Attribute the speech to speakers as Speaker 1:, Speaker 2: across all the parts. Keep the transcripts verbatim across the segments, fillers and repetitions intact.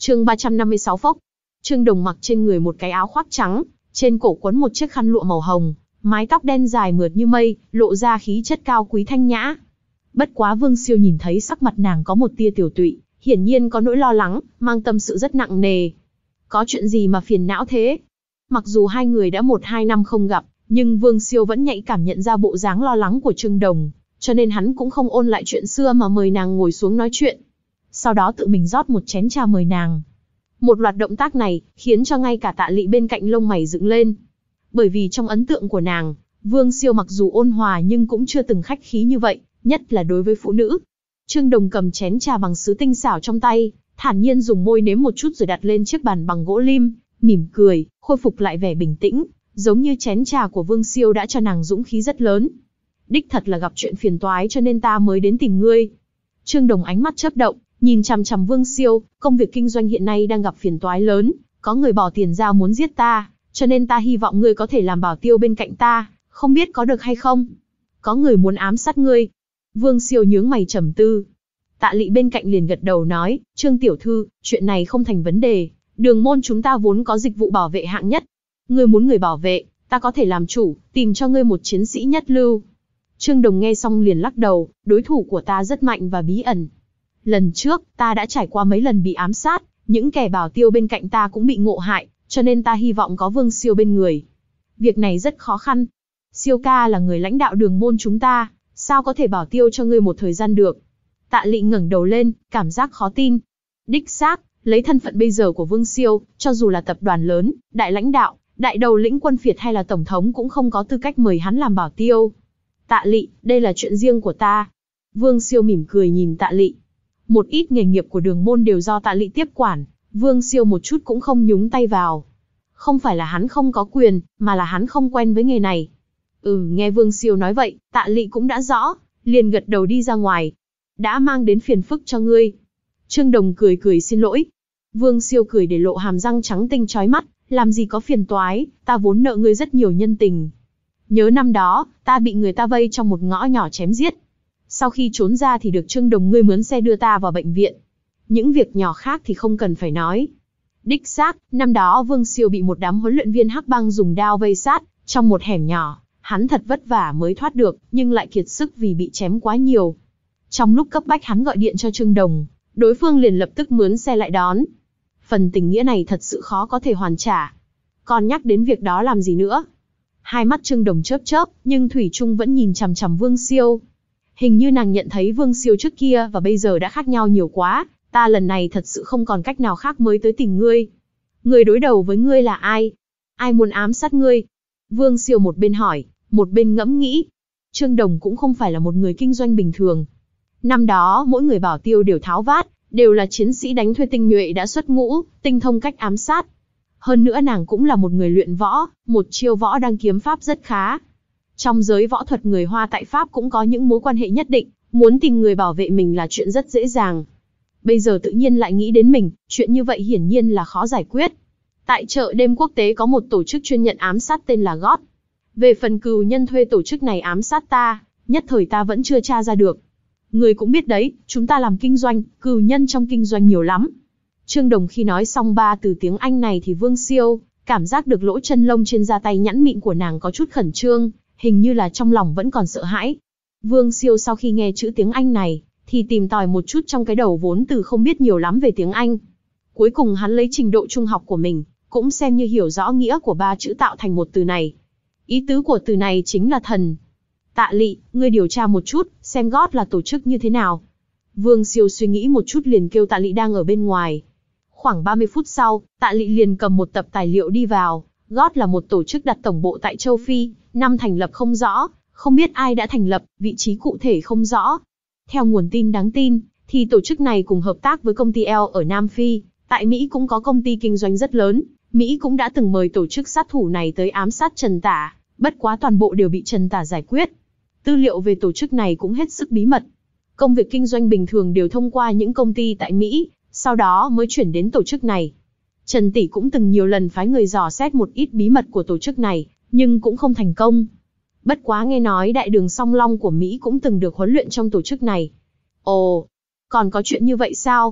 Speaker 1: Chương ba trăm năm mươi sáu phốc. Trương Đồng mặc trên người một cái áo khoác trắng, trên cổ quấn một chiếc khăn lụa màu hồng, mái tóc đen dài mượt như mây, lộ ra khí chất cao quý thanh nhã. Bất quá Vương Siêu nhìn thấy sắc mặt nàng có một tia tiểu tụy, hiển nhiên có nỗi lo lắng, mang tâm sự rất nặng nề. Có chuyện gì mà phiền não thế? Mặc dù hai người đã một hai năm không gặp, nhưng Vương Siêu vẫn nhạy cảm nhận ra bộ dáng lo lắng của Trương Đồng, cho nên hắn cũng không ôn lại chuyện xưa mà mời nàng ngồi xuống nói chuyện. Sau đó tự mình rót một chén trà mời nàng. Một loạt động tác này khiến cho ngay cả Tạ Lị bên cạnh lông mày dựng lên. Bởi vì trong ấn tượng của nàng, Vương Siêu mặc dù ôn hòa nhưng cũng chưa từng khách khí như vậy, nhất là đối với phụ nữ. Trương Đồng cầm chén trà bằng sứ tinh xảo trong tay, thản nhiên dùng môi nếm một chút rồi đặt lên chiếc bàn bằng gỗ lim, mỉm cười, khôi phục lại vẻ bình tĩnh, giống như chén trà của Vương Siêu đã cho nàng dũng khí rất lớn. Đích thật là gặp chuyện phiền toái cho nên ta mới đến tìm ngươi. Trương Đồng ánh mắt chớp động, nhìn chằm chằm Vương Siêu, công việc kinh doanh hiện nay đang gặp phiền toái lớn, có người bỏ tiền ra muốn giết ta, cho nên ta hy vọng ngươi có thể làm bảo tiêu bên cạnh ta, không biết có được hay không? Có người muốn ám sát ngươi. Vương Siêu nhướng mày trầm tư. Tạ Lị bên cạnh liền gật đầu nói, Trương tiểu thư, chuyện này không thành vấn đề, đường môn chúng ta vốn có dịch vụ bảo vệ hạng nhất. Ngươi muốn người bảo vệ, ta có thể làm chủ, tìm cho ngươi một chiến sĩ nhất lưu. Trương Đồng nghe xong liền lắc đầu, đối thủ của ta rất mạnh và bí ẩn. Lần trước, ta đã trải qua mấy lần bị ám sát, những kẻ bảo tiêu bên cạnh ta cũng bị ngộ hại, cho nên ta hy vọng có Vương Siêu bên người. Việc này rất khó khăn. Siêu ca là người lãnh đạo đường môn chúng ta, sao có thể bảo tiêu cho ngươi một thời gian được? Tạ Lị ngẩng đầu lên, cảm giác khó tin. Đích xác, lấy thân phận bây giờ của Vương Siêu, cho dù là tập đoàn lớn, đại lãnh đạo, đại đầu lĩnh quân phiệt hay là tổng thống cũng không có tư cách mời hắn làm bảo tiêu. Tạ Lị, đây là chuyện riêng của ta. Vương Siêu mỉm cười nhìn Tạ Lị. Một ít nghề nghiệp của đường môn đều do Tạ Lị tiếp quản, Vương Siêu một chút cũng không nhúng tay vào. Không phải là hắn không có quyền, mà là hắn không quen với nghề này. Ừ, nghe Vương Siêu nói vậy, Tạ Lị cũng đã rõ, liền gật đầu đi ra ngoài. Đã mang đến phiền phức cho ngươi. Trương Đồng cười cười xin lỗi. Vương Siêu cười để lộ hàm răng trắng tinh chói mắt, làm gì có phiền toái, ta vốn nợ ngươi rất nhiều nhân tình. Nhớ năm đó, ta bị người ta vây trong một ngõ nhỏ chém giết. Sau khi trốn ra thì được Trương Đồng ngươi mướn xe đưa ta vào bệnh viện. Những việc nhỏ khác thì không cần phải nói. Đích xác, năm đó Vương Siêu bị một đám huấn luyện viên hắc bang dùng đao vây sát, trong một hẻm nhỏ, hắn thật vất vả mới thoát được, nhưng lại kiệt sức vì bị chém quá nhiều. Trong lúc cấp bách hắn gọi điện cho Trương Đồng, đối phương liền lập tức mướn xe lại đón. Phần tình nghĩa này thật sự khó có thể hoàn trả. Còn nhắc đến việc đó làm gì nữa? Hai mắt Trương Đồng chớp chớp, nhưng thủy chung vẫn nhìn chằm chằm Vương Siêu. Hình như nàng nhận thấy Vương Siêu trước kia và bây giờ đã khác nhau nhiều quá, ta lần này thật sự không còn cách nào khác mới tới tìm ngươi. Người đối đầu với ngươi là ai? Ai muốn ám sát ngươi? Vương Siêu một bên hỏi, một bên ngẫm nghĩ. Trương Đồng cũng không phải là một người kinh doanh bình thường. Năm đó mỗi người bảo tiêu đều tháo vát, đều là chiến sĩ đánh thuê tinh nhuệ đã xuất ngũ, tinh thông cách ám sát. Hơn nữa nàng cũng là một người luyện võ, một chiêu võ đang kiếm pháp rất khá. Trong giới võ thuật người Hoa tại Pháp cũng có những mối quan hệ nhất định, muốn tìm người bảo vệ mình là chuyện rất dễ dàng. Bây giờ tự nhiên lại nghĩ đến mình, chuyện như vậy hiển nhiên là khó giải quyết. Tại chợ đêm quốc tế có một tổ chức chuyên nhận ám sát tên là gót. Về phần cừu nhân thuê tổ chức này ám sát ta, nhất thời ta vẫn chưa tra ra được. Người cũng biết đấy, chúng ta làm kinh doanh, cừu nhân trong kinh doanh nhiều lắm. Trương Đồng khi nói xong ba từ tiếng Anh này thì Vương Siêu cảm giác được lỗ chân lông trên da tay nhẵn mịn của nàng có chút khẩn trương, hình như là trong lòng vẫn còn sợ hãi. Vương Siêu sau khi nghe chữ tiếng Anh này, thì tìm tòi một chút trong cái đầu vốn từ không biết nhiều lắm về tiếng Anh. Cuối cùng hắn lấy trình độ trung học của mình, cũng xem như hiểu rõ nghĩa của ba chữ tạo thành một từ này. Ý tứ của từ này chính là thần. Tạ Lị, ngươi điều tra một chút, xem gót là tổ chức như thế nào. Vương Siêu suy nghĩ một chút liền kêu Tạ Lị đang ở bên ngoài. Khoảng ba mươi phút sau, Tạ Lị liền cầm một tập tài liệu đi vào. gót là một tổ chức đặt tổng bộ tại châu Phi, năm thành lập không rõ, không biết ai đã thành lập, vị trí cụ thể không rõ. Theo nguồn tin đáng tin, thì tổ chức này cùng hợp tác với công ty L ở Nam Phi, tại Mỹ cũng có công ty kinh doanh rất lớn. Mỹ cũng đã từng mời tổ chức sát thủ này tới ám sát Trần Tả, bất quá toàn bộ đều bị Trần Tả giải quyết. Tư liệu về tổ chức này cũng hết sức bí mật. Công việc kinh doanh bình thường đều thông qua những công ty tại Mỹ, sau đó mới chuyển đến tổ chức này. Trần Tỷ cũng từng nhiều lần phái người dò xét một ít bí mật của tổ chức này, nhưng cũng không thành công. Bất quá nghe nói đại đường Song Long của Mỹ cũng từng được huấn luyện trong tổ chức này. Ồ, còn có chuyện như vậy sao?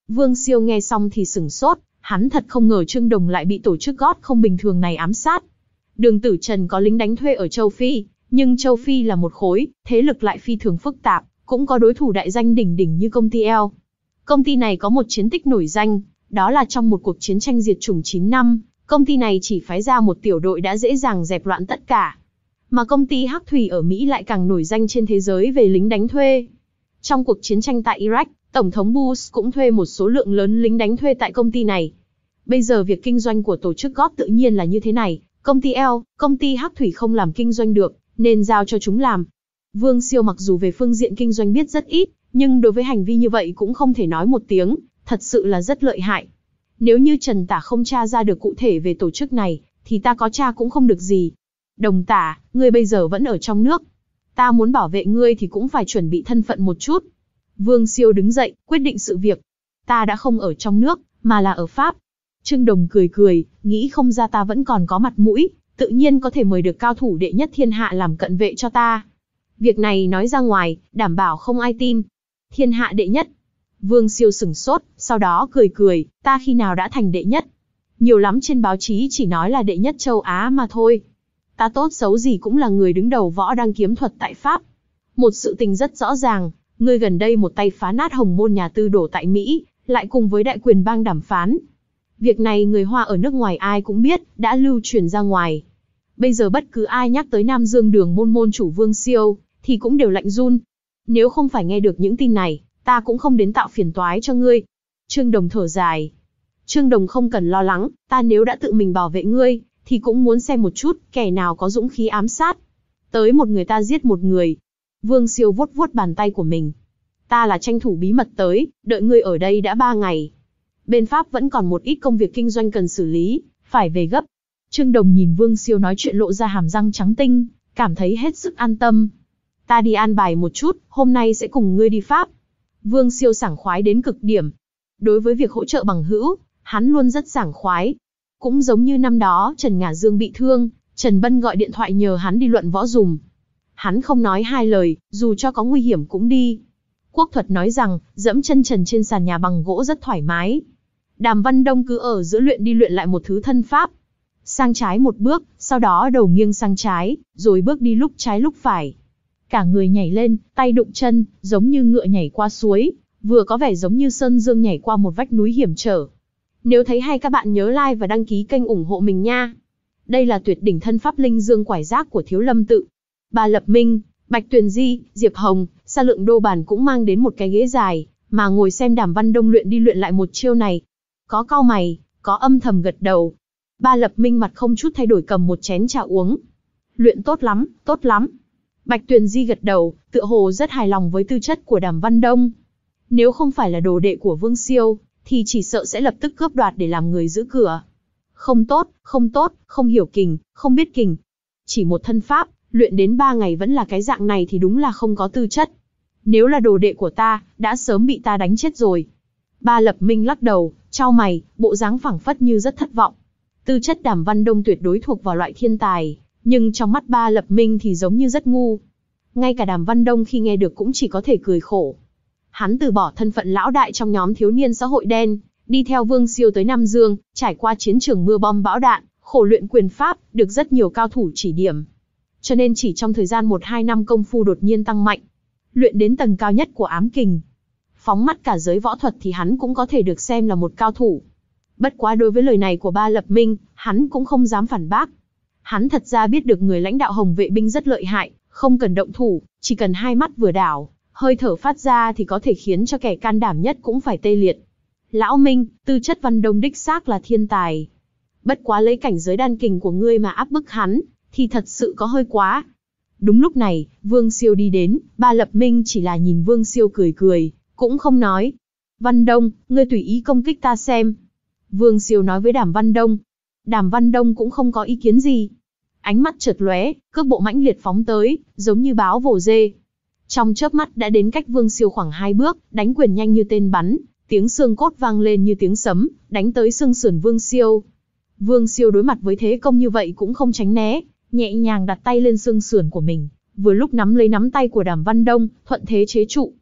Speaker 1: Vương Siêu nghe xong thì sửng sốt, hắn thật không ngờ Trương Đồng lại bị tổ chức gót không bình thường này ám sát. Đường Tử Trần có lính đánh thuê ở châu Phi, nhưng châu Phi là một khối, thế lực lại phi thường phức tạp, cũng có đối thủ đại danh đỉnh đỉnh như công ty L. Công ty này có một chiến tích nổi danh, đó là trong một cuộc chiến tranh diệt chủng chín năm, công ty này chỉ phái ra một tiểu đội đã dễ dàng dẹp loạn tất cả. Mà công ty Hắc Thủy ở Mỹ lại càng nổi danh trên thế giới về lính đánh thuê. Trong cuộc chiến tranh tại Iraq, Tổng thống Bush cũng thuê một số lượng lớn lính đánh thuê tại công ty này. Bây giờ việc kinh doanh của tổ chức gót tự nhiên là như thế này, công ty L, công ty Hắc Thủy không làm kinh doanh được, nên giao cho chúng làm. Vương Siêu mặc dù về phương diện kinh doanh biết rất ít, nhưng đối với hành vi như vậy cũng không thể nói một tiếng, thật sự là rất lợi hại. Nếu như Trần Tả không tra ra được cụ thể về tổ chức này, thì ta có tra cũng không được gì. Đồng Tả, ngươi bây giờ vẫn ở trong nước. Ta muốn bảo vệ ngươi thì cũng phải chuẩn bị thân phận một chút. Vương Siêu đứng dậy, quyết định sự việc. Ta đã không ở trong nước, mà là ở Pháp. Trương Đồng cười cười, nghĩ không ra ta vẫn còn có mặt mũi, tự nhiên có thể mời được cao thủ đệ nhất thiên hạ làm cận vệ cho ta. Việc này nói ra ngoài, đảm bảo không ai tin. Thiên hạ đệ nhất. Vương Siêu sửng sốt, sau đó cười cười, ta khi nào đã thành đệ nhất? Nhiều lắm trên báo chí chỉ nói là đệ nhất châu Á mà thôi. Ta tốt xấu gì cũng là người đứng đầu võ đăng kiếm thuật tại Pháp. Một sự tình rất rõ ràng, ngươi gần đây một tay phá nát hồng môn nhà tư đổ tại Mỹ, lại cùng với đại quyền bang đàm phán. Việc này người Hoa ở nước ngoài ai cũng biết, đã lưu truyền ra ngoài. Bây giờ bất cứ ai nhắc tới Nam Dương Đường môn môn chủ Vương Siêu, thì cũng đều lạnh run. Nếu không phải nghe được những tin này, ta cũng không đến tạo phiền toái cho ngươi. Trương Đồng thở dài. Trương Đồng không cần lo lắng, ta nếu đã tự mình bảo vệ ngươi, thì cũng muốn xem một chút, kẻ nào có dũng khí ám sát. Tới một người ta giết một người. Vương Siêu vuốt vuốt bàn tay của mình. Ta là tranh thủ bí mật tới, đợi ngươi ở đây đã ba ngày. Bên Pháp vẫn còn một ít công việc kinh doanh cần xử lý, phải về gấp. Trương Đồng nhìn Vương Siêu nói chuyện lộ ra hàm răng trắng tinh, cảm thấy hết sức an tâm. Ta đi an bài một chút, hôm nay sẽ cùng ngươi đi Pháp. Vương Siêu sảng khoái đến cực điểm. Đối với việc hỗ trợ bằng hữu, hắn luôn rất sảng khoái. Cũng giống như năm đó Trần Ngả Dương bị thương, Trần Bân gọi điện thoại nhờ hắn đi luận võ dùm. Hắn không nói hai lời, dù cho có nguy hiểm cũng đi. Quốc Thuật nói rằng, dẫm chân trần trên sàn nhà bằng gỗ rất thoải mái. Đàm Văn Đông cứ ở giữa luyện đi luyện lại một thứ thân pháp. Sang trái một bước, sau đó đầu nghiêng sang trái, rồi bước đi lúc trái lúc phải. Cả người nhảy lên, tay đụng chân, giống như ngựa nhảy qua suối, vừa có vẻ giống như Sơn Dương nhảy qua một vách núi hiểm trở. Nếu thấy hay các bạn nhớ like và đăng ký kênh ủng hộ mình nha. Đây là tuyệt đỉnh thân pháp linh dương quải giác của Thiếu Lâm Tự. Bà Lập Minh, Bạch Tuyền Di, Diệp Hồng, Sa Lượng Đô Bàn cũng mang đến một cái ghế dài, mà ngồi xem Đàm Văn Đông luyện đi luyện lại một chiêu này. Có cau mày, có âm thầm gật đầu. Ba Lập Minh mặt không chút thay đổi cầm một chén trà uống. Luyện tốt lắm, tốt lắm. Bạch Tuyền Di gật đầu, tựa hồ rất hài lòng với tư chất của Đàm Văn Đông. Nếu không phải là đồ đệ của Vương Siêu, thì chỉ sợ sẽ lập tức cướp đoạt để làm người giữ cửa. Không tốt, không tốt, không hiểu kình, không biết kình. Chỉ một thân pháp, luyện đến ba ngày vẫn là cái dạng này thì đúng là không có tư chất. Nếu là đồ đệ của ta, đã sớm bị ta đánh chết rồi. Ba Lập Minh lắc đầu, chau mày, bộ dáng phảng phất như rất thất vọng. Tư chất Đàm Văn Đông tuyệt đối thuộc vào loại thiên tài, nhưng trong mắt Ba Lập Minh thì giống như rất ngu. Ngay cả Đàm Văn Đông khi nghe được cũng chỉ có thể cười khổ. Hắn từ bỏ thân phận lão đại trong nhóm thiếu niên xã hội đen, đi theo Vương Siêu tới Nam Dương, trải qua chiến trường mưa bom bão đạn, khổ luyện quyền pháp, được rất nhiều cao thủ chỉ điểm. Cho nên chỉ trong thời gian một hai năm công phu đột nhiên tăng mạnh, luyện đến tầng cao nhất của ám kình. Phóng mắt cả giới võ thuật thì hắn cũng có thể được xem là một cao thủ. Bất quá đối với lời này của Ba Lập Minh, hắn cũng không dám phản bác. Hắn thật ra biết được người lãnh đạo Hồng Vệ binh rất lợi hại, không cần động thủ, chỉ cần hai mắt vừa đảo, hơi thở phát ra thì có thể khiến cho kẻ can đảm nhất cũng phải tê liệt. Lão Minh, tư chất Văn Đông đích xác là thiên tài. Bất quá lấy cảnh giới đan kình của ngươi mà áp bức hắn, thì thật sự có hơi quá. Đúng lúc này, Vương Siêu đi đến, Ba Lập Minh chỉ là nhìn Vương Siêu cười cười, cũng không nói. Văn Đông, ngươi tùy ý công kích ta xem. Vương Siêu nói với Đàm Văn Đông. Đàm Văn Đông cũng không có ý kiến gì. Ánh mắt chợt lóe, cước bộ mãnh liệt phóng tới, giống như báo vồ dê. Trong chớp mắt đã đến cách Vương Siêu khoảng hai bước, đánh quyền nhanh như tên bắn, tiếng xương cốt vang lên như tiếng sấm, đánh tới xương sườn Vương Siêu. Vương Siêu đối mặt với thế công như vậy cũng không tránh né, nhẹ nhàng đặt tay lên xương sườn của mình, vừa lúc nắm lấy nắm tay của Đàm Văn Đông, thuận thế chế trụ.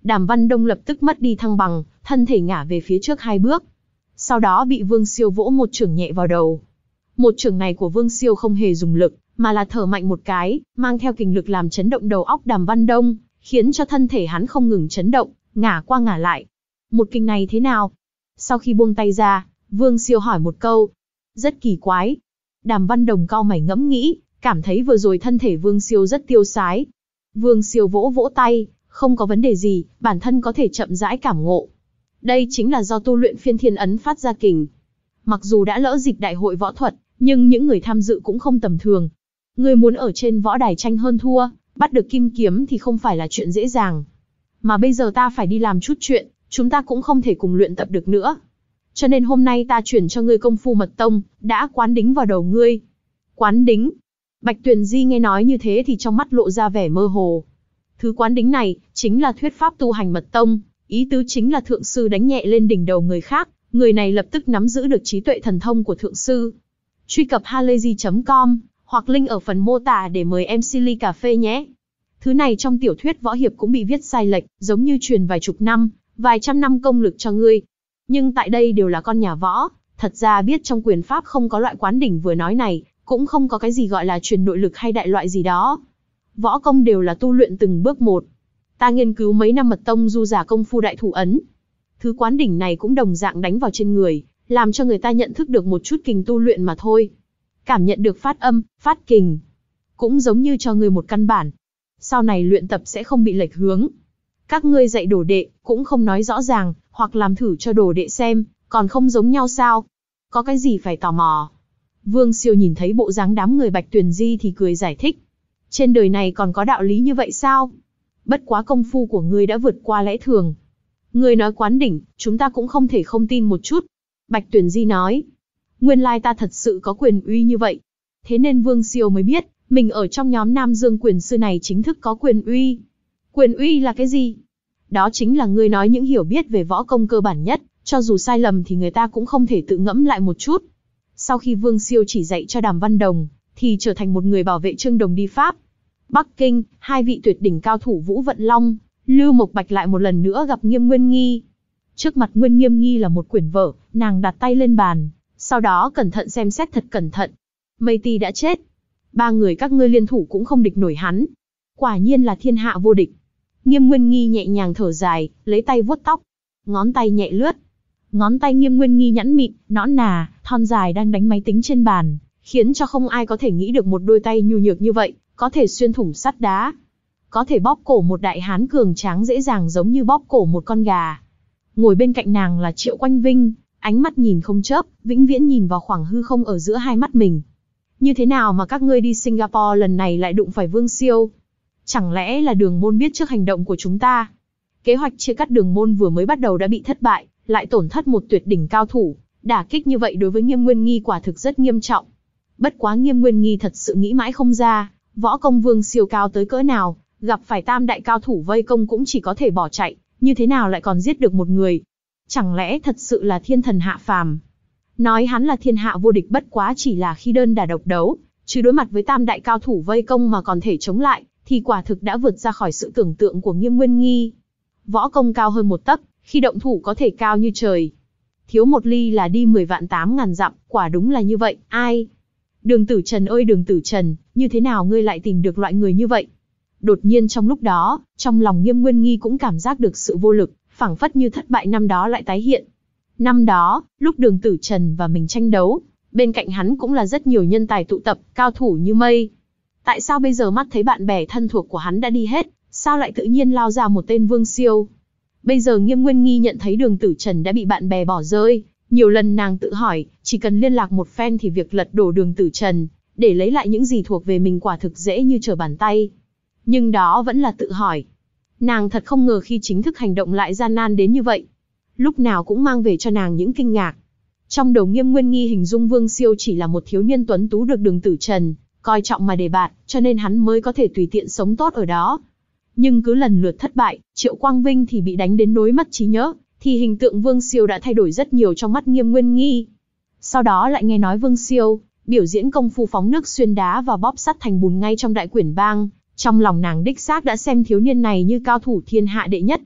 Speaker 1: Đàm Văn Đông lập tức mất đi thăng bằng, thân thể ngả về phía trước hai bước. Sau đó bị Vương Siêu vỗ một chưởng nhẹ vào đầu. Một chưởng này của Vương Siêu không hề dùng lực, mà là thở mạnh một cái, mang theo kình lực làm chấn động đầu óc Đàm Văn Đông, khiến cho thân thể hắn không ngừng chấn động, ngả qua ngả lại. Một kình này thế nào? Sau khi buông tay ra, Vương Siêu hỏi một câu. Rất kỳ quái. Đàm Văn Đồng cau mày ngẫm nghĩ, cảm thấy vừa rồi thân thể Vương Siêu rất tiêu sái. Vương Siêu vỗ vỗ tay, không có vấn đề gì, bản thân có thể chậm rãi cảm ngộ. Đây chính là do tu luyện phiên thiên ấn phát ra kình. Mặc dù đã lỡ dịp đại hội võ thuật, nhưng những người tham dự cũng không tầm thường. Người muốn ở trên võ đài tranh hơn thua, bắt được kim kiếm thì không phải là chuyện dễ dàng. Mà bây giờ ta phải đi làm chút chuyện, chúng ta cũng không thể cùng luyện tập được nữa. Cho nên hôm nay ta chuyển cho ngươi công phu mật tông, đã quán đính vào đầu ngươi. Quán đính? Bạch Tuyền Di nghe nói như thế thì trong mắt lộ ra vẻ mơ hồ. Thứ quán đính này, chính là thuyết pháp tu hành mật tông, ý tứ chính là thượng sư đánh nhẹ lên đỉnh đầu người khác, người này lập tức nắm giữ được trí tuệ thần thông của thượng sư. Truy cập halayzi chấm com, hoặc link ở phần mô tả để mời em xê ly cà phê nhé. Thứ này trong tiểu thuyết võ hiệp cũng bị viết sai lệch, giống như truyền vài chục năm, vài trăm năm công lực cho ngươi. Nhưng tại đây đều là con nhà võ, thật ra biết trong quyền pháp không có loại quán đỉnh vừa nói này, cũng không có cái gì gọi là truyền nội lực hay đại loại gì đó. Võ công đều là tu luyện từng bước một. Ta nghiên cứu mấy năm mật tông du giả công phu đại thủ ấn. Thứ quán đỉnh này cũng đồng dạng đánh vào trên người, làm cho người ta nhận thức được một chút kình tu luyện mà thôi. Cảm nhận được phát âm, phát kình. Cũng giống như cho ngươi một căn bản. Sau này luyện tập sẽ không bị lệch hướng. Các ngươi dạy đồ đệ, cũng không nói rõ ràng, hoặc làm thử cho đồ đệ xem, còn không giống nhau sao? Có cái gì phải tò mò? Vương Siêu nhìn thấy bộ dáng đám người Bạch Tuyền Di thì cười giải thích. Trên đời này còn có đạo lý như vậy sao? Bất quá công phu của ngươi đã vượt qua lẽ thường. Ngươi nói quán đỉnh, chúng ta cũng không thể không tin một chút. Bạch Tuyền Di nói. Nguyên lai ta thật sự có quyền uy như vậy. Thế nên Vương Siêu mới biết, mình ở trong nhóm Nam Dương quyền sư này chính thức có quyền uy. Quyền uy là cái gì? Đó chính là ngươi nói những hiểu biết về võ công cơ bản nhất, cho dù sai lầm thì người ta cũng không thể tự ngẫm lại một chút. Sau khi Vương Siêu chỉ dạy cho Đàm Văn Đồng, thì trở thành một người bảo vệ Trương Đồng đi Pháp. Bắc Kinh, hai vị tuyệt đỉnh cao thủ Vũ Vận Long, Lưu Mộc Bạch lại một lần nữa gặp Nghiêm Nguyên Nghi. Trước mặt Nguyên Nghiêm Nghi là một quyển vở, nàng đặt tay lên bàn, sau đó cẩn thận xem xét thật cẩn thận. Mây Ti đã chết. Ba người các ngươi liên thủ cũng không địch nổi hắn. Quả nhiên là thiên hạ vô địch. Nghiêm Nguyên Nghi nhẹ nhàng thở dài, lấy tay vuốt tóc. Ngón tay nhẹ lướt. Ngón tay Nghiêm Nguyên Nghi nhẵn mịn, nõn nà, thon dài đang đánh máy tính trên bàn, khiến cho không ai có thể nghĩ được một đôi tay nhu nhược như vậy, có thể xuyên thủng sắt đá. Có thể bóp cổ một đại hán cường tráng dễ dàng giống như bóp cổ một con gà. Ngồi bên cạnh nàng là Triệu Quanh Vinh, ánh mắt nhìn không chớp, vĩnh viễn nhìn vào khoảng hư không ở giữa hai mắt mình. Như thế nào mà các ngươi đi Singapore lần này lại đụng phải Vương Siêu? Chẳng lẽ là Đường Môn biết trước hành động của chúng ta? Kế hoạch chia cắt Đường Môn vừa mới bắt đầu đã bị thất bại, lại tổn thất một tuyệt đỉnh cao thủ, đả kích như vậy đối với Nghiêm Nguyên Nghi quả thực rất nghiêm trọng. Bất quá Nghiêm Nguyên Nghi thật sự nghĩ mãi không ra, võ công Vương Siêu cao tới cỡ nào, gặp phải tam đại cao thủ vây công cũng chỉ có thể bỏ chạy, như thế nào lại còn giết được một người? Chẳng lẽ thật sự là thiên thần hạ phàm? Nói hắn là thiên hạ vô địch bất quá chỉ là khi đơn đả độc đấu, chứ đối mặt với tam đại cao thủ vây công mà còn thể chống lại, thì quả thực đã vượt ra khỏi sự tưởng tượng của Nghiêm Nguyên Nghi. Võ công cao hơn một tấc, khi động thủ có thể cao như trời. Thiếu một ly là đi mười vạn tám ngàn dặm, quả đúng là như vậy, ai? Đường Tử Trần ơi Đường Tử Trần, như thế nào ngươi lại tìm được loại người như vậy? Đột nhiên trong lúc đó, trong lòng Nghiêm Nguyên Nghi cũng cảm giác được sự vô lực, phảng phất như thất bại năm đó lại tái hiện. Năm đó, lúc Đường Tử Trần và mình tranh đấu, bên cạnh hắn cũng là rất nhiều nhân tài tụ tập, cao thủ như mây. Tại sao bây giờ mắt thấy bạn bè thân thuộc của hắn đã đi hết, sao lại tự nhiên lao ra một tên Vương Siêu? Bây giờ Nghiêm Nguyên Nghi nhận thấy Đường Tử Trần đã bị bạn bè bỏ rơi, nhiều lần nàng tự hỏi, chỉ cần liên lạc một phen thì việc lật đổ Đường Tử Trần, để lấy lại những gì thuộc về mình quả thực dễ như trở bàn tay. Nhưng đó vẫn là tự hỏi. Nàng thật không ngờ khi chính thức hành động lại gian nan đến như vậy. Lúc nào cũng mang về cho nàng những kinh ngạc. Trong đầu Nghiêm Nguyên Nghi hình dung Vương Siêu chỉ là một thiếu niên tuấn tú được Đường Tử Trần coi trọng mà đề bạt, cho nên hắn mới có thể tùy tiện sống tốt ở đó. Nhưng cứ lần lượt thất bại, Triệu Quang Vinh thì bị đánh đến nối mất trí nhớ, thì hình tượng Vương Siêu đã thay đổi rất nhiều trong mắt Nghiêm Nguyên Nghi. Sau đó lại nghe nói Vương Siêu biểu diễn công phu phóng nước xuyên đá và bóp sắt thành bùn ngay trong Đại Quyển Bang, trong lòng nàng đích xác đã xem thiếu niên này như cao thủ thiên hạ đệ nhất.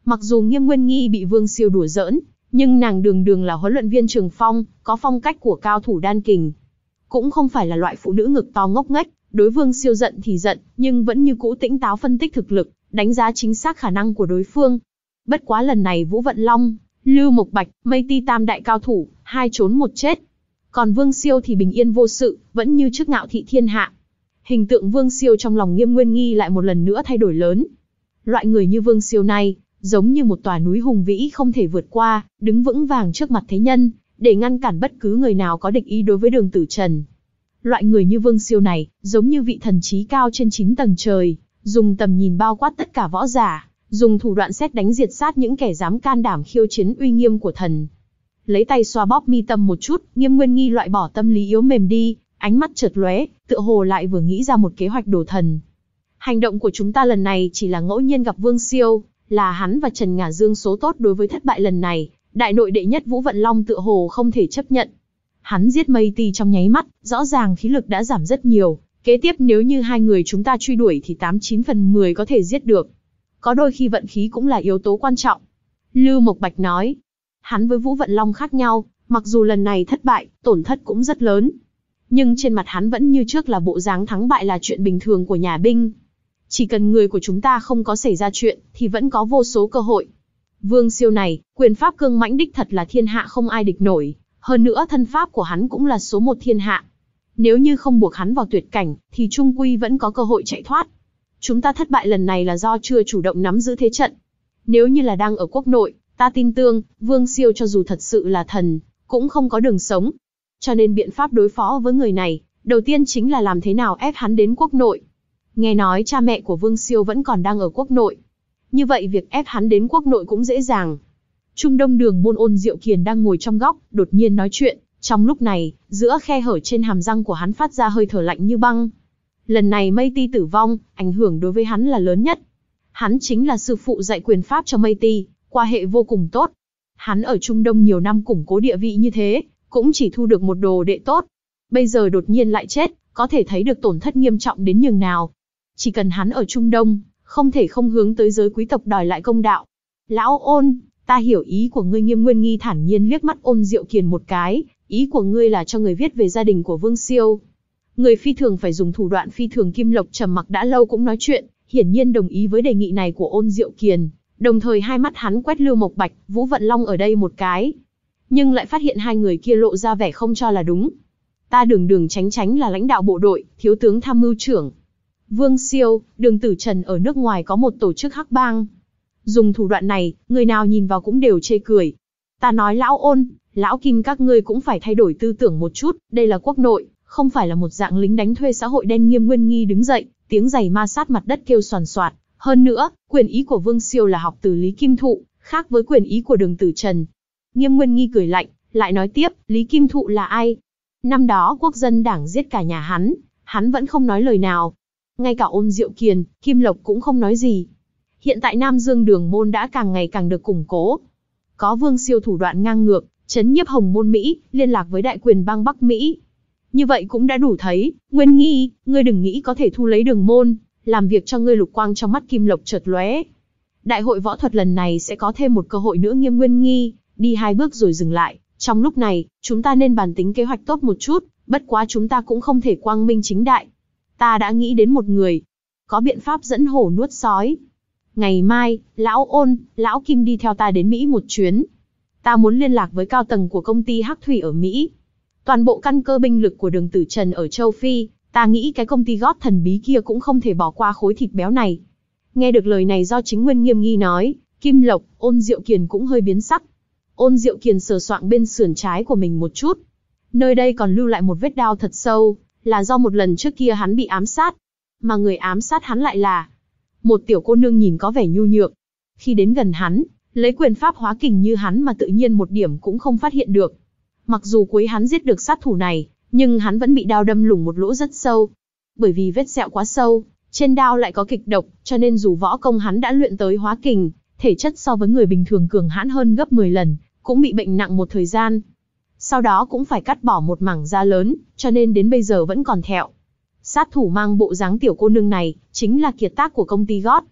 Speaker 1: Mặc dù Nghiêm Nguyên Nghi bị Vương Siêu đùa giỡn, nhưng nàng đường đường là huấn luyện viên Trường Phong, có phong cách của cao thủ đan kình. Cũng không phải là loại phụ nữ ngực to ngốc nghếch, đối Vương Siêu giận thì giận, nhưng vẫn như cũ tĩnh táo phân tích thực lực, đánh giá chính xác khả năng của đối phương. Bất quá lần này Vũ Vận Long, Lưu Mộc Bạch, Mây Ti tam đại cao thủ, hai trốn một chết. Còn Vương Siêu thì bình yên vô sự, vẫn như trước ngạo thị thiên hạ. Hình tượng Vương Siêu trong lòng Nghiêm Nguyên Nghi lại một lần nữa thay đổi lớn. Loại người như Vương Siêu này, giống như một tòa núi hùng vĩ không thể vượt qua, đứng vững vàng trước mặt thế nhân, để ngăn cản bất cứ người nào có địch ý đối với Đường Tử Trần. Loại người như Vương Siêu này, giống như vị thần trí cao trên chín tầng trời, dùng tầm nhìn bao quát tất cả võ giả, dùng thủ đoạn sét đánh diệt sát những kẻ dám can đảm khiêu chiến uy nghiêm của thần. Lấy tay xoa bóp mi tâm một chút, Nghiêm Nguyên Nghi loại bỏ tâm lý yếu mềm đi, ánh mắt chợt lóe, tựa hồ lại vừa nghĩ ra một kế hoạch đồ thần. Hành động của chúng ta lần này chỉ là ngẫu nhiên gặp Vương Siêu, là hắn và Trần Ngả Dương số tốt đối với thất bại lần này, đại nội đệ nhất Vũ Vận Long tựa hồ không thể chấp nhận. Hắn giết Mây Ti trong nháy mắt, rõ ràng khí lực đã giảm rất nhiều, kế tiếp nếu như hai người chúng ta truy đuổi thì tám chín phần mười có thể giết được. Có đôi khi vận khí cũng là yếu tố quan trọng. Lưu Mộc Bạch nói, hắn với Vũ Vận Long khác nhau, mặc dù lần này thất bại, tổn thất cũng rất lớn. Nhưng trên mặt hắn vẫn như trước là bộ dáng thắng bại là chuyện bình thường của nhà binh. Chỉ cần người của chúng ta không có xảy ra chuyện, thì vẫn có vô số cơ hội. Vương Siêu này, quyền pháp cương mãnh đích thật là thiên hạ không ai địch nổi, hơn nữa thân pháp của hắn cũng là số một thiên hạ. Nếu như không buộc hắn vào tuyệt cảnh, thì trung quy vẫn có cơ hội chạy thoát. Chúng ta thất bại lần này là do chưa chủ động nắm giữ thế trận. Nếu như là đang ở quốc nội, ta tin tưởng, Vương Siêu cho dù thật sự là thần, cũng không có đường sống. Cho nên biện pháp đối phó với người này, đầu tiên chính là làm thế nào ép hắn đến quốc nội. Nghe nói cha mẹ của Vương Siêu vẫn còn đang ở quốc nội. Như vậy việc ép hắn đến quốc nội cũng dễ dàng. Trung Đông Đường Môn Ôn Diệu Kiền đang ngồi trong góc, đột nhiên nói chuyện. Trong lúc này, giữa khe hở trên hàm răng của hắn phát ra hơi thở lạnh như băng. Lần này Mây Ti tử vong, ảnh hưởng đối với hắn là lớn nhất. Hắn chính là sư phụ dạy quyền pháp cho Mây Ti, quan hệ vô cùng tốt. Hắn ở Trung Đông nhiều năm củng cố địa vị như thế, cũng chỉ thu được một đồ đệ tốt. Bây giờ đột nhiên lại chết, có thể thấy được tổn thất nghiêm trọng đến nhường nào. Chỉ cần hắn ở Trung Đông, không thể không hướng tới giới quý tộc đòi lại công đạo. Lão Ôn, ta hiểu ý của ngươi. Nghiêm Nguyên Nghi thản nhiên liếc mắt Ôn Diệu Kiền một cái, ý của ngươi là cho người viết về gia đình của Vương Siêu. Người phi thường phải dùng thủ đoạn phi thường. Kim Lộc trầm mặc đã lâu cũng nói chuyện, hiển nhiên đồng ý với đề nghị này của Ôn Diệu Kiền, đồng thời hai mắt hắn quét Lưu Mộc Bạch, Vũ Vận Long ở đây một cái. Nhưng lại phát hiện hai người kia lộ ra vẻ không cho là đúng. Ta Đường Đường Chánh Chánh là lãnh đạo bộ đội, thiếu tướng tham mưu trưởng. Vương Siêu, Đường Tử Trần ở nước ngoài có một tổ chức hắc bang. Dùng thủ đoạn này, người nào nhìn vào cũng đều chê cười. Ta nói lão Ôn, lão Kim các ngươi cũng phải thay đổi tư tưởng một chút, đây là quốc nội, không phải là một dạng lính đánh thuê xã hội đen. Nghiêm Nguyên Nghi đứng dậy, tiếng giày ma sát mặt đất kêu xoàn xoạt. Hơn nữa, quyền ý của Vương Siêu là học từ Lý Kim Thụ, khác với quyền ý của Đường Tử Trần. Nghiêm Nguyên Nghi cười lạnh, lại nói tiếp, Lý Kim Thụ là ai? Năm đó Quốc dân đảng giết cả nhà hắn, hắn vẫn không nói lời nào. Ngay cả Ôn Diệu Kiền, Kim Lộc cũng không nói gì. Hiện tại Nam Dương Đường Môn đã càng ngày càng được củng cố. Có Vương Siêu thủ đoạn ngang ngược, trấn nhiếp Hồng Môn Mỹ, liên lạc với đại quyền bang Bắc Mỹ. Như vậy cũng đã đủ thấy, Nguyên Nghi, ngươi đừng nghĩ có thể thu lấy Đường Môn, làm việc cho ngươi. Lục quang trong mắt Kim Lộc chợt lóe. Đại hội võ thuật lần này sẽ có thêm một cơ hội nữa. Nghiêm Nguyên Nghi đi hai bước rồi dừng lại. Trong lúc này, chúng ta nên bàn tính kế hoạch tốt một chút, bất quá chúng ta cũng không thể quang minh chính đại. Ta đã nghĩ đến một người, có biện pháp dẫn hổ nuốt sói. Ngày mai, lão Ôn, lão Kim đi theo ta đến Mỹ một chuyến. Ta muốn liên lạc với cao tầng của công ty Hắc Thủy ở Mỹ. Toàn bộ căn cơ binh lực của Đường Tử Trần ở châu Phi, ta nghĩ cái công ty gót thần bí kia cũng không thể bỏ qua khối thịt béo này. Nghe được lời này do chính Nguyên Nghiêm Nghi nói, Kim Lộc, Ôn Diệu Kiền cũng hơi biến sắc. Ôn Diệu Kiền sờ soạng bên sườn trái của mình một chút. Nơi đây còn lưu lại một vết đao thật sâu, là do một lần trước kia hắn bị ám sát. Mà người ám sát hắn lại là một tiểu cô nương nhìn có vẻ nhu nhược. Khi đến gần hắn, lấy quyền pháp hóa kình như hắn mà tự nhiên một điểm cũng không phát hiện được. Mặc dù cuối hắn giết được sát thủ này, nhưng hắn vẫn bị đao đâm lủng một lỗ rất sâu. Bởi vì vết sẹo quá sâu, trên đao lại có kịch độc, cho nên dù võ công hắn đã luyện tới hóa kình, thể chất so với người bình thường cường hãn hơn gấp mười lần, cũng bị bệnh nặng một thời gian. Sau đó cũng phải cắt bỏ một mảng da lớn, cho nên đến bây giờ vẫn còn thẹo. Sát thủ mang bộ dáng tiểu cô nương này, chính là kiệt tác của công ty gót.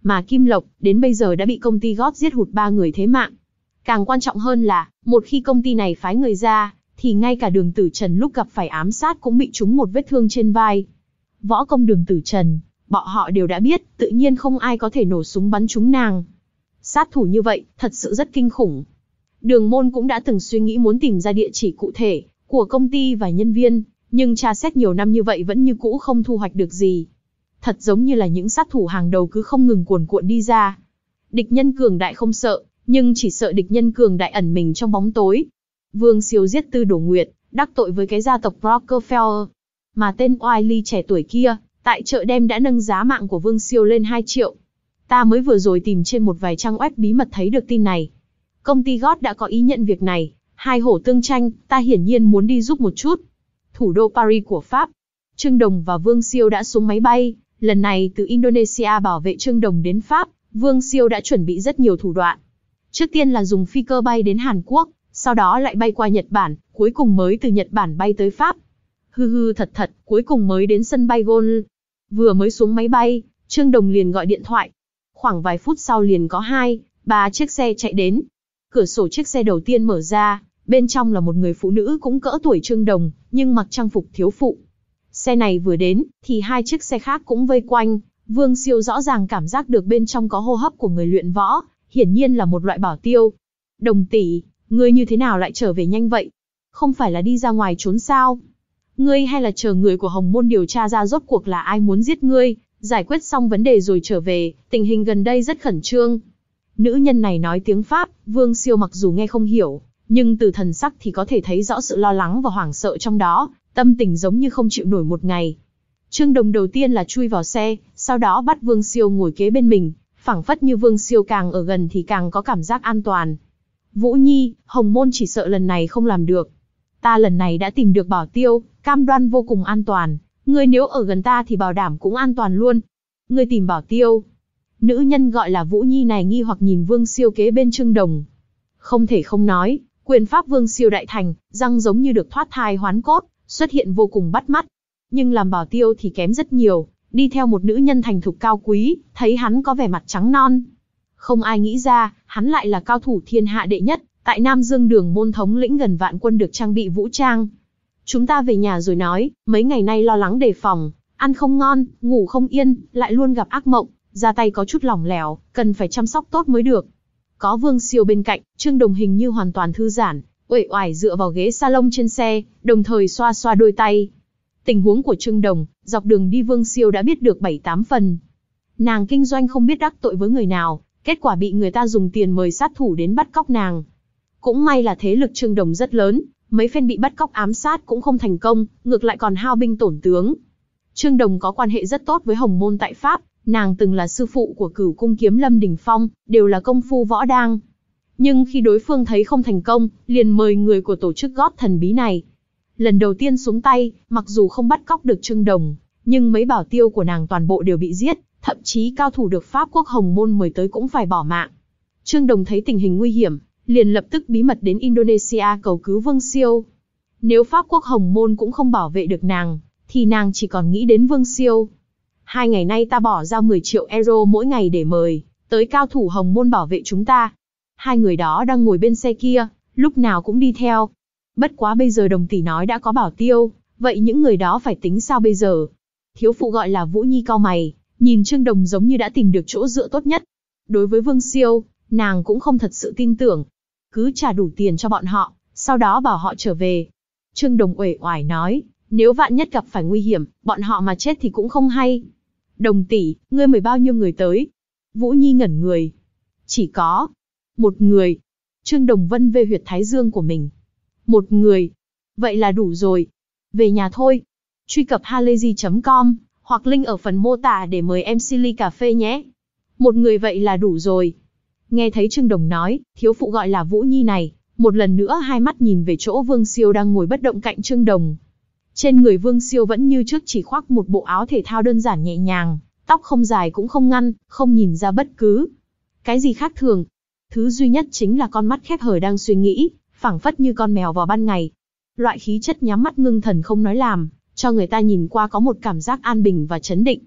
Speaker 1: Mà Kim Lộc, đến bây giờ đã bị công ty gót giết hụt ba người thế mạng. Càng quan trọng hơn là, một khi công ty này phái người ra, thì ngay cả Đường Tử Trần lúc gặp phải ám sát cũng bị trúng một vết thương trên vai. Võ công Đường Tử Trần, bọn họ đều đã biết, tự nhiên không ai có thể nổ súng bắn trúng nàng. Sát thủ như vậy, thật sự rất kinh khủng. Đường Môn cũng đã từng suy nghĩ muốn tìm ra địa chỉ cụ thể của công ty và nhân viên, nhưng tra xét nhiều năm như vậy vẫn như cũ không thu hoạch được gì. Thật giống như là những sát thủ hàng đầu cứ không ngừng cuồn cuộn đi ra. Địch nhân cường đại không sợ, nhưng chỉ sợ địch nhân cường đại ẩn mình trong bóng tối. Vương Siêu giết Tư Đồ Nguyệt, đắc tội với cái gia tộc Rockefeller. Mà tên oai ly trẻ tuổi kia, tại chợ đêm đã nâng giá mạng của Vương Siêu lên hai triệu. Ta mới vừa rồi tìm trên một vài trang web bí mật thấy được tin này. Công ty gót đã có ý nhận việc này, hai hổ tương tranh, ta hiển nhiên muốn đi giúp một chút. Thủ đô Paris của Pháp, Trương Đồng và Vương Siêu đã xuống máy bay, lần này từ Indonesia bảo vệ Trương Đồng đến Pháp, Vương Siêu đã chuẩn bị rất nhiều thủ đoạn. Trước tiên là dùng phi cơ bay đến Hàn Quốc, sau đó lại bay qua Nhật Bản, cuối cùng mới từ Nhật Bản bay tới Pháp. Hư hư thật thật, cuối cùng mới đến sân bay Gol. Vừa mới xuống máy bay, Trương Đồng liền gọi điện thoại. Khoảng vài phút sau liền có hai, ba chiếc xe chạy đến. Cửa sổ chiếc xe đầu tiên mở ra, bên trong là một người phụ nữ cũng cỡ tuổi Trương Đồng, nhưng mặc trang phục thiếu phụ. Xe này vừa đến, thì hai chiếc xe khác cũng vây quanh. Vương Siêu rõ ràng cảm giác được bên trong có hô hấp của người luyện võ, hiển nhiên là một loại bảo tiêu. Đồng tỷ, ngươi như thế nào lại trở về nhanh vậy? Không phải là đi ra ngoài trốn sao? Ngươi hay là chờ người của Hồng Môn điều tra ra rốt cuộc là ai muốn giết ngươi, giải quyết xong vấn đề rồi trở về, tình hình gần đây rất khẩn trương. Nữ nhân này nói tiếng Pháp, Vương Siêu mặc dù nghe không hiểu, nhưng từ thần sắc thì có thể thấy rõ sự lo lắng và hoảng sợ trong đó, tâm tình giống như không chịu nổi một ngày. Trương Đồng đầu tiên là chui vào xe, sau đó bắt Vương Siêu ngồi kế bên mình, phảng phất như Vương Siêu càng ở gần thì càng có cảm giác an toàn. Vũ Nhi, Hồng Môn chỉ sợ lần này không làm được. Ta lần này đã tìm được bảo tiêu, cam đoan vô cùng an toàn. Ngươi nếu ở gần ta thì bảo đảm cũng an toàn luôn. Ngươi tìm bảo tiêu. Nữ nhân gọi là Vũ Nhi này nghi hoặc nhìn Vương Siêu kế bên Trương Đồng. Không thể không nói, quyền pháp Vương Siêu đại thành, răng giống như được thoát thai hoán cốt, xuất hiện vô cùng bắt mắt. Nhưng làm bảo tiêu thì kém rất nhiều, đi theo một nữ nhân thành thục cao quý, thấy hắn có vẻ mặt trắng non. Không ai nghĩ ra, hắn lại là cao thủ thiên hạ đệ nhất, tại Nam Dương Đường Môn thống lĩnh gần vạn quân được trang bị vũ trang. Chúng ta về nhà rồi nói, mấy ngày nay lo lắng đề phòng, ăn không ngon, ngủ không yên, lại luôn gặp ác mộng, ra tay có chút lỏng lẻo, cần phải chăm sóc tốt mới được. Có Vương Siêu bên cạnh, Trương Đồng hình như hoàn toàn thư giãn, uể oải dựa vào ghế salon trên xe, đồng thời xoa xoa đôi tay. Tình huống của Trương Đồng, dọc đường đi Vương Siêu đã biết được bảy tám phần. Nàng kinh doanh không biết đắc tội với người nào, kết quả bị người ta dùng tiền mời sát thủ đến bắt cóc nàng. Cũng may là thế lực Trương Đồng rất lớn, mấy phen bị bắt cóc ám sát cũng không thành công, ngược lại còn hao binh tổn tướng. Trương Đồng có quan hệ rất tốt với Hồng Môn tại Pháp, nàng từng là sư phụ của Cửu Cung Kiếm Lâm Đình Phong, đều là công phu võ đang. Nhưng khi đối phương thấy không thành công, liền mời người của tổ chức gót thần bí này. Lần đầu tiên xuống tay, mặc dù không bắt cóc được Trương Đồng, nhưng mấy bảo tiêu của nàng toàn bộ đều bị giết, thậm chí cao thủ được Pháp quốc Hồng Môn mời tới cũng phải bỏ mạng. Trương Đồng thấy tình hình nguy hiểm, liền lập tức bí mật đến Indonesia cầu cứu Vương Siêu. Nếu Pháp quốc Hồng Môn cũng không bảo vệ được nàng, thì nàng chỉ còn nghĩ đến Vương Siêu. Hai ngày nay ta bỏ ra mười triệu euro mỗi ngày để mời tới cao thủ Hồng Môn bảo vệ chúng ta. Hai người đó đang ngồi bên xe kia, lúc nào cũng đi theo. Bất quá bây giờ Đồng tỷ nói đã có bảo tiêu, vậy những người đó phải tính sao bây giờ? Thiếu phụ gọi là Vũ Nhi cau mày, nhìn Trương Đồng giống như đã tìm được chỗ dựa tốt nhất. Đối với Vương Siêu, nàng cũng không thật sự tin tưởng. Cứ trả đủ tiền cho bọn họ, sau đó bảo họ trở về. Trương Đồng uể oải nói, nếu vạn nhất gặp phải nguy hiểm, bọn họ mà chết thì cũng không hay. Đồng tỷ, ngươi mời bao nhiêu người tới? Vũ Nhi ngẩn người. Chỉ có một người. Trương Đồng vân về huyệt thái dương của mình. Một người. Vậy là đủ rồi. Về nhà thôi. Truy cập halayzi chấm com, hoặc link ở phần mô tả để mời em xê ly cà phê nhé. Một người vậy là đủ rồi. Nghe thấy Trương Đồng nói, thiếu phụ gọi là Vũ Nhi này, một lần nữa hai mắt nhìn về chỗ Vương Siêu đang ngồi bất động cạnh Trương Đồng. Trên người Vương Siêu vẫn như trước chỉ khoác một bộ áo thể thao đơn giản nhẹ nhàng, tóc không dài cũng không ngăn, không nhìn ra bất cứ cái gì khác thường. Thứ duy nhất chính là con mắt khép hờ đang suy nghĩ, phảng phất như con mèo vào ban ngày. Loại khí chất nhắm mắt ngưng thần không nói làm, cho người ta nhìn qua có một cảm giác an bình và chấn định.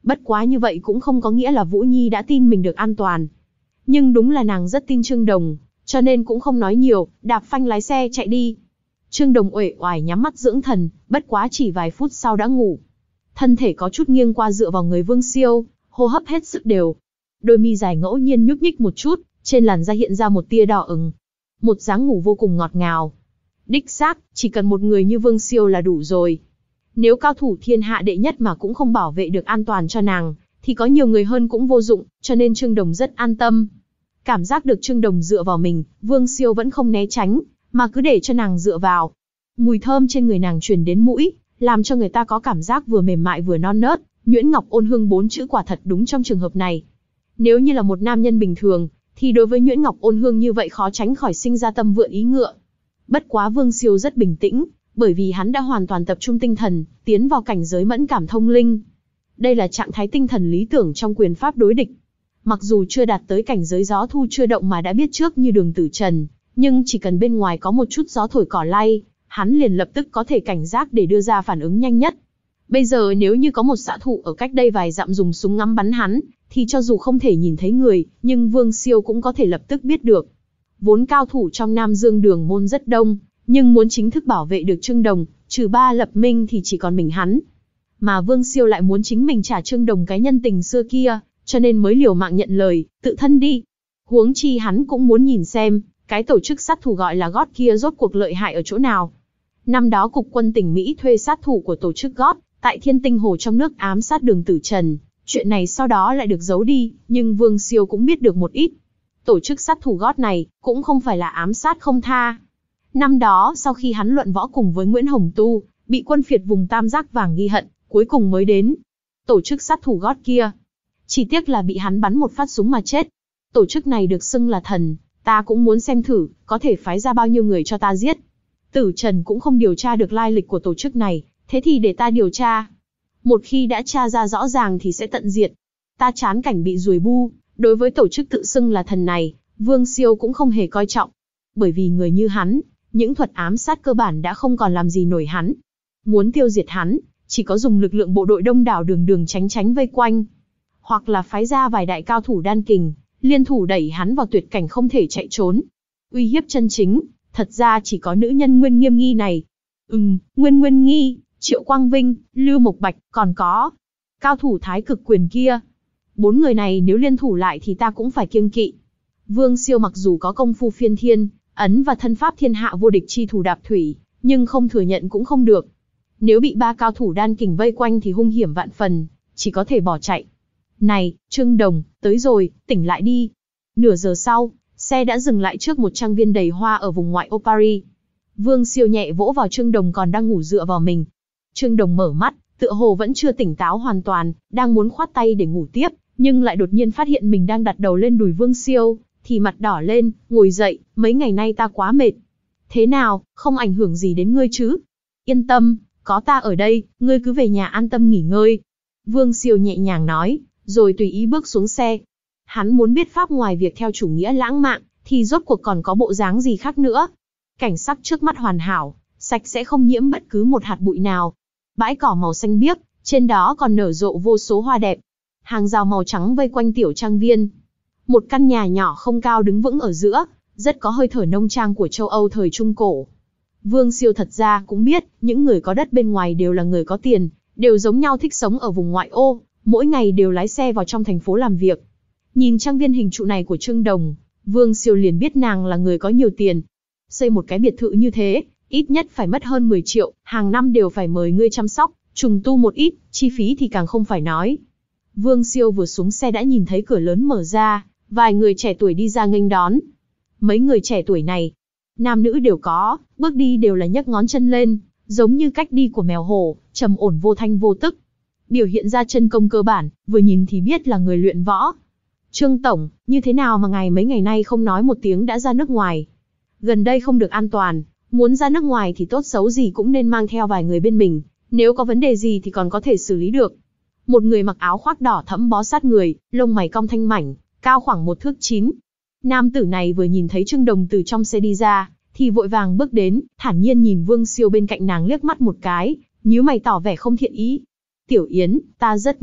Speaker 1: Bất quá như vậy cũng không có nghĩa là Vũ Nhi đã tin mình được an toàn. Nhưng đúng là nàng rất tin Trương Đồng, cho nên cũng không nói nhiều, đạp phanh lái xe chạy đi. Trương Đồng uể oải nhắm mắt dưỡng thần, bất quá chỉ vài phút sau đã ngủ. Thân thể có chút nghiêng qua dựa vào người Vương Siêu, hô hấp hết sức đều. Đôi mi dài ngẫu nhiên nhúc nhích một chút, trên làn da hiện ra một tia đỏ ửng. Một dáng ngủ vô cùng ngọt ngào. Đích xác, chỉ cần một người như Vương Siêu là đủ rồi. Nếu cao thủ thiên hạ đệ nhất mà cũng không bảo vệ được an toàn cho nàng, thì có nhiều người hơn cũng vô dụng, cho nên Trương Đồng rất an tâm. Cảm giác được Trương Đồng dựa vào mình, Vương Siêu vẫn không né tránh, mà cứ để cho nàng dựa vào. Mùi thơm trên người nàng truyền đến mũi, làm cho người ta có cảm giác vừa mềm mại vừa non nớt. Nhuyễn Ngọc ôn hương bốn chữ quả thật đúng trong trường hợp này. Nếu như là một nam nhân bình thường, thì đối với Nhuyễn Ngọc ôn hương như vậy khó tránh khỏi sinh ra tâm vượn ý ngựa. Bất quá Vương Siêu rất bình tĩnh, bởi vì hắn đã hoàn toàn tập trung tinh thần, tiến vào cảnh giới mẫn cảm thông linh. Đây là trạng thái tinh thần lý tưởng trong quyền pháp đối địch. Mặc dù chưa đạt tới cảnh giới gió thu chưa động mà đã biết trước như Đường Tử Trần, nhưng chỉ cần bên ngoài có một chút gió thổi cỏ lay, hắn liền lập tức có thể cảnh giác để đưa ra phản ứng nhanh nhất. Bây giờ nếu như có một xạ thủ ở cách đây vài dặm dùng súng ngắm bắn hắn, thì cho dù không thể nhìn thấy người, nhưng Vương Siêu cũng có thể lập tức biết được. Vốn cao thủ trong Nam Dương Đường môn rất đông, nhưng muốn chính thức bảo vệ được Trương Đồng, trừ ba Lập Minh thì chỉ còn mình hắn. Mà Vương Siêu lại muốn chính mình trả Trương Đồng cái nhân tình xưa kia, cho nên mới liều mạng nhận lời, tự thân đi. Huống chi hắn cũng muốn nhìn xem, cái tổ chức sát thủ gọi là gót kia rốt cuộc lợi hại ở chỗ nào. Năm đó Cục Quân tỉnh Mỹ thuê sát thủ của tổ chức gót, tại Thiên Tinh Hồ trong nước ám sát Đường Tử Trần. Chuyện này sau đó lại được giấu đi, nhưng Vương Siêu cũng biết được một ít. Tổ chức sát thủ gót này, cũng không phải là ám sát không tha. Năm đó, sau khi hắn luận võ cùng với Nguyễn Hồng Tu, bị quân phiệt vùng Tam Giác Vàng ghi hận, cuối cùng mới đến. Tổ chức sát thủ gót kia. Chỉ tiếc là bị hắn bắn một phát súng mà chết. Tổ chức này được xưng là thần, ta cũng muốn xem thử, có thể phái ra bao nhiêu người cho ta giết. Tử Trần cũng không điều tra được lai lịch của tổ chức này, thế thì để ta điều tra. Một khi đã tra ra rõ ràng thì sẽ tận diệt. Ta chán cảnh bị ruồi bu, đối với tổ chức tự xưng là thần này, Vương Siêu cũng không hề coi trọng. Bởi vì người như hắn, những thuật ám sát cơ bản đã không còn làm gì nổi hắn. Muốn tiêu diệt hắn, chỉ có dùng lực lượng bộ đội đông đảo đường đường tránh tránh vây quanh. Hoặc là phái ra vài đại cao thủ đan kình, liên thủ đẩy hắn vào tuyệt cảnh không thể chạy trốn. Uy hiếp chân chính, thật ra chỉ có nữ nhân Nguyên Nghiêm Nghi này. Ừm, Nguyên Nguyên Nghi, Triệu Quang Vinh, Lưu Mộc Bạch, còn có cao thủ Thái Cực Quyền kia. Bốn người này nếu liên thủ lại thì ta cũng phải kiêng kỵ. Vương Siêu mặc dù có công phu phiên thiên, ấn và thân pháp thiên hạ vô địch chi thủ đạp thủy, nhưng không thừa nhận cũng không được. Nếu bị ba cao thủ đan kình vây quanh thì hung hiểm vạn phần, chỉ có thể bỏ chạy. Này, Trương Đồng, tới rồi, tỉnh lại đi. Nửa giờ sau, xe đã dừng lại trước một trang viên đầy hoa ở vùng ngoại ô Paris. Vương Siêu nhẹ vỗ vào Trương Đồng còn đang ngủ dựa vào mình. Trương Đồng mở mắt, tựa hồ vẫn chưa tỉnh táo hoàn toàn, đang muốn khoát tay để ngủ tiếp, nhưng lại đột nhiên phát hiện mình đang đặt đầu lên đùi Vương Siêu, thì mặt đỏ lên, ngồi dậy, mấy ngày nay ta quá mệt. Thế nào, không ảnh hưởng gì đến ngươi chứ? Yên tâm, có ta ở đây, ngươi cứ về nhà an tâm nghỉ ngơi. Vương Siêu nhẹ nhàng nói, rồi tùy ý bước xuống xe. Hắn muốn biết pháp ngoài việc theo chủ nghĩa lãng mạn, thì rốt cuộc còn có bộ dáng gì khác nữa. Cảnh sắc trước mắt hoàn hảo, sạch sẽ không nhiễm bất cứ một hạt bụi nào. Bãi cỏ màu xanh biếc, trên đó còn nở rộ vô số hoa đẹp. Hàng rào màu trắng vây quanh tiểu trang viên. Một căn nhà nhỏ không cao đứng vững ở giữa, rất có hơi thở nông trang của châu Âu thời Trung Cổ. Vương Siêu thật ra cũng biết, những người có đất bên ngoài đều là người có tiền, đều giống nhau thích sống ở vùng ngoại ô, mỗi ngày đều lái xe vào trong thành phố làm việc. Nhìn trang viên hình trụ này của Trương Đồng, Vương Siêu liền biết nàng là người có nhiều tiền. Xây một cái biệt thự như thế, ít nhất phải mất hơn mười triệu, hàng năm đều phải mời ngươi chăm sóc, trùng tu một ít, chi phí thì càng không phải nói. Vương Siêu vừa xuống xe đã nhìn thấy cửa lớn mở ra, vài người trẻ tuổi đi ra nghênh đón. Mấy người trẻ tuổi này, nam nữ đều có, bước đi đều là nhấc ngón chân lên, giống như cách đi của mèo hổ, trầm ổn vô thanh vô tức. Biểu hiện ra chân công cơ bản, vừa nhìn thì biết là người luyện võ. Trương Tổng, như thế nào mà ngài mấy ngày nay không nói một tiếng đã ra nước ngoài? Gần đây không được an toàn, muốn ra nước ngoài thì tốt xấu gì cũng nên mang theo vài người bên mình, nếu có vấn đề gì thì còn có thể xử lý được. Một người mặc áo khoác đỏ thẫm bó sát người, lông mày cong thanh mảnh, cao khoảng một thước chín. Nam tử này vừa nhìn thấy Trương Đồng từ trong xe đi ra, thì vội vàng bước đến, thản nhiên nhìn Vương Siêu bên cạnh nàng liếc mắt một cái, nhíu mày tỏ vẻ không thiện ý. Tiểu Yến, ta rất mệt,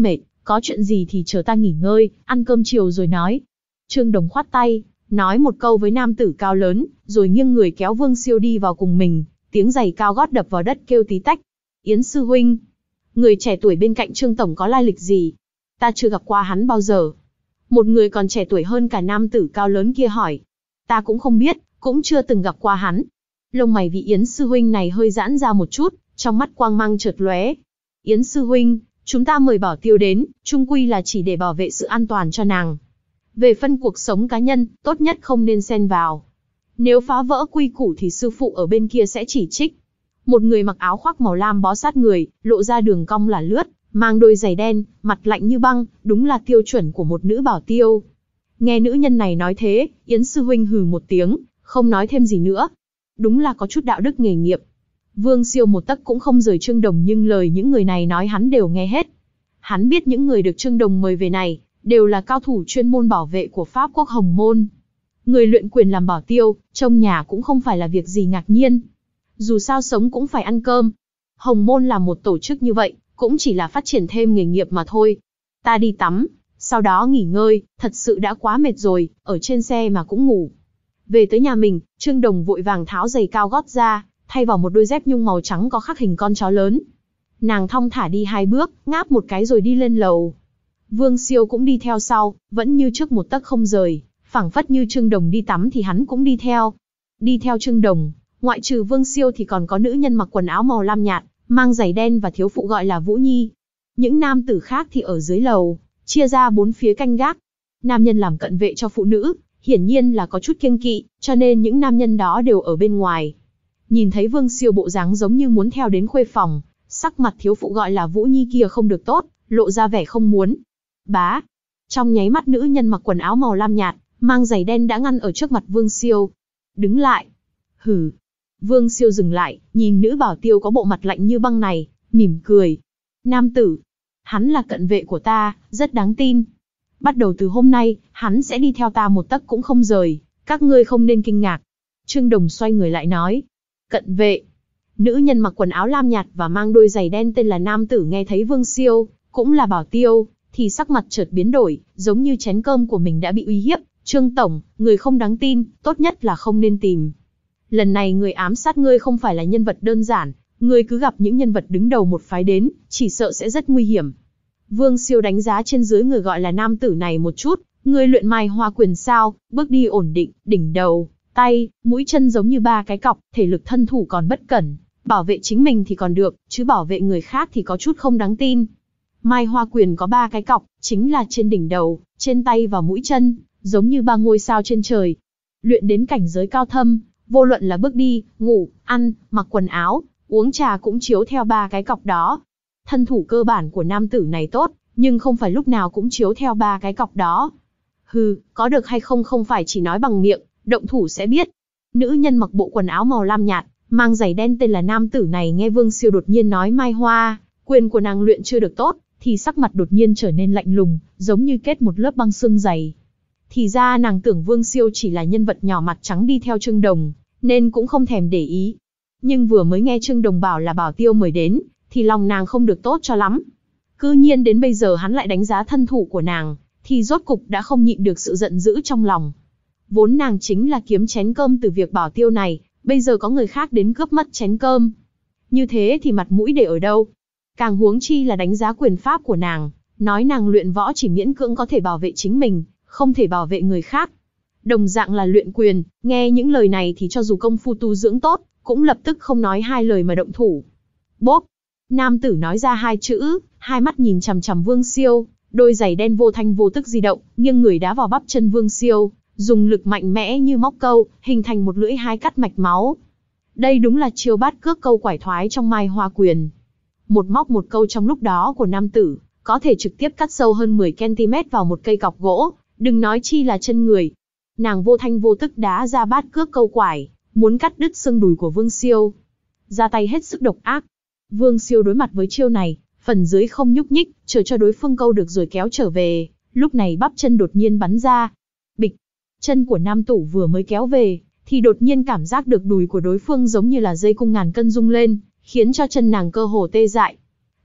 Speaker 1: Có chuyện gì thì chờ ta nghỉ ngơi, ăn cơm chiều rồi nói. Trương Đồng khoát tay, nói một câu với nam tử cao lớn, rồi nghiêng người kéo Vương Siêu đi vào cùng mình, tiếng giày cao gót đập vào đất kêu tí tách. Yến sư huynh, người trẻ tuổi bên cạnh Trương tổng có lai lịch gì? Ta chưa gặp qua hắn bao giờ. Một người còn trẻ tuổi hơn cả nam tử cao lớn kia hỏi. Ta cũng không biết, cũng chưa từng gặp qua hắn. Lông mày vị Yến sư huynh này hơi giãn ra một chút, trong mắt quang mang chợt lóe. Yến sư huynh, chúng ta mời Bảo Tiêu đến, chung quy là chỉ để bảo vệ sự an toàn cho nàng. Về phân cuộc sống cá nhân, tốt nhất không nên xen vào. Nếu phá vỡ quy củ thì sư phụ ở bên kia sẽ chỉ trích. Một người mặc áo khoác màu lam bó sát người, lộ ra đường cong là lướt, mang đôi giày đen, mặt lạnh như băng, đúng là tiêu chuẩn của một nữ bảo tiêu. Nghe nữ nhân này nói thế, Yến sư huynh hừ một tiếng, không nói thêm gì nữa. Đúng là có chút đạo đức nghề nghiệp. Vương Siêu một tấc cũng không rời Trương Đồng, nhưng lời những người này nói hắn đều nghe hết. Hắn biết những người được Trương Đồng mời về này, đều là cao thủ chuyên môn bảo vệ của Pháp quốc Hồng Môn. Người luyện quyền làm bảo tiêu, trông nhà cũng không phải là việc gì ngạc nhiên. Dù sao sống cũng phải ăn cơm. Hồng Môn là một tổ chức như vậy, cũng chỉ là phát triển thêm nghề nghiệp mà thôi. Ta đi tắm, sau đó nghỉ ngơi, thật sự đã quá mệt rồi, ở trên xe mà cũng ngủ. Về tới nhà mình, Trương Đồng vội vàng tháo giày cao gót ra, thay vào một đôi dép nhung màu trắng có khắc hình con chó lớn. Nàng thong thả đi hai bước, ngáp một cái rồi đi lên lầu. Vương Siêu cũng đi theo sau, vẫn như trước một tấc không rời, phảng phất như Trương Đồng đi tắm thì hắn cũng đi theo. Đi theo Trương Đồng, ngoại trừ Vương Siêu thì còn có nữ nhân mặc quần áo màu lam nhạt, mang giày đen và thiếu phụ gọi là Vũ Nhi. Những nam tử khác thì ở dưới lầu, chia ra bốn phía canh gác. Nam nhân làm cận vệ cho phụ nữ, hiển nhiên là có chút kiêng kỵ, cho nên những nam nhân đó đều ở bên ngoài. Nhìn thấy Vương Siêu bộ dáng giống như muốn theo đến khuê phòng, sắc mặt thiếu phụ gọi là Vũ Nhi kia không được tốt, lộ ra vẻ không muốn. Bá. Trong nháy mắt nữ nhân mặc quần áo màu lam nhạt, mang giày đen đã ngăn ở trước mặt Vương Siêu. Đứng lại. Hừ. Vương Siêu dừng lại, nhìn nữ bảo tiêu có bộ mặt lạnh như băng này, mỉm cười. Nam tử. Hắn là cận vệ của ta, rất đáng tin. Bắt đầu từ hôm nay, hắn sẽ đi theo ta một tấc cũng không rời, các ngươi không nên kinh ngạc. Trương Đồng xoay người lại nói. Cận vệ. Nữ nhân mặc quần áo lam nhạt và mang đôi giày đen tên là nam tử nghe thấy Vương Siêu, cũng là bảo tiêu, thì sắc mặt chợt biến đổi, giống như chén cơm của mình đã bị uy hiếp. Trương tổng, người không đáng tin, tốt nhất là không nên tìm. Lần này người ám sát ngươi không phải là nhân vật đơn giản, ngươi cứ gặp những nhân vật đứng đầu một phái đến, chỉ sợ sẽ rất nguy hiểm. Vương Siêu đánh giá trên dưới người gọi là nam tử này một chút, ngươi luyện Mai Hoa quyền sao, bước đi ổn định, đỉnh đầu, tay, mũi chân giống như ba cái cọc, thể lực thân thủ còn bất cẩn, bảo vệ chính mình thì còn được, chứ bảo vệ người khác thì có chút không đáng tin. Mai Hoa quyền có ba cái cọc, chính là trên đỉnh đầu, trên tay và mũi chân, giống như ba ngôi sao trên trời. Luyện đến cảnh giới cao thâm, vô luận là bước đi, ngủ, ăn, mặc quần áo, uống trà cũng chiếu theo ba cái cọc đó. Thân thủ cơ bản của nam tử này tốt, nhưng không phải lúc nào cũng chiếu theo ba cái cọc đó. Hừ, có được hay không không phải chỉ nói bằng miệng, động thủ sẽ biết. Nữ nhân mặc bộ quần áo màu lam nhạt, mang giày đen tên là nam tử này nghe Vương Siêu đột nhiên nói Mai Hoa, quyền của nàng luyện chưa được tốt, thì sắc mặt đột nhiên trở nên lạnh lùng, giống như kết một lớp băng xương dày. Thì ra nàng tưởng Vương Siêu chỉ là nhân vật nhỏ mặt trắng đi theo Trương Đồng, nên cũng không thèm để ý. Nhưng vừa mới nghe Trương Đồng bảo là bảo tiêu mời đến, thì lòng nàng không được tốt cho lắm. Cư nhiên đến bây giờ hắn lại đánh giá thân thủ của nàng, thì rốt cục đã không nhịn được sự giận dữ trong lòng. Vốn nàng chính là kiếm chén cơm từ việc bảo tiêu này, bây giờ có người khác đến cướp mất chén cơm. Như thế thì mặt mũi để ở đâu? Càng huống chi là đánh giá quyền pháp của nàng, nói nàng luyện võ chỉ miễn cưỡng có thể bảo vệ chính mình, không thể bảo vệ người khác. Đồng dạng là luyện quyền, nghe những lời này thì cho dù công phu tu dưỡng tốt, cũng lập tức không nói hai lời mà động thủ. Bốp! Nam tử nói ra hai chữ, hai mắt nhìn chằm chằm Vương Siêu, đôi giày đen vô thanh vô tức di động, nghiêng người đá vào bắp chân Vương Siêu, dùng lực mạnh mẽ như móc câu, hình thành một lưỡi hái cắt mạch máu. Đây đúng là chiêu bát cước câu quải thoái trong Mai Hoa quyền. Một móc một câu trong lúc đó của nam tử, có thể trực tiếp cắt sâu hơn mười ki lô mét vào một cây cọc gỗ, đừng nói chi là chân người. Nàng vô thanh vô tức đá ra bát cước câu quải, muốn cắt đứt xương đùi của Vương Siêu. Ra tay hết sức độc ác. Vương Siêu đối mặt với chiêu này, phần dưới không nhúc nhích, chờ cho đối phương câu được rồi kéo trở về. Lúc này bắp chân đột nhiên bắn ra. Bịch! Chân của nam tử vừa mới kéo về, thì đột nhiên cảm giác được đùi của đối phương giống như là dây cung ngàn cân rung lên, khiến cho chân nàng cơ hồ tê dại.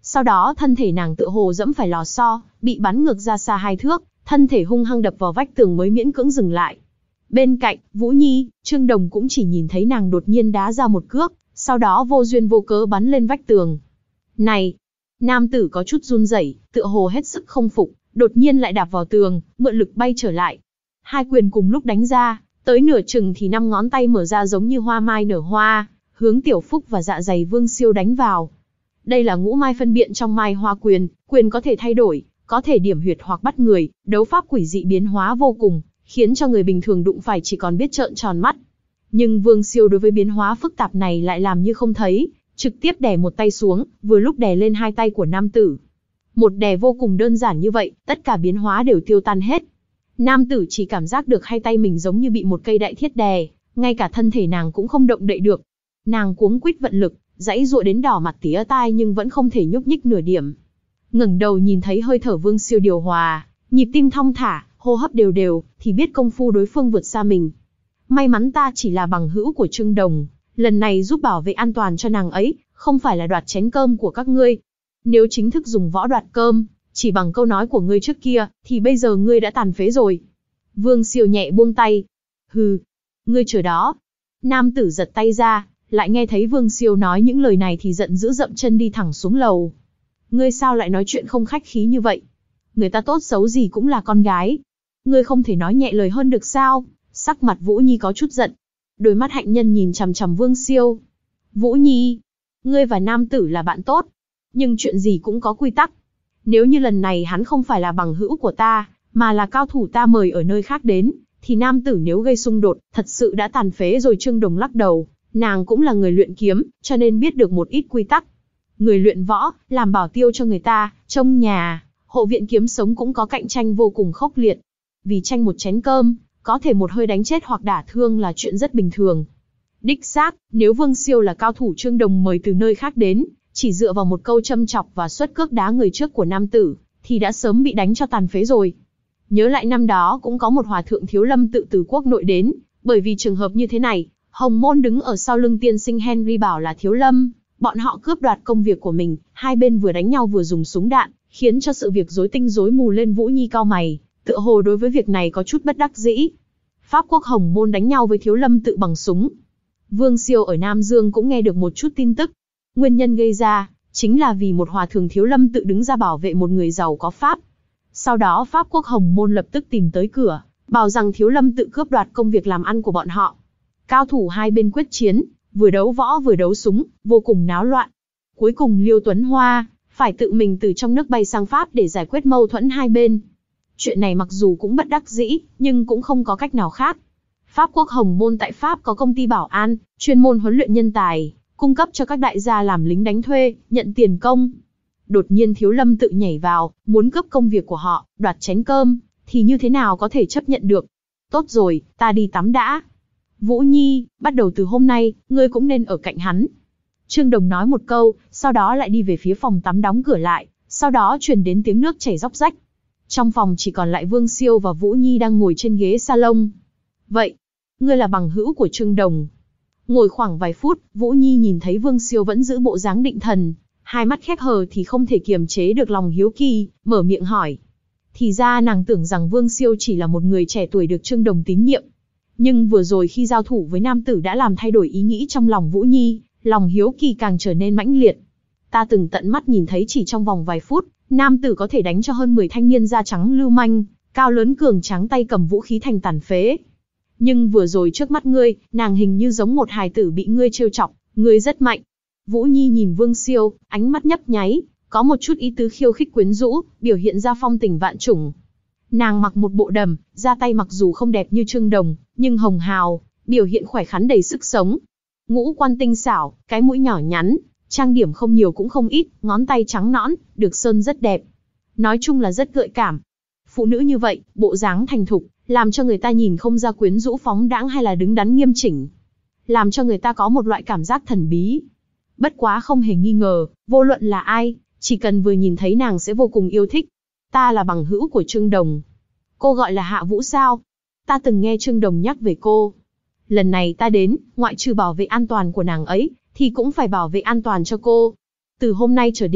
Speaker 1: Sau đó thân thể nàng tựa hồ dẫm phải lò xo, bị bắn ngược ra xa hai thước, thân thể hung hăng đập vào vách tường mới miễn cưỡng dừng lại. Bên cạnh, Vũ Nhi, Trương Đồng cũng chỉ nhìn thấy nàng đột nhiên đá ra một cước, sau đó vô duyên vô cớ bắn lên vách tường. Này! Nam tử có chút run rẩy, tựa hồ hết sức không phục, đột nhiên lại đạp vào tường, mượn lực bay trở lại. Hai quyền cùng lúc đánh ra, tới nửa chừng thì năm ngón tay mở ra giống như hoa mai nở hoa, hướng Tiểu Phúc và dạ dày Vương Siêu đánh vào. Đây là ngũ mai phân biện trong mai hoa quyền, quyền có thể thay đổi, có thể điểm huyệt hoặc bắt người, đấu pháp quỷ dị biến hóa vô cùng, khiến cho người bình thường đụng phải chỉ còn biết trợn tròn mắt. Nhưng Vương Siêu đối với biến hóa phức tạp này lại làm như không thấy, trực tiếp đè một tay xuống, vừa lúc đè lên hai tay của nam tử. Một đè vô cùng đơn giản như vậy, tất cả biến hóa đều tiêu tan hết. Nam tử chỉ cảm giác được hai tay mình giống như bị một cây đại thiết đè, ngay cả thân thể nàng cũng không động đậy được. Nàng cuống quýt vận lực, giãy giụa đến đỏ mặt tía tai nhưng vẫn không thể nhúc nhích nửa điểm. Ngẩng đầu nhìn thấy hơi thở Vương Siêu điều hòa, nhịp tim thong thả, hô hấp đều đều, thì biết công phu đối phương vượt xa mình. May mắn ta chỉ là bằng hữu của Trương Đồng, lần này giúp bảo vệ an toàn cho nàng ấy, không phải là đoạt chén cơm của các ngươi. Nếu chính thức dùng võ đoạt cơm, chỉ bằng câu nói của ngươi trước kia, thì bây giờ ngươi đã tàn phế rồi. Vương Siêu nhẹ buông tay. Hừ, ngươi chờ đó. Nam tử giật tay ra, lại nghe thấy Vương Siêu nói những lời này thì giận dữ dậm chân đi thẳng xuống lầu. Ngươi sao lại nói chuyện không khách khí như vậy? Người ta tốt xấu gì cũng là con gái. Ngươi không thể nói nhẹ lời hơn được sao? Sắc mặt Vũ Nhi có chút giận. Đôi mắt hạnh nhân nhìn chằm chằm Vương Siêu. Vũ Nhi, ngươi và nam tử là bạn tốt. Nhưng chuyện gì cũng có quy tắc. Nếu như lần này hắn không phải là bằng hữu của ta, mà là cao thủ ta mời ở nơi khác đến, thì nam tử nếu gây xung đột, thật sự đã tàn phế rồi. Trương Đồng lắc đầu. Nàng cũng là người luyện kiếm, cho nên biết được một ít quy tắc. Người luyện võ, làm bảo tiêu cho người ta, trông nhà, hộ viện kiếm sống cũng có cạnh tranh vô cùng khốc liệt. Vì tranh một chén cơm, có thể một hơi đánh chết hoặc đả thương là chuyện rất bình thường. Đích xác, nếu Vương Siêu là cao thủ Trương Đồng mời từ nơi khác đến, chỉ dựa vào một câu châm chọc và xuất cước đá người trước của nam tử, thì đã sớm bị đánh cho tàn phế rồi. Nhớ lại năm đó cũng có một hòa thượng Thiếu Lâm tự từ quốc nội đến, bởi vì trường hợp như thế này, Hồng Môn đứng ở sau lưng tiên sinh Henry bảo là Thiếu Lâm, bọn họ cướp đoạt công việc của mình, hai bên vừa đánh nhau vừa dùng súng đạn, khiến cho sự việc rối tinh rối mù lên. Vũ Nhi cau mày, tựa hồ đối với việc này có chút bất đắc dĩ. Pháp quốc Hồng Môn đánh nhau với Thiếu Lâm tự bằng súng. Vương Siêu ở Nam Dương cũng nghe được một chút tin tức. Nguyên nhân gây ra, chính là vì một hòa thượng Thiếu Lâm tự đứng ra bảo vệ một người giàu có Pháp. Sau đó Pháp quốc Hồng Môn lập tức tìm tới cửa, bảo rằng Thiếu Lâm tự cướp đoạt công việc làm ăn của bọn họ. Cao thủ hai bên quyết chiến, vừa đấu võ vừa đấu súng, vô cùng náo loạn. Cuối cùng Liêu Tuấn Hoa phải tự mình từ trong nước bay sang Pháp để giải quyết mâu thuẫn hai bên. Chuyện này mặc dù cũng bất đắc dĩ, nhưng cũng không có cách nào khác. Pháp quốc Hồng Môn tại Pháp có công ty bảo an, chuyên môn huấn luyện nhân tài, cung cấp cho các đại gia làm lính đánh thuê, nhận tiền công. Đột nhiên Thiếu Lâm tự nhảy vào, muốn cướp công việc của họ, đoạt chén cơm, thì như thế nào có thể chấp nhận được. Tốt rồi, ta đi tắm đã. Vũ Nhi, bắt đầu từ hôm nay, ngươi cũng nên ở cạnh hắn. Trương Đồng nói một câu, sau đó lại đi về phía phòng tắm đóng cửa lại, sau đó truyền đến tiếng nước chảy róc rách. Trong phòng chỉ còn lại Vương Siêu và Vũ Nhi đang ngồi trên ghế salon. Vậy, ngươi là bằng hữu của Trương Đồng. Ngồi khoảng vài phút, Vũ Nhi nhìn thấy Vương Siêu vẫn giữ bộ dáng định thần, hai mắt khép hờ thì không thể kiềm chế được lòng hiếu kỳ, mở miệng hỏi. Thì ra nàng tưởng rằng Vương Siêu chỉ là một người trẻ tuổi được Trương Đồng tín nhiệm. Nhưng vừa rồi khi giao thủ với nam tử đã làm thay đổi ý nghĩ trong lòng Vũ Nhi, lòng hiếu kỳ càng trở nên mãnh liệt. Ta từng tận mắt nhìn thấy chỉ trong vòng vài phút, nam tử có thể đánh cho hơn mười thanh niên da trắng lưu manh, cao lớn cường tráng tay cầm vũ khí thành tàn phế. Nhưng vừa rồi trước mắt ngươi, nàng hình như giống một hài tử bị ngươi trêu chọc, ngươi rất mạnh. Vũ Nhi nhìn Vương Siêu, ánh mắt nhấp nháy, có một chút ý tứ khiêu khích quyến rũ, biểu hiện ra phong tình vạn trùng. Nàng mặc một bộ đầm, da tay mặc dù không đẹp như Trương Đồng, nhưng hồng hào, biểu hiện khỏe khoắn đầy sức sống. Ngũ quan tinh xảo, cái mũi nhỏ nhắn, trang điểm không nhiều cũng không ít, ngón tay trắng nõn, được sơn rất đẹp. Nói chung là rất gợi cảm. Phụ nữ như vậy, bộ dáng thành thục, làm cho người ta nhìn không ra quyến rũ phóng đãng hay là đứng đắn nghiêm chỉnh. Làm cho người ta có một loại cảm giác thần bí. Bất quá không hề nghi ngờ, vô luận là ai, chỉ cần vừa nhìn thấy nàng sẽ vô cùng yêu thích. Ta là bằng hữu của Trương Đồng. Cô gọi là Hạ Vũ sao? Ta từng nghe Trương Đồng nhắc về cô. Lần này ta đến, ngoại trừ bảo vệ an toàn của nàng ấy, thì cũng phải bảo vệ an toàn cho cô. Từ hôm nay trở đi,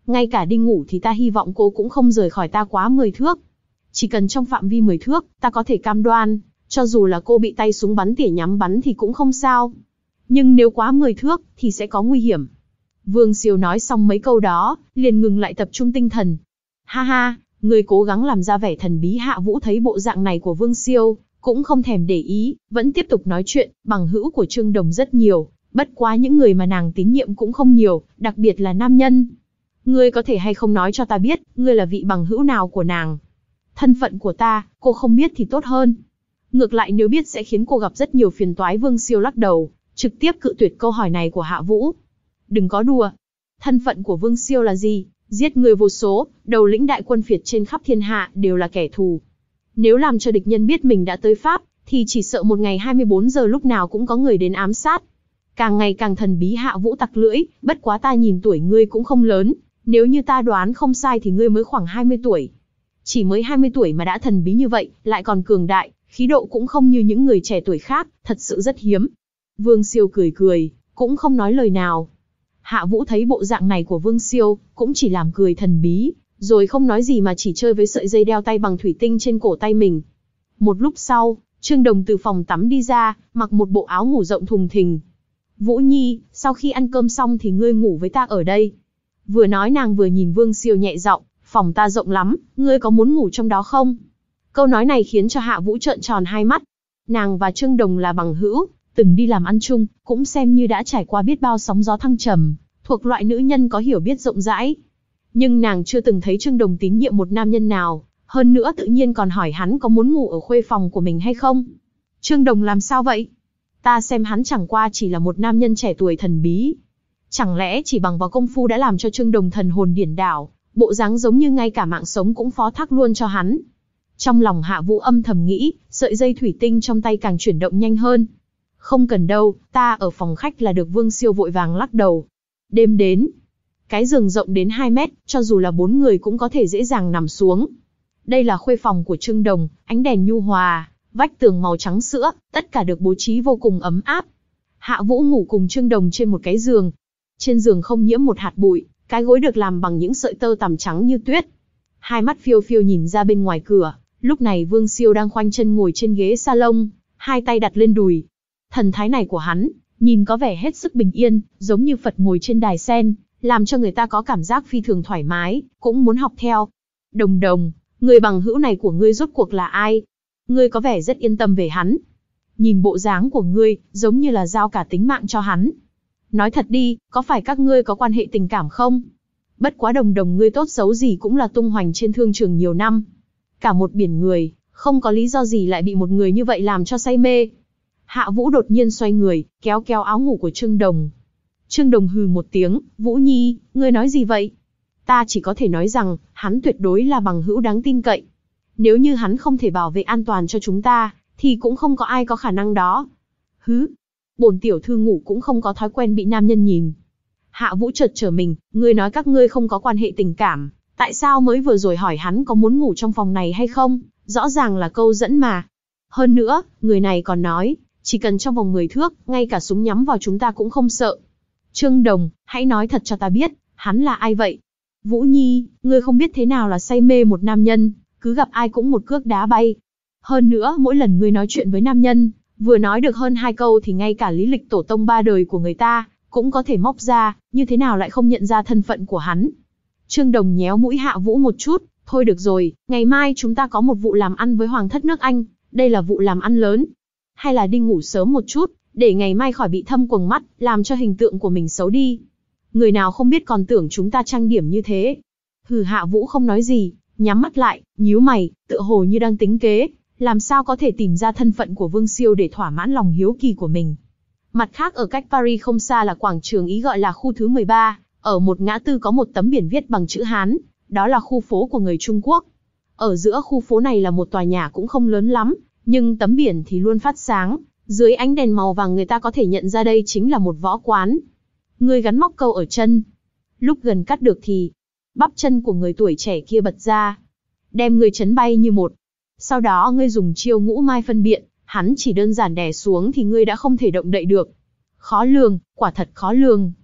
Speaker 1: Ngay cả đi ngủ thì ta hy vọng cô cũng không rời khỏi ta quá mười thước. Chỉ cần trong phạm vi mười thước, ta có thể cam đoan, cho dù là cô bị tay súng bắn tỉa nhắm bắn thì cũng không sao. Nhưng nếu quá mười thước, thì sẽ có nguy hiểm. Vương Siêu nói xong mấy câu đó, liền ngừng lại tập trung tinh thần. Ha ha, người cố gắng làm ra vẻ thần bí. Hạ Vũ thấy bộ dạng này của Vương Siêu, cũng không thèm để ý, vẫn tiếp tục nói chuyện. Bằng hữu của Trương Đồng rất nhiều, bất quá những người mà nàng tín nhiệm cũng không nhiều, đặc biệt là nam nhân. Ngươi có thể hay không nói cho ta biết, ngươi là vị bằng hữu nào của nàng? Thân phận của ta, cô không biết thì tốt hơn. Ngược lại nếu biết sẽ khiến cô gặp rất nhiều phiền toái. Vương Siêu lắc đầu, trực tiếp cự tuyệt câu hỏi này của Hạ Vũ. Đừng có đùa. Thân phận của Vương Siêu là gì? Giết người vô số, đầu lĩnh đại quân phiệt trên khắp thiên hạ đều là kẻ thù. Nếu làm cho địch nhân biết mình đã tới Pháp, thì chỉ sợ một ngày hai mươi bốn giờ lúc nào cũng có người đến ám sát. Càng ngày càng thần bí. Hạ Vũ tặc lưỡi, bất quá ta nhìn tuổi ngươi cũng không lớn, nếu như ta đoán không sai thì ngươi mới khoảng hai mươi tuổi. Chỉ mới hai mươi tuổi mà đã thần bí như vậy, lại còn cường đại, khí độ cũng không như những người trẻ tuổi khác, thật sự rất hiếm. Vương Siêu cười cười, cũng không nói lời nào. Hạ Vũ thấy bộ dạng này của Vương Siêu, cũng chỉ làm cười thần bí, rồi không nói gì mà chỉ chơi với sợi dây đeo tay bằng thủy tinh trên cổ tay mình. Một lúc sau, Trương Đồng từ phòng tắm đi ra, mặc một bộ áo ngủ rộng thùng thình. Vũ Nhi, sau khi ăn cơm xong thì ngươi ngủ với ta ở đây. Vừa nói nàng vừa nhìn Vương Siêu nhẹ giọng, phòng ta rộng lắm, ngươi có muốn ngủ trong đó không? Câu nói này khiến cho Hạ Vũ trợn tròn hai mắt. Nàng và Trương Đồng là bằng hữu, từng đi làm ăn chung, cũng xem như đã trải qua biết bao sóng gió thăng trầm, thuộc loại nữ nhân có hiểu biết rộng rãi. Nhưng nàng chưa từng thấy Trương Đồng tín nhiệm một nam nhân nào, hơn nữa tự nhiên còn hỏi hắn có muốn ngủ ở khuê phòng của mình hay không. Trương Đồng làm sao vậy? Ta xem hắn chẳng qua chỉ là một nam nhân trẻ tuổi thần bí. Chẳng lẽ chỉ bằng vào công phu đã làm cho Trương Đồng thần hồn điển đảo, bộ dáng giống như ngay cả mạng sống cũng phó thác luôn cho hắn. Trong lòng Hạ Vũ âm thầm nghĩ, sợi dây thủy tinh trong tay càng chuyển động nhanh hơn. Không cần đâu, ta ở phòng khách là được. Vương Siêu vội vàng lắc đầu. Đêm đến, cái giường rộng đến hai mét, cho dù là bốn người cũng có thể dễ dàng nằm xuống. Đây là khuê phòng của Trương Đồng, ánh đèn nhu hòa, vách tường màu trắng sữa, tất cả được bố trí vô cùng ấm áp. Hạ Vũ ngủ cùng Trương Đồng trên một cái giường. Trên giường không nhiễm một hạt bụi, cái gối được làm bằng những sợi tơ tằm trắng như tuyết. Hai mắt phiêu phiêu nhìn ra bên ngoài cửa, lúc này Vương Siêu đang khoanh chân ngồi trên ghế salon, hai tay đặt lên đùi. Thần thái này của hắn, nhìn có vẻ hết sức bình yên, giống như Phật ngồi trên đài sen, làm cho người ta có cảm giác phi thường thoải mái, cũng muốn học theo. Đồng Đồng, người bằng hữu này của ngươi rốt cuộc là ai? Ngươi có vẻ rất yên tâm về hắn. Nhìn bộ dáng của ngươi, giống như là giao cả tính mạng cho hắn. Nói thật đi, có phải các ngươi có quan hệ tình cảm không? Bất quá Đồng Đồng ngươi tốt xấu gì cũng là tung hoành trên thương trường nhiều năm. Cả một biển người, không có lý do gì lại bị một người như vậy làm cho say mê. Hạ Vũ đột nhiên xoay người, kéo kéo áo ngủ của Trương Đồng. Trương Đồng hừ một tiếng, Vũ Nhi, ngươi nói gì vậy? Ta chỉ có thể nói rằng, hắn tuyệt đối là bằng hữu đáng tin cậy. Nếu như hắn không thể bảo vệ an toàn cho chúng ta, thì cũng không có ai có khả năng đó. Hứ, bổn tiểu thư ngủ cũng không có thói quen bị nam nhân nhìn. Hạ Vũ chợt trở mình, ngươi nói các ngươi không có quan hệ tình cảm, tại sao mới vừa rồi hỏi hắn có muốn ngủ trong phòng này hay không? Rõ ràng là câu dẫn mà. Hơn nữa, người này còn nói, chỉ cần trong vòng mười thước, ngay cả súng nhắm vào chúng ta cũng không sợ. Trương Đồng, hãy nói thật cho ta biết, hắn là ai vậy? Vũ Nhi, ngươi không biết thế nào là say mê một nam nhân, cứ gặp ai cũng một cước đá bay. Hơn nữa, mỗi lần ngươi nói chuyện với nam nhân, vừa nói được hơn hai câu thì ngay cả lý lịch tổ tông ba đời của người ta, cũng có thể móc ra, như thế nào lại không nhận ra thân phận của hắn? Trương Đồng nhéo mũi Hạ Vũ một chút, thôi được rồi, ngày mai chúng ta có một vụ làm ăn với Hoàng thất nước Anh, đây là vụ làm ăn lớn. Hay là đi ngủ sớm một chút, để ngày mai khỏi bị thâm quầng mắt, làm cho hình tượng của mình xấu đi. Người nào không biết còn tưởng chúng ta trang điểm như thế. Hừ. Hạ Vũ không nói gì, nhắm mắt lại, nhíu mày, tựa hồ như đang tính kế, làm sao có thể tìm ra thân phận của Vương Siêu để thỏa mãn lòng hiếu kỳ của mình. Mặt khác ở cách Paris không xa là quảng trường Ý gọi là khu thứ mười ba, ở một ngã tư có một tấm biển viết bằng chữ Hán, đó là khu phố của người Trung Quốc. Ở giữa khu phố này là một tòa nhà cũng không lớn lắm, nhưng tấm biển thì luôn phát sáng, dưới ánh đèn màu vàng người ta có thể nhận ra đây chính là một võ quán. Người gắn móc câu ở chân. Lúc gần cắt được thì, bắp chân của người tuổi trẻ kia bật ra, đem người chấn bay như một. Sau đó ngươi dùng chiêu ngũ mai phân biện, hắn chỉ đơn giản đè xuống thì ngươi đã không thể động đậy được. Khó lường, quả thật khó lường.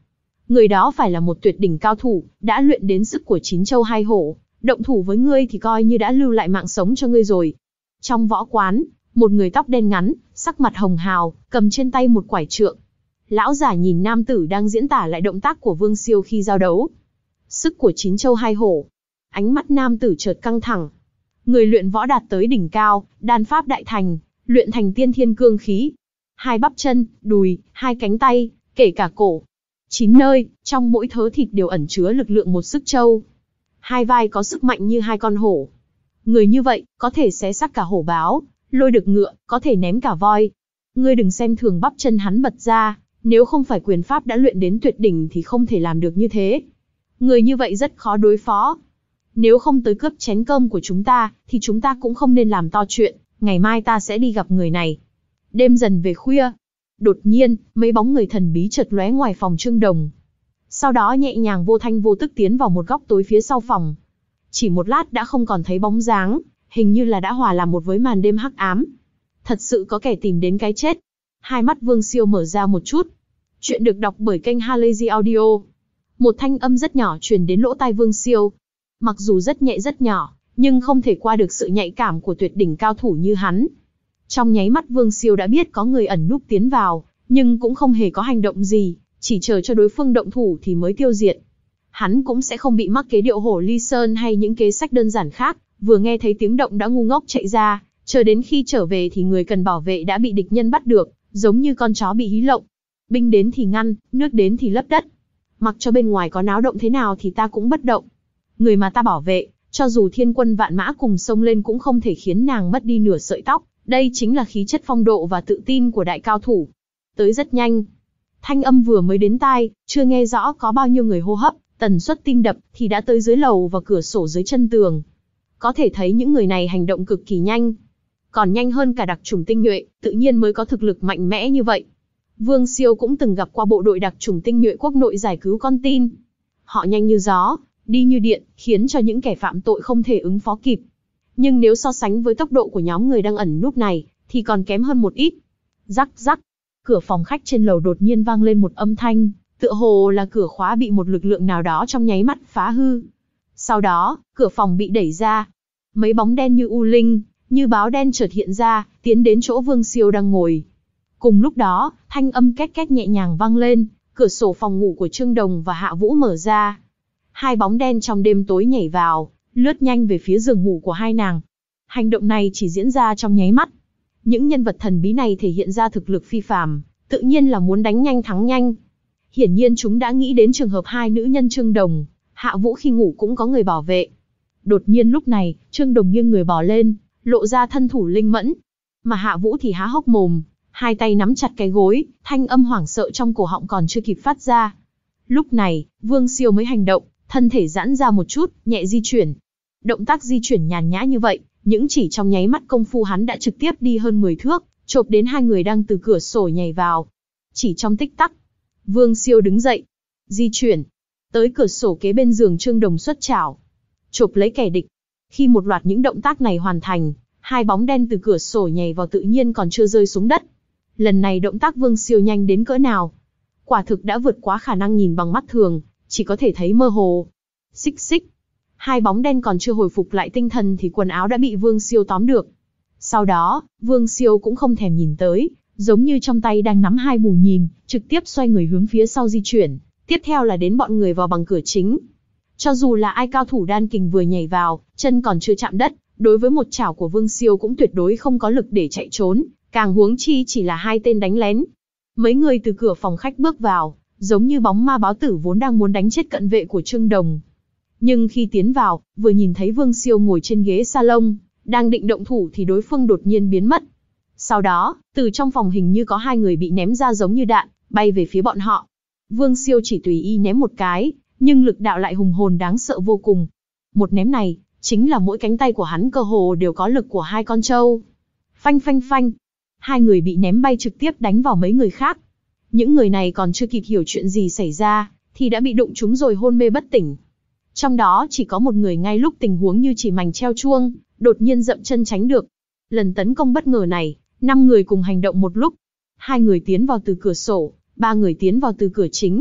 Speaker 1: Người đó phải là một tuyệt đỉnh cao thủ, đã luyện đến sức của chín châu hai hổ, động thủ với ngươi thì coi như đã lưu lại mạng sống cho ngươi rồi. Trong võ quán, một người tóc đen ngắn, sắc mặt hồng hào, cầm trên tay một quải trượng. Lão giả nhìn nam tử đang diễn tả lại động tác của Vương Siêu khi giao đấu. Sức của chín châu hai hổ. Ánh mắt nam tử chợt căng thẳng. Người luyện võ đạt tới đỉnh cao, đan pháp đại thành, luyện thành tiên thiên cương khí. Hai bắp chân, đùi, hai cánh tay, kể cả cổ. Chín nơi, trong mỗi thớ thịt đều ẩn chứa lực lượng một sức châu. Hai vai có sức mạnh như hai con hổ. Người như vậy, có thể xé xác cả hổ báo, lôi được ngựa, có thể ném cả voi. Ngươi đừng xem thường bắp chân hắn bật ra, nếu không phải quyền pháp đã luyện đến tuyệt đỉnh thì không thể làm được như thế. Người như vậy rất khó đối phó. Nếu không tới cướp chén cơm của chúng ta, thì chúng ta cũng không nên làm to chuyện, ngày mai ta sẽ đi gặp người này. Đêm dần về khuya. Đột nhiên, mấy bóng người thần bí chợt lóe ngoài phòng Trương Đồng. Sau đó nhẹ nhàng vô thanh vô tức tiến vào một góc tối phía sau phòng. Chỉ một lát đã không còn thấy bóng dáng, hình như là đã hòa làm một với màn đêm hắc ám. Thật sự có kẻ tìm đến cái chết. Hai mắt Vương Siêu mở ra một chút. Chuyện được đọc bởi kênh Halazy Audio. Một thanh âm rất nhỏ truyền đến lỗ tai Vương Siêu. Mặc dù rất nhẹ rất nhỏ, nhưng không thể qua được sự nhạy cảm của tuyệt đỉnh cao thủ như hắn. Trong nháy mắt Vương Siêu đã biết có người ẩn núp tiến vào, nhưng cũng không hề có hành động gì, chỉ chờ cho đối phương động thủ thì mới tiêu diệt. Hắn cũng sẽ không bị mắc kế điệu hổ ly sơn hay những kế sách đơn giản khác, vừa nghe thấy tiếng động đã ngu ngốc chạy ra, chờ đến khi trở về thì người cần bảo vệ đã bị địch nhân bắt được, giống như con chó bị hí lộng. Binh đến thì ngăn, nước đến thì lấp đất. Mặc cho bên ngoài có náo động thế nào thì ta cũng bất động. Người mà ta bảo vệ, cho dù thiên quân vạn mã cùng xông lên cũng không thể khiến nàng mất đi nửa sợi tóc. Đây chính là khí chất phong độ và tự tin của đại cao thủ. Tới rất nhanh. Thanh âm vừa mới đến tai, chưa nghe rõ có bao nhiêu người hô hấp, tần suất tim đập thì đã tới dưới lầu và cửa sổ dưới chân tường. Có thể thấy những người này hành động cực kỳ nhanh. Còn nhanh hơn cả đặc chủng tinh nhuệ, tự nhiên mới có thực lực mạnh mẽ như vậy. Vương Siêu cũng từng gặp qua bộ đội đặc chủng tinh nhuệ quốc nội giải cứu con tin. Họ nhanh như gió, đi như điện, khiến cho những kẻ phạm tội không thể ứng phó kịp. Nhưng nếu so sánh với tốc độ của nhóm người đang ẩn núp này, thì còn kém hơn một ít. Rắc rắc, cửa phòng khách trên lầu đột nhiên vang lên một âm thanh, tựa hồ là cửa khóa bị một lực lượng nào đó trong nháy mắt phá hư. Sau đó, cửa phòng bị đẩy ra. Mấy bóng đen như u linh, như báo đen chợt hiện ra, tiến đến chỗ Vương Siêu đang ngồi. Cùng lúc đó, thanh âm két két nhẹ nhàng vang lên, cửa sổ phòng ngủ của Trương Đồng và Hạ Vũ mở ra. Hai bóng đen trong đêm tối nhảy vào, lướt nhanh về phía giường ngủ của hai nàng. Hành động này chỉ diễn ra trong nháy mắt. Những nhân vật thần bí này thể hiện ra thực lực phi phàm, tự nhiên là muốn đánh nhanh thắng nhanh. Hiển nhiên chúng đã nghĩ đến trường hợp hai nữ nhân Trương Đồng, Hạ Vũ khi ngủ cũng có người bảo vệ. Đột nhiên lúc này, Trương Đồng nghiêng người bò lên, lộ ra thân thủ linh mẫn. Mà Hạ Vũ thì há hốc mồm, hai tay nắm chặt cái gối, thanh âm hoảng sợ trong cổ họng còn chưa kịp phát ra. Lúc này, Vương Siêu mới hành động, thân thể giãn ra một chút, nhẹ di chuyển. Động tác di chuyển nhàn nhã như vậy, những chỉ trong nháy mắt công phu hắn đã trực tiếp đi hơn mười thước, chộp đến hai người đang từ cửa sổ nhảy vào. Chỉ trong tích tắc, Vương Siêu đứng dậy, di chuyển, tới cửa sổ kế bên giường Trương Đồng xuất chảo, chộp lấy kẻ địch. Khi một loạt những động tác này hoàn thành, hai bóng đen từ cửa sổ nhảy vào tự nhiên còn chưa rơi xuống đất. Lần này động tác Vương Siêu nhanh đến cỡ nào? Quả thực đã vượt quá khả năng nhìn bằng mắt thường, chỉ có thể thấy mơ hồ. Xích xích. Hai bóng đen còn chưa hồi phục lại tinh thần thì quần áo đã bị Vương Siêu tóm được. Sau đó, Vương Siêu cũng không thèm nhìn tới, giống như trong tay đang nắm hai bù nhìn, trực tiếp xoay người hướng phía sau di chuyển. Tiếp theo là đến bọn người vào bằng cửa chính. Cho dù là ai cao thủ đan kình vừa nhảy vào, chân còn chưa chạm đất, đối với một chảo của Vương Siêu cũng tuyệt đối không có lực để chạy trốn, càng huống chi chỉ là hai tên đánh lén. Mấy người từ cửa phòng khách bước vào, giống như bóng ma báo tử vốn đang muốn đánh chết cận vệ của Trương Đồng. Nhưng khi tiến vào, vừa nhìn thấy Vương Siêu ngồi trên ghế salon, đang định động thủ thì đối phương đột nhiên biến mất. Sau đó, từ trong phòng hình như có hai người bị ném ra giống như đạn, bay về phía bọn họ. Vương Siêu chỉ tùy ý ném một cái, nhưng lực đạo lại hùng hồn đáng sợ vô cùng. Một ném này, chính là mỗi cánh tay của hắn cơ hồ đều có lực của hai con trâu. Phanh phanh phanh. Hai người bị ném bay trực tiếp đánh vào mấy người khác. Những người này còn chưa kịp hiểu chuyện gì xảy ra, thì đã bị đụng trúng rồi hôn mê bất tỉnh. Trong đó chỉ có một người ngay lúc tình huống như chỉ mảnh treo chuông, đột nhiên dậm chân tránh được. Lần tấn công bất ngờ này, năm người cùng hành động một lúc. Hai người tiến vào từ cửa sổ, ba người tiến vào từ cửa chính.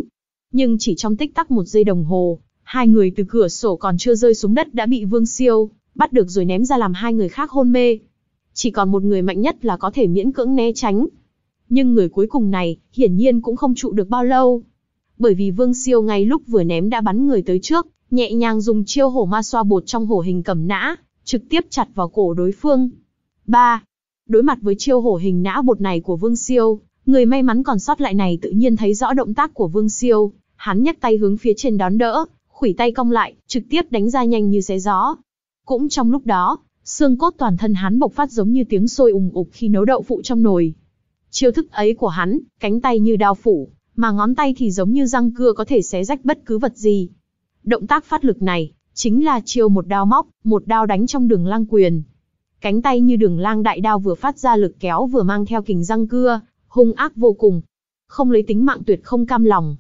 Speaker 1: Nhưng chỉ trong tích tắc một giây đồng hồ, hai người từ cửa sổ còn chưa rơi xuống đất đã bị Vương Siêu bắt được rồi ném ra làm hai người khác hôn mê. Chỉ còn một người mạnh nhất là có thể miễn cưỡng né tránh. Nhưng người cuối cùng này, hiển nhiên cũng không trụ được bao lâu. Bởi vì Vương Siêu ngay lúc vừa ném đã bắn người tới trước, nhẹ nhàng dùng chiêu hổ ma xoa bột trong hổ hình cầm nã, trực tiếp chặt vào cổ đối phương. ba. Đối mặt với chiêu hổ hình nã bột này của Vương Siêu, người may mắn còn sót lại này tự nhiên thấy rõ động tác của Vương Siêu, hắn nhấc tay hướng phía trên đón đỡ, khuỷu tay cong lại, trực tiếp đánh ra nhanh như xé gió. Cũng trong lúc đó, xương cốt toàn thân hắn bộc phát giống như tiếng sôi ùng ục khi nấu đậu phụ trong nồi. Chiêu thức ấy của hắn, cánh tay như đao phủ, mà ngón tay thì giống như răng cưa có thể xé rách bất cứ vật gì. Động tác phát lực này, chính là chiêu một đao móc, một đao đánh trong Đường Lang quyền. Cánh tay như Đường Lang đại đao vừa phát ra lực kéo vừa mang theo kình răng cưa, hung ác vô cùng. Không lấy tính mạng tuyệt không cam lòng.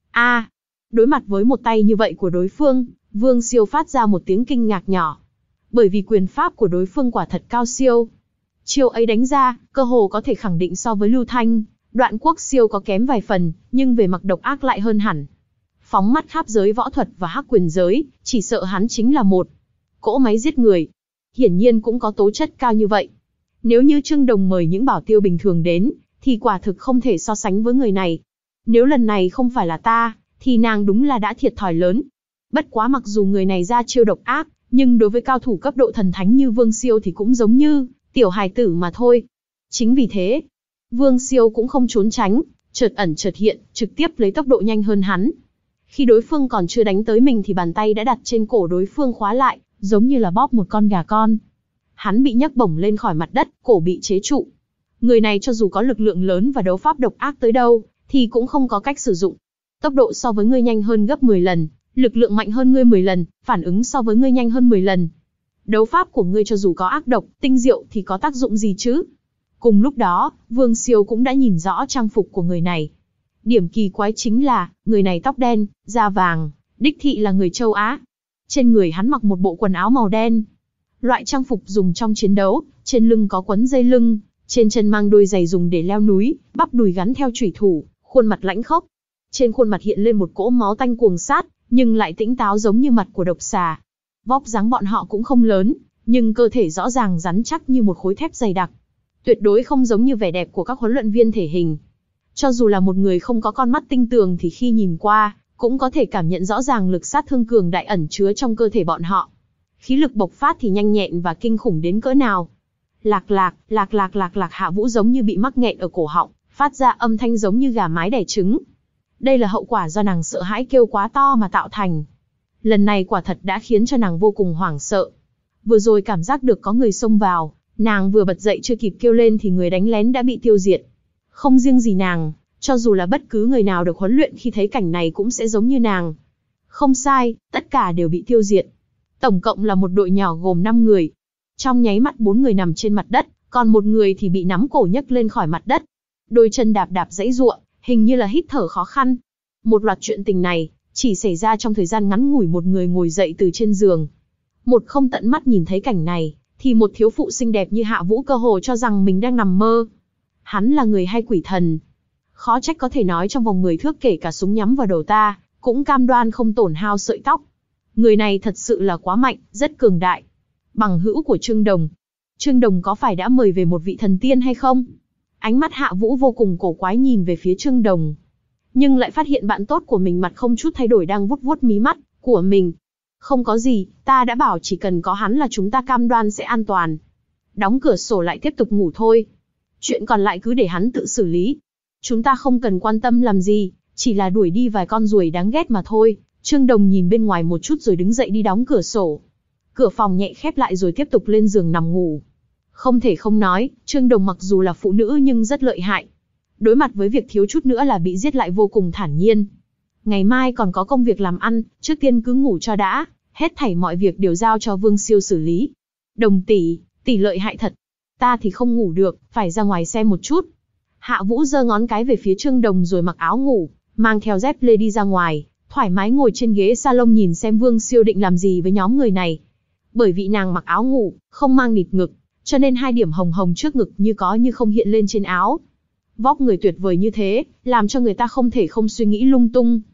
Speaker 1: A, đối mặt với một tay như vậy của đối phương, Vương Siêu phát ra một tiếng kinh ngạc nhỏ. Bởi vì quyền pháp của đối phương quả thật cao siêu. Chiêu ấy đánh ra, cơ hồ có thể khẳng định so với Lưu Thanh, Đoạn Quốc Siêu có kém vài phần, nhưng về mặt độc ác lại hơn hẳn. Phóng mắt khắp giới võ thuật và hắc quyền giới, chỉ sợ hắn chính là một cỗ máy giết người. Hiển nhiên cũng có tố chất cao như vậy. Nếu như Trương Đồng mời những bảo tiêu bình thường đến, thì quả thực không thể so sánh với người này. Nếu lần này không phải là ta, thì nàng đúng là đã thiệt thòi lớn. Bất quá mặc dù người này ra chiêu độc ác, nhưng đối với cao thủ cấp độ thần thánh như Vương Siêu thì cũng giống như tiểu hài tử mà thôi. Chính vì thế, Vương Siêu cũng không trốn tránh, chợt ẩn chợt hiện, trực tiếp lấy tốc độ nhanh hơn hắn. Khi đối phương còn chưa đánh tới mình thì bàn tay đã đặt trên cổ đối phương khóa lại, giống như là bóp một con gà con. Hắn bị nhấc bổng lên khỏi mặt đất, cổ bị chế trụ. Người này cho dù có lực lượng lớn và đấu pháp độc ác tới đâu, thì cũng không có cách sử dụng. Tốc độ so với ngươi nhanh hơn gấp mười lần, lực lượng mạnh hơn ngươi mười lần, phản ứng so với ngươi nhanh hơn mười lần. Đấu pháp của ngươi cho dù có ác độc, tinh diệu thì có tác dụng gì chứ? Cùng lúc đó, Vương Siêu cũng đã nhìn rõ trang phục của người này. Điểm kỳ quái chính là, người này tóc đen, da vàng, đích thị là người châu Á. Trên người hắn mặc một bộ quần áo màu đen. Loại trang phục dùng trong chiến đấu, trên lưng có quấn dây lưng, trên chân mang đôi giày dùng để leo núi, bắp đùi gắn theo chủy thủ, khuôn mặt lãnh khốc. Trên khuôn mặt hiện lên một cỗ máu tanh cuồng sát, nhưng lại tĩnh táo giống như mặt của độc xà. Vóc dáng bọn họ cũng không lớn, nhưng cơ thể rõ ràng rắn chắc như một khối thép dày đặc. Tuyệt đối không giống như vẻ đẹp của các huấn luyện viên thể hình. Cho dù là một người không có con mắt tinh tường thì khi nhìn qua, cũng có thể cảm nhận rõ ràng lực sát thương cường đại ẩn chứa trong cơ thể bọn họ. Khí lực bộc phát thì nhanh nhẹn và kinh khủng đến cỡ nào. Lạc lạc, lạc lạc lạc lạc Hạ Vũ giống như bị mắc nghẹn ở cổ họng, phát ra âm thanh giống như gà mái đẻ trứng. Đây là hậu quả do nàng sợ hãi kêu quá to mà tạo thành. Lần này quả thật đã khiến cho nàng vô cùng hoảng sợ. Vừa rồi cảm giác được có người xông vào, nàng vừa bật dậy chưa kịp kêu lên thì người đánh lén đã bị tiêu diệt. Không riêng gì nàng, cho dù là bất cứ người nào được huấn luyện khi thấy cảnh này cũng sẽ giống như nàng. Không sai, tất cả đều bị tiêu diệt. Tổng cộng là một đội nhỏ gồm năm người. Trong nháy mắt bốn người nằm trên mặt đất, còn một người thì bị nắm cổ nhấc lên khỏi mặt đất. Đôi chân đạp đạp giãy giụa, hình như là hít thở khó khăn. Một loạt chuyện tình này, chỉ xảy ra trong thời gian ngắn ngủi một người ngồi dậy từ trên giường. Một không tận mắt nhìn thấy cảnh này, thì một thiếu phụ xinh đẹp như Hạ Vũ cơ hồ cho rằng mình đang nằm mơ. Hắn là người hay quỷ thần? Khó trách có thể nói trong vòng mười thước kể cả súng nhắm vào đầu ta, cũng cam đoan không tổn hao sợi tóc. Người này thật sự là quá mạnh, rất cường đại. Bằng hữu của Trương Đồng. Trương Đồng có phải đã mời về một vị thần tiên hay không? Ánh mắt Hạ Vũ vô cùng cổ quái nhìn về phía Trương Đồng. Nhưng lại phát hiện bạn tốt của mình mặt không chút thay đổi đang vuốt vuốt mí mắt của mình. Không có gì, ta đã bảo chỉ cần có hắn là chúng ta cam đoan sẽ an toàn. Đóng cửa sổ lại tiếp tục ngủ thôi. Chuyện còn lại cứ để hắn tự xử lý. Chúng ta không cần quan tâm làm gì, chỉ là đuổi đi vài con ruồi đáng ghét mà thôi. Trương Đồng nhìn bên ngoài một chút rồi đứng dậy đi đóng cửa sổ. Cửa phòng nhẹ khép lại rồi tiếp tục lên giường nằm ngủ. Không thể không nói, Trương Đồng mặc dù là phụ nữ nhưng rất lợi hại. Đối mặt với việc thiếu chút nữa là bị giết lại vô cùng thản nhiên. Ngày mai còn có công việc làm ăn, trước tiên cứ ngủ cho đã, hết thảy mọi việc đều giao cho Vương Siêu xử lý. Đồng tỷ, tỷ lợi hại thật. Ta thì không ngủ được, phải ra ngoài xem một chút. Hạ Vũ giơ ngón cái về phía Trương Đồng rồi mặc áo ngủ, mang theo dép lê đi ra ngoài, thoải mái ngồi trên ghế salon nhìn xem Vương Siêu định làm gì với nhóm người này. Bởi vì nàng mặc áo ngủ, không mang nịt ngực, cho nên hai điểm hồng hồng trước ngực như có như không hiện lên trên áo. Vóc người tuyệt vời như thế, làm cho người ta không thể không suy nghĩ lung tung.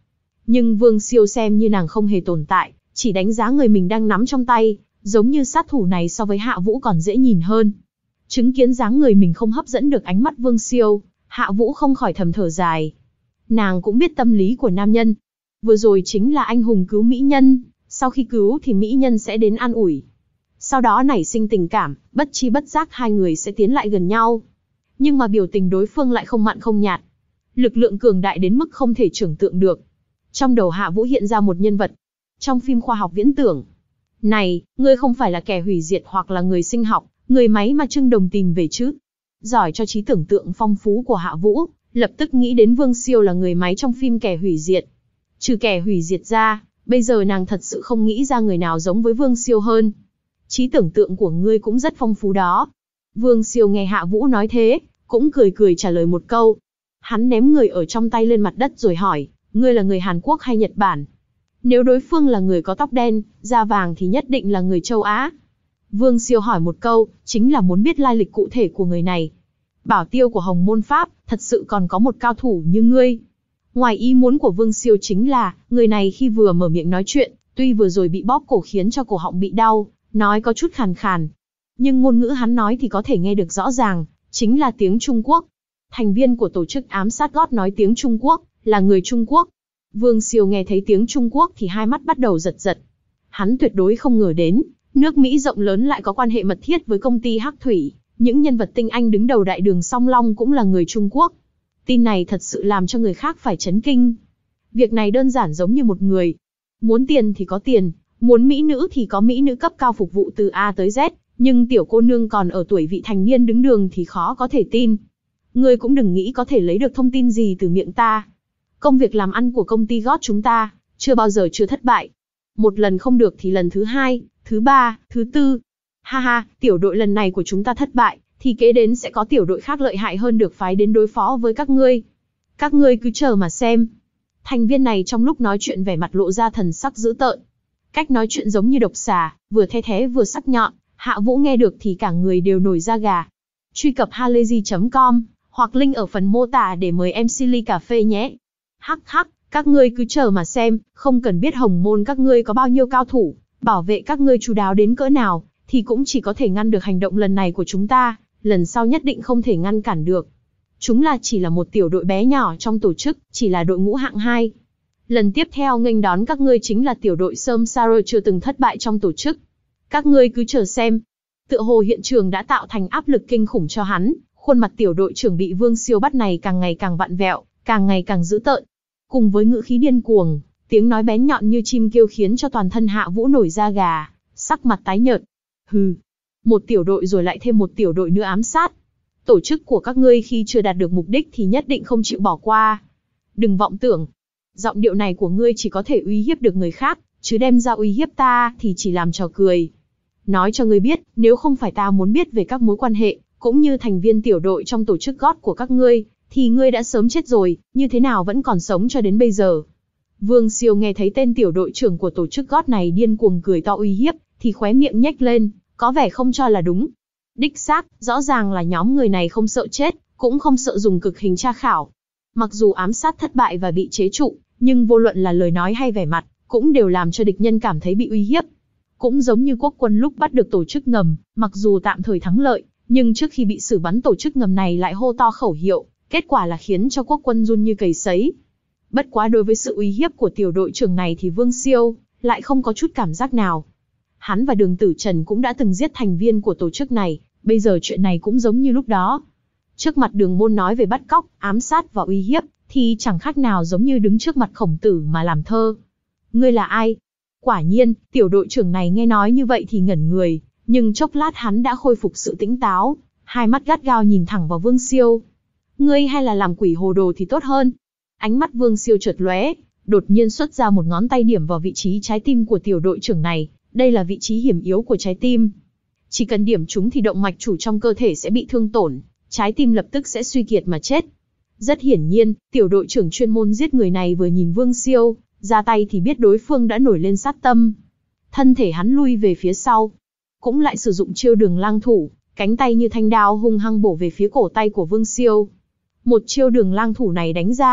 Speaker 1: Nhưng Vương Siêu xem như nàng không hề tồn tại, chỉ đánh giá người mình đang nắm trong tay, giống như sát thủ này so với Hạ Vũ còn dễ nhìn hơn. Chứng kiến dáng người mình không hấp dẫn được ánh mắt Vương Siêu, Hạ Vũ không khỏi thầm thở dài. Nàng cũng biết tâm lý của nam nhân. Vừa rồi chính là anh hùng cứu mỹ nhân, sau khi cứu thì mỹ nhân sẽ đến an ủi. Sau đó nảy sinh tình cảm, bất chi bất giác hai người sẽ tiến lại gần nhau. Nhưng mà biểu tình đối phương lại không mặn không nhạt. Lực lượng cường đại đến mức không thể tưởng tượng được. Trong đầu Hạ Vũ hiện ra một nhân vật. Trong phim khoa học viễn tưởng. Này, ngươi không phải là kẻ hủy diệt hoặc là người sinh học, người máy mà Trương Đồng tìm về chứ? Giỏi cho trí tưởng tượng phong phú của Hạ Vũ, lập tức nghĩ đến Vương Siêu là người máy trong phim kẻ hủy diệt. Trừ kẻ hủy diệt ra, bây giờ nàng thật sự không nghĩ ra người nào giống với Vương Siêu hơn. Trí tưởng tượng của ngươi cũng rất phong phú đó. Vương Siêu nghe Hạ Vũ nói thế, cũng cười cười trả lời một câu. Hắn ném người ở trong tay lên mặt đất rồi hỏi, ngươi là người Hàn Quốc hay Nhật Bản? Nếu đối phương là người có tóc đen, da vàng thì nhất định là người châu Á. Vương Siêu hỏi một câu, chính là muốn biết lai lịch cụ thể của người này. Bảo tiêu của Hồng Môn Pháp, thật sự còn có một cao thủ như ngươi. Ngoài ý muốn của Vương Siêu chính là, người này khi vừa mở miệng nói chuyện, tuy vừa rồi bị bóp cổ khiến cho cổ họng bị đau, nói có chút khàn khàn. Nhưng ngôn ngữ hắn nói thì có thể nghe được rõ ràng, chính là tiếng Trung Quốc. Thành viên của tổ chức ám sát gót nói tiếng Trung Quốc, là người Trung Quốc. Vương Siêu nghe thấy tiếng Trung Quốc thì hai mắt bắt đầu giật giật. Hắn tuyệt đối không ngờ đến, nước Mỹ rộng lớn lại có quan hệ mật thiết với công ty Hắc Thủy, những nhân vật tinh anh đứng đầu đại đường Song Long cũng là người Trung Quốc. Tin này thật sự làm cho người khác phải chấn kinh. Việc này đơn giản giống như một người. Muốn tiền thì có tiền, muốn mỹ nữ thì có mỹ nữ cấp cao phục vụ từ A tới Z, nhưng tiểu cô nương còn ở tuổi vị thành niên đứng đường thì khó có thể tin. Ngươi cũng đừng nghĩ có thể lấy được thông tin gì từ miệng ta. Công việc làm ăn của công ty gót chúng ta, chưa bao giờ chưa thất bại. Một lần không được thì lần thứ hai, thứ ba, thứ tư. Ha ha, tiểu đội lần này của chúng ta thất bại, thì kế đến sẽ có tiểu đội khác lợi hại hơn được phái đến đối phó với các ngươi. Các ngươi cứ chờ mà xem. Thành viên này trong lúc nói chuyện vẻ mặt lộ ra thần sắc dữ tợn. Cách nói chuyện giống như độc xà, vừa the thé vừa sắc nhọn, Hạ Vũ nghe được thì cả người đều nổi da gà. Truy cập halayzi chấm com, hoặc link ở phần mô tả để mời em xê ly cà phê nhé. Hắc hắc, các ngươi cứ chờ mà xem, không cần biết Hồng Môn các ngươi có bao nhiêu cao thủ, bảo vệ các ngươi chu đáo đến cỡ nào, thì cũng chỉ có thể ngăn được hành động lần này của chúng ta, lần sau nhất định không thể ngăn cản được. Chúng là chỉ là một tiểu đội bé nhỏ trong tổ chức, chỉ là đội ngũ hạng hai. Lần tiếp theo nghênh đón các ngươi chính là tiểu đội Sơm Saro chưa từng thất bại trong tổ chức. Các ngươi cứ chờ xem. Tựa hồ hiện trường đã tạo thành áp lực kinh khủng cho hắn, khuôn mặt tiểu đội trưởng bị Vương Siêu bắt này càng ngày càng vặn vẹo, càng ngày càng dữ tợn. Cùng với ngữ khí điên cuồng, tiếng nói bén nhọn như chim kêu khiến cho toàn thân Hạ Vũ nổi da gà, sắc mặt tái nhợt. Hừ, một tiểu đội rồi lại thêm một tiểu đội nữa ám sát. Tổ chức của các ngươi khi chưa đạt được mục đích thì nhất định không chịu bỏ qua. Đừng vọng tưởng. Giọng điệu này của ngươi chỉ có thể uy hiếp được người khác, chứ đem ra uy hiếp ta thì chỉ làm trò cười. Nói cho ngươi biết, nếu không phải ta muốn biết về các mối quan hệ, cũng như thành viên tiểu đội trong tổ chức gót của các ngươi, thì ngươi đã sớm chết rồi, như thế nào vẫn còn sống cho đến bây giờ. Vương Siêu nghe thấy tên tiểu đội trưởng của tổ chức gót này điên cuồng cười to uy hiếp, thì khóe miệng nhếch lên, có vẻ không cho là đúng. Đích xác, rõ ràng là nhóm người này không sợ chết, cũng không sợ dùng cực hình tra khảo. Mặc dù ám sát thất bại và bị chế trụ, nhưng vô luận là lời nói hay vẻ mặt, cũng đều làm cho địch nhân cảm thấy bị uy hiếp. Cũng giống như quốc quân lúc bắt được tổ chức ngầm, mặc dù tạm thời thắng lợi, nhưng trước khi bị xử bắn tổ chức ngầm này lại hô to khẩu hiệu, kết quả là khiến cho quốc quân run như cầy sấy. Bất quá đối với sự uy hiếp của tiểu đội trưởng này thì Vương Siêu lại không có chút cảm giác nào. Hắn và Đường Tử Trần cũng đã từng giết thành viên của tổ chức này, bây giờ chuyện này cũng giống như lúc đó. Trước mặt Đường Môn nói về bắt cóc, ám sát và uy hiếp, thì chẳng khác nào giống như đứng trước mặt Khổng Tử mà làm thơ. Ngươi là ai? Quả nhiên, tiểu đội trưởng này nghe nói như vậy thì ngẩn người, nhưng chốc lát hắn đã khôi phục sự tỉnh táo, hai mắt gắt gao nhìn thẳng vào Vương Siêu. Ngươi hay là làm quỷ hồ đồ thì tốt hơn. Ánh mắt Vương Siêu chợt lóe, đột nhiên xuất ra một ngón tay điểm vào vị trí trái tim của tiểu đội trưởng này, đây là vị trí hiểm yếu của trái tim. Chỉ cần điểm chúng thì động mạch chủ trong cơ thể sẽ bị thương tổn, trái tim lập tức sẽ suy kiệt mà chết. Rất hiển nhiên, tiểu đội trưởng chuyên môn giết người này vừa nhìn Vương Siêu ra tay thì biết đối phương đã nổi lên sát tâm. Thân thể hắn lui về phía sau, cũng lại sử dụng chiêu Đường Lang thủ, cánh tay như thanh đao hung hăng bổ về phía cổ tay của Vương Siêu. Một chiêu Đường Lang thủ này đánh ra,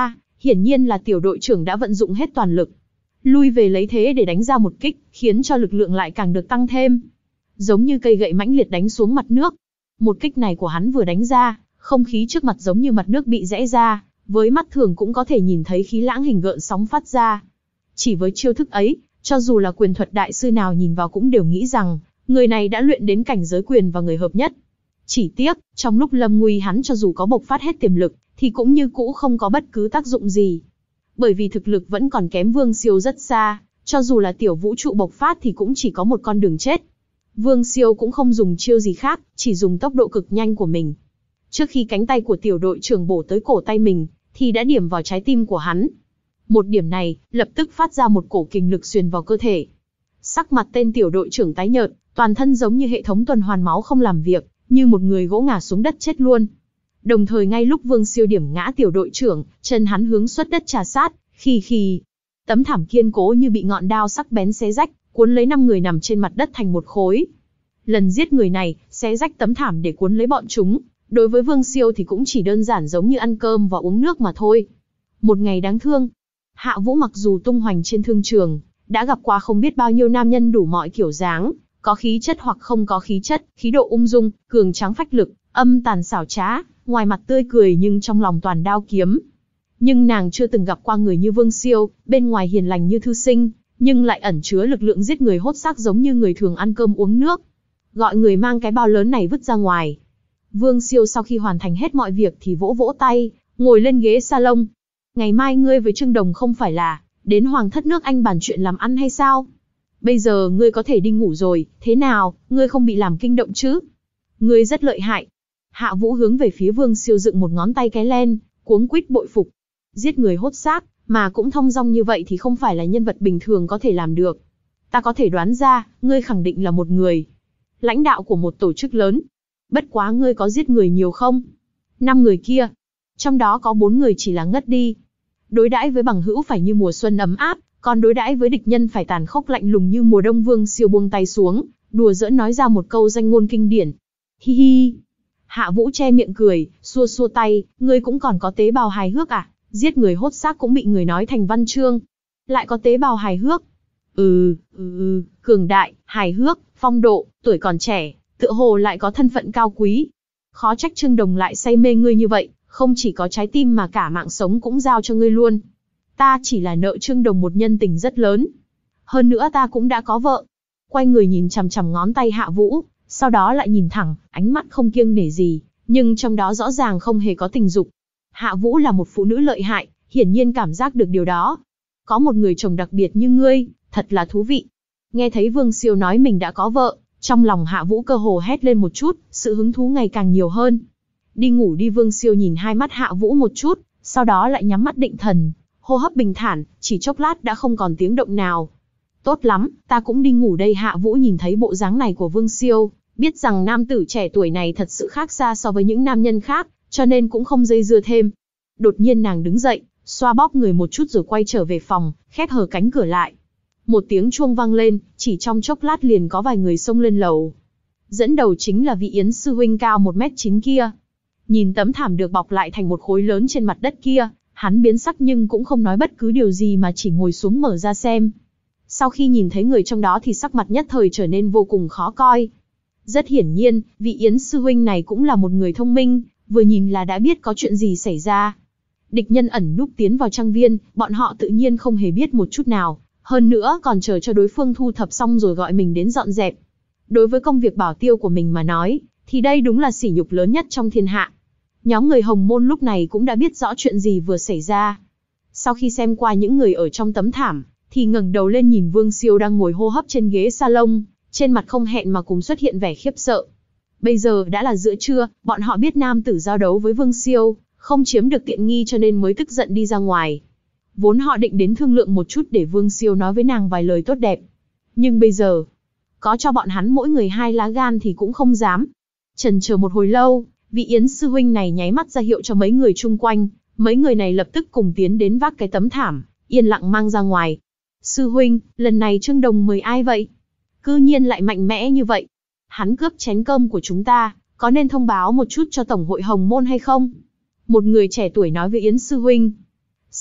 Speaker 1: hiển nhiên là tiểu đội trưởng đã vận dụng hết toàn lực. Lui về lấy thế để đánh ra một kích, khiến cho lực lượng lại càng được tăng thêm. Giống như cây gậy mãnh liệt đánh xuống mặt nước. Một kích này của hắn vừa đánh ra, không khí trước mặt giống như mặt nước bị rẽ ra, với mắt thường cũng có thể nhìn thấy khí lãng hình gợn sóng phát ra. Chỉ với chiêu thức ấy, cho dù là quyền thuật đại sư nào nhìn vào cũng đều nghĩ rằng, người này đã luyện đến cảnh giới quyền và người hợp nhất. Chỉ tiếc, trong lúc lâm nguy hắn cho dù có bộc phát hết tiềm lực, thì cũng như cũ không có bất cứ tác dụng gì. Bởi vì thực lực vẫn còn kém Vương Siêu rất xa, cho dù là tiểu vũ trụ bộc phát thì cũng chỉ có một con đường chết. Vương Siêu cũng không dùng chiêu gì khác, chỉ dùng tốc độ cực nhanh của mình. Trước khi cánh tay của tiểu đội trưởng bổ tới cổ tay mình, thì đã điểm vào trái tim của hắn. Một điểm này, lập tức phát ra một cổ kình lực xuyên vào cơ thể. Sắc mặt tên tiểu đội trưởng tái nhợt, toàn thân giống như hệ thống tuần hoàn máu không làm việc, như một người gỗ ngả xuống đất chết luôn. Đồng thời ngay lúc Vương Siêu điểm ngã tiểu đội trưởng, chân hắn hướng xuất đất trà sát, khì khì. Tấm thảm kiên cố như bị ngọn đao sắc bén xé rách, cuốn lấy năm người nằm trên mặt đất thành một khối. Lần giết người này, xé rách tấm thảm để cuốn lấy bọn chúng, đối với Vương Siêu thì cũng chỉ đơn giản giống như ăn cơm và uống nước mà thôi. Một ngày đáng thương. Hạ Vũ mặc dù tung hoành trên thương trường, đã gặp qua không biết bao nhiêu nam nhân đủ mọi kiểu dáng, có khí chất hoặc không có khí chất, khí độ ung dung, cường tráng phách lực, âm tàn xảo trá, ngoài mặt tươi cười nhưng trong lòng toàn đao kiếm. Nhưng nàng chưa từng gặp qua người như Vương Siêu, bên ngoài hiền lành như thư sinh, nhưng lại ẩn chứa lực lượng giết người hốt xác giống như người thường ăn cơm uống nước. Gọi người mang cái bao lớn này vứt ra ngoài. Vương Siêu sau khi hoàn thành hết mọi việc thì vỗ vỗ tay, ngồi lên ghế salon. Ngày mai ngươi với Trương Đồng không phải là đến Hoàng thất nước Anh bàn chuyện làm ăn hay sao? Bây giờ ngươi có thể đi ngủ rồi, thế nào, ngươi không bị làm kinh động chứ? Ngươi rất lợi hại. Hạ Vũ hướng về phía Vương Siêu dựng một ngón tay cái lên, cuống quýt bội phục. Giết người hốt xác, mà cũng thông dong như vậy thì không phải là nhân vật bình thường có thể làm được. Ta có thể đoán ra, ngươi khẳng định là một người lãnh đạo của một tổ chức lớn. Bất quá ngươi có giết người nhiều không? Năm người kia, trong đó có bốn người chỉ là ngất đi. Đối đãi với bằng hữu phải như mùa xuân ấm áp, còn đối đãi với địch nhân phải tàn khốc lạnh lùng như mùa đông. Vương Siêu buông tay xuống, đùa giỡn nói ra một câu danh ngôn kinh điển. Hi hi. Hạ Vũ che miệng cười, xua xua tay, ngươi cũng còn có tế bào hài hước à? Giết người hốt xác cũng bị người nói thành văn chương. Lại có tế bào hài hước. Ừ, ừ, ừ, cường đại, hài hước, phong độ, tuổi còn trẻ, tựa hồ lại có thân phận cao quý. Khó trách Trương Đồng lại say mê ngươi như vậy, không chỉ có trái tim mà cả mạng sống cũng giao cho ngươi luôn. Ta chỉ là nợ Trương Đồng một nhân tình rất lớn. Hơn nữa ta cũng đã có vợ. Quay người nhìn chằm chằm ngón tay Hạ Vũ, sau đó lại nhìn thẳng, ánh mắt không kiêng nể gì, nhưng trong đó rõ ràng không hề có tình dục. Hạ Vũ là một phụ nữ lợi hại, hiển nhiên cảm giác được điều đó. Có một người chồng đặc biệt như ngươi, thật là thú vị. Nghe thấy Vương Siêu nói mình đã có vợ, trong lòng Hạ Vũ cơ hồ hét lên một chút, sự hứng thú ngày càng nhiều hơn. Đi ngủ đi. Vương Siêu nhìn hai mắt Hạ Vũ một chút, sau đó lại nhắm mắt định thần, hô hấp bình thản, chỉ chốc lát đã không còn tiếng động nào. Tốt lắm, ta cũng đi ngủ đây. Hạ Vũ nhìn thấy bộ dáng này của Vương Siêu, biết rằng nam tử trẻ tuổi này thật sự khác xa so với những nam nhân khác, cho nên cũng không dây dưa thêm. Đột nhiên nàng đứng dậy, xoa bóp người một chút rồi quay trở về phòng, khép hờ cánh cửa lại. Một tiếng chuông vang lên, chỉ trong chốc lát liền có vài người xông lên lầu. Dẫn đầu chính là vị Yến sư huynh cao một mét chín kia. Nhìn tấm thảm được bọc lại thành một khối lớn trên mặt đất kia, hắn biến sắc nhưng cũng không nói bất cứ điều gì mà chỉ ngồi xuống mở ra xem. Sau khi nhìn thấy người trong đó thì sắc mặt nhất thời trở nên vô cùng khó coi. Rất hiển nhiên, vị Yến sư huynh này cũng là một người thông minh, vừa nhìn là đã biết có chuyện gì xảy ra. Địch nhân ẩn núp tiến vào trang viên, bọn họ tự nhiên không hề biết một chút nào, hơn nữa còn chờ cho đối phương thu thập xong rồi gọi mình đến dọn dẹp. Đối với công việc bảo tiêu của mình mà nói, thì đây đúng là sỉ nhục lớn nhất trong thiên hạ. Nhóm người Hồng Môn lúc này cũng đã biết rõ chuyện gì vừa xảy ra. Sau khi xem qua những người ở trong tấm thảm, thì ngẩng đầu lên nhìn Vương Siêu đang ngồi hô hấp trên ghế salon, trên mặt không hẹn mà cùng xuất hiện vẻ khiếp sợ. Bây giờ đã là giữa trưa, bọn họ biết nam tử giao đấu với Vương Siêu, không chiếm được tiện nghi cho nên mới tức giận đi ra ngoài. Vốn họ định đến thương lượng một chút để Vương Siêu nói với nàng vài lời tốt đẹp. Nhưng bây giờ, có cho bọn hắn mỗi người hai lá gan thì cũng không dám. Chần chờ một hồi lâu, vị Yến sư huynh này nháy mắt ra hiệu cho mấy người chung quanh, mấy người này lập tức cùng tiến đến vác cái tấm thảm, yên lặng mang ra ngoài. Sư huynh, lần này Trương Đồng mời ai vậy? Cư nhiên lại mạnh mẽ như vậy. Hắn cướp chén cơm của chúng ta, có nên thông báo một chút cho Tổng hội Hồng Môn hay không? Một người trẻ tuổi nói với Yến sư huynh.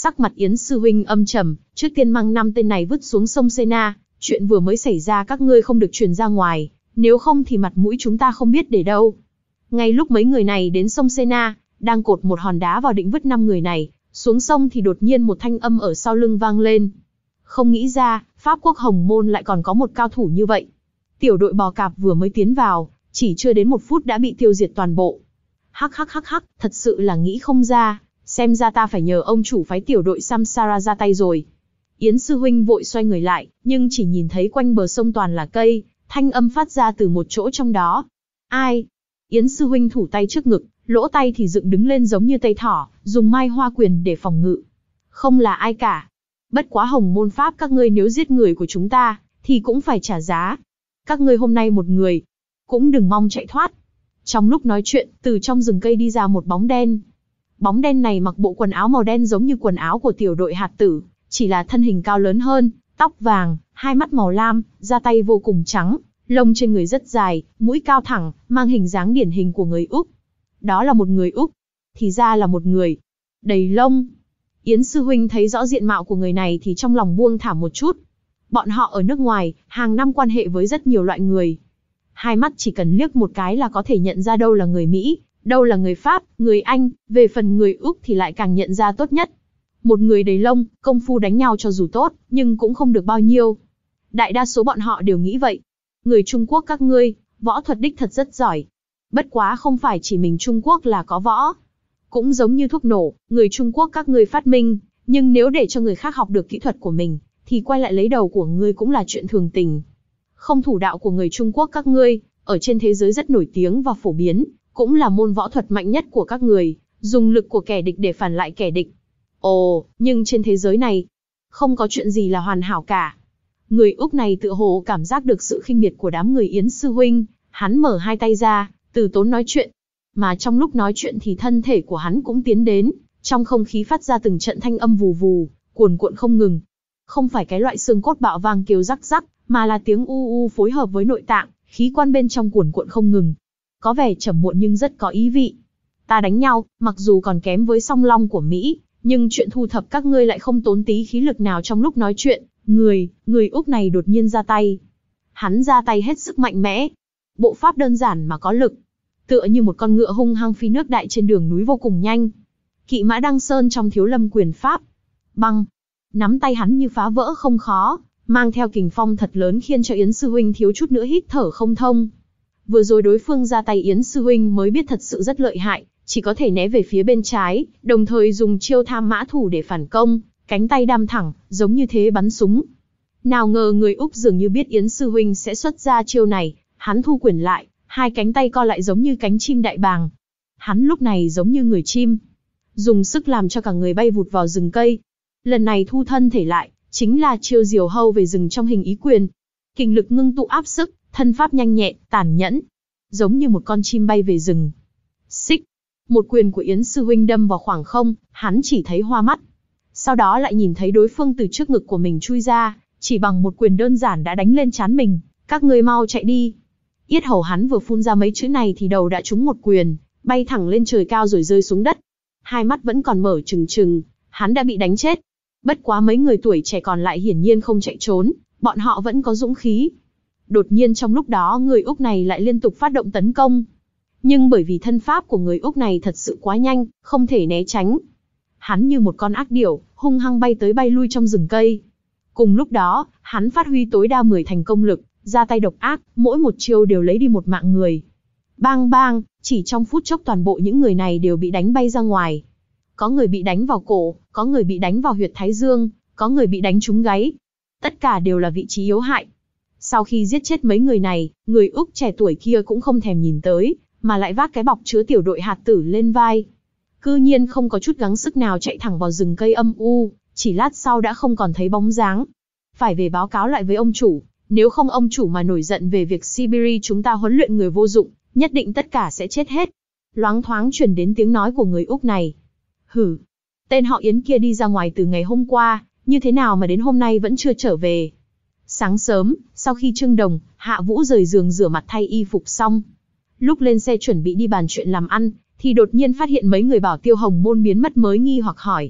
Speaker 1: Sắc mặt Yến sư huynh âm trầm, trước tiên mang năm tên này vứt xuống sông Sena, chuyện vừa mới xảy ra các ngươi không được truyền ra ngoài, nếu không thì mặt mũi chúng ta không biết để đâu. Ngay lúc mấy người này đến sông Sena, đang cột một hòn đá vào định vứt năm người này xuống sông thì đột nhiên một thanh âm ở sau lưng vang lên. Không nghĩ ra, Pháp quốc Hồng Môn lại còn có một cao thủ như vậy. Tiểu đội bò cạp vừa mới tiến vào, chỉ chưa đến một phút đã bị tiêu diệt toàn bộ. Hắc hắc hắc hắc, thật sự là nghĩ không ra, xem ra ta phải nhờ ông chủ phái tiểu đội Samsara ra tay rồi. Yến sư huynh vội xoay người lại, nhưng chỉ nhìn thấy quanh bờ sông toàn là cây, thanh âm phát ra từ một chỗ trong đó. Ai? Yến sư huynh thủ tay trước ngực, lỗ tay thì dựng đứng lên giống như tay thỏ, dùng mai hoa quyền để phòng ngự. Không là ai cả. Bất quá Hồng Môn Pháp các ngươi nếu giết người của chúng ta, thì cũng phải trả giá. Các ngươi hôm nay một người, cũng đừng mong chạy thoát. Trong lúc nói chuyện, từ trong rừng cây đi ra một bóng đen. Bóng đen này mặc bộ quần áo màu đen giống như quần áo của tiểu đội hạt tử, chỉ là thân hình cao lớn hơn, tóc vàng, hai mắt màu lam, da tay vô cùng trắng, lông trên người rất dài, mũi cao thẳng, mang hình dáng điển hình của người Úc. Đó là một người Úc. Thì ra là một người đầy lông. Yến sư huynh thấy rõ diện mạo của người này thì trong lòng buông thả một chút. Bọn họ ở nước ngoài, hàng năm quan hệ với rất nhiều loại người. Hai mắt chỉ cần liếc một cái là có thể nhận ra đâu là người Mỹ, đâu là người Pháp, người Anh, về phần người Úc thì lại càng nhận ra tốt nhất. Một người đầy lông, công phu đánh nhau cho dù tốt, nhưng cũng không được bao nhiêu. Đại đa số bọn họ đều nghĩ vậy. Người Trung Quốc các ngươi, võ thuật đích thật rất giỏi. Bất quá không phải chỉ mình Trung Quốc là có võ. Cũng giống như thuốc nổ, người Trung Quốc các ngươi phát minh, nhưng nếu để cho người khác học được kỹ thuật của mình, thì quay lại lấy đầu của ngươi cũng là chuyện thường tình. Không thủ đạo của người Trung Quốc các ngươi, ở trên thế giới rất nổi tiếng và phổ biến, cũng là môn võ thuật mạnh nhất của các người, dùng lực của kẻ địch để phản lại kẻ địch. Ồ, nhưng trên thế giới này, không có chuyện gì là hoàn hảo cả. Người Úc này tựa hồ cảm giác được sự khinh miệt của đám người Yến sư huynh, hắn mở hai tay ra, từ tốn nói chuyện. Mà trong lúc nói chuyện thì thân thể của hắn cũng tiến đến, trong không khí phát ra từng trận thanh âm vù vù, cuồn cuộn không ngừng. Không phải cái loại xương cốt bạo vang kêu rắc rắc, mà là tiếng u u phối hợp với nội tạng, khí quan bên trong cuồn cuộn không ngừng. Có vẻ trầm muộn nhưng rất có ý vị. Ta đánh nhau, mặc dù còn kém với song long của Mỹ, nhưng chuyện thu thập các ngươi lại không tốn tí khí lực nào trong lúc nói chuyện. Người, người Úc này đột nhiên ra tay. Hắn ra tay hết sức mạnh mẽ. Bộ pháp đơn giản mà có lực. Tựa như một con ngựa hung hăng phi nước đại trên đường núi vô cùng nhanh. Kỵ mã Đăng Sơn trong Thiếu Lâm quyền pháp. Băng. Nắm tay hắn như phá vỡ không khó, mang theo kình phong thật lớn khiến cho Yến sư huynh thiếu chút nữa hít thở không thông. Vừa rồi đối phương ra tay Yến sư huynh mới biết thật sự rất lợi hại, chỉ có thể né về phía bên trái, đồng thời dùng chiêu tham mã thủ để phản công, cánh tay đam thẳng, giống như thế bắn súng. Nào ngờ người Úc dường như biết Yến sư huynh sẽ xuất ra chiêu này, hắn thu quyền lại, hai cánh tay co lại giống như cánh chim đại bàng. Hắn lúc này giống như người chim, dùng sức làm cho cả người bay vụt vào rừng cây. Lần này thu thân thể lại, chính là chiêu diều hâu về rừng trong hình ý quyền. Kình lực ngưng tụ áp sức, thân pháp nhanh nhẹn, tàn nhẫn, giống như một con chim bay về rừng. Xích, một quyền của Yến sư huynh đâm vào khoảng không, hắn chỉ thấy hoa mắt. Sau đó lại nhìn thấy đối phương từ trước ngực của mình chui ra, chỉ bằng một quyền đơn giản đã đánh lên trán mình. Các ngươi mau chạy đi. Yết hầu hắn vừa phun ra mấy chữ này thì đầu đã trúng một quyền, bay thẳng lên trời cao rồi rơi xuống đất. Hai mắt vẫn còn mở trừng trừng, hắn đã bị đánh chết. Bất quá mấy người tuổi trẻ còn lại hiển nhiên không chạy trốn, bọn họ vẫn có dũng khí. Đột nhiên trong lúc đó người Úc này lại liên tục phát động tấn công. Nhưng bởi vì thân pháp của người Úc này thật sự quá nhanh, không thể né tránh. Hắn như một con ác điểu, hung hăng bay tới bay lui trong rừng cây. Cùng lúc đó, hắn phát huy tối đa mười thành công lực, ra tay độc ác, mỗi một chiêu đều lấy đi một mạng người. Bang bang, chỉ trong phút chốc toàn bộ những người này đều bị đánh bay ra ngoài. Có người bị đánh vào cổ, có người bị đánh vào huyệt thái dương, có người bị đánh trúng gáy. Tất cả đều là vị trí yếu hại. Sau khi giết chết mấy người này, người Úc trẻ tuổi kia cũng không thèm nhìn tới, mà lại vác cái bọc chứa tiểu đội hạt tử lên vai. Cư nhiên không có chút gắng sức nào chạy thẳng vào rừng cây âm u, chỉ lát sau đã không còn thấy bóng dáng. Phải về báo cáo lại với ông chủ, nếu không ông chủ mà nổi giận về việc Siberia chúng ta huấn luyện người vô dụng, nhất định tất cả sẽ chết hết. Loáng thoáng truyền đến tiếng nói của người Úc này. Hử, tên họ Yến kia đi ra ngoài từ ngày hôm qua, như thế nào mà đến hôm nay vẫn chưa trở về. Sáng sớm, sau khi Trương Đồng, Hạ Vũ rời giường rửa mặt thay y phục xong, lúc lên xe chuẩn bị đi bàn chuyện làm ăn, thì đột nhiên phát hiện mấy người bảo tiêu Hồng Môn biến mất mới nghi hoặc hỏi.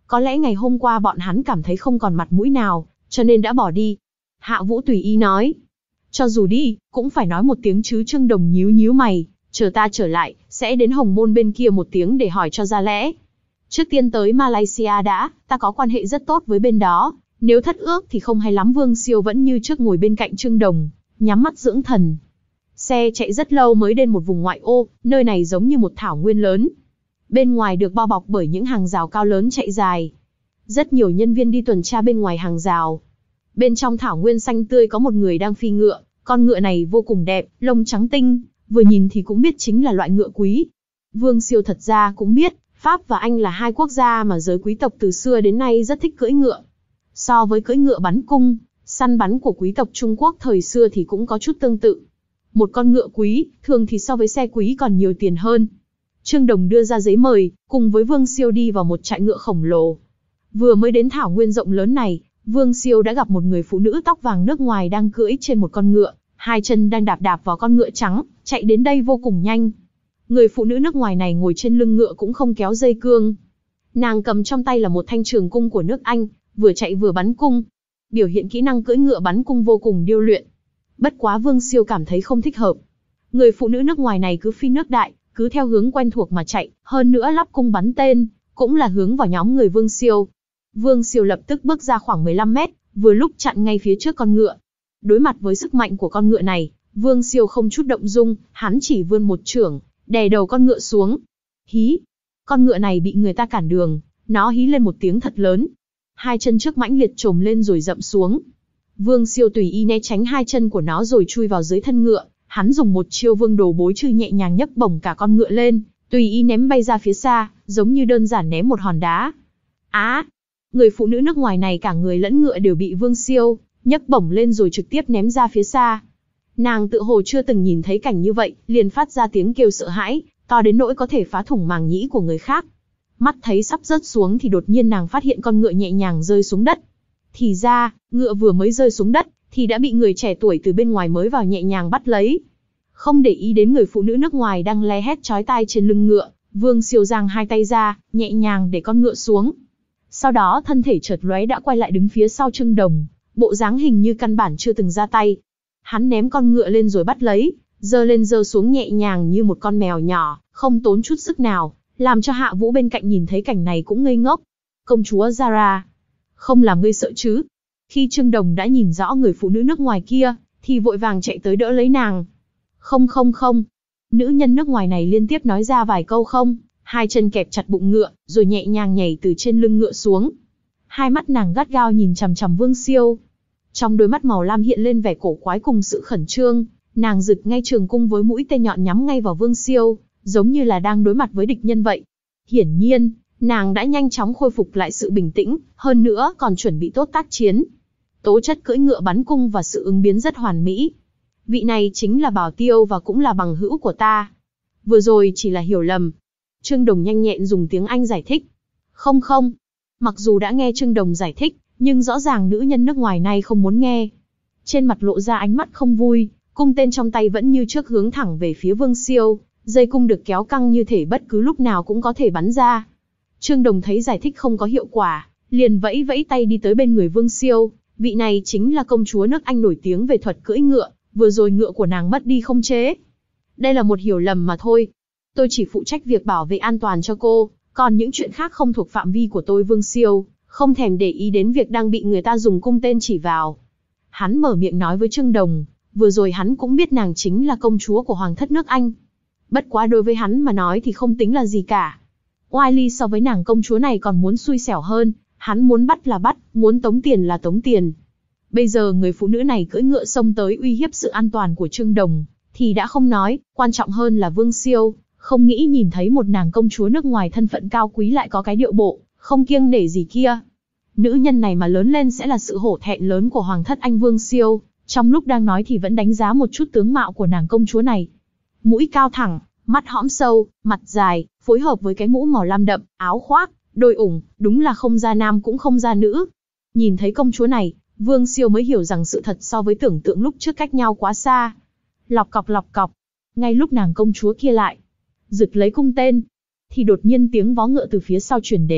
Speaker 1: Có lẽ ngày hôm qua bọn hắn cảm thấy không còn mặt mũi nào, cho nên đã bỏ đi. Hạ Vũ tùy ý nói. Cho dù đi, cũng phải nói một tiếng chứ. Trương Đồng nhíu nhíu mày, chờ ta trở lại, sẽ đến Hồng Môn bên kia một tiếng để hỏi cho ra lẽ. Trước tiên tới Malaysia đã, ta có quan hệ rất tốt với bên đó, nếu thất ước thì không hay lắm. Vương Siêu vẫn như trước ngồi bên cạnh Trương Đồng, nhắm mắt dưỡng thần. Xe chạy rất lâu mới đến một vùng ngoại ô, nơi này giống như một thảo nguyên lớn. Bên ngoài được bao bọc bởi những hàng rào cao lớn chạy dài. Rất nhiều nhân viên đi tuần tra bên ngoài hàng rào. Bên trong thảo nguyên xanh tươi có một người đang phi ngựa, con ngựa này vô cùng đẹp, lông trắng tinh, vừa nhìn thì cũng biết chính là loại ngựa quý. Vương Siêu thật ra cũng biết, Pháp và Anh là hai quốc gia mà giới quý tộc từ xưa đến nay rất thích cưỡi ngựa. So với cưỡi ngựa bắn cung, săn bắn của quý tộc Trung Quốc thời xưa thì cũng có chút tương tự. Một con ngựa quý, thường thì so với xe quý còn nhiều tiền hơn. Trương Đồng đưa ra giấy mời, cùng với Vương Siêu đi vào một trại ngựa khổng lồ. Vừa mới đến thảo nguyên rộng lớn này, Vương Siêu đã gặp một người phụ nữ tóc vàng nước ngoài đang cưỡi trên một con ngựa, hai chân đang đạp đạp vào con ngựa trắng, chạy đến đây vô cùng nhanh. Người phụ nữ nước ngoài này ngồi trên lưng ngựa cũng không kéo dây cương. Nàng cầm trong tay là một thanh trường cung của nước Anh, vừa chạy vừa bắn cung. Biểu hiện kỹ năng cưỡi ngựa bắn cung vô cùng điêu luyện. Bất quá Vương Siêu cảm thấy không thích hợp. Người phụ nữ nước ngoài này cứ phi nước đại, cứ theo hướng quen thuộc mà chạy, hơn nữa lắp cung bắn tên, cũng là hướng vào nhóm người Vương Siêu. Vương Siêu lập tức bước ra khoảng mười lăm mét, vừa lúc chặn ngay phía trước con ngựa. Đối mặt với sức mạnh của con ngựa này, Vương Siêu không chút động dung, hắn chỉ vươn một chưởng, đè đầu con ngựa xuống. Hí! Con ngựa này bị người ta cản đường, nó hí lên một tiếng thật lớn. Hai chân trước mãnh liệt trồm lên rồi dậm xuống. Vương Siêu tùy ý né tránh hai chân của nó rồi chui vào dưới thân ngựa. Hắn dùng một chiêu vương đồ bối trừ nhẹ nhàng nhấc bổng cả con ngựa lên, tùy ý ném bay ra phía xa, giống như đơn giản ném một hòn đá. Á! À, người phụ nữ nước ngoài này cả người lẫn ngựa đều bị Vương Siêu nhấc bổng lên rồi trực tiếp ném ra phía xa. Nàng tự hồ chưa từng nhìn thấy cảnh như vậy, liền phát ra tiếng kêu sợ hãi, to đến nỗi có thể phá thủng màng nhĩ của người khác. Mắt thấy sắp rớt xuống thì đột nhiên nàng phát hiện con ngựa nhẹ nhàng rơi xuống đất. Thì ra, ngựa vừa mới rơi xuống đất, thì đã bị người trẻ tuổi từ bên ngoài mới vào nhẹ nhàng bắt lấy. Không để ý đến người phụ nữ nước ngoài đang le hét chói tai trên lưng ngựa, Vương Siêu giang hai tay ra, nhẹ nhàng để con ngựa xuống. Sau đó thân thể chợt lóe đã quay lại đứng phía sau Trương Đồng, bộ dáng hình như căn bản chưa từng ra tay. Hắn ném con ngựa lên rồi bắt lấy, giơ lên giơ xuống nhẹ nhàng như một con mèo nhỏ, không tốn chút sức nào, làm cho Hạ Vũ bên cạnh nhìn thấy cảnh này cũng ngây ngốc. Công chúa Zara, không làm ngươi sợ chứ? Khi Trương Đồng đã nhìn rõ người phụ nữ nước ngoài kia, thì vội vàng chạy tới đỡ lấy nàng. Không không không. Nữ nhân nước ngoài này liên tiếp nói ra vài câu không, hai chân kẹp chặt bụng ngựa, rồi nhẹ nhàng nhảy từ trên lưng ngựa xuống. Hai mắt nàng gắt gao nhìn chằm chằm Vương Siêu. Trong đôi mắt màu lam hiện lên vẻ cổ quái cùng sự khẩn trương, nàng giật ngay trường cung với mũi tên nhọn nhắm ngay vào Vương Siêu, giống như là đang đối mặt với địch nhân vậy. Hiển nhiên, nàng đã nhanh chóng khôi phục lại sự bình tĩnh, hơn nữa còn chuẩn bị tốt tác chiến. Tố chất cưỡi ngựa bắn cung và sự ứng biến rất hoàn mỹ. Vị này chính là Bảo Tiêu và cũng là bằng hữu của ta. Vừa rồi chỉ là hiểu lầm. Trương Đồng nhanh nhẹn dùng tiếng Anh giải thích. Không không. Mặc dù đã nghe Trương Đồng giải thích, nhưng rõ ràng nữ nhân nước ngoài này không muốn nghe. Trên mặt lộ ra ánh mắt không vui, cung tên trong tay vẫn như trước hướng thẳng về phía Vương Siêu, dây cung được kéo căng như thể bất cứ lúc nào cũng có thể bắn ra. Trương Đồng thấy giải thích không có hiệu quả, liền vẫy vẫy tay đi tới bên người Vương Siêu. Vị này chính là công chúa nước Anh nổi tiếng về thuật cưỡi ngựa, vừa rồi ngựa của nàng mất đi không chế. Đây là một hiểu lầm mà thôi. Tôi chỉ phụ trách việc bảo vệ an toàn cho cô, còn những chuyện khác không thuộc phạm vi của tôi. Vương Siêu không thèm để ý đến việc đang bị người ta dùng cung tên chỉ vào. Hắn mở miệng nói với Trương Đồng, vừa rồi hắn cũng biết nàng chính là công chúa của Hoàng thất nước Anh. Bất quá đối với hắn mà nói thì không tính là gì cả. Wiley so với nàng công chúa này còn muốn xui xẻo hơn, hắn muốn bắt là bắt, muốn tống tiền là tống tiền. Bây giờ người phụ nữ này cưỡi ngựa xông tới uy hiếp sự an toàn của Trương Đồng, thì đã không nói, quan trọng hơn là Vương Siêu, không nghĩ nhìn thấy một nàng công chúa nước ngoài thân phận cao quý lại có cái điệu bộ, không kiêng nể gì kia. Nữ nhân này mà lớn lên sẽ là sự hổ thẹn lớn của Hoàng thất Anh. Vương Siêu, trong lúc đang nói thì vẫn đánh giá một chút tướng mạo của nàng công chúa này. Mũi cao thẳng, mắt hõm sâu, mặt dài, phối hợp với cái mũ màu lam đậm, áo khoác, đôi ủng, đúng là không ra nam cũng không ra nữ. Nhìn thấy công chúa này, Vương Siêu mới hiểu rằng sự thật so với tưởng tượng lúc trước cách nhau quá xa. Lọc cọc lọc cọc, ngay lúc nàng công chúa kia lại giật lấy cung tên, thì đột nhiên tiếng vó ngựa từ phía sau truyền đến,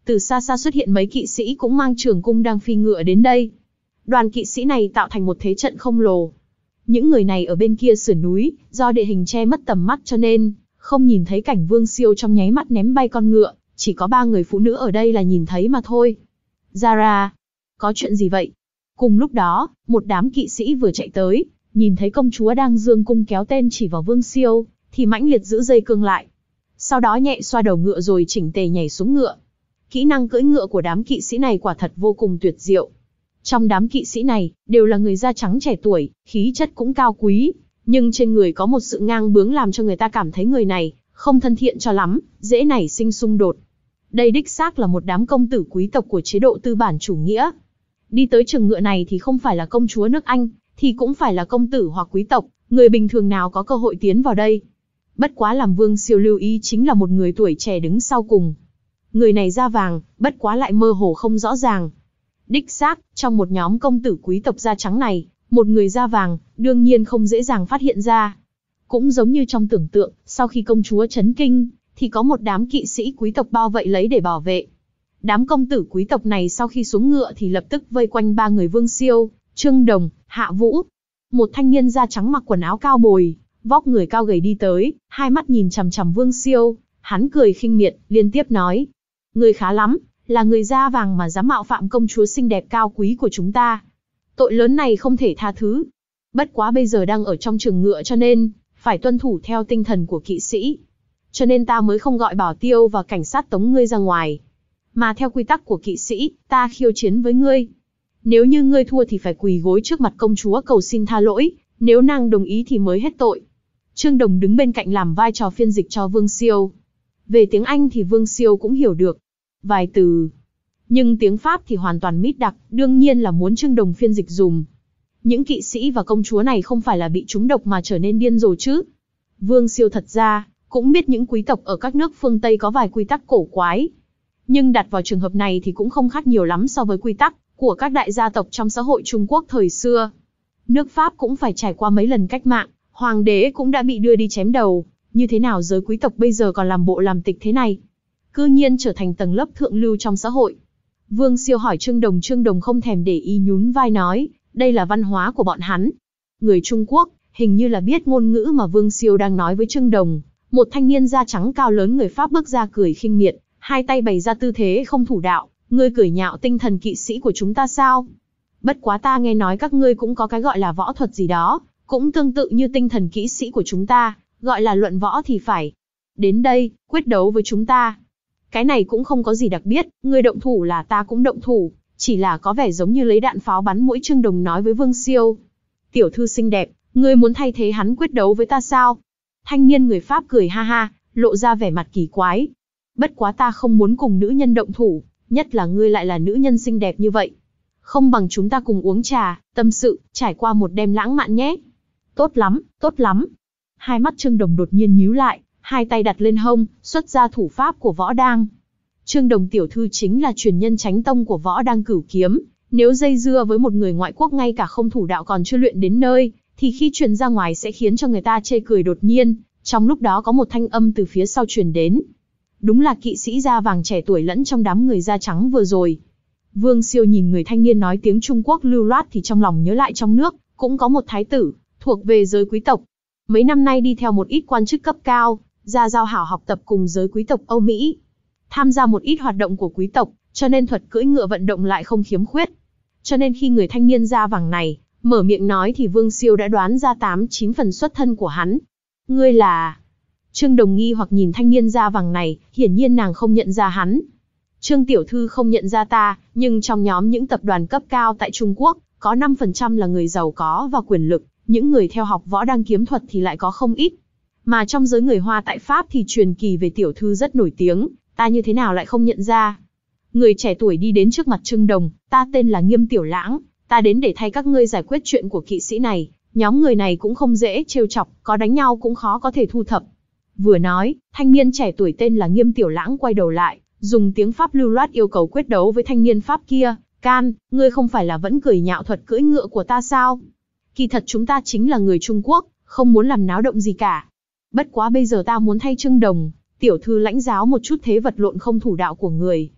Speaker 1: từ xa xa xuất hiện mấy kỵ sĩ cũng mang trường cung đang phi ngựa đến đây. Đoàn kỵ sĩ này tạo thành một thế trận khổng lồ. Những người này ở bên kia sườn núi, do địa hình che mất tầm mắt cho nên không nhìn thấy cảnh Vương Siêu trong nháy mắt ném bay con ngựa, chỉ có ba người phụ nữ ở đây là nhìn thấy mà thôi. Zara, có chuyện gì vậy? Cùng lúc đó, một đám kỵ sĩ vừa chạy tới, nhìn thấy công chúa đang giương cung kéo tên chỉ vào Vương Siêu, thì mãnh liệt giữ dây cương lại. Sau đó nhẹ xoa đầu ngựa rồi chỉnh tề nhảy xuống ngựa. Kỹ năng cưỡi ngựa của đám kỵ sĩ này quả thật vô cùng tuyệt diệu. Trong đám kỵ sĩ này, đều là người da trắng trẻ tuổi, khí chất cũng cao quý, nhưng trên người có một sự ngang bướng làm cho người ta cảm thấy người này không thân thiện cho lắm, dễ nảy sinh xung đột. Đây đích xác là một đám công tử quý tộc của chế độ tư bản chủ nghĩa. Đi tới trường ngựa này thì không phải là công chúa nước Anh, thì cũng phải là công tử hoặc quý tộc, người bình thường nào có cơ hội tiến vào đây. Bất quá làm Vương Siêu lưu ý chính là một người tuổi trẻ đứng sau cùng. Người này da vàng, bất quá lại mơ hồ không rõ ràng. Đích xác, trong một nhóm công tử quý tộc da trắng này, một người da vàng, đương nhiên không dễ dàng phát hiện ra. Cũng giống như trong tưởng tượng, sau khi công chúa chấn kinh, thì có một đám kỵ sĩ quý tộc bao vây lấy để bảo vệ. Đám công tử quý tộc này sau khi xuống ngựa thì lập tức vây quanh ba người Vương Siêu, Trương Đồng, Hạ Vũ. Một thanh niên da trắng mặc quần áo cao bồi, vóc người cao gầy đi tới, hai mắt nhìn chằm chằm Vương Siêu, hắn cười khinh miệt, liên tiếp nói: "Ngươi khá lắm, là người da vàng mà dám mạo phạm công chúa xinh đẹp cao quý của chúng ta. Tội lớn này không thể tha thứ. Bất quá bây giờ đang ở trong trường ngựa cho nên phải tuân thủ theo tinh thần của kỵ sĩ. Cho nên ta mới không gọi bảo tiêu và cảnh sát tống ngươi ra ngoài. Mà theo quy tắc của kỵ sĩ, ta khiêu chiến với ngươi. Nếu như ngươi thua thì phải quỳ gối trước mặt công chúa cầu xin tha lỗi, nếu nàng đồng ý thì mới hết tội." Trương Đồng đứng bên cạnh làm vai trò phiên dịch cho Vương Siêu. Về tiếng Anh thì Vương Siêu cũng hiểu được vài từ. Nhưng tiếng Pháp thì hoàn toàn mít đặc, đương nhiên là muốn Trương Đồng phiên dịch dùm. Những kỵ sĩ và công chúa này không phải là bị trúng độc mà trở nên điên rồi chứ. Vương Siêu thật ra cũng biết những quý tộc ở các nước phương Tây có vài quy tắc cổ quái. Nhưng đặt vào trường hợp này thì cũng không khác nhiều lắm so với quy tắc của các đại gia tộc trong xã hội Trung Quốc thời xưa. Nước Pháp cũng phải trải qua mấy lần cách mạng, hoàng đế cũng đã bị đưa đi chém đầu, như thế nào giới quý tộc bây giờ còn làm bộ làm tịch thế này? Cư nhiên trở thành tầng lớp thượng lưu trong xã hội. Vương Siêu hỏi Trương Đồng, Trương Đồng không thèm để ý nhún vai nói, đây là văn hóa của bọn hắn. Người Trung Quốc, hình như là biết ngôn ngữ mà Vương Siêu đang nói với Trương Đồng. Một thanh niên da trắng cao lớn người Pháp bước ra cười khinh miệt, hai tay bày ra tư thế không thủ đạo, ngươi cười nhạo tinh thần kỵ sĩ của chúng ta sao? Bất quá ta nghe nói các ngươi cũng có cái gọi là võ thuật gì đó, cũng tương tự như tinh thần kỵ sĩ của chúng ta, gọi là luận võ thì phải. Đến đây, quyết đấu với chúng ta. Cái này cũng không có gì đặc biệt, ngươi động thủ là ta cũng động thủ, chỉ là có vẻ giống như lấy đạn pháo bắn mũi. Trương Đồng nói với Vương Siêu. Tiểu thư xinh đẹp, ngươi muốn thay thế hắn quyết đấu với ta sao? Thanh niên người Pháp cười ha ha, lộ ra vẻ mặt kỳ quái. Bất quá ta không muốn cùng nữ nhân động thủ, nhất là ngươi lại là nữ nhân xinh đẹp như vậy. Không bằng chúng ta cùng uống trà, tâm sự, trải qua một đêm lãng mạn nhé. Tốt lắm, tốt lắm. Hai mắt Trương Đồng đột nhiên nhíu lại, hai tay đặt lên hông, xuất ra thủ pháp của Võ Đang. Trương Đồng tiểu thư chính là truyền nhân chánh tông của Võ Đang Cửu Kiếm, nếu dây dưa với một người ngoại quốc ngay cả không thủ đạo còn chưa luyện đến nơi, thì khi truyền ra ngoài sẽ khiến cho người ta chê cười. Đột nhiên, trong lúc đó có một thanh âm từ phía sau truyền đến. Đúng là kỵ sĩ da vàng trẻ tuổi lẫn trong đám người da trắng vừa rồi. Vương Siêu nhìn người thanh niên nói tiếng Trung Quốc lưu loát thì trong lòng nhớ lại trong nước cũng có một thái tử, thuộc về giới quý tộc. Mấy năm nay đi theo một ít quan chức cấp cao, ra giao hảo học tập cùng giới quý tộc Âu Mỹ. Tham gia một ít hoạt động của quý tộc, cho nên thuật cưỡi ngựa vận động lại không khiếm khuyết. Cho nên khi người thanh niên da vàng này mở miệng nói thì Vương Siêu đã đoán ra tám chín phần xuất thân của hắn. Ngươi là... Trương Đồng nghi hoặc nhìn thanh niên da vàng này, hiển nhiên nàng không nhận ra hắn. Trương tiểu thư không nhận ra ta, nhưng trong nhóm những tập đoàn cấp cao tại Trung Quốc, có năm phần trăm là người giàu có và quyền lực, những người theo học võ đăng kiếm thuật thì lại có không ít. Mà trong giới người Hoa tại Pháp thì truyền kỳ về tiểu thư rất nổi tiếng, ta như thế nào lại không nhận ra. Người trẻ tuổi đi đến trước mặt Trương Đồng, ta tên là Nghiêm Tiểu Lãng, ta đến để thay các ngươi giải quyết chuyện của kỵ sĩ này, nhóm người này cũng không dễ trêu chọc, có đánh nhau cũng khó có thể thu thập. Vừa nói, thanh niên trẻ tuổi tên là Nghiêm Tiểu Lãng quay đầu lại, dùng tiếng Pháp lưu loát yêu cầu quyết đấu với thanh niên Pháp kia. Can, ngươi không phải là vẫn cười nhạo thuật cưỡi ngựa của ta sao? Kỳ thật chúng ta chính là người Trung Quốc, không muốn làm náo động gì cả. Bất quá bây giờ ta muốn thay Trương Đồng tiểu thư lãnh giáo một chút thế vật lộn không thủ đạo của người.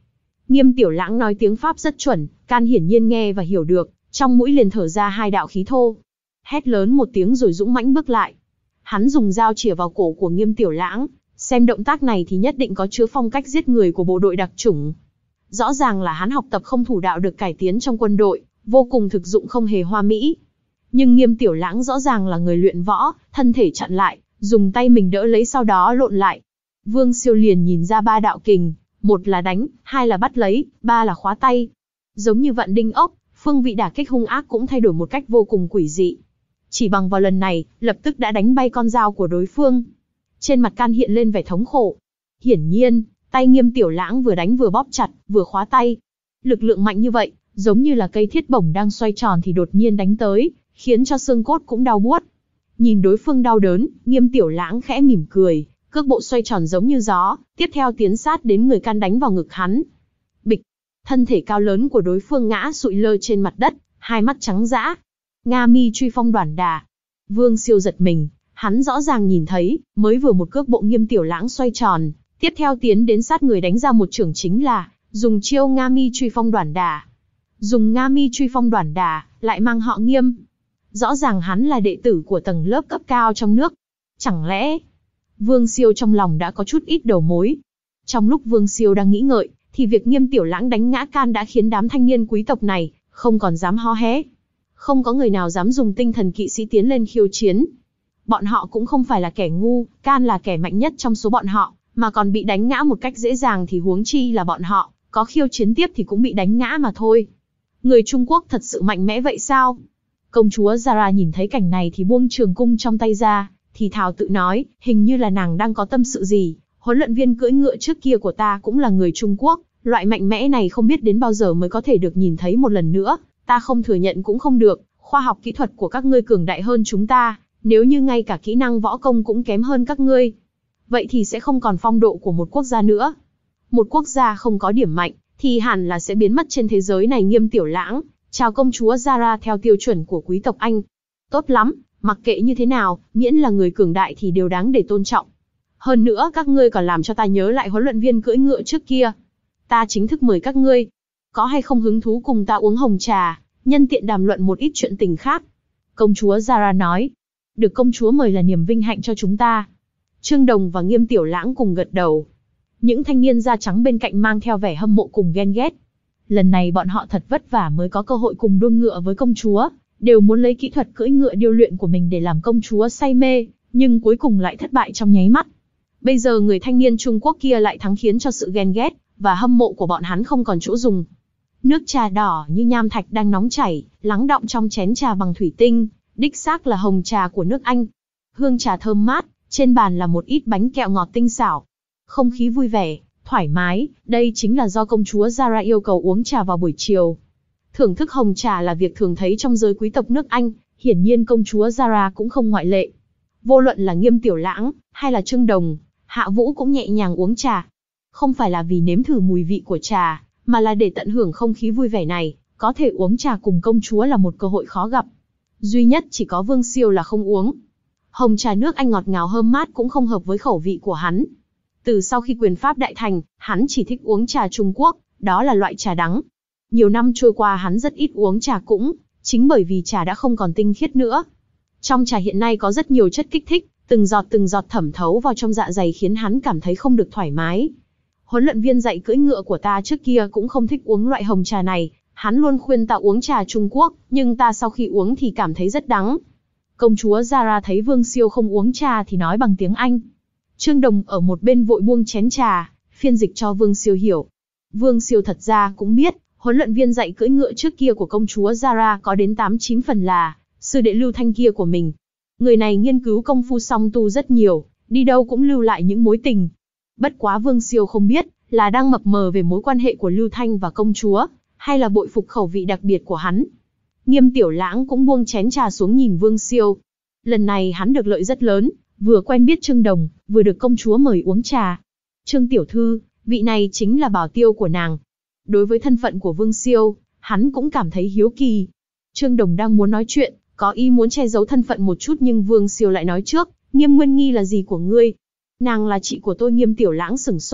Speaker 1: Nghiêm Tiểu Lãng nói tiếng Pháp rất chuẩn, Can hiển nhiên nghe và hiểu được, trong mũi liền thở ra hai đạo khí thô. Hét lớn một tiếng rồi dũng mãnh bước lại. Hắn dùng dao chĩa vào cổ của Nghiêm Tiểu Lãng, xem động tác này thì nhất định có chứa phong cách giết người của bộ đội đặc chủng. Rõ ràng là hắn học tập không thủ đạo được cải tiến trong quân đội, vô cùng thực dụng không hề hoa mỹ. Nhưng Nghiêm Tiểu Lãng rõ ràng là người luyện võ, thân thể chặn lại, dùng tay mình đỡ lấy sau đó lộn lại. Vương Siêu liền nhìn ra ba đạo kình, một là đánh, hai là bắt lấy, ba là khóa tay. Giống như vạn đinh ốc, phương vị đả kích hung ác cũng thay đổi một cách vô cùng quỷ dị. Chỉ bằng vào lần này, lập tức đã đánh bay con dao của đối phương. Trên mặt Can hiện lên vẻ thống khổ. Hiển nhiên, tay Nghiêm Tiểu Lãng vừa đánh vừa bóp chặt, vừa khóa tay. Lực lượng mạnh như vậy, giống như là cây thiết bổng đang xoay tròn thì đột nhiên đánh tới, khiến cho xương cốt cũng đau buốt. Nhìn đối phương đau đớn, Nghiêm Tiểu Lãng khẽ mỉm cười, cước bộ xoay tròn giống như gió, tiếp theo tiến sát đến người Can đánh vào ngực hắn. Bịch, thân thể cao lớn của đối phương ngã sụi lơ trên mặt đất, hai mắt trắng dã. Nga Mi truy phong đoản đà. Vương Siêu giật mình, hắn rõ ràng nhìn thấy, mới vừa một cước bộ Nghiêm Tiểu Lãng xoay tròn, tiếp theo tiến đến sát người đánh ra một chưởng chính là dùng chiêu Nga Mi truy phong đoản đà. Dùng Nga Mi truy phong đoản đà, lại mang họ Nghiêm. Rõ ràng hắn là đệ tử của tầng lớp cấp cao trong nước. Chẳng lẽ... Vương Siêu trong lòng đã có chút ít đầu mối. Trong lúc Vương Siêu đang nghĩ ngợi, thì việc Nghiêm Tiểu Lãng đánh ngã Can đã khiến đám thanh niên quý tộc này không còn dám hó hé. Không có người nào dám dùng tinh thần kỵ sĩ tiến lên khiêu chiến. Bọn họ cũng không phải là kẻ ngu, Can là kẻ mạnh nhất trong số bọn họ, mà còn bị đánh ngã một cách dễ dàng thì huống chi là bọn họ, có khiêu chiến tiếp thì cũng bị đánh ngã mà thôi. Người Trung Quốc thật sự mạnh mẽ vậy sao? Công chúa Zara nhìn thấy cảnh này thì buông trường cung trong tay ra, thì thào tự nói, hình như là nàng đang có tâm sự gì. Huấn luyện viên cưỡi ngựa trước kia của ta cũng là người Trung Quốc, loại mạnh mẽ này không biết đến bao giờ mới có thể được nhìn thấy một lần nữa. Ta không thừa nhận cũng không được, khoa học kỹ thuật của các ngươi cường đại hơn chúng ta, nếu như ngay cả kỹ năng võ công cũng kém hơn các ngươi, vậy thì sẽ không còn phong độ của một quốc gia nữa. Một quốc gia không có điểm mạnh, thì hẳn là sẽ biến mất trên thế giới này. Nghiêm Tiểu Lãng chào công chúa Zara theo tiêu chuẩn của quý tộc Anh. Tốt lắm, mặc kệ như thế nào, miễn là người cường đại thì đều đáng để tôn trọng. Hơn nữa các ngươi còn làm cho ta nhớ lại huấn luyện viên cưỡi ngựa trước kia. Ta chính thức mời các ngươi, có hay không hứng thú cùng ta uống hồng trà, nhân tiện đàm luận một ít chuyện tình khác. Công chúa Zara nói, được công chúa mời là niềm vinh hạnh cho chúng ta. Trương Đồng và Nghiêm Tiểu Lãng cùng gật đầu. Những thanh niên da trắng bên cạnh mang theo vẻ hâm mộ cùng ghen ghét. Lần này bọn họ thật vất vả mới có cơ hội cùng đua ngựa với công chúa, đều muốn lấy kỹ thuật cưỡi ngựa điêu luyện của mình để làm công chúa say mê, nhưng cuối cùng lại thất bại trong nháy mắt. Bây giờ người thanh niên Trung Quốc kia lại thắng, khiến cho sự ghen ghét và hâm mộ của bọn hắn không còn chỗ dùng. Nước trà đỏ như nham thạch đang nóng chảy, lắng đọng trong chén trà bằng thủy tinh, đích xác là hồng trà của nước Anh. Hương trà thơm mát, trên bàn là một ít bánh kẹo ngọt tinh xảo. Không khí vui vẻ, thoải mái, đây chính là do công chúa Zara yêu cầu uống trà vào buổi chiều. Thưởng thức hồng trà là việc thường thấy trong giới quý tộc nước Anh, hiển nhiên công chúa Zara cũng không ngoại lệ. Vô luận là Nghiêm Tiểu Lãng, hay là Trương Đồng, Hạ Vũ cũng nhẹ nhàng uống trà. Không phải là vì nếm thử mùi vị của trà, mà là để tận hưởng không khí vui vẻ này. Có thể uống trà cùng công chúa là một cơ hội khó gặp. Duy nhất chỉ có Vương Siêu là không uống. Hồng trà nước Anh ngọt ngào thơm mát cũng không hợp với khẩu vị của hắn. Từ sau khi quyền Pháp đại thành, hắn chỉ thích uống trà Trung Quốc, đó là loại trà đắng. Nhiều năm trôi qua hắn rất ít uống trà cũng, chính bởi vì trà đã không còn tinh khiết nữa. Trong trà hiện nay có rất nhiều chất kích thích, từng giọt từng giọt thẩm thấu vào trong dạ dày khiến hắn cảm thấy không được thoải mái. Huấn luyện viên dạy cưỡi ngựa của ta trước kia cũng không thích uống loại hồng trà này, hắn luôn khuyên ta uống trà Trung Quốc, nhưng ta sau khi uống thì cảm thấy rất đắng. Công chúa Zara thấy Vương Siêu không uống trà thì nói bằng tiếng Anh. Trương Đồng ở một bên vội buông chén trà, phiên dịch cho Vương Siêu hiểu. Vương Siêu thật ra cũng biết, huấn luyện viên dạy cưỡi ngựa trước kia của công chúa Zara có đến tám chín phần là sư đệ Lưu Thanh kia của mình. Người này nghiên cứu công phu song tu rất nhiều, đi đâu cũng lưu lại những mối tình. Bất quá Vương Siêu không biết là đang mập mờ về mối quan hệ của Lưu Thanh và công chúa, hay là bội phục khẩu vị đặc biệt của hắn. Nghiêm Tiểu Lãng cũng buông chén trà xuống nhìn Vương Siêu. Lần này hắn được lợi rất lớn, vừa quen biết Trương Đồng, vừa được công chúa mời uống trà. Trương tiểu thư, vị này chính là bảo tiêu của nàng. Đối với thân phận của Vương Siêu, hắn cũng cảm thấy hiếu kỳ. Trương Đồng đang muốn nói chuyện, có ý muốn che giấu thân phận một chút, nhưng Vương Siêu lại nói trước, Nghiêm Nguyên Nghi là gì của ngươi? Nàng là chị của tôi. Nghiêm Tiểu Lãng sửng sốt,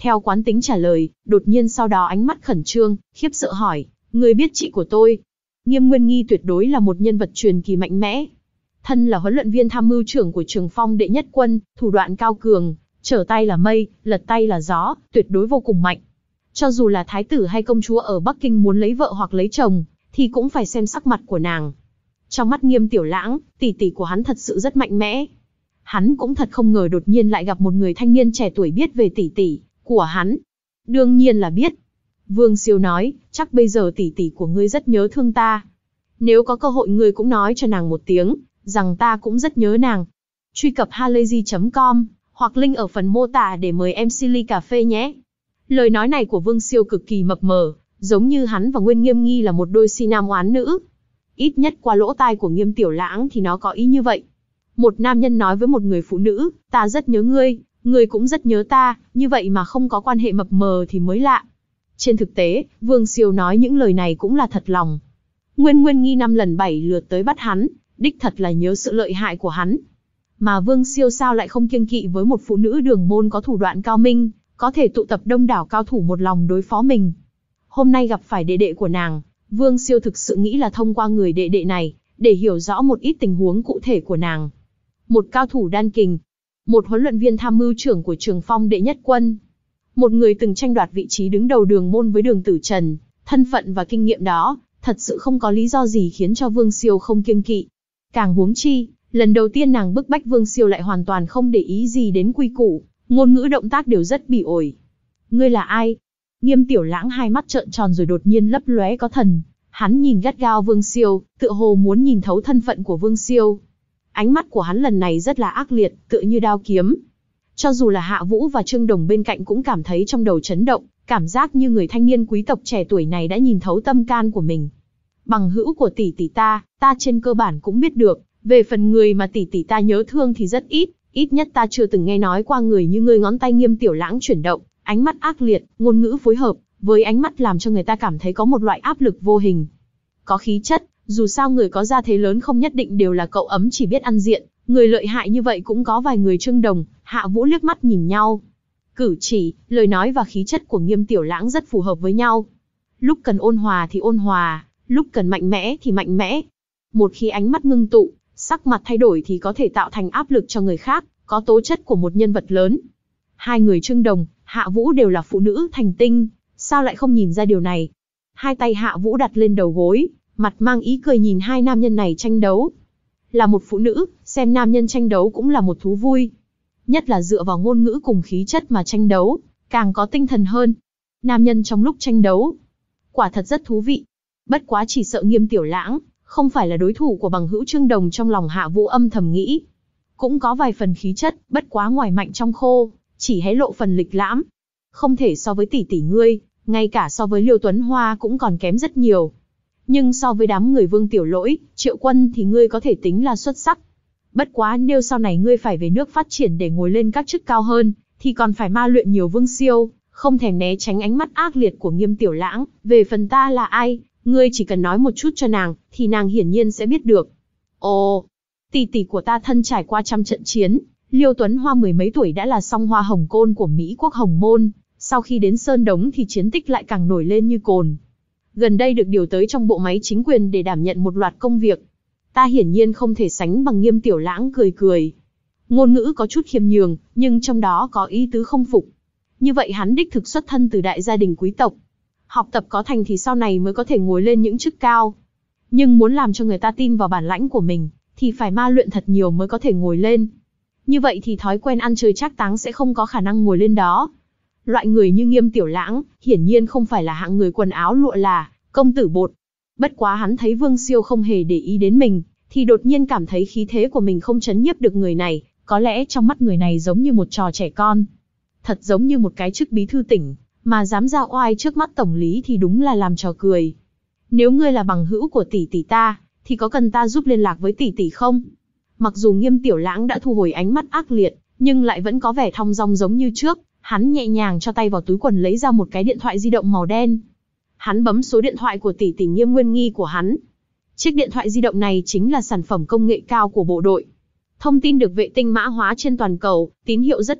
Speaker 1: Theo quán tính trả lời, đột nhiên sau đó ánh mắt khẩn trương, khiếp sợ hỏi, ngươi biết chị của tôi? Nghiêm Nguyên Nghi tuyệt đối là một nhân vật truyền kỳ mạnh mẽ. Thân là huấn luyện viên tham mưu trưởng của Trường Phong đệ nhất quân, thủ đoạn cao cường, trở tay là mây, lật tay là gió, tuyệt đối vô cùng mạnh. Cho dù là thái tử hay công chúa ở Bắc Kinh muốn lấy vợ hoặc lấy chồng, thì cũng phải xem sắc mặt của nàng. Trong mắt Nghiêm Tiểu Lãng, tỷ tỷ của hắn thật sự rất mạnh mẽ. Hắn cũng thật không ngờ đột nhiên lại gặp một người thanh niên trẻ tuổi biết về tỷ tỷ của hắn. Đương nhiên là biết. Vương Siêu nói, chắc bây giờ tỷ tỷ của ngươi rất nhớ thương ta. Nếu có cơ hội ngươi cũng nói cho nàng một tiếng, rằng ta cũng rất nhớ nàng. Truy cập halayzi chấm com, hoặc link ở phần mô tả để mời em xê ly cà phê nhé. Lời nói này của Vương Siêu cực kỳ mập mờ, giống như hắn và Nguyên Nghiêm Nghi là một đôi si nam oán nữ. Ít nhất qua lỗ tai của Nghiêm Tiểu Lãng thì nó có ý như vậy. Một nam nhân nói với một người phụ nữ, ta rất nhớ ngươi, ngươi cũng rất nhớ ta, như vậy mà không có quan hệ mập mờ thì mới lạ. Trên thực tế, Vương Siêu nói những lời này cũng là thật lòng. Nguyên Nguyên Nghi năm lần bảy lượt tới bắt hắn, đích thật là nhớ sự lợi hại của hắn. Mà Vương Siêu sao lại không kiêng kỵ với một phụ nữ đường môn có thủ đoạn cao minh, có thể tụ tập đông đảo cao thủ một lòng đối phó mình. Hôm nay gặp phải đệ đệ của nàng, Vương Siêu thực sự nghĩ là thông qua người đệ đệ này, để hiểu rõ một ít tình huống cụ thể của nàng. Một cao thủ đan kình, một huấn luyện viên tham mưu trưởng của Trường Phong đệ nhất quân, một người từng tranh đoạt vị trí đứng đầu đường môn với Đường Tử Trần, thân phận và kinh nghiệm đó, thật sự không có lý do gì khiến cho Vương Siêu không kiêng kỵ. Càng huống chi, lần đầu tiên nàng bức bách Vương Siêu lại hoàn toàn không để ý gì đến quy củ, ngôn ngữ động tác đều rất bỉ ổi. Ngươi là ai? Nghiêm Tiểu Lãng hai mắt trợn tròn rồi đột nhiên lấp lóe có thần, hắn nhìn gắt gao Vương Siêu, tựa hồ muốn nhìn thấu thân phận của Vương Siêu. Ánh mắt của hắn lần này rất là ác liệt, tựa như đao kiếm. Cho dù là Hạ Vũ và Trương Đồng bên cạnh cũng cảm thấy trong đầu chấn động, cảm giác như người thanh niên quý tộc trẻ tuổi này đã nhìn thấu tâm can của mình. Bằng hữu của tỷ tỷ ta, ta trên cơ bản cũng biết được, về phần người mà tỷ tỷ ta nhớ thương thì rất ít, ít nhất ta chưa từng nghe nói qua người như ngươi. Ngón tay Nghiêm Tiểu Lãng chuyển động, ánh mắt ác liệt, ngôn ngữ phối hợp, với ánh mắt làm cho người ta cảm thấy có một loại áp lực vô hình. Có khí chất, dù sao người có gia thế lớn không nhất định đều là cậu ấm chỉ biết ăn diện, người lợi hại như vậy cũng có vài người. Trương Đồng, Hạ Vũ liếc mắt nhìn nhau. Cử chỉ, lời nói và khí chất của Nghiêm Tiểu Lãng rất phù hợp với nhau. Lúc cần ôn hòa thì ôn hòa, lúc cần mạnh mẽ thì mạnh mẽ. Một khi ánh mắt ngưng tụ, sắc mặt thay đổi thì có thể tạo thành áp lực cho người khác, có tố chất của một nhân vật lớn. Hai người Trương Đồng, Hạ Vũ đều là phụ nữ thành tinh, sao lại không nhìn ra điều này? Hai tay Hạ Vũ đặt lên đầu gối, mặt mang ý cười nhìn hai nam nhân này tranh đấu. Là một phụ nữ, xem nam nhân tranh đấu cũng là một thú vui. Nhất là dựa vào ngôn ngữ cùng khí chất mà tranh đấu, càng có tinh thần hơn. Nam nhân trong lúc tranh đấu, quả thật rất thú vị. Bất quá chỉ sợ Nghiêm Tiểu Lãng không phải là đối thủ của bằng hữu Trương Đồng, trong lòng Hạ Vũ âm thầm nghĩ. Cũng có vài phần khí chất, bất quá ngoài mạnh trong khô, chỉ hé lộ phần lịch lãm. Không thể so với tỷ tỷ ngươi, ngay cả so với Liêu Tuấn Hoa cũng còn kém rất nhiều. Nhưng so với đám người Vương Tiểu Lỗi, Triệu Quân thì ngươi có thể tính là xuất sắc. Bất quá nếu sau này ngươi phải về nước phát triển để ngồi lên các chức cao hơn, thì còn phải ma luyện nhiều. Vương Siêu không thèm né tránh ánh mắt ác liệt của Nghiêm Tiểu Lãng. Về phần ta là ai, ngươi chỉ cần nói một chút cho nàng, thì nàng hiển nhiên sẽ biết được. Ồ, tỷ tỷ của ta thân trải qua trăm trận chiến, Liêu Tuấn Hoa mười mấy tuổi đã là song hoa hồng côn của Mỹ quốc Hồng Môn, sau khi đến Sơn Đống thì chiến tích lại càng nổi lên như cồn. Gần đây được điều tới trong bộ máy chính quyền để đảm nhận một loạt công việc. Ta hiển nhiên không thể sánh bằng. Nghiêm Tiểu Lãng cười cười. Ngôn ngữ có chút khiêm nhường, nhưng trong đó có ý tứ không phục. Như vậy hắn đích thực xuất thân từ đại gia đình quý tộc. Học tập có thành thì sau này mới có thể ngồi lên những chức cao. Nhưng muốn làm cho người ta tin vào bản lãnh của mình, thì phải ma luyện thật nhiều mới có thể ngồi lên. Như vậy thì thói quen ăn chơi trác táng sẽ không có khả năng ngồi lên đó. Loại người như Nghiêm Tiểu Lãng, hiển nhiên không phải là hạng người quần áo lụa là, công tử bột. Bất quá hắn thấy Vương Siêu không hề để ý đến mình, thì đột nhiên cảm thấy khí thế của mình không chấn nhiếp được người này, có lẽ trong mắt người này giống như một trò trẻ con. Thật giống như một cái chức bí thư tỉnh, mà dám ra oai trước mắt tổng lý thì đúng là làm trò cười. Nếu ngươi là bằng hữu của tỷ tỷ ta, thì có cần ta giúp liên lạc với tỷ tỷ không? Mặc dù Nghiêm Tiểu Lãng đã thu hồi ánh mắt ác liệt, nhưng lại vẫn có vẻ thong dong giống như trước. Hắn nhẹ nhàng cho tay vào túi quần lấy ra một cái điện thoại di động màu đen. Hắn bấm số điện thoại của tỷ tỷ Nghiêm Nguyên Nghi của hắn. Chiếc điện thoại di động này chính là sản phẩm công nghệ cao của bộ đội. Thông tin được vệ tinh mã hóa trên toàn cầu, tín hiệu rất mạnh,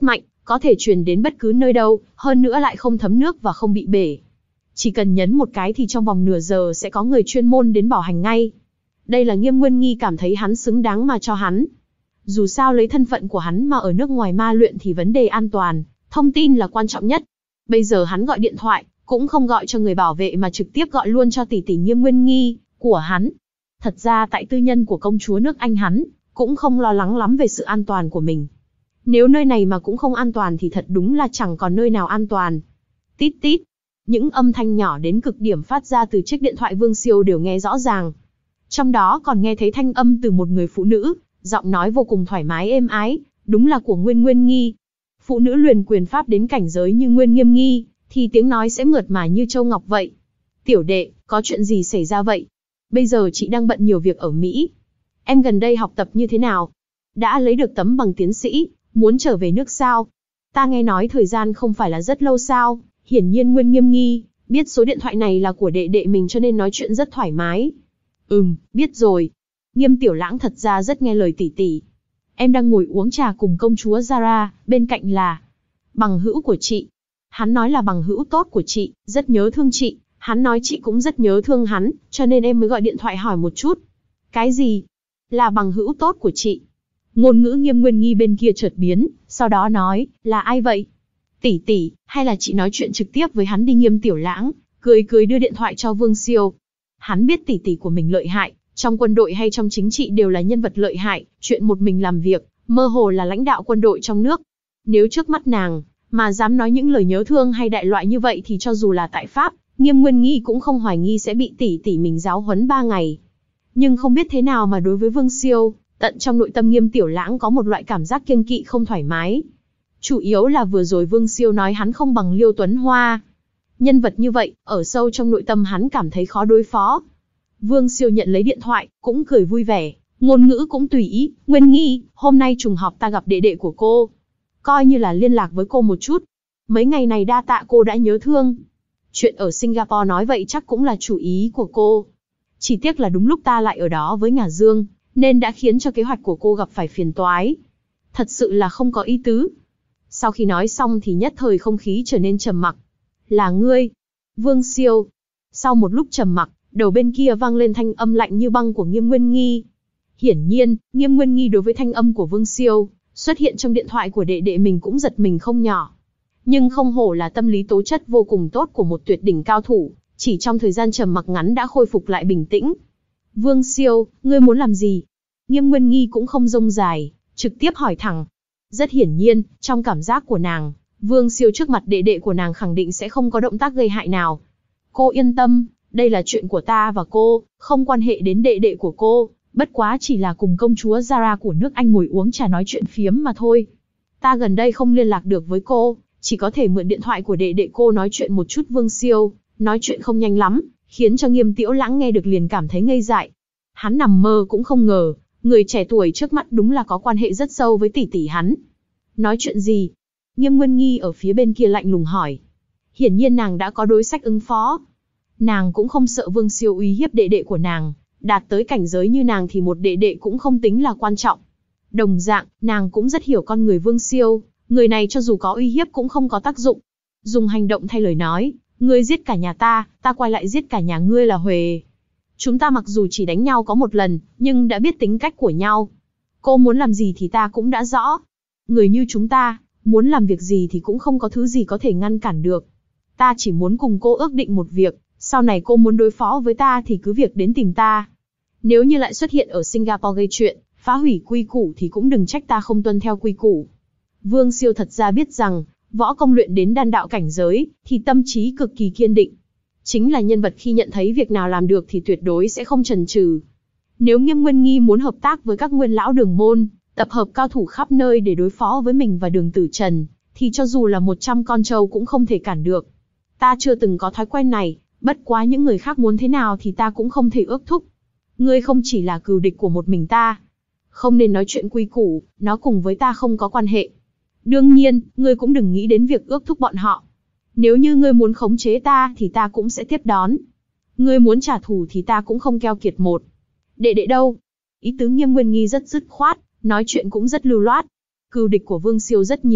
Speaker 1: có thể truyền đến bất cứ nơi đâu, hơn nữa lại không thấm nước và không bị bể. Chỉ cần nhấn một cái thì trong vòng nửa giờ sẽ có người chuyên môn đến bảo hành ngay. Đây là Nghiêm Nguyên Nghi cảm thấy hắn xứng đáng mà cho hắn. Dù sao lấy thân phận của hắn mà ở nước ngoài ma luyện thì vấn đề an toàn, thông tin là quan trọng nhất. Bây giờ hắn gọi điện thoại, cũng không gọi cho người bảo vệ mà trực tiếp gọi luôn cho tỷ tỷ Nghiêm Nguyên Nghi của hắn. Thật ra tại tư nhân của công chúa nước Anh hắn cũng không lo lắng lắm về sự an toàn của mình. Nếu nơi này mà cũng không an toàn thì thật đúng là chẳng còn nơi nào an toàn. Tít tít. Những âm thanh nhỏ đến cực điểm phát ra từ chiếc điện thoại Vương Siêu đều nghe rõ ràng. Trong đó còn nghe thấy thanh âm từ một người phụ nữ, giọng nói vô cùng thoải mái êm ái, đúng là của Nguyên Nguyên Nghi. Phụ nữ luyện quyền pháp đến cảnh giới như Nguyên Nghiêm Nghi, thì tiếng nói sẽ mượt mà như châu ngọc vậy. Tiểu đệ, có chuyện gì xảy ra vậy? Bây giờ chị đang bận nhiều việc ở Mỹ. Em gần đây học tập như thế nào? Đã lấy được tấm bằng tiến sĩ, muốn trở về nước sao? Ta nghe nói thời gian không phải là rất lâu sao? Hiển nhiên Nguyên Nghiêm Nghi biết số điện thoại này là của đệ đệ mình cho nên nói chuyện rất thoải mái. Ừm, biết rồi. Nghiêm Tiểu Lãng thật ra rất nghe lời tỷ tỷ. Em đang ngồi uống trà cùng công chúa Zara, bên cạnh là bằng hữu của chị. Hắn nói là bằng hữu tốt của chị, rất nhớ thương chị. Hắn nói chị cũng rất nhớ thương hắn, cho nên em mới gọi điện thoại hỏi một chút. Cái gì? Là bằng hữu tốt của chị. Ngôn ngữ Nghiêm Nguyên Nghi bên kia chợt biến, sau đó nói, là ai vậy? Tỷ tỷ, hay là chị nói chuyện trực tiếp với hắn đi. Nghiêm Tiểu Lãng cười cười đưa điện thoại cho Vương Siêu. Hắn biết tỷ tỷ của mình lợi hại, trong quân đội hay trong chính trị đều là nhân vật lợi hại, chuyện một mình làm việc, mơ hồ là lãnh đạo quân đội trong nước. Nếu trước mắt nàng mà dám nói những lời nhớ thương hay đại loại như vậy thì cho dù là tại Pháp, Nghiêm Nguyên Nghi cũng không hoài nghi sẽ bị tỷ tỷ mình giáo huấn ba ngày. Nhưng không biết thế nào mà đối với Vương Siêu, tận trong nội tâm Nghiêm Tiểu Lãng có một loại cảm giác kiêng kỵ không thoải mái. Chủ yếu là vừa rồi Vương Siêu nói hắn không bằng Liêu Tuấn Hoa. Nhân vật như vậy, ở sâu trong nội tâm hắn cảm thấy khó đối phó. Vương Siêu nhận lấy điện thoại, cũng cười vui vẻ, ngôn ngữ cũng tùy ý. Nguyên Nghi, hôm nay trùng hợp ta gặp đệ đệ của cô. Coi như là liên lạc với cô một chút. Mấy ngày này đa tạ cô đã nhớ thương. Chuyện ở Singapore nói vậy chắc cũng là chủ ý của cô. Chỉ tiếc là đúng lúc ta lại ở đó với Ngả Dương, nên đã khiến cho kế hoạch của cô gặp phải phiền toái. Thật sự là không có ý tứ. Sau khi nói xong thì nhất thời không khí trở nên trầm mặc. Là ngươi, Vương Siêu. Sau một lúc trầm mặc, đầu bên kia vang lên thanh âm lạnh như băng của Nghiêm Nguyên Nghi. Hiển nhiên, Nghiêm Nguyên Nghi đối với thanh âm của Vương Siêu xuất hiện trong điện thoại của đệ đệ mình cũng giật mình không nhỏ. Nhưng không hổ là tâm lý tố chất vô cùng tốt của một tuyệt đỉnh cao thủ, chỉ trong thời gian trầm mặc ngắn đã khôi phục lại bình tĩnh. Vương Siêu, ngươi muốn làm gì? Nghiêm Nguyên Nghi cũng không rông dài, trực tiếp hỏi thẳng. Rất hiển nhiên, trong cảm giác của nàng, Vương Siêu trước mặt đệ đệ của nàng khẳng định sẽ không có động tác gây hại nào. Cô yên tâm, đây là chuyện của ta và cô, không quan hệ đến đệ đệ của cô, bất quá chỉ là cùng công chúa Zara của nước Anh ngồi uống trà nói chuyện phiếm mà thôi. Ta gần đây không liên lạc được với cô, chỉ có thể mượn điện thoại của đệ đệ cô nói chuyện một chút. Vương Siêu nói chuyện không nhanh lắm, khiến cho Nghiêm Tiểu Lãng nghe được liền cảm thấy ngây dại. Hắn nằm mơ cũng không ngờ, người trẻ tuổi trước mắt đúng là có quan hệ rất sâu với tỷ tỷ hắn. Nói chuyện gì? Nghiêm Nguyên Nghi ở phía bên kia lạnh lùng hỏi. Hiển nhiên nàng đã có đối sách ứng phó. Nàng cũng không sợ Vương Siêu uy hiếp đệ đệ của nàng, đạt tới cảnh giới như nàng thì một đệ đệ cũng không tính là quan trọng. Đồng dạng, nàng cũng rất hiểu con người Vương Siêu, người này cho dù có uy hiếp cũng không có tác dụng. Dùng hành động thay lời nói, ngươi giết cả nhà ta, ta quay lại giết cả nhà ngươi là huề. Chúng ta mặc dù chỉ đánh nhau có một lần, nhưng đã biết tính cách của nhau. Cô muốn làm gì thì ta cũng đã rõ. Người như chúng ta, muốn làm việc gì thì cũng không có thứ gì có thể ngăn cản được. Ta chỉ muốn cùng cô ước định một việc, sau này cô muốn đối phó với ta thì cứ việc đến tìm ta. Nếu như lại xuất hiện ở Singapore gây chuyện, phá hủy quy củ thì cũng đừng trách ta không tuân theo quy củ. Vương Siêu thật ra biết rằng, võ công luyện đến đan đạo cảnh giới, thì tâm trí cực kỳ kiên định. Chính là nhân vật khi nhận thấy việc nào làm được thì tuyệt đối sẽ không chần chừ. Nếu Nghiêm Nguyên Nghi muốn hợp tác với các nguyên lão Đường môn, tập hợp cao thủ khắp nơi để đối phó với mình và Đường Tử Trần, thì cho dù là một trăm con trâu cũng không thể cản được. Ta chưa từng có thói quen này, bất quá những người khác muốn thế nào thì ta cũng không thể ước thúc. Ngươi không chỉ là cừu địch của một mình ta. Không nên nói chuyện quy củ, nó cùng với ta không có quan hệ. Đương nhiên, ngươi cũng đừng nghĩ đến việc ước thúc bọn họ. Nếu như ngươi muốn khống chế ta thì ta cũng sẽ tiếp đón. Ngươi muốn trả thù thì ta cũng không keo kiệt một. Đệ đệ đâu? Ý tứ Nghiêm Nguyên Nghi rất dứt khoát, nói chuyện cũng rất lưu loát. Cừu địch của Vương Siêu rất nhiều,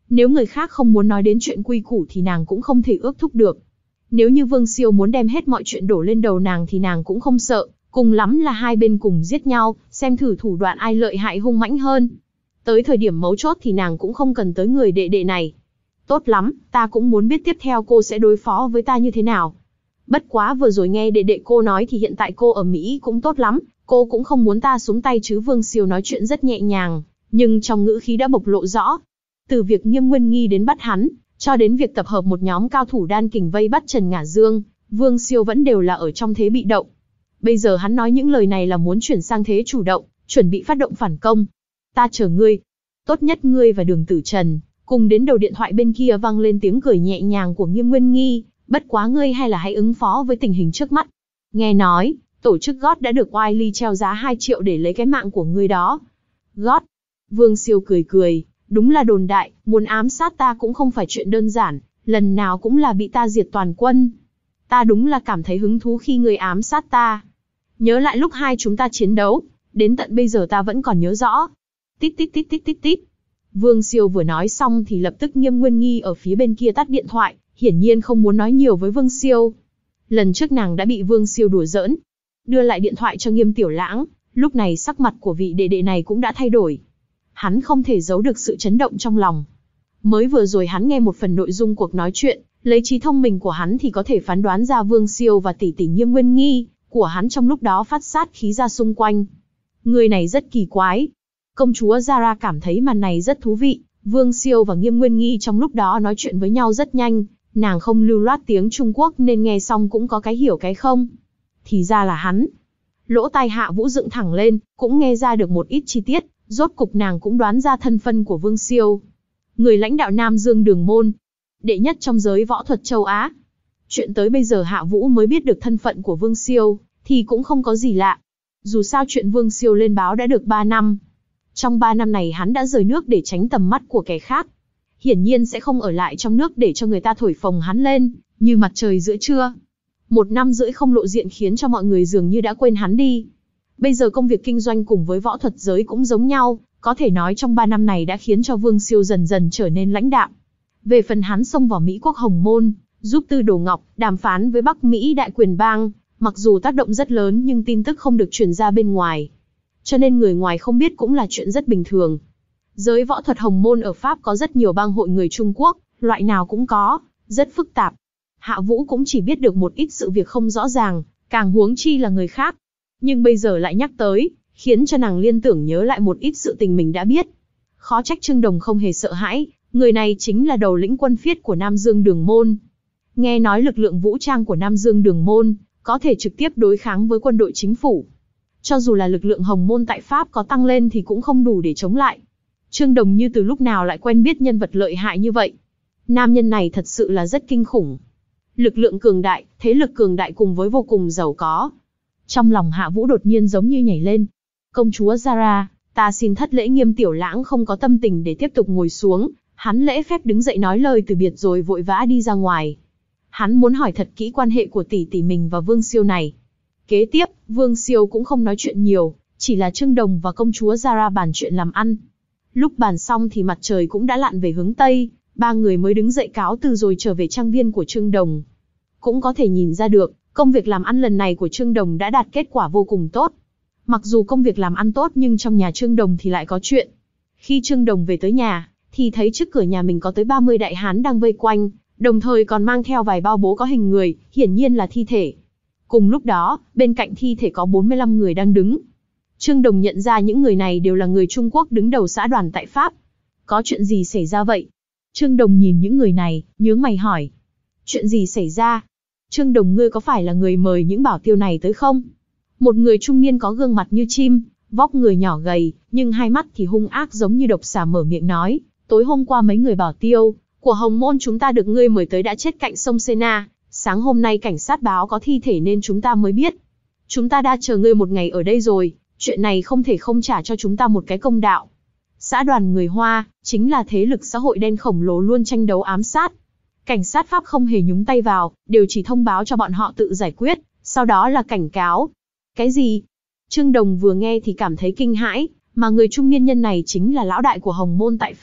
Speaker 1: Nếu người khác không muốn nói đến chuyện quy củ thì nàng cũng không thể ước thúc được. Nếu như Vương Siêu muốn đem hết mọi chuyện đổ lên đầu nàng thì nàng cũng không sợ, cùng lắm là hai bên cùng giết nhau, xem thử thủ đoạn ai lợi hại hung mãnh hơn. Tới thời điểm mấu chốt thì nàng cũng không cần tới người đệ đệ này. Tốt lắm, ta cũng muốn biết tiếp theo cô sẽ đối phó với ta như thế nào. Bất quá vừa rồi nghe đệ đệ cô nói thì hiện tại cô ở Mỹ cũng tốt lắm, cô cũng không muốn ta xuống tay chứ. Vương Siêu nói chuyện rất nhẹ nhàng, nhưng trong ngữ khí đã bộc lộ rõ. Từ việc Nghiêm Nguyên Nghi đến bắt hắn, cho đến việc tập hợp một nhóm cao thủ đan kình vây bắt Trần Ngả Dương, Vương Siêu vẫn đều là ở trong thế bị động. Bây giờ hắn nói những lời này là muốn chuyển sang thế chủ động, chuẩn bị phát động phản công. Ta chờ ngươi. Tốt nhất ngươi và Đường Tử Trần, cùng đến đầu điện thoại bên kia vang lên tiếng cười nhẹ nhàng của Nghiêm Nguyên Nghi, bất quá ngươi hay là hãy ứng phó với tình hình trước mắt. Nghe nói, tổ chức gót đã được Wiley treo giá hai triệu để lấy cái mạng của ngươi đó. Gót. Vương Siêu cười cười, đúng là đồn đại, muốn ám sát ta cũng không phải chuyện đơn giản, lần nào cũng là bị ta diệt toàn quân. Ta đúng là cảm thấy hứng thú khi ngươi ám sát ta. Nhớ lại lúc hai chúng ta chiến đấu, đến tận bây giờ ta vẫn còn nhớ rõ. Tít tít tít tít tít tít. Vương Siêu vừa nói xong thì lập tức Nghiêm Nguyên Nghi ở phía bên kia tắt điện thoại, hiển nhiên không muốn nói nhiều với Vương Siêu. Lần trước nàng đã bị Vương Siêu đùa giỡn. Đưa lại điện thoại cho Nghiêm Tiểu Lãng, lúc này sắc mặt của vị đệ đệ này cũng đã thay đổi. Hắn không thể giấu được sự chấn động trong lòng. Mới vừa rồi hắn nghe một phần nội dung cuộc nói chuyện, lấy trí thông minh của hắn thì có thể phán đoán ra Vương Siêu và tỷ tỷ Nghiêm Nguyên Nghi của hắn trong lúc đó phát sát khí ra xung quanh. Người này rất kỳ quái. Công chúa Zara cảm thấy màn này rất thú vị. Vương Siêu và Nghiêm Nguyên Nghi trong lúc đó nói chuyện với nhau rất nhanh, nàng không lưu loát tiếng Trung Quốc nên nghe xong cũng có cái hiểu cái không. Thì ra là hắn. Lỗ tai Hạ Vũ dựng thẳng lên, cũng nghe ra được một ít chi tiết, rốt cục nàng cũng đoán ra thân phận của Vương Siêu. Người lãnh đạo Nam Dương Đường Môn, đệ nhất trong giới võ thuật châu Á. Chuyện tới bây giờ Hạ Vũ mới biết được thân phận của Vương Siêu, thì cũng không có gì lạ. Dù sao chuyện Vương Siêu lên báo đã được ba năm. Trong ba năm này hắn đã rời nước để tránh tầm mắt của kẻ khác. Hiển nhiên sẽ không ở lại trong nước để cho người ta thổi phồng hắn lên, như mặt trời giữa trưa. Một năm rưỡi không lộ diện khiến cho mọi người dường như đã quên hắn đi. Bây giờ công việc kinh doanh cùng với võ thuật giới cũng giống nhau, có thể nói trong ba năm này đã khiến cho Vương Siêu dần dần trở nên lãnh đạm. Về phần hắn xông vào Mỹ quốc Hồng Môn, giúp Tư Đồ Ngọc đàm phán với Bắc Mỹ Đại Quyền Bang, mặc dù tác động rất lớn nhưng tin tức không được truyền ra bên ngoài. Cho nên người ngoài không biết cũng là chuyện rất bình thường. Giới võ thuật Hồng Môn ở Pháp có rất nhiều bang hội người Trung Quốc, loại nào cũng có, rất phức tạp. Hạ Vũ cũng chỉ biết được một ít sự việc không rõ ràng, càng huống chi là người khác. Nhưng bây giờ lại nhắc tới, khiến cho nàng liên tưởng nhớ lại một ít sự tình mình đã biết. Khó trách Trương Đồng không hề sợ hãi, người này chính là đầu lĩnh quân phiết của Nam Dương Đường Môn. Nghe nói lực lượng vũ trang của Nam Dương Đường Môn có thể trực tiếp đối kháng với quân đội chính phủ. Cho dù là lực lượng Hồng Môn tại Pháp có tăng lên thì cũng không đủ để chống lại. Trương Đồng như từ lúc nào lại quen biết nhân vật lợi hại như vậy. Nam nhân này thật sự là rất kinh khủng. Lực lượng cường đại, thế lực cường đại cùng với vô cùng giàu có. Trong lòng Hạ Vũ đột nhiên giống như nhảy lên. Công chúa Zara, ta xin thất lễ. Nghiêm Tiểu Lãng không có tâm tình để tiếp tục ngồi xuống. Hắn lễ phép đứng dậy nói lời từ biệt rồi vội vã đi ra ngoài. Hắn muốn hỏi thật kỹ quan hệ của tỷ tỷ mình và Vương Siêu này. Kế tiếp, Vương Siêu cũng không nói chuyện nhiều, chỉ là Trương Đồng và công chúa Zara bàn chuyện làm ăn. Lúc bàn xong thì mặt trời cũng đã lặn về hướng Tây, ba người mới đứng dậy cáo từ rồi trở về trang viên của Trương Đồng. Cũng có thể nhìn ra được, công việc làm ăn lần này của Trương Đồng đã đạt kết quả vô cùng tốt. Mặc dù công việc làm ăn tốt nhưng trong nhà Trương Đồng thì lại có chuyện. Khi Trương Đồng về tới nhà, thì thấy trước cửa nhà mình có tới ba mươi đại hán đang vây quanh, đồng thời còn mang theo vài bao bố có hình người, hiển nhiên là thi thể. Cùng lúc đó, bên cạnh thi thể có bốn mươi lăm người đang đứng. Trương Đồng nhận ra những người này đều là người Trung Quốc đứng đầu xã đoàn tại Pháp. Có chuyện gì xảy ra vậy? Trương Đồng nhìn những người này, nhướng mày hỏi. Chuyện gì xảy ra? Trương Đồng, ngươi có phải là người mời những bảo tiêu này tới không? Một người trung niên có gương mặt như chim, vóc người nhỏ gầy, nhưng hai mắt thì hung ác giống như độc xà mở miệng nói. Tối hôm qua mấy người bảo tiêu của Hồng Môn chúng ta được ngươi mời tới đã chết cạnh sông Sena. Sáng hôm nay cảnh sát báo có thi thể nên chúng ta mới biết. Chúng ta đã chờ ngươi một ngày ở đây rồi, chuyện này không thể không trả cho chúng ta một cái công đạo. Xã đoàn người Hoa, chính là thế lực xã hội đen khổng lồ luôn tranh đấu ám sát. Cảnh sát Pháp không hề nhúng tay vào, đều chỉ thông báo cho bọn họ tự giải quyết, sau đó là cảnh cáo. Cái gì? Trương Đồng vừa nghe thì cảm thấy kinh hãi, mà người trung niên nhân này chính là lão đại của Hồng Môn tại Pháp,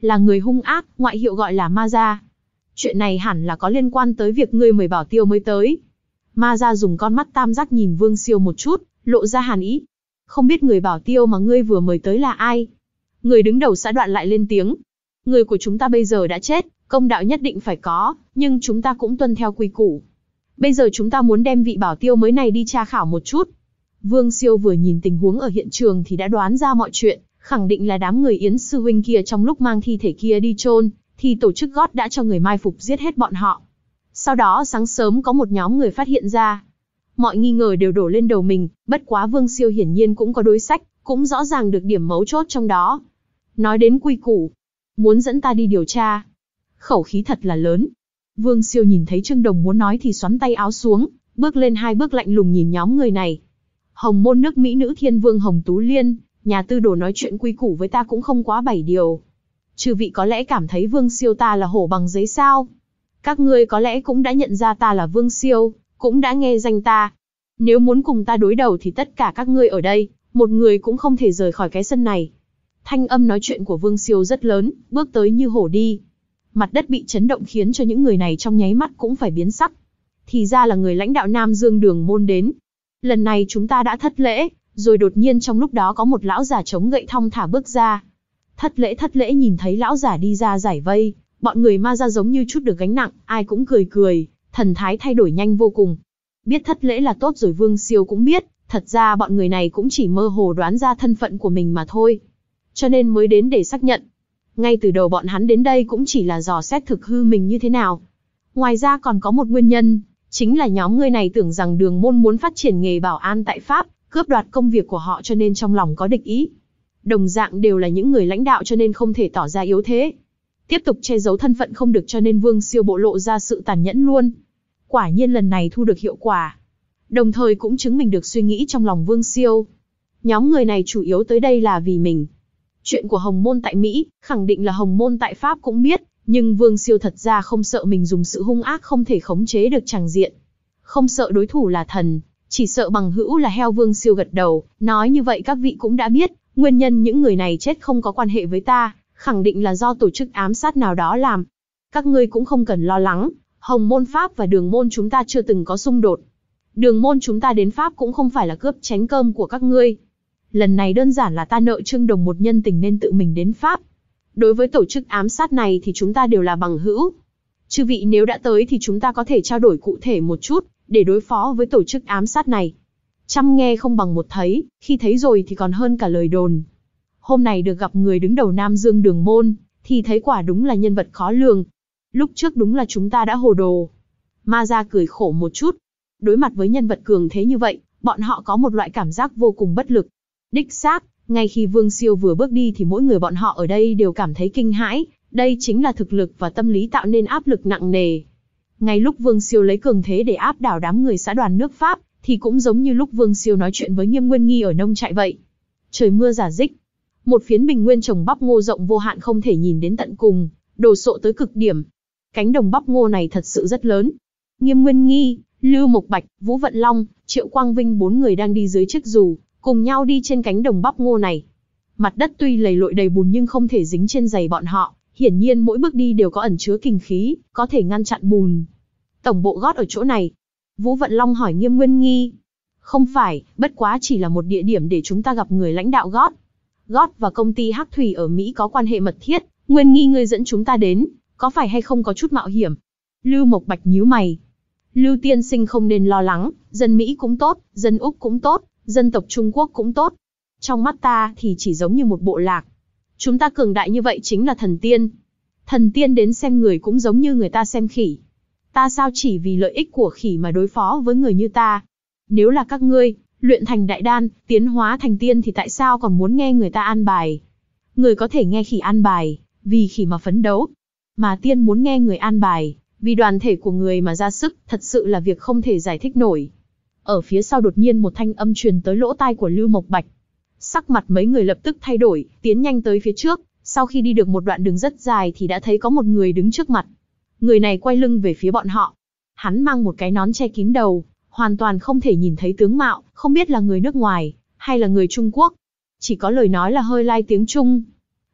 Speaker 1: là người hung ác, ngoại hiệu gọi là Ma Gia. Chuyện này hẳn là có liên quan tới việc ngươi mời Bảo Tiêu mới tới. Ma Gia dùng con mắt tam giác nhìn Vương Siêu một chút, lộ ra hàn ý. Không biết người Bảo Tiêu mà ngươi vừa mời tới là ai? Người đứng đầu xã Đoạn lại lên tiếng. Người của chúng ta bây giờ đã chết, công đạo nhất định phải có, nhưng chúng ta cũng tuân theo quy củ. Bây giờ chúng ta muốn đem vị Bảo Tiêu mới này đi tra khảo một chút. Vương Siêu vừa nhìn tình huống ở hiện trường thì đã đoán ra mọi chuyện, khẳng định là đám người Yến sư huynh kia trong lúc mang thi thể kia đi chôn, thì tổ chức gót đã cho người mai phục giết hết bọn họ. Sau đó sáng sớm có một nhóm người phát hiện ra. Mọi nghi ngờ đều đổ lên đầu mình, bất quá Vương Siêu hiển nhiên cũng có đối sách, cũng rõ ràng được điểm mấu chốt trong đó. Nói đến quy củ, muốn dẫn ta đi điều tra. Khẩu khí thật là lớn. Vương Siêu nhìn thấy Trương Đồng muốn nói thì xoắn tay áo xuống, bước lên hai bước lạnh lùng nhìn nhóm người này. Hồng môn nước Mỹ nữ thiên vương Hồng Tú Liên, nhà tư đồ nói chuyện quy củ với ta cũng không quá bảy điều. Chư vị có lẽ cảm thấy Vương Siêu ta là hổ bằng giấy sao? Các ngươi có lẽ cũng đã nhận ra ta là Vương Siêu, cũng đã nghe danh ta. Nếu muốn cùng ta đối đầu thì tất cả các ngươi ở đây, một người cũng không thể rời khỏi cái sân này. Thanh âm nói chuyện của Vương Siêu rất lớn, bước tới như hổ đi. Mặt đất bị chấn động khiến cho những người này trong nháy mắt cũng phải biến sắc. Thì ra là người lãnh đạo Nam Dương Đường môn đến. Lần này chúng ta đã thất lễ, rồi đột nhiên trong lúc đó có một lão già chống gậy thong thả bước ra. Thất lễ thất lễ nhìn thấy lão già đi ra giải vây, bọn người Ma Gia giống như chút được gánh nặng, ai cũng cười cười, thần thái thay đổi nhanh vô cùng. Biết thất lễ là tốt rồi Vương Siêu cũng biết, thật ra bọn người này cũng chỉ mơ hồ đoán ra thân phận của mình mà thôi. Cho nên mới đến để xác nhận. Ngay từ đầu bọn hắn đến đây cũng chỉ là dò xét thực hư mình như thế nào. Ngoài ra còn có một nguyên nhân, chính là nhóm người này tưởng rằng Đường môn muốn phát triển nghề bảo an tại Pháp, cướp đoạt công việc của họ cho nên trong lòng có địch ý. Đồng dạng đều là những người lãnh đạo cho nên không thể tỏ ra yếu thế. Tiếp tục che giấu thân phận không được cho nên Vương Siêu bộ lộ ra sự tàn nhẫn luôn. Quả nhiên lần này thu được hiệu quả. Đồng thời cũng chứng minh được suy nghĩ trong lòng Vương Siêu. Nhóm người này chủ yếu tới đây là vì mình. Chuyện của Hồng môn tại Mỹ, khẳng định là Hồng môn tại Pháp cũng biết, nhưng Vương Siêu thật ra không sợ mình dùng sự hung ác không thể khống chế được tràng diện. Không sợ đối thủ là thần, chỉ sợ bằng hữu là heo. Vương Siêu gật đầu, nói như vậy các vị cũng đã biết, nguyên nhân những người này chết không có quan hệ với ta, khẳng định là do tổ chức ám sát nào đó làm. Các ngươi cũng không cần lo lắng, Hồng môn Pháp và Đường môn chúng ta chưa từng có xung đột. Đường môn chúng ta đến Pháp cũng không phải là cướp chén cơm của các ngươi. Lần này đơn giản là ta nợ Trương Đồng một nhân tình nên tự mình đến Pháp. Đối với tổ chức ám sát này thì chúng ta đều là bằng hữu. Chư vị nếu đã tới thì chúng ta có thể trao đổi cụ thể một chút, để đối phó với tổ chức ám sát này. Trăm nghe không bằng một thấy, khi thấy rồi thì còn hơn cả lời đồn. Hôm nay được gặp người đứng đầu Nam Dương Đường môn, thì thấy quả đúng là nhân vật khó lường. Lúc trước đúng là chúng ta đã hồ đồ. Ma Gia cười khổ một chút. Đối mặt với nhân vật cường thế như vậy, bọn họ có một loại cảm giác vô cùng bất lực. Đích xác, ngay khi Vương Siêu vừa bước đi thì mỗi người bọn họ ở đây đều cảm thấy kinh hãi, đây chính là thực lực và tâm lý tạo nên áp lực nặng nề. Ngay lúc Vương Siêu lấy cường thế để áp đảo đám người xã đoàn nước Pháp, thì cũng giống như lúc Vương Siêu nói chuyện với Nghiêm Nguyên Nghi ở nông trại vậy. Trời mưa rả rích, một phiến bình nguyên trồng bắp ngô rộng vô hạn không thể nhìn đến tận cùng, đồ sộ tới cực điểm. Cánh đồng bắp ngô này thật sự rất lớn. Nghiêm Nguyên Nghi, Lưu Mộc Bạch, Vũ Vận Long, Triệu Quang Vinh bốn người đang đi dưới chiếc dù, cùng nhau đi trên cánh đồng bắp ngô này. Mặt đất tuy lầy lội đầy bùn nhưng không thể dính trên giày bọn họ, hiển nhiên mỗi bước đi đều có ẩn chứa kình khí, có thể ngăn chặn bùn. Tổng bộ gót ở chỗ này. Vũ Vận Long hỏi Nghiêm Nguyên Nghi. Không phải, bất quá chỉ là một địa điểm để chúng ta gặp người lãnh đạo gót. Gót và công ty Hắc Thủy ở Mỹ có quan hệ mật thiết, Nguyên Nghi ngươi dẫn chúng ta đến, có phải hay không có chút mạo hiểm? Lưu Mộc Bạch nhíu mày. Lưu tiên sinh không nên lo lắng, dân Mỹ cũng tốt, dân Úc cũng tốt, dân tộc Trung Quốc cũng tốt. Trong mắt ta thì chỉ giống như một bộ lạc. Chúng ta cường đại như vậy chính là thần tiên. Thần tiên đến xem người cũng giống như người ta xem khỉ. Ta sao chỉ vì lợi ích của khỉ mà đối phó với người như ta? Nếu là các ngươi, luyện thành đại đan, tiến hóa thành tiên thì tại sao còn muốn nghe người ta an bài? Người có thể nghe khỉ an bài, vì khỉ mà phấn đấu. Mà tiên muốn nghe người an bài, vì đoàn thể của người mà ra sức, thật sự là việc không thể giải thích nổi. Ở phía sau đột nhiên một thanh âm truyền tới lỗ tai của Lưu Mộc Bạch. Sắc mặt mấy người lập tức thay đổi, tiến nhanh tới phía trước, sau khi đi được một đoạn đường rất dài thì đã thấy có một người đứng trước mặt. Người này quay lưng về phía bọn họ. Hắn mang một cái nón che kín đầu, hoàn toàn không thể nhìn thấy tướng mạo, không biết là người nước ngoài, hay là người Trung Quốc. Chỉ có lời nói là hơi lai tiếng Trung.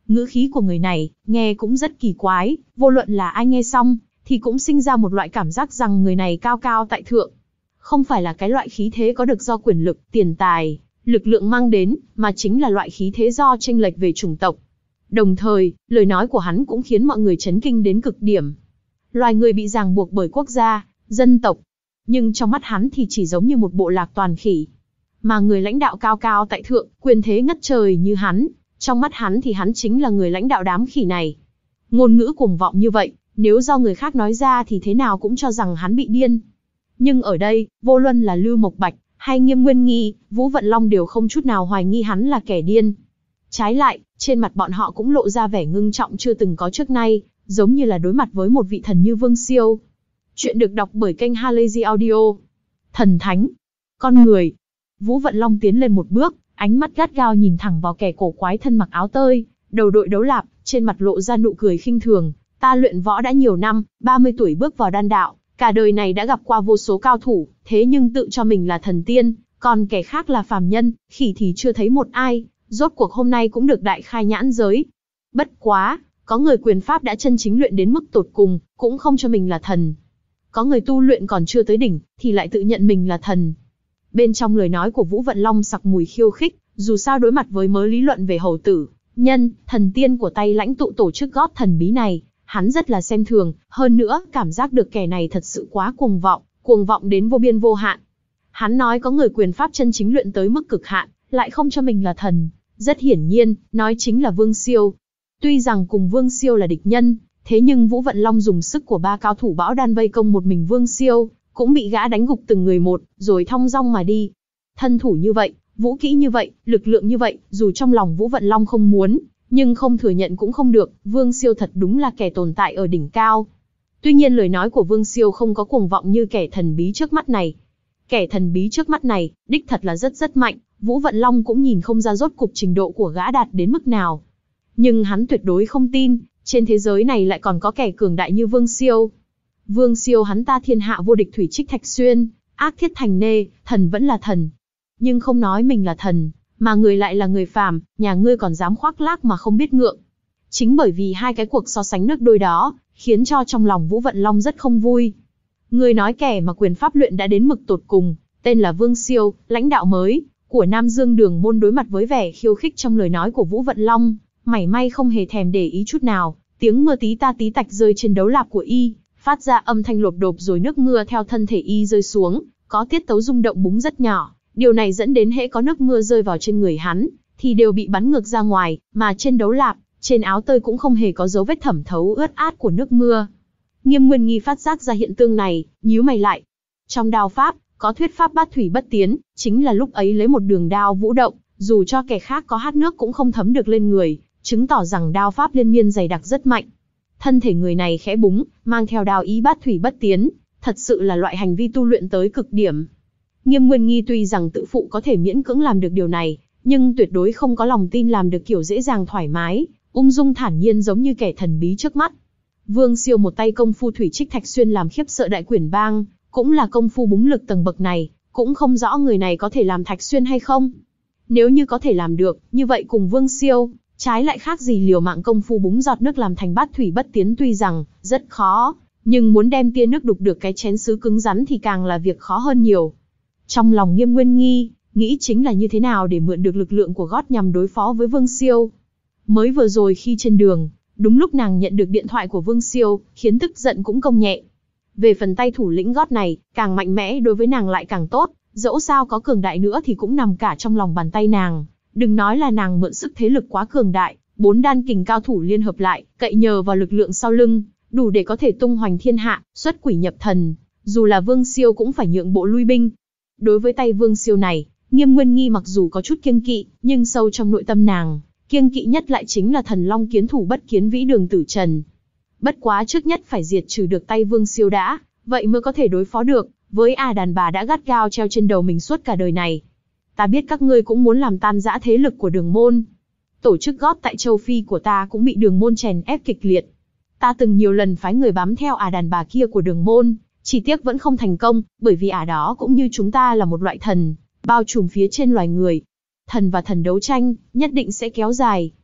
Speaker 1: Ngữ khí của người này, nghe cũng rất kỳ quái, vô luận là ai nghe xong, thì cũng sinh ra một loại cảm giác rằng người này cao cao tại thượng. Không phải là cái loại khí thế có được do quyền lực, tiền tài, lực lượng mang đến, mà chính là loại khí thế do chênh lệch về chủng tộc. Đồng thời, lời nói của hắn cũng khiến mọi người chấn kinh đến cực điểm. Loài người bị ràng buộc bởi quốc gia, dân tộc, nhưng trong mắt hắn thì chỉ giống như một bộ lạc toàn khỉ. Mà người lãnh đạo cao cao tại thượng, quyền thế ngất trời như hắn, trong mắt hắn thì hắn chính là người lãnh đạo đám khỉ này. Ngôn ngữ cuồng vọng như vậy, nếu do người khác nói ra thì thế nào cũng cho rằng hắn bị điên. Nhưng ở đây, vô luận là Lưu Mộc Bạch, hay Nghiêm Nguyên Nghi, Vũ Vận Long đều không chút nào hoài nghi hắn là kẻ điên. Trái lại, trên mặt bọn họ cũng lộ ra vẻ ngưng trọng chưa từng có trước nay, giống như là đối mặt với một vị thần như Vương Siêu. Chuyện được đọc bởi kênh Halazy Audio. Thần thánh, con người. Vũ Vận Long tiến lên một bước, ánh mắt gắt gao nhìn thẳng vào kẻ cổ quái thân mặc áo tơi, đầu đội đấu lạp, trên mặt lộ ra nụ cười khinh thường. Ta luyện võ đã nhiều năm, ba mươi tuổi bước vào đan đạo, cả đời này đã gặp qua vô số cao thủ, thế nhưng tự cho mình là thần tiên, còn kẻ khác là phàm nhân, khỉ thì chưa thấy một ai, rốt cuộc hôm nay cũng được đại khai nhãn giới. Bất quá, có người quyền pháp đã chân chính luyện đến mức tột cùng, cũng không cho mình là thần. Có người tu luyện còn chưa tới đỉnh, thì lại tự nhận mình là thần. Bên trong lời nói của Vũ Vận Long sặc mùi khiêu khích, dù sao đối mặt với mớ lý luận về hầu tử, nhân, thần tiên của tay lãnh tụ tổ chức gót thần bí này, hắn rất là xem thường, hơn nữa, cảm giác được kẻ này thật sự quá cuồng vọng, cuồng vọng đến vô biên vô hạn. Hắn nói có người quyền pháp chân chính luyện tới mức cực hạn, lại không cho mình là thần, rất hiển nhiên, nói chính là Vương Siêu. Tuy rằng cùng Vương Siêu là địch nhân, thế nhưng Vũ Vận Long dùng sức của ba cao thủ bão đan vây công một mình Vương Siêu, cũng bị gã đánh gục từng người một, rồi thong dong mà đi. Thân thủ như vậy, vũ kỹ như vậy, lực lượng như vậy, dù trong lòng Vũ Vận Long không muốn, nhưng không thừa nhận cũng không được, Vương Siêu thật đúng là kẻ tồn tại ở đỉnh cao. Tuy nhiên lời nói của Vương Siêu không có cuồng vọng như kẻ thần bí trước mắt này. Kẻ thần bí trước mắt này, đích thật là rất rất mạnh, Vũ Vận Long cũng nhìn không ra rốt cục trình độ của gã đạt đến mức nào. Nhưng hắn tuyệt đối không tin, trên thế giới này lại còn có kẻ cường đại như Vương Siêu. Vương Siêu hắn ta thiên hạ vô địch thủy trích thạch xuyên, ác thiết thành nê, thần vẫn là thần. Nhưng không nói mình là thần, mà người lại là người phàm, nhà ngươi còn dám khoác lác mà không biết ngượng. Chính bởi vì hai cái cuộc so sánh nước đôi đó, khiến cho trong lòng Vũ Vận Long rất không vui. Người nói kẻ mà quyền pháp luyện đã đến mực tột cùng, tên là Vương Siêu, lãnh đạo mới của Nam Dương Đường môn đối mặt với vẻ khiêu khích trong lời nói của Vũ Vận Long, mảy may không hề thèm để ý chút nào. Tiếng mưa tí ta tí tạch rơi trên đấu lạp của y, phát ra âm thanh lộp độp rồi nước mưa theo thân thể y rơi xuống, có tiết tấu rung động búng rất nhỏ. Điều này dẫn đến hễ có nước mưa rơi vào trên người hắn, thì đều bị bắn ngược ra ngoài, mà trên đấu lạp, trên áo tơi cũng không hề có dấu vết thẩm thấu ướt át của nước mưa. Nghiêm Nguyên Nghi phát giác ra hiện tượng này, nhíu mày lại. Trong đao pháp, có thuyết pháp bát thủy bất tiến, chính là lúc ấy lấy một đường đao vũ động, dù cho kẻ khác có hát nước cũng không thấm được lên người, chứng tỏ rằng đao pháp liên miên dày đặc rất mạnh. Thân thể người này khẽ búng, mang theo đao ý bát thủy bất tiến, thật sự là loại hành vi tu luyện tới cực điểm. Nghiêm Nguyên Nghi tuy rằng tự phụ có thể miễn cưỡng làm được điều này, nhưng tuyệt đối không có lòng tin làm được kiểu dễ dàng thoải mái, ung dung thản nhiên giống như kẻ thần bí trước mắt. Vương Siêu một tay công phu thủy trích thạch xuyên làm khiếp sợ đại quyển bang, cũng là công phu búng lực tầng bậc này, cũng không rõ người này có thể làm thạch xuyên hay không. Nếu như có thể làm được, như vậy cùng Vương Siêu, trái lại khác gì liều mạng công phu búng giọt nước làm thành bát thủy bất tiến, tuy rằng rất khó, nhưng muốn đem tia nước đục được cái chén sứ cứng rắn thì càng là việc khó hơn nhiều. Trong lòng Nghiêm Nguyên Nghi, nghĩ chính là như thế nào để mượn được lực lượng của gót nhằm đối phó với Vương Siêu. Mới vừa rồi khi trên đường, đúng lúc nàng nhận được điện thoại của Vương Siêu, khiến tức giận cũng công nhẹ. Về phần tay thủ lĩnh gót này, càng mạnh mẽ đối với nàng lại càng tốt, dẫu sao có cường đại nữa thì cũng nằm cả trong lòng bàn tay nàng. Đừng nói là nàng mượn sức thế lực quá cường đại, bốn đan kình cao thủ liên hợp lại, cậy nhờ vào lực lượng sau lưng, đủ để có thể tung hoành thiên hạ, xuất quỷ nhập thần, dù là Vương Siêu cũng phải nhượng bộ lui binh. Đối với tay Vương Siêu này, Nghiêm Nguyên Nghi mặc dù có chút kiêng kỵ, nhưng sâu trong nội tâm nàng, kiêng kỵ nhất lại chính là thần long kiến thủ bất kiến vĩ Đường Tử Trần. Bất quá trước nhất phải diệt trừ được tay Vương Siêu đã, vậy mới có thể đối phó được với à đàn bà đã gắt gao treo trên đầu mình suốt cả đời này. Ta biết các ngươi cũng muốn làm tan rã thế lực của Đường môn. Tổ chức gót tại châu Phi của ta cũng bị Đường môn chèn ép kịch liệt. Ta từng nhiều lần phái người bám theo à đàn bà kia của Đường môn, chỉ tiếc vẫn không thành công, bởi vì ả đó cũng như chúng ta là một loại thần, bao trùm phía trên loài người. Thần và thần đấu tranh, nhất định sẽ kéo dài.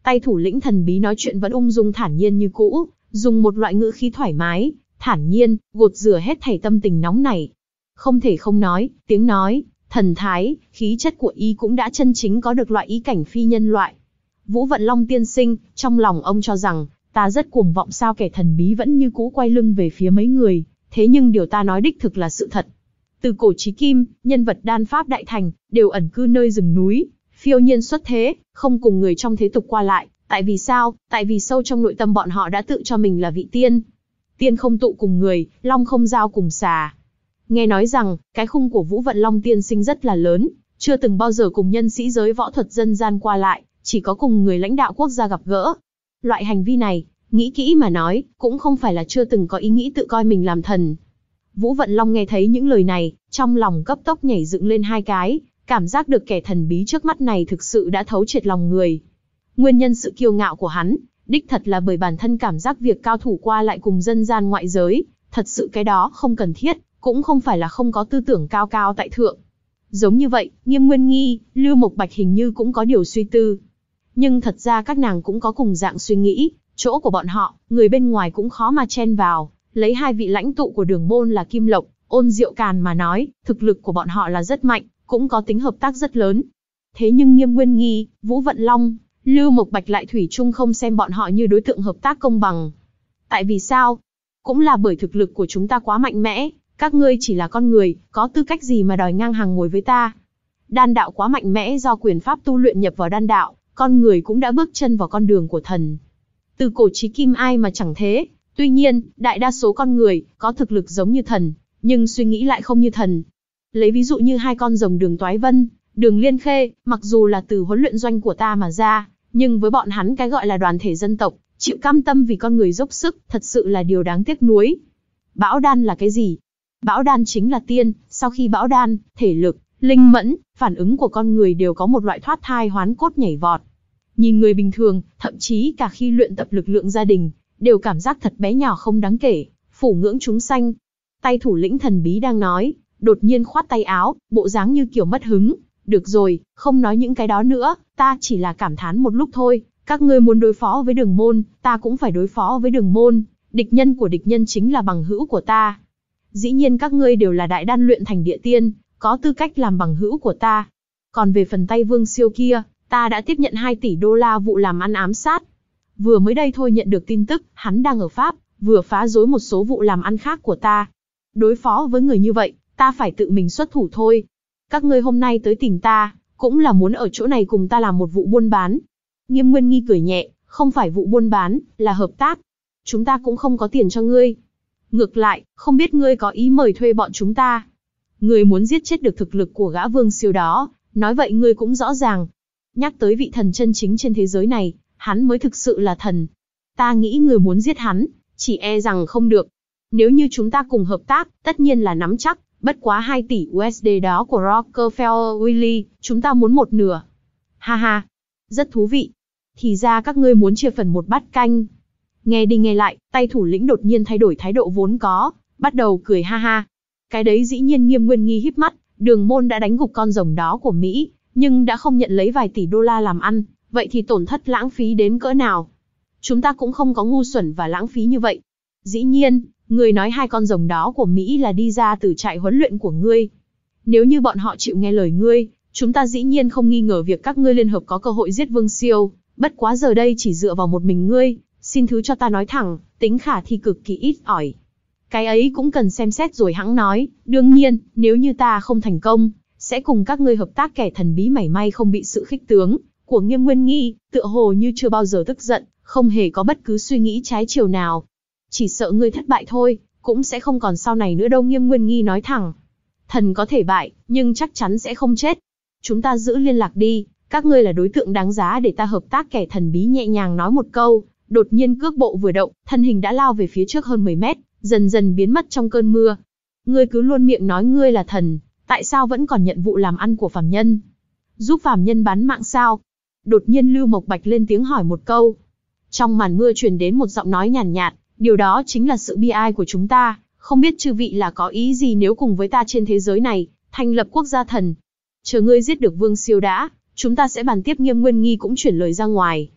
Speaker 1: Tay thủ lĩnh thần bí nói chuyện vẫn ung dung thản nhiên như cũ, dùng một loại ngữ khí thoải mái, thản nhiên, gột rửa hết thảy tâm tình nóng nảy. Không thể không nói, tiếng nói, thần thái, khí chất của y cũng đã chân chính có được loại ý cảnh phi nhân loại. Vũ Vận Long tiên sinh, trong lòng ông cho rằng, ta rất cuồng vọng sao kẻ thần bí vẫn như cũ quay lưng về phía mấy người, thế nhưng điều ta nói đích thực là sự thật. Từ cổ chí kim, nhân vật đan pháp đại thành, đều ẩn cư nơi rừng núi, phiêu nhiên xuất thế, không cùng người trong thế tục qua lại. Tại vì sao? Tại vì sâu trong nội tâm bọn họ đã tự cho mình là vị tiên. Tiên không tụ cùng người, long không giao cùng xà. Nghe nói rằng, cái khung của Vũ Vận Long tiên sinh rất là lớn, chưa từng bao giờ cùng nhân sĩ giới võ thuật dân gian qua lại, chỉ có cùng người lãnh đạo quốc gia gặp gỡ. Loại hành vi này, nghĩ kỹ mà nói, cũng không phải là chưa từng có ý nghĩ tự coi mình làm thần. Vũ Vận Long nghe thấy những lời này, trong lòng cấp tốc nhảy dựng lên hai cái, cảm giác được kẻ thần bí trước mắt này thực sự đã thấu triệt lòng người. Nguyên nhân sự kiêu ngạo của hắn, đích thật là bởi bản thân cảm giác việc cao thủ qua lại cùng dân gian ngoại giới, thật sự cái đó không cần thiết, cũng không phải là không có tư tưởng cao cao tại thượng. Giống như vậy, Nghiêm Nguyên Nghi, Lưu Mộc Bạch hình như cũng có điều suy tư. Nhưng thật ra các nàng cũng có cùng dạng suy nghĩ, chỗ của bọn họ, người bên ngoài cũng khó mà chen vào, lấy hai vị lãnh tụ của Đường môn là Kim Lộc, Ôn Diệu Càn mà nói, thực lực của bọn họ là rất mạnh, cũng có tính hợp tác rất lớn. Thế nhưng Nghiêm Nguyên Nghi, Vũ Vận Long, Lưu Mộc Bạch lại thủy chung không xem bọn họ như đối tượng hợp tác công bằng. Tại vì sao? Cũng là bởi thực lực của chúng ta quá mạnh mẽ, các ngươi chỉ là con người, có tư cách gì mà đòi ngang hàng ngồi với ta? Đan đạo quá mạnh mẽ do quyền pháp tu luyện nhập vào đan đạo, con người cũng đã bước chân vào con đường của thần. Từ cổ chí kim ai mà chẳng thế, tuy nhiên, đại đa số con người, có thực lực giống như thần, nhưng suy nghĩ lại không như thần. Lấy ví dụ như hai con rồng Đường Toái Vân, Đường Liên Khê, mặc dù là từ huấn luyện doanh của ta mà ra, nhưng với bọn hắn cái gọi là đoàn thể dân tộc, chịu cam tâm vì con người dốc sức, thật sự là điều đáng tiếc nuối. Bão đan là cái gì? Bão đan chính là tiên, sau khi bão đan, thể lực, linh mẫn, phản ứng của con người đều có một loại thoát thai hoán cốt nhảy vọt. Nhìn người bình thường, thậm chí cả khi luyện tập lực lượng gia đình, đều cảm giác thật bé nhỏ không đáng kể, phủ ngưỡng chúng sanh. Tay thủ lĩnh thần bí đang nói, đột nhiên khoát tay áo, bộ dáng như kiểu mất hứng. Được rồi, không nói những cái đó nữa, ta chỉ là cảm thán một lúc thôi. Các ngươi muốn đối phó với Đường môn, ta cũng phải đối phó với Đường môn. Địch nhân của địch nhân chính là bằng hữu của ta. Dĩ nhiên các ngươi đều là đại đan luyện thành địa tiên, có tư cách làm bằng hữu của ta. Còn về phần tay Vương Siêu kia, ta đã tiếp nhận hai tỷ đô la vụ làm ăn ám sát. Vừa mới đây thôi nhận được tin tức, hắn đang ở Pháp, vừa phá rối một số vụ làm ăn khác của ta. Đối phó với người như vậy, ta phải tự mình xuất thủ thôi. Các ngươi hôm nay tới tìm ta, cũng là muốn ở chỗ này cùng ta làm một vụ buôn bán. Nghiêm Nguyên Nghi cười nhẹ, không phải vụ buôn bán, là hợp tác. Chúng ta cũng không có tiền cho ngươi. Ngược lại, không biết ngươi có ý mời thuê bọn chúng ta. Ngươi muốn giết chết được thực lực của gã Vương Siêu đó, nói vậy ngươi cũng rõ ràng. Nhắc tới vị thần chân chính trên thế giới này, hắn mới thực sự là thần. Ta nghĩ ngươi muốn giết hắn, chỉ e rằng không được. Nếu như chúng ta cùng hợp tác, tất nhiên là nắm chắc, bất quá hai tỷ u ét đê đó của Rockefeller Willie, chúng ta muốn một nửa. Ha ha, rất thú vị. Thì ra các ngươi muốn chia phần một bát canh. Nghe đi nghe lại, tay thủ lĩnh đột nhiên thay đổi thái độ vốn có, bắt đầu cười ha ha. Cái đấy dĩ nhiên Nghiêm Nguyên Nghi híp mắt, Đường môn đã đánh gục con rồng đó của Mỹ, nhưng đã không nhận lấy vài tỷ đô la làm ăn, vậy thì tổn thất lãng phí đến cỡ nào? Chúng ta cũng không có ngu xuẩn và lãng phí như vậy. Dĩ nhiên, người nói hai con rồng đó của Mỹ là đi ra từ trại huấn luyện của ngươi. Nếu như bọn họ chịu nghe lời ngươi, chúng ta dĩ nhiên không nghi ngờ việc các ngươi liên hợp có cơ hội giết Vương Siêu, bất quá giờ đây chỉ dựa vào một mình ngươi, xin thứ cho ta nói thẳng, tính khả thi cực kỳ ít ỏi. Cái ấy cũng cần xem xét rồi hẵng nói, đương nhiên, nếu như ta không thành công, sẽ cùng các ngươi hợp tác. Kẻ thần bí mảy may không bị sự khích tướng của Nghiêm Nguyên Nghi, tựa hồ như chưa bao giờ tức giận, không hề có bất cứ suy nghĩ trái chiều nào. Chỉ sợ ngươi thất bại thôi, cũng sẽ không còn sau này nữa đâu. Nghiêm Nguyên Nghi nói thẳng. Thần có thể bại, nhưng chắc chắn sẽ không chết. Chúng ta giữ liên lạc đi, các ngươi là đối tượng đáng giá để ta hợp tác. Kẻ thần bí nhẹ nhàng nói một câu, đột nhiên cước bộ vừa động, thân hình đã lao về phía trước hơn mười mét, dần dần biến mất trong cơn mưa. Ngươi cứ luôn miệng nói ngươi là thần, tại sao vẫn còn nhận vụ làm ăn của phàm nhân? Giúp phàm nhân bán mạng sao? Đột nhiên Lưu Mộc Bạch lên tiếng hỏi một câu. Trong màn mưa truyền đến một giọng nói nhàn nhạt, nhạt, điều đó chính là sự bi ai của chúng ta, không biết chư vị là có ý gì nếu cùng với ta trên thế giới này, thành lập quốc gia thần. Chờ ngươi giết được Vương Siêu đã, chúng ta sẽ bàn tiếp. Nghiêm Nguyên Nghi cũng chuyển lời ra ngoài.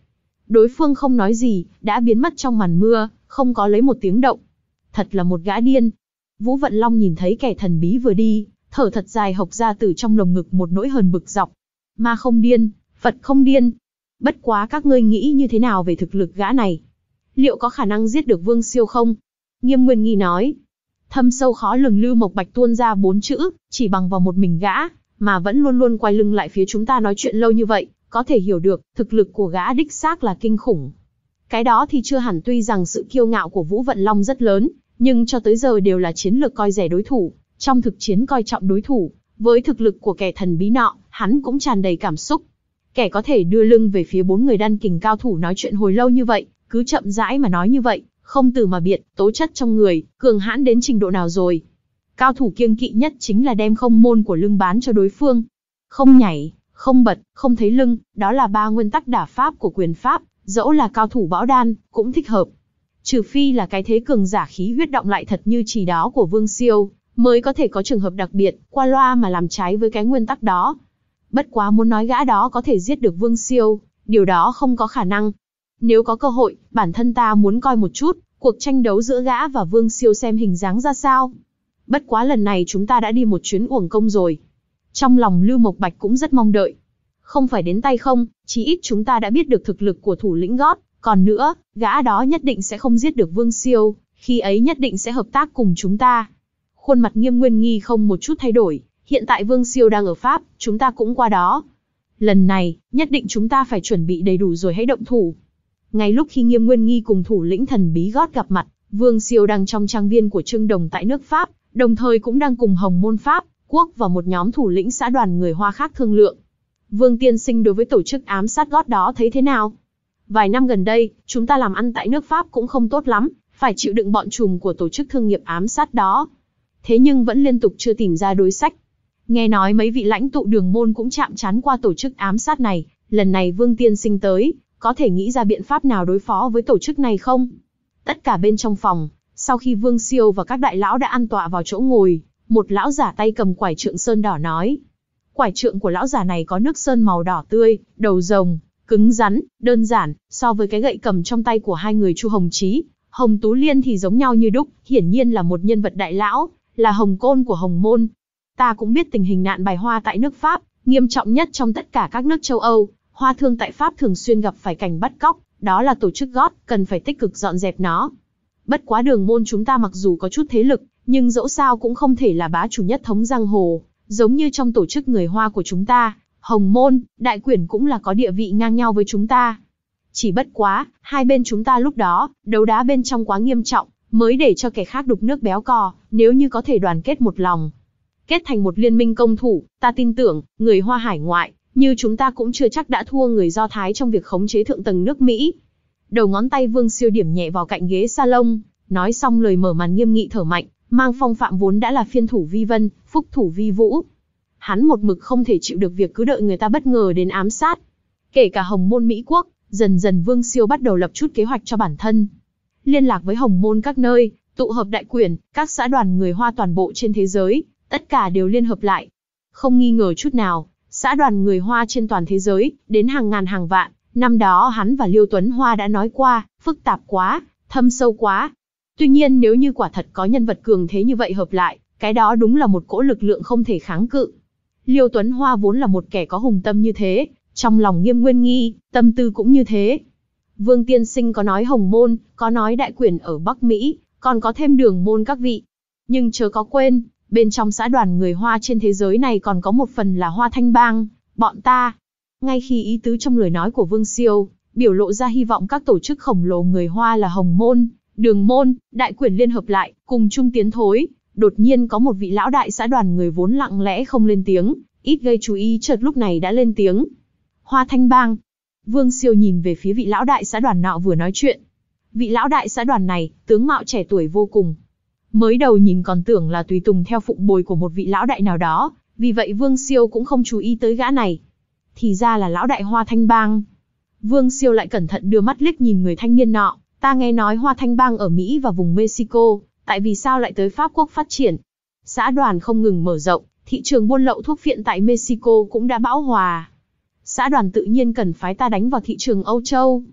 Speaker 1: Đối phương không nói gì, đã biến mất trong màn mưa, không có lấy một tiếng động. Thật là một gã điên. Vũ Vận Long nhìn thấy kẻ thần bí vừa đi, thở thật dài hộc ra từ trong lồng ngực một nỗi hờn bực dọc. Ma không điên, Phật không điên. Bất quá các ngươi nghĩ như thế nào về thực lực gã này? Liệu có khả năng giết được Vương Siêu không? Nghiêm Nguyên Nghi nói. Thâm sâu khó lường, Lưu Mộc Bạch tuôn ra bốn chữ, chỉ bằng vào một mình gã, mà vẫn luôn luôn quay lưng lại phía chúng ta nói chuyện lâu như vậy, có thể hiểu được, thực lực của gã đích xác là kinh khủng. Cái đó thì chưa hẳn, tuy rằng sự kiêu ngạo của Vũ Vận Long rất lớn, nhưng cho tới giờ đều là chiến lược coi rẻ đối thủ, trong thực chiến coi trọng đối thủ. Với thực lực của kẻ thần bí nọ, hắn cũng tràn đầy cảm xúc. Kẻ có thể đưa lưng về phía bốn người đan kình cao thủ nói chuyện hồi lâu như vậy, cứ chậm rãi mà nói như vậy, không từ mà biệt, tố chất trong người, cường hãn đến trình độ nào rồi. Cao thủ kiêng kỵ nhất chính là đem không môn của lưng bán cho đối phương. Không nhảy, không bật, không thấy lưng, đó là ba nguyên tắc đả pháp của quyền pháp, dẫu là cao thủ võ đan, cũng thích hợp. Trừ phi là cái thế cường giả khí huyết động lại thật như chỉ đó của Vương Siêu, mới có thể có trường hợp đặc biệt, qua loa mà làm trái với cái nguyên tắc đó. Bất quá muốn nói gã đó có thể giết được Vương Siêu, điều đó không có khả năng. Nếu có cơ hội, bản thân ta muốn coi một chút, cuộc tranh đấu giữa gã và Vương Siêu xem hình dáng ra sao. Bất quá lần này chúng ta đã đi một chuyến uổng công rồi. Trong lòng Lưu Mộc Bạch cũng rất mong đợi. Không phải đến tay không, chí ít chúng ta đã biết được thực lực của thủ lĩnh gót. Còn nữa, gã đó nhất định sẽ không giết được Vương Siêu, khi ấy nhất định sẽ hợp tác cùng chúng ta. Khuôn mặt Nghiêm Nguyên Nghi không một chút thay đổi. Hiện tại Vương Siêu đang ở Pháp, chúng ta cũng qua đó. Lần này, nhất định chúng ta phải chuẩn bị đầy đủ rồi hãy động thủ. Ngay lúc khi Nghiêm Nguyên Nghi cùng thủ lĩnh thần bí gót gặp mặt, Vương Siêu đang trong trang viên của Trương Đồng tại nước Pháp, đồng thời cũng đang cùng Hồng Môn Pháp, Quốc và một nhóm thủ lĩnh xã đoàn người Hoa khác thương lượng. Vương tiên sinh đối với tổ chức ám sát gót đó thấy thế nào? Vài năm gần đây, chúng ta làm ăn tại nước Pháp cũng không tốt lắm, phải chịu đựng bọn trùm của tổ chức thương nghiệp ám sát đó. Thế nhưng vẫn liên tục chưa tìm ra đối sách. Nghe nói mấy vị lãnh tụ Đường Môn cũng chạm trán qua tổ chức ám sát này, lần này Vương tiên sinh tới, có thể nghĩ ra biện pháp nào đối phó với tổ chức này không? Tất cả bên trong phòng, sau khi Vương Siêu và các đại lão đã an tọa vào chỗ ngồi, một lão giả tay cầm quải trượng sơn đỏ nói. Quải trượng của lão giả này có nước sơn màu đỏ tươi, đầu rồng, cứng rắn, đơn giản, so với cái gậy cầm trong tay của hai người Chu Hồng Chí, Hồng Tú Liên thì giống nhau như đúc, hiển nhiên là một nhân vật đại lão, là Hồng Côn của Hồng Môn. Ta cũng biết tình hình nạn bài hoa tại nước Pháp, nghiêm trọng nhất trong tất cả các nước châu Âu, hoa thương tại Pháp thường xuyên gặp phải cảnh bắt cóc, đó là tổ chức gót, cần phải tích cực dọn dẹp nó. Bất quá Đường Môn chúng ta mặc dù có chút thế lực, nhưng dẫu sao cũng không thể là bá chủ nhất thống giang hồ, giống như trong tổ chức người Hoa của chúng ta. Hồng Môn, Đại Quyển cũng là có địa vị ngang nhau với chúng ta. Chỉ bất quá, hai bên chúng ta lúc đó, đấu đá bên trong quá nghiêm trọng, mới để cho kẻ khác đục nước béo cò, nếu như có thể đoàn kết một lòng, kết thành một liên minh công thủ, ta tin tưởng, người Hoa hải ngoại, như chúng ta cũng chưa chắc đã thua người Do Thái trong việc khống chế thượng tầng nước Mỹ. Đầu ngón tay Vương Siêu điểm nhẹ vào cạnh ghế salon, nói xong lời mở màn nghiêm nghị thở mạnh, mang phong phạm vốn đã là phiên thủ vi vân, phúc thủ vi vũ. Hắn một mực không thể chịu được việc cứ đợi người ta bất ngờ đến ám sát. Kể cả Hồng Môn Mỹ Quốc, dần dần Vương Siêu bắt đầu lập chút kế hoạch cho bản thân. Liên lạc với Hồng Môn các nơi, tụ hợp đại quyển, các xã đoàn người Hoa toàn bộ trên thế giới, tất cả đều liên hợp lại. Không nghi ngờ chút nào, xã đoàn người Hoa trên toàn thế giới, đến hàng ngàn hàng vạn, năm đó hắn và Liêu Tuấn Hoa đã nói qua, phức tạp quá, thâm sâu quá. Tuy nhiên nếu như quả thật có nhân vật cường thế như vậy hợp lại, cái đó đúng là một cỗ lực lượng không thể kháng cự. Liêu Tuấn Hoa vốn là một kẻ có hùng tâm như thế, trong lòng Nghiêm Nguyên Nghi, tâm tư cũng như thế. Vương tiên sinh có nói Hồng Môn, có nói đại quyển ở Bắc Mỹ, còn có thêm Đường Môn các vị. Nhưng chớ có quên, bên trong xã đoàn người Hoa trên thế giới này còn có một phần là Hoa Thanh Bang, bọn ta. Ngay khi ý tứ trong lời nói của Vương Siêu, biểu lộ ra hy vọng các tổ chức khổng lồ người Hoa là Hồng Môn, Đường Môn, đại quyển liên hợp lại, cùng chung tiến thối. Đột nhiên có một vị lão đại xã đoàn người vốn lặng lẽ không lên tiếng, ít gây chú ý chợt lúc này đã lên tiếng. Hoa Thanh Bang. Vương Siêu nhìn về phía vị lão đại xã đoàn nọ vừa nói chuyện. Vị lão đại xã đoàn này, tướng mạo trẻ tuổi vô cùng. Mới đầu nhìn còn tưởng là tùy tùng theo phụng bồi của một vị lão đại nào đó, vì vậy Vương Siêu cũng không chú ý tới gã này. Thì ra là lão đại Hoa Thanh Bang. Vương Siêu lại cẩn thận đưa mắt liếc nhìn người thanh niên nọ, ta nghe nói Hoa Thanh Bang ở Mỹ và vùng Mexico, tại vì sao lại tới Pháp Quốc phát triển? Xã đoàn không ngừng mở rộng, thị trường buôn lậu thuốc phiện tại Mexico cũng đã bão hòa. Xã đoàn tự nhiên cần phái ta đánh vào thị trường Âu Châu.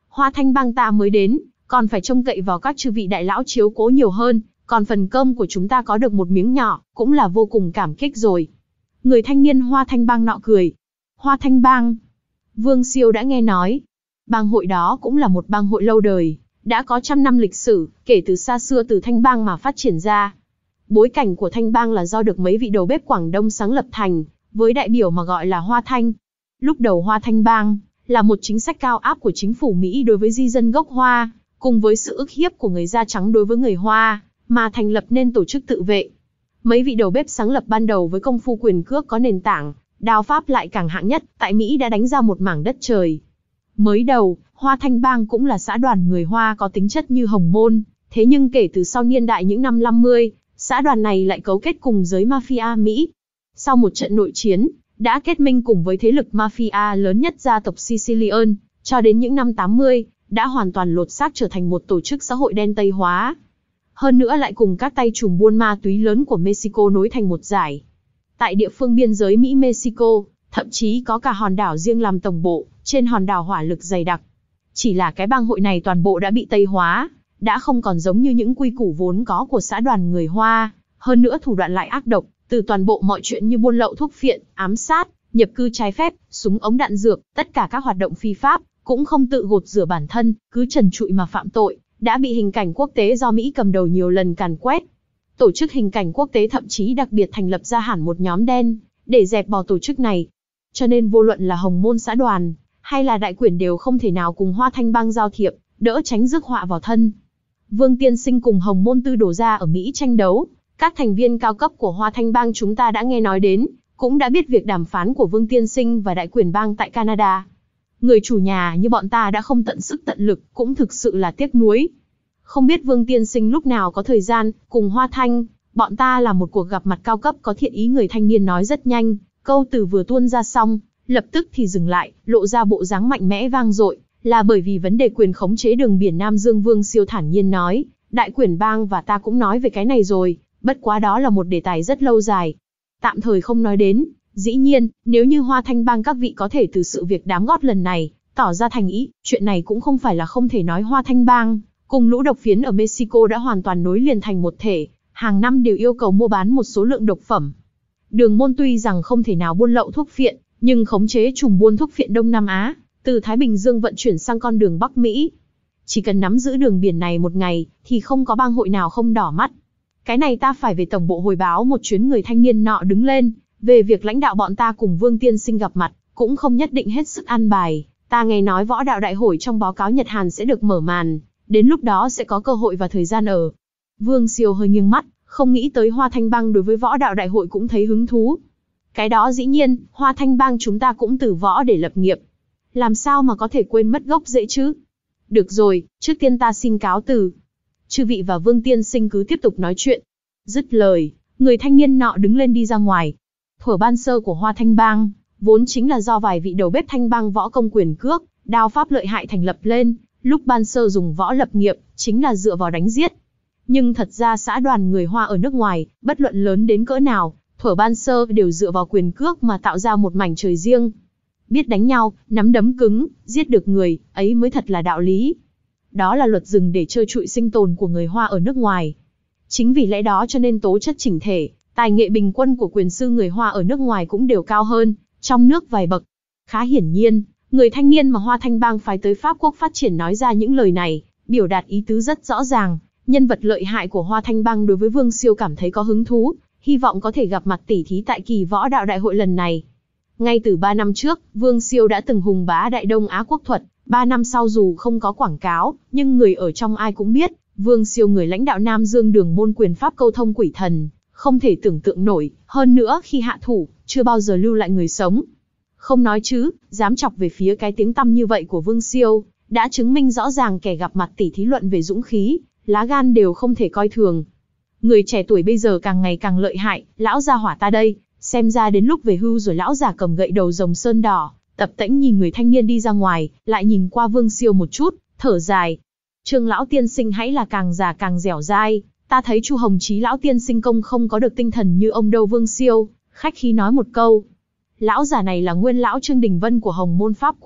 Speaker 1: Hoa Thanh Bang ta mới đến, còn phải trông cậy vào các chư vị đại lão chiếu cố nhiều hơn, còn phần cơm của chúng ta có được một miếng nhỏ, cũng là vô cùng cảm kích rồi. Người thanh niên Hoa Thanh Bang nọ cười. Hoa Thanh Bang? Vương Siêu đã nghe nói. Bang hội đó cũng là một bang hội lâu đời, đã có trăm năm lịch sử, kể từ xa xưa từ Thanh Bang mà phát triển ra. Bối cảnh của Thanh Bang là do được mấy vị đầu bếp Quảng Đông sáng lập thành, với đại biểu mà gọi là Hoa Thanh. Lúc đầu Hoa Thanh Bang là một chính sách cao áp của chính phủ Mỹ đối với di dân gốc Hoa, cùng với sự ức hiếp của người da trắng đối với người Hoa, mà thành lập nên tổ chức tự vệ. Mấy vị đầu bếp sáng lập ban đầu với công phu quyền cước có nền tảng, đao pháp lại càng hạng nhất, tại Mỹ đã đánh ra một mảng đất trời. Mới đầu, Hoa Thanh Bang cũng là xã đoàn người Hoa có tính chất như Hồng Môn, thế nhưng kể từ sau niên đại những năm năm mươi, xã đoàn này lại cấu kết cùng giới mafia Mỹ. Sau một trận nội chiến, đã kết minh cùng với thế lực mafia lớn nhất gia tộc Sicilian, cho đến những năm tám mươi, đã hoàn toàn lột xác trở thành một tổ chức xã hội đen Tây hóa. Hơn nữa lại cùng các tay trùm buôn ma túy lớn của Mexico nối thành một giải. Tại địa phương biên giới Mỹ-Mexico, thậm chí có cả hòn đảo riêng làm tổng bộ, trên hòn đảo hỏa lực dày đặc. Chỉ là cái bang hội này toàn bộ đã bị Tây hóa, đã không còn giống như những quy củ vốn có của xã đoàn người Hoa, hơn nữa thủ đoạn lại ác độc, từ toàn bộ mọi chuyện như buôn lậu thuốc phiện, ám sát, nhập cư trái phép, súng ống đạn dược, tất cả các hoạt động phi pháp, cũng không tự gột rửa bản thân, cứ trần trụi mà phạm tội, đã bị hình cảnh quốc tế do Mỹ cầm đầu nhiều lần càn quét. Tổ chức hình cảnh quốc tế thậm chí đặc biệt thành lập ra hẳn một nhóm đen, để dẹp bỏ tổ chức này. Cho nên vô luận là Hồng Môn xã đoàn, hay là đại quyển đều không thể nào cùng Hoa Thanh Bang giao thiệp, đỡ tránh rước họa vào thân. Vương Tiên Sinh cùng Hồng Môn Tư đổ ra ở Mỹ tranh đấu, các thành viên cao cấp của Hoa Thanh Bang chúng ta đã nghe nói đến, cũng đã biết việc đàm phán của Vương Tiên Sinh và đại quyển bang tại Canada. Người chủ nhà như bọn ta đã không tận sức tận lực, cũng thực sự là tiếc nuối. Không biết Vương Tiên Sinh lúc nào có thời gian, cùng Hoa Thanh, bọn ta làm một cuộc gặp mặt cao cấp có thiện ý. Người thanh niên nói rất nhanh, câu từ vừa tuôn ra xong, lập tức thì dừng lại, lộ ra bộ dáng mạnh mẽ vang dội, là bởi vì vấn đề quyền khống chế đường biển Nam Dương. Vương Siêu thản nhiên nói, đại quyển bang và ta cũng nói về cái này rồi, bất quá đó là một đề tài rất lâu dài. Tạm thời không nói đến, dĩ nhiên, nếu như Hoa Thanh Bang các vị có thể từ sự việc đám gót lần này, tỏ ra thành ý, chuyện này cũng không phải là không thể nói. Hoa Thanh Bang cùng lũ độc phiến ở Mexico đã hoàn toàn nối liền thành một thể, hàng năm đều yêu cầu mua bán một số lượng độc phẩm. Đường môn tuy rằng không thể nào buôn lậu thuốc phiện, nhưng khống chế trùm buôn thuốc phiện Đông Nam Á, từ Thái Bình Dương vận chuyển sang con đường Bắc Mỹ. Chỉ cần nắm giữ đường biển này một ngày, thì không có bang hội nào không đỏ mắt. Cái này ta phải về tổng bộ hồi báo một chuyến. Người thanh niên nọ đứng lên, về việc lãnh đạo bọn ta cùng Vương Tiên Sinh gặp mặt, cũng không nhất định hết sức an bài. Ta nghe nói võ đạo đại hội trong báo cáo Nhật Hàn sẽ được mở màn, đến lúc đó sẽ có cơ hội và thời gian ở. Vương Siêu hơi nghiêng mắt, không nghĩ tới Hoa Thanh Bang đối với võ đạo đại hội cũng thấy hứng thú. Cái đó dĩ nhiên, Hoa Thanh Bang chúng ta cũng từ võ để lập nghiệp. Làm sao mà có thể quên mất gốc rễ chứ? Được rồi, trước tiên ta xin cáo từ. Chư vị và Vương Tiên Sinh cứ tiếp tục nói chuyện. Dứt lời, người thanh niên nọ đứng lên đi ra ngoài. Thuở ban sơ của Hoa Thanh Bang, vốn chính là do vài vị đầu bếp Thanh Bang võ công quyền cước, đao pháp lợi hại thành lập lên. Lúc ban sơ dùng võ lập nghiệp, chính là dựa vào đánh giết. Nhưng thật ra xã đoàn người Hoa ở nước ngoài, bất luận lớn đến cỡ nào, thuở ban sơ đều dựa vào quyền cước mà tạo ra một mảnh trời riêng. Biết đánh nhau, nắm đấm cứng, giết được người, ấy mới thật là đạo lý. Đó là luật rừng để trơ trụi sinh tồn của người Hoa ở nước ngoài. Chính vì lẽ đó cho nên tố chất chỉnh thể, tài nghệ bình quân của quyền sư người Hoa ở nước ngoài cũng đều cao hơn, trong nước vài bậc. Khá hiển nhiên, người thanh niên mà Hoa Thanh Bang phái tới Pháp Quốc phát triển nói ra những lời này, biểu đạt ý tứ rất rõ ràng. Nhân vật lợi hại của Hoa Thanh Bang đối với Vương Siêu cảm thấy có hứng thú, hy vọng có thể gặp mặt tỉ thí tại kỳ võ đạo đại hội lần này. Ngay từ ba năm trước, Vương Siêu đã từng hùng bá Đại Đông Á quốc thuật. Ba năm sau dù không có quảng cáo, nhưng người ở trong ai cũng biết, Vương Siêu người lãnh đạo Nam Dương đường môn quyền pháp câu thông quỷ thần, không thể tưởng tượng nổi. Hơn nữa khi hạ thủ, chưa bao giờ lưu lại người sống. Không nói chứ, dám chọc về phía cái tiếng tăm như vậy của Vương Siêu, đã chứng minh rõ ràng kẻ gặp mặt tỉ thí luận về dũng khí, lá gan đều không thể coi thường. Người trẻ tuổi bây giờ càng ngày càng lợi hại, lão gia hỏa ta đây, xem ra đến lúc về hưu rồi. Lão già cầm gậy đầu rồng sơn đỏ, tập tễnh nhìn người thanh niên đi ra ngoài, lại nhìn qua Vương Siêu một chút, thở dài. Trương lão tiên sinh hãy là càng già càng dẻo dai, ta thấy Chu Hồng Chí lão tiên sinh công không có được tinh thần như ông đâu. Vương Siêu khách khí nói một câu. Lão già này là nguyên lão Trương Đình Vân của Hồng Môn Pháp Quốc,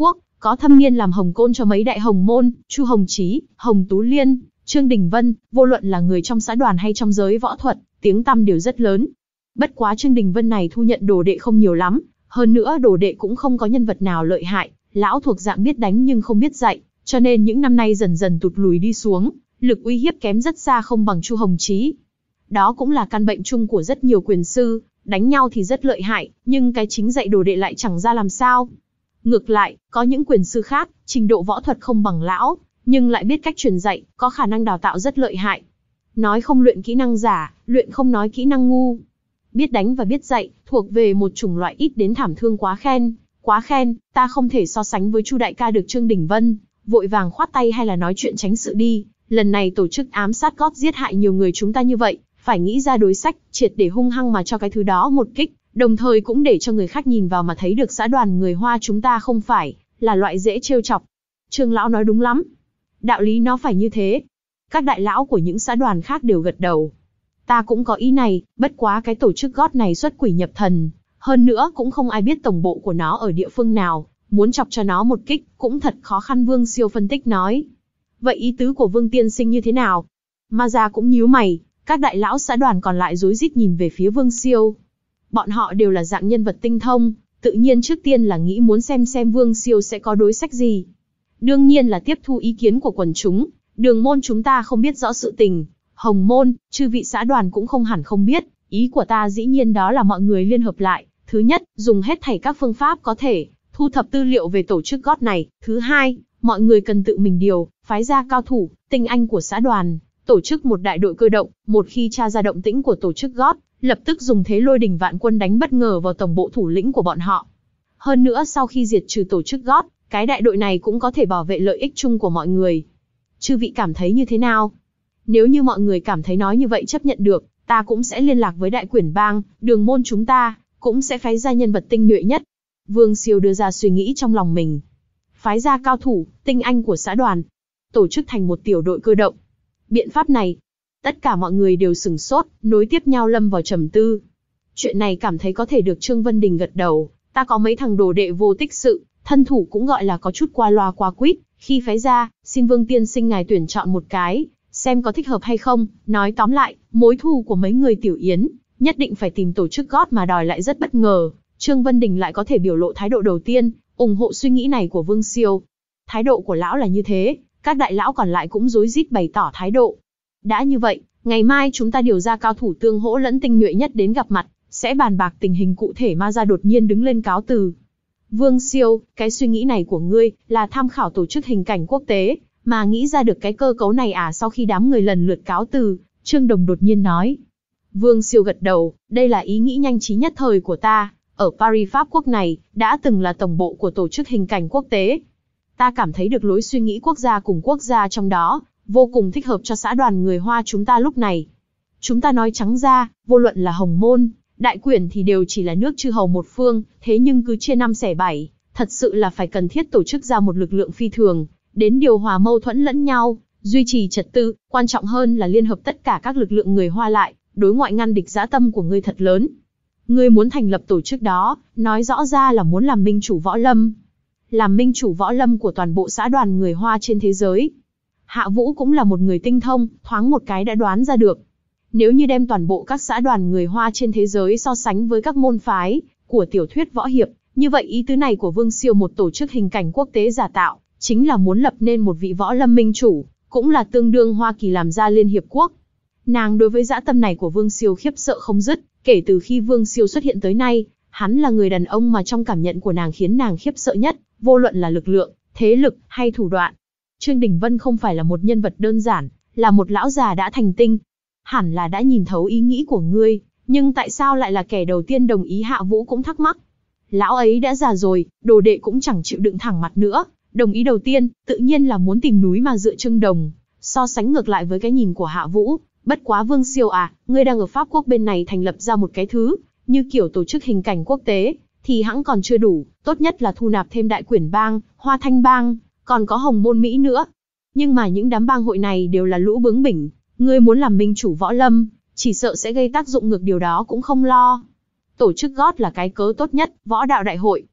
Speaker 1: có thâm niên làm hồng côn cho mấy đại hồng môn, Chu Hồng Chí, Hồng Tú Liên, Trương Đình Vân, vô luận là người trong xã đoàn hay trong giới võ thuật, tiếng tăm đều rất lớn. Bất quá Trương Đình Vân này thu nhận đồ đệ không nhiều lắm, hơn nữa đồ đệ cũng không có nhân vật nào lợi hại, lão thuộc dạng biết đánh nhưng không biết dạy, cho nên những năm nay dần dần tụt lùi đi xuống, lực uy hiếp kém rất xa không bằng Chu Hồng Chí. Đó cũng là căn bệnh chung của rất nhiều quyền sư, đánh nhau thì rất lợi hại, nhưng cái chính dạy đồ đệ lại chẳng ra làm sao. Ngược lại, có những quyền sư khác, trình độ võ thuật không bằng lão, nhưng lại biết cách truyền dạy, có khả năng đào tạo rất lợi hại. Nói không luyện kỹ năng giả, luyện không nói kỹ năng ngu. Biết đánh và biết dạy, thuộc về một chủng loại ít đến thảm thương quá khen, quá khen, ta không thể so sánh với Chu đại ca được. Trương Đình Vân vội vàng khoát tay hay là nói chuyện tránh sự đi, lần này tổ chức ám sát gót giết hại nhiều người chúng ta như vậy, phải nghĩ ra đối sách, triệt để hung hăng mà cho cái thứ đó một kích, đồng thời cũng để cho người khác nhìn vào mà thấy được xã đoàn người Hoa chúng ta không phải là loại dễ trêu chọc. Trương lão nói đúng lắm. Đạo lý nó phải như thế. Các đại lão của những xã đoàn khác đều gật đầu. Ta cũng có ý này, bất quá cái tổ chức gót này xuất quỷ nhập thần, hơn nữa cũng không ai biết tổng bộ của nó ở địa phương nào, muốn chọc cho nó một kích, cũng thật khó khăn. Vương Siêu phân tích nói. Vậy ý tứ của Vương tiên sinh như thế nào? Ma Gia cũng nhíu mày, các đại lão xã đoàn còn lại rối rít nhìn về phía Vương Siêu. Bọn họ đều là dạng nhân vật tinh thông, tự nhiên trước tiên là nghĩ muốn xem xem Vương Siêu sẽ có đối sách gì. Đương nhiên là tiếp thu ý kiến của quần chúng, Đường môn chúng ta không biết rõ sự tình, Hồng môn, chư vị xã đoàn cũng không hẳn không biết, ý của ta dĩ nhiên đó là mọi người liên hợp lại, thứ nhất, dùng hết thảy các phương pháp có thể, thu thập tư liệu về tổ chức gót này, thứ hai, mọi người cần tự mình điều, phái ra cao thủ, tinh anh của xã đoàn, tổ chức một đại đội cơ động, một khi tra ra động tĩnh của tổ chức gót, lập tức dùng thế lôi đình vạn quân đánh bất ngờ vào tổng bộ thủ lĩnh của bọn họ. Hơn nữa sau khi diệt trừ tổ chức gót, cái đại đội này cũng có thể bảo vệ lợi ích chung của mọi người. Chư vị cảm thấy như thế nào? Nếu như mọi người cảm thấy nói như vậy chấp nhận được, ta cũng sẽ liên lạc với đại quyển bang, Đường môn chúng ta, cũng sẽ phái ra nhân vật tinh nhuệ nhất. Vương Siêu đưa ra suy nghĩ trong lòng mình. Phái ra cao thủ, tinh anh của xã đoàn, tổ chức thành một tiểu đội cơ động. Biện pháp này, tất cả mọi người đều sửng sốt, nối tiếp nhau lâm vào trầm tư. Chuyện này cảm thấy có thể được. Trương Vân Đình gật đầu, ta có mấy thằng đồ đệ vô tích sự, thân thủ cũng gọi là có chút qua loa qua quýt, khi phái ra, xin Vương tiên sinh ngài tuyển chọn một cái, xem có thích hợp hay không. Nói tóm lại, mối thù của mấy người Tiểu Yến, nhất định phải tìm tổ chức gót mà đòi lại rất bất ngờ. Trương Vân Đình lại có thể biểu lộ thái độ đầu tiên, ủng hộ suy nghĩ này của Vương Siêu. Thái độ của lão là như thế, các đại lão còn lại cũng rối rít bày tỏ thái độ. Đã như vậy, ngày mai chúng ta điều ra cao thủ tương hỗ lẫn tinh nhuệ nhất đến gặp mặt, sẽ bàn bạc tình hình cụ thể. Ma Gia đột nhiên đứng lên cáo từ. Vương Siêu, cái suy nghĩ này của ngươi là tham khảo tổ chức hình cảnh quốc tế, mà nghĩ ra được cái cơ cấu này à? Sau khi đám người lần lượt cáo từ, Trương Đồng đột nhiên nói. Vương Siêu gật đầu, đây là ý nghĩ nhanh trí nhất thời của ta. Ở Paris Pháp quốc này, đã từng là tổng bộ của tổ chức hình cảnh quốc tế. Ta cảm thấy được lối suy nghĩ quốc gia cùng quốc gia trong đó, vô cùng thích hợp cho xã đoàn người Hoa chúng ta lúc này. Chúng ta nói trắng ra, vô luận là Hồng môn, đại quyển thì đều chỉ là nước chư hầu một phương, thế nhưng cứ chia năm xẻ bảy, thật sự là phải cần thiết tổ chức ra một lực lượng phi thường, đến điều hòa mâu thuẫn lẫn nhau, duy trì trật tự, quan trọng hơn là liên hợp tất cả các lực lượng người Hoa lại, đối ngoại ngăn địch. Dã tâm của ngươi thật lớn. Ngươi muốn thành lập tổ chức đó, nói rõ ra là muốn làm minh chủ võ lâm. Làm minh chủ võ lâm của toàn bộ xã đoàn người Hoa trên thế giới. Hạ Vũ cũng là một người tinh thông, thoáng một cái đã đoán ra được. Nếu như đem toàn bộ các xã đoàn người Hoa trên thế giới so sánh với các môn phái của tiểu thuyết võ hiệp, như vậy ý tứ này của Vương Siêu, một tổ chức hình cảnh quốc tế giả tạo, chính là muốn lập nên một vị võ lâm minh chủ, cũng là tương đương Hoa Kỳ làm ra Liên Hiệp Quốc. Nàng đối với dã tâm này của Vương Siêu khiếp sợ không dứt, kể từ khi Vương Siêu xuất hiện tới nay, hắn là người đàn ông mà trong cảm nhận của nàng khiến nàng khiếp sợ nhất, vô luận là lực lượng, thế lực hay thủ đoạn. Trương Đình Vân không phải là một nhân vật đơn giản, là một lão già đã thành tinh. Hẳn là đã nhìn thấu ý nghĩ của ngươi, nhưng tại sao lại là kẻ đầu tiên đồng ý? Hạ Vũ cũng thắc mắc. Lão ấy đã già rồi, đồ đệ cũng chẳng chịu đựng thẳng mặt nữa, đồng ý đầu tiên, tự nhiên là muốn tìm núi mà dựa. Trương Đồng so sánh ngược lại với cái nhìn của Hạ Vũ, bất quá Vương Siêu à, ngươi đang ở Pháp quốc bên này thành lập ra một cái thứ như kiểu tổ chức hình cảnh quốc tế, thì hẵng còn chưa đủ, tốt nhất là thu nạp thêm đại quyển bang, Hoa Thanh bang, còn có Hồng môn Mỹ nữa. Nhưng mà những đám bang hội này đều là lũ bướng bỉnh, ngươi muốn làm minh chủ võ lâm, chỉ sợ sẽ gây tác dụng ngược, điều đó cũng không lo. Tổ chức gót là cái cớ tốt nhất, võ đạo đại hội,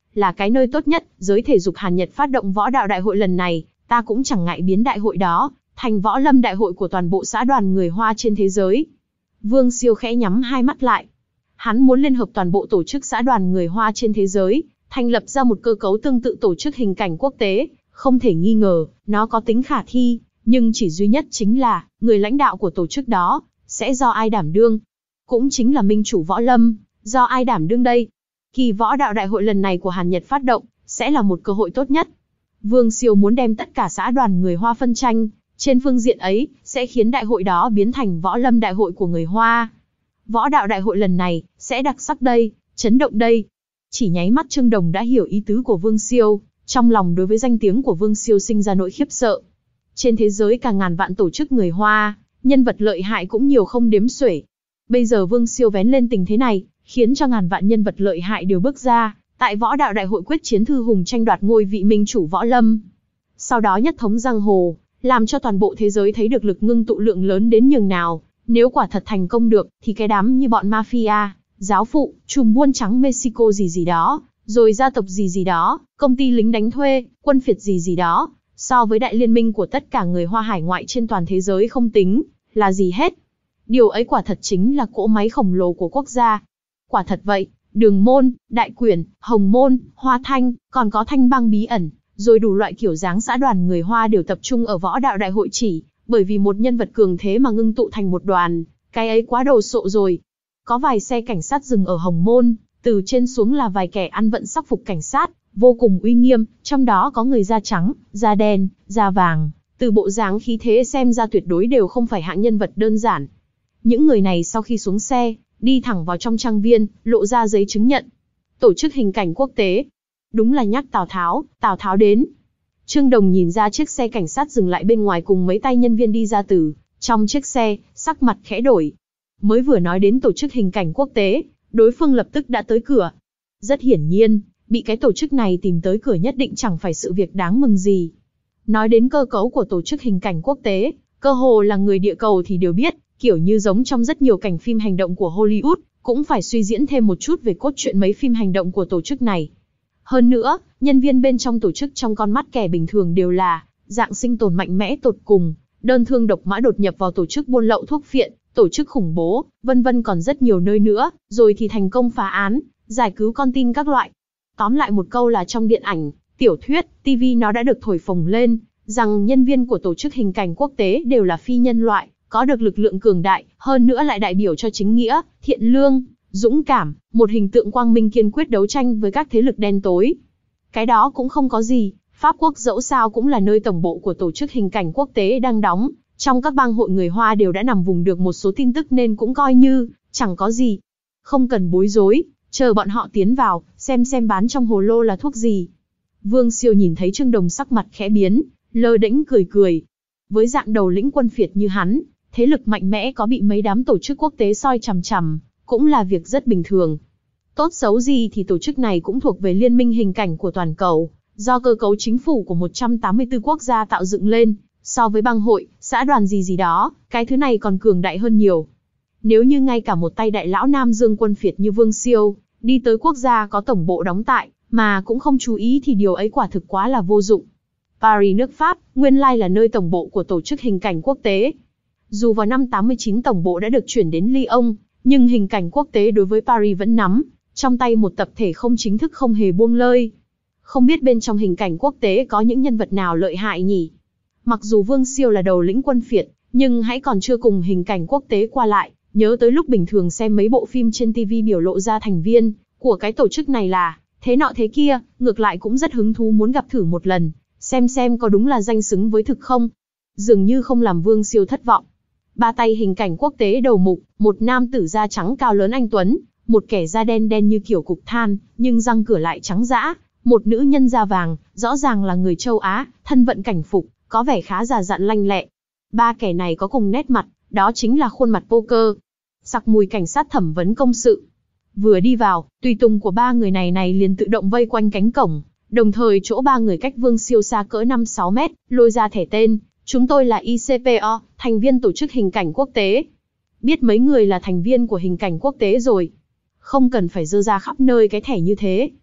Speaker 1: là cái nơi tốt nhất, giới thể dục Hàn Nhật phát động võ đạo đại hội lần này, ta cũng chẳng ngại biến đại hội đó thành võ lâm đại hội của toàn bộ xã đoàn người Hoa trên thế giới. Vương Siêu khẽ nhắm hai mắt lại. Hắn muốn liên hợp toàn bộ tổ chức xã đoàn người Hoa trên thế giới, thành lập ra một cơ cấu tương tự tổ chức hình cảnh quốc tế, không thể nghi ngờ, nó có tính khả thi, nhưng chỉ duy nhất chính là, người lãnh đạo của tổ chức đó, sẽ do ai đảm đương? Cũng chính là minh chủ võ lâm, do ai đảm đương đây? Kỳ võ đạo đại hội lần này của Hàn Nhật phát động, sẽ là một cơ hội tốt nhất. Vương Siêu muốn đem tất cả xã đoàn người Hoa phân tranh, trên phương diện ấy, sẽ khiến đại hội đó biến thành võ lâm đại hội của người Hoa. Võ đạo đại hội lần này, sẽ đặc sắc đây, chấn động đây. Chỉ nháy mắt Trương Đồng đã hiểu ý tứ của Vương Siêu, trong lòng đối với danh tiếng của Vương Siêu sinh ra nỗi khiếp sợ. Trên thế giới cả ngàn vạn tổ chức người Hoa, nhân vật lợi hại cũng nhiều không đếm xuể. Bây giờ Vương Siêu vén lên tình thế này, khiến cho ngàn vạn nhân vật lợi hại đều bước ra, tại võ đạo đại hội quyết chiến thư hùng tranh đoạt ngôi vị minh chủ võ lâm. Sau đó nhất thống giang hồ, làm cho toàn bộ thế giới thấy được lực ngưng tụ lượng lớn đến nhường nào. Nếu quả thật thành công được, thì cái đám như bọn mafia, giáo phụ, chùm buôn trắng Mexico gì gì đó, rồi gia tộc gì gì đó, công ty lính đánh thuê, quân phiệt gì gì đó, so với đại liên minh của tất cả người Hoa hải ngoại trên toàn thế giới không tính là gì hết. Điều ấy quả thật chính là cỗ máy khổng lồ của quốc gia. Quả thật vậy, Đường Môn, Đại Quyển, Hồng Môn, Hoa Thanh, còn có Thanh Bang bí ẩn, rồi đủ loại kiểu dáng xã đoàn người Hoa đều tập trung ở võ đạo đại hội chỉ, bởi vì một nhân vật cường thế mà ngưng tụ thành một đoàn, cái ấy quá đồ sộ rồi. Có vài xe cảnh sát dừng ở Hồng Môn, từ trên xuống là vài kẻ ăn vận sắc phục cảnh sát, vô cùng uy nghiêm, trong đó có người da trắng, da đen, da vàng, từ bộ dáng khí thế xem ra tuyệt đối đều không phải hạng nhân vật đơn giản. Những người này sau khi xuống xe, đi thẳng vào trong trang viên, lộ ra giấy chứng nhận. Tổ chức hình cảnh quốc tế. Đúng là nhắc Tào Tháo, Tào Tháo đến. Trương Đồng nhìn ra chiếc xe cảnh sát dừng lại bên ngoài cùng mấy tay nhân viên đi ra từ trong chiếc xe, sắc mặt khẽ đổi. Mới vừa nói đến tổ chức hình cảnh quốc tế, đối phương lập tức đã tới cửa. Rất hiển nhiên, bị cái tổ chức này tìm tới cửa nhất định chẳng phải sự việc đáng mừng gì. Nói đến cơ cấu của tổ chức hình cảnh quốc tế, cơ hồ là người địa cầu thì đều biết, kiểu như giống trong rất nhiều cảnh phim hành động của Hollywood, cũng phải suy diễn thêm một chút về cốt truyện mấy phim hành động của tổ chức này. Hơn nữa, nhân viên bên trong tổ chức trong con mắt kẻ bình thường đều là dạng sinh tồn mạnh mẽ tột cùng, đơn thương độc mã đột nhập vào tổ chức buôn lậu thuốc phiện, tổ chức khủng bố, vân vân còn rất nhiều nơi nữa, rồi thì thành công phá án, giải cứu con tin các loại. Tóm lại một câu là trong điện ảnh, tiểu thuyết, ti vi nó đã được thổi phồng lên, rằng nhân viên của tổ chức hình cảnh quốc tế đều là phi nhân loại, có được lực lượng cường đại, hơn nữa lại đại biểu cho chính nghĩa, thiện lương, dũng cảm, một hình tượng quang minh kiên quyết đấu tranh với các thế lực đen tối. Cái đó cũng không có gì, Pháp Quốc dẫu sao cũng là nơi tổng bộ của tổ chức hình cảnh quốc tế đang đóng, trong các bang hội người Hoa đều đã nằm vùng được một số tin tức nên cũng coi như chẳng có gì. Không cần bối rối, chờ bọn họ tiến vào, xem xem bán trong hồ lô là thuốc gì. Vương Siêu nhìn thấy Trương Đồng sắc mặt khẽ biến, lơ đễnh cười cười. Với dạng đầu lĩnh quân phiệt như hắn, thế lực mạnh mẽ có bị mấy đám tổ chức quốc tế soi chằm chằm, cũng là việc rất bình thường. Tốt xấu gì thì tổ chức này cũng thuộc về liên minh hình cảnh của toàn cầu, do cơ cấu chính phủ của một trăm tám mươi tư quốc gia tạo dựng lên, so với bang hội, xã đoàn gì gì đó, cái thứ này còn cường đại hơn nhiều. Nếu như ngay cả một tay đại lão Nam Dương quân phiệt như Vương Siêu, đi tới quốc gia có tổng bộ đóng tại, mà cũng không chú ý thì điều ấy quả thực quá là vô dụng. Paris nước Pháp, nguyên lai là nơi tổng bộ của tổ chức hình cảnh quốc tế. Dù vào năm tám mươi chín tổng bộ đã được chuyển đến Lyon, nhưng hình cảnh quốc tế đối với Paris vẫn nắm trong tay một tập thể không chính thức không hề buông lơi. Không biết bên trong hình cảnh quốc tế có những nhân vật nào lợi hại nhỉ? Mặc dù Vương Siêu là đầu lĩnh quân phiệt, nhưng hãy còn chưa cùng hình cảnh quốc tế qua lại, nhớ tới lúc bình thường xem mấy bộ phim trên ti vi biểu lộ ra thành viên của cái tổ chức này là thế nọ thế kia, ngược lại cũng rất hứng thú muốn gặp thử một lần, xem xem có đúng là danh xứng với thực không. Dường như không làm Vương Siêu thất vọng. Ba tay hình cảnh quốc tế đầu mục, một nam tử da trắng cao lớn anh tuấn, một kẻ da đen đen như kiểu cục than, nhưng răng cửa lại trắng dã, một nữ nhân da vàng, rõ ràng là người châu Á, thân vận cảnh phục, có vẻ khá già dặn lanh lẹ. Ba kẻ này có cùng nét mặt, đó chính là khuôn mặt poker. Sặc mùi cảnh sát thẩm vấn công sự. Vừa đi vào, tùy tùng của ba người này này liền tự động vây quanh cánh cổng, đồng thời chỗ ba người cách Vương Siêu xa cỡ năm sáu mét, lôi ra thẻ tên. Chúng tôi là i xê pê o, thành viên tổ chức hình cảnh quốc tế. Biết mấy người là thành viên của hình cảnh quốc tế rồi. Không cần phải dơ ra khắp nơi cái thẻ như thế.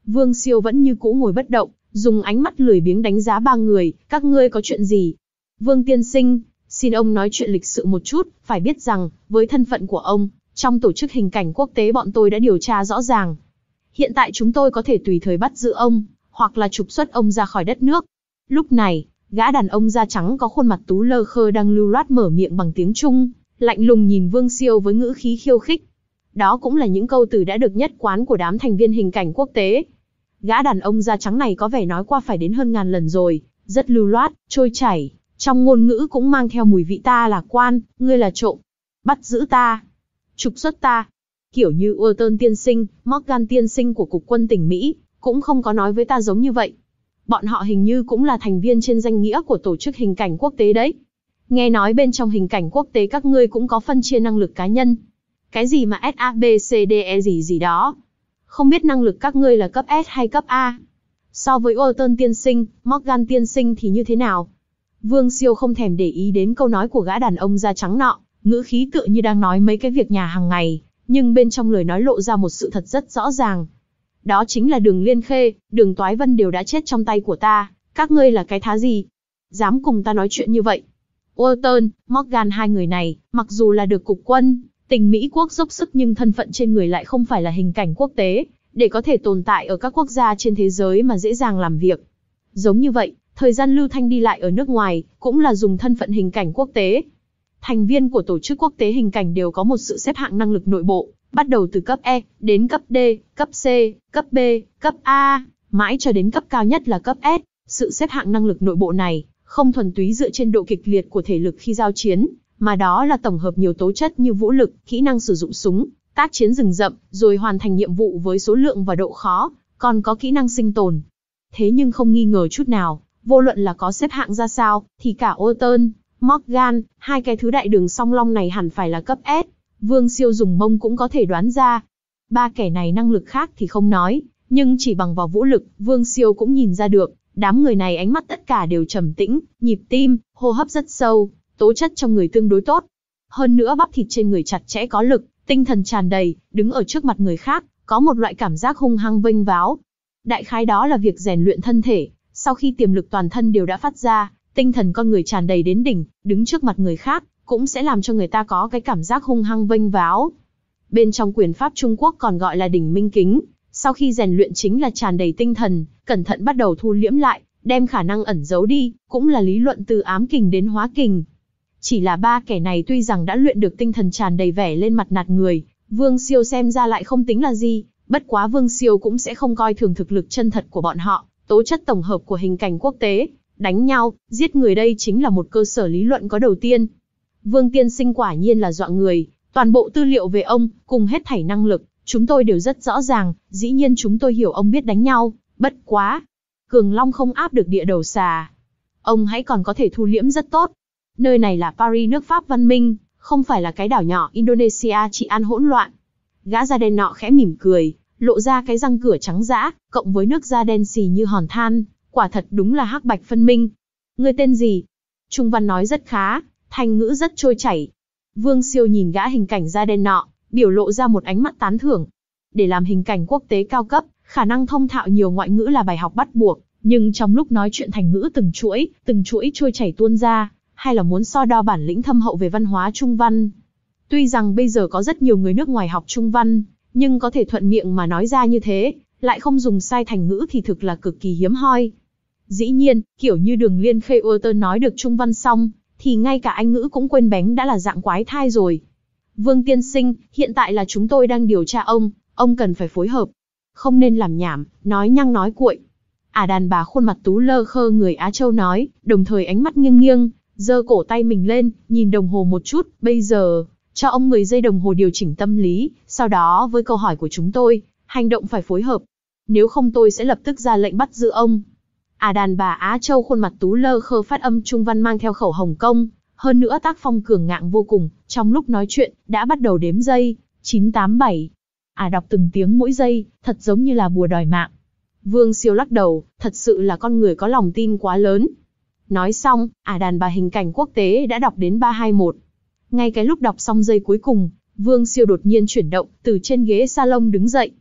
Speaker 1: Vương Siêu vẫn như cũ ngồi bất động, dùng ánh mắt lười biếng đánh giá ba người, các ngươi có chuyện gì? Vương tiên sinh, xin ông nói chuyện lịch sự một chút, phải biết rằng, với thân phận của ông, trong tổ chức hình cảnh quốc tế bọn tôi đã điều tra rõ ràng. Hiện tại chúng tôi có thể tùy thời bắt giữ ông, hoặc là trục xuất ông ra khỏi đất nước. Lúc này, gã đàn ông da trắng có khuôn mặt tú lơ khơ đang lưu loát mở miệng bằng tiếng Trung, lạnh lùng nhìn Vương Siêu với ngữ khí khiêu khích. Đó cũng là những câu từ đã được nhất quán của đám thành viên hình cảnh quốc tế. Gã đàn ông da trắng này có vẻ nói qua phải đến hơn ngàn lần rồi, rất lưu loát, trôi chảy, trong ngôn ngữ cũng mang theo mùi vị ta là quan, ngươi là trộm, bắt giữ ta, trục xuất ta. Kiểu như Walton tiên sinh, Morgan tiên sinh của Cục Quân tỉnh Mỹ, cũng không có nói với ta giống như vậy. Bọn họ hình như cũng là thành viên trên danh nghĩa của tổ chức hình cảnh quốc tế đấy. Nghe nói bên trong hình cảnh quốc tế các ngươi cũng có phân chia năng lực cá nhân. Cái gì mà S A B C D E gì gì đó. Không biết năng lực các ngươi là cấp S hay cấp A. So với Walton tiên sinh, Morgan tiên sinh thì như thế nào? Vương Siêu không thèm để ý đến câu nói của gã đàn ông da trắng nọ, ngữ khí tựa như đang nói mấy cái việc nhà hàng ngày, nhưng bên trong lời nói lộ ra một sự thật rất rõ ràng. Đó chính là Đường Liên Khê, Đường Toái Vân đều đã chết trong tay của ta, các ngươi là cái thá gì? Dám cùng ta nói chuyện như vậy? Walton, Morgan hai người này, mặc dù là được Cục Quân tỉnh Mỹ quốc dốc sức nhưng thân phận trên người lại không phải là hình cảnh quốc tế, để có thể tồn tại ở các quốc gia trên thế giới mà dễ dàng làm việc. Giống như vậy, thời gian lưu thanh đi lại ở nước ngoài, cũng là dùng thân phận hình cảnh quốc tế. Thành viên của tổ chức quốc tế hình cảnh đều có một sự xếp hạng năng lực nội bộ, bắt đầu từ cấp E, đến cấp D, cấp C, cấp B, cấp A, mãi cho đến cấp cao nhất là cấp S. Sự xếp hạng năng lực nội bộ này, không thuần túy dựa trên độ kịch liệt của thể lực khi giao chiến, mà đó là tổng hợp nhiều tố chất như vũ lực, kỹ năng sử dụng súng, tác chiến rừng rậm, rồi hoàn thành nhiệm vụ với số lượng và độ khó, còn có kỹ năng sinh tồn. Thế nhưng không nghi ngờ chút nào, vô luận là có xếp hạng ra sao, thì cả Walton, Morgan, hai cái thứ đại đường song long này hẳn phải là cấp S. Vương Siêu dùng mông cũng có thể đoán ra. Ba kẻ này năng lực khác thì không nói, nhưng chỉ bằng vào vũ lực, Vương Siêu cũng nhìn ra được, đám người này ánh mắt tất cả đều trầm tĩnh, nhịp tim, hô hấp rất sâu, tố chất trong người tương đối tốt. Hơn nữa bắp thịt trên người chặt chẽ có lực, tinh thần tràn đầy, đứng ở trước mặt người khác, có một loại cảm giác hung hăng vênh váo. Đại khái đó là việc rèn luyện thân thể, sau khi tiềm lực toàn thân đều đã phát ra, tinh thần con người tràn đầy đến đỉnh, đứng trước mặt người khác, cũng sẽ làm cho người ta có cái cảm giác hung hăng vênh váo. Bên trong quyền pháp Trung Quốc còn gọi là đỉnh minh kính, sau khi rèn luyện chính là tràn đầy tinh thần, cẩn thận bắt đầu thu liễm lại, đem khả năng ẩn giấu đi, cũng là lý luận từ ám kình đến hóa kình. Chỉ là ba kẻ này tuy rằng đã luyện được tinh thần tràn đầy vẻ lên mặt nạt người, Vương Siêu xem ra lại không tính là gì, bất quá Vương Siêu cũng sẽ không coi thường thực lực chân thật của bọn họ, tố chất tổng hợp của hình cảnh quốc tế, đánh nhau, giết người đây chính là một cơ sở lý luận có đầu tiên. Vương tiên sinh quả nhiên là dọa người, toàn bộ tư liệu về ông, cùng hết thảy năng lực, chúng tôi đều rất rõ ràng, dĩ nhiên chúng tôi hiểu ông biết đánh nhau, bất quá. Cường Long không áp được địa đầu xà. Ông hãy còn có thể thu liễm rất tốt. Nơi này là Paris nước Pháp văn minh, không phải là cái đảo nhỏ Indonesia trị an hỗn loạn. Gã da đen nọ khẽ mỉm cười, lộ ra cái răng cửa trắng dã, cộng với nước da đen xì như hòn than, quả thật đúng là hắc bạch phân minh. Ngươi tên gì? Trung Văn nói rất khá, thành ngữ rất trôi chảy. Vương Siêu nhìn gã hình cảnh da đen nọ, biểu lộ ra một ánh mắt tán thưởng. Để làm hình cảnh quốc tế cao cấp, khả năng thông thạo nhiều ngoại ngữ là bài học bắt buộc, nhưng trong lúc nói chuyện thành ngữ từng chuỗi, từng chuỗi trôi chảy tuôn ra, hay là muốn so đo bản lĩnh thâm hậu về văn hóa Trung Văn. Tuy rằng bây giờ có rất nhiều người nước ngoài học Trung Văn, nhưng có thể thuận miệng mà nói ra như thế, lại không dùng sai thành ngữ thì thực là cực kỳ hiếm hoi. Dĩ nhiên, kiểu như Đường Liên Khê Walton nói được Trung Văn xong, thì ngay cả Anh ngữ cũng quên bén đã là dạng quái thai rồi. Vương tiên sinh, hiện tại là chúng tôi đang điều tra ông, ông cần phải phối hợp. Không nên làm nhảm, nói nhăng nói cuội. À đàn bà khuôn mặt tú lơ khơ người Á Châu nói, đồng thời ánh mắt nghiêng nghiêng, giơ cổ tay mình lên, nhìn đồng hồ một chút, bây giờ, cho ông mười giây đồng hồ điều chỉnh tâm lý, sau đó với câu hỏi của chúng tôi, hành động phải phối hợp. Nếu không tôi sẽ lập tức ra lệnh bắt giữ ông. À đàn bà Á Châu khuôn mặt tú lơ khơ phát âm Trung Văn mang theo khẩu Hồng Kông, hơn nữa tác phong cường ngạng vô cùng, trong lúc nói chuyện, đã bắt đầu đếm giây, chín tám bảy. À đọc từng tiếng mỗi giây, thật giống như là bùa đòi mạng. Vương Siêu lắc đầu, thật sự là con người có lòng tin quá lớn. Nói xong, à đàn bà hình cảnh quốc tế đã đọc đến ba hai một. Ngay cái lúc đọc xong giây cuối cùng, Vương Siêu đột nhiên chuyển động, từ trên ghế salon đứng dậy.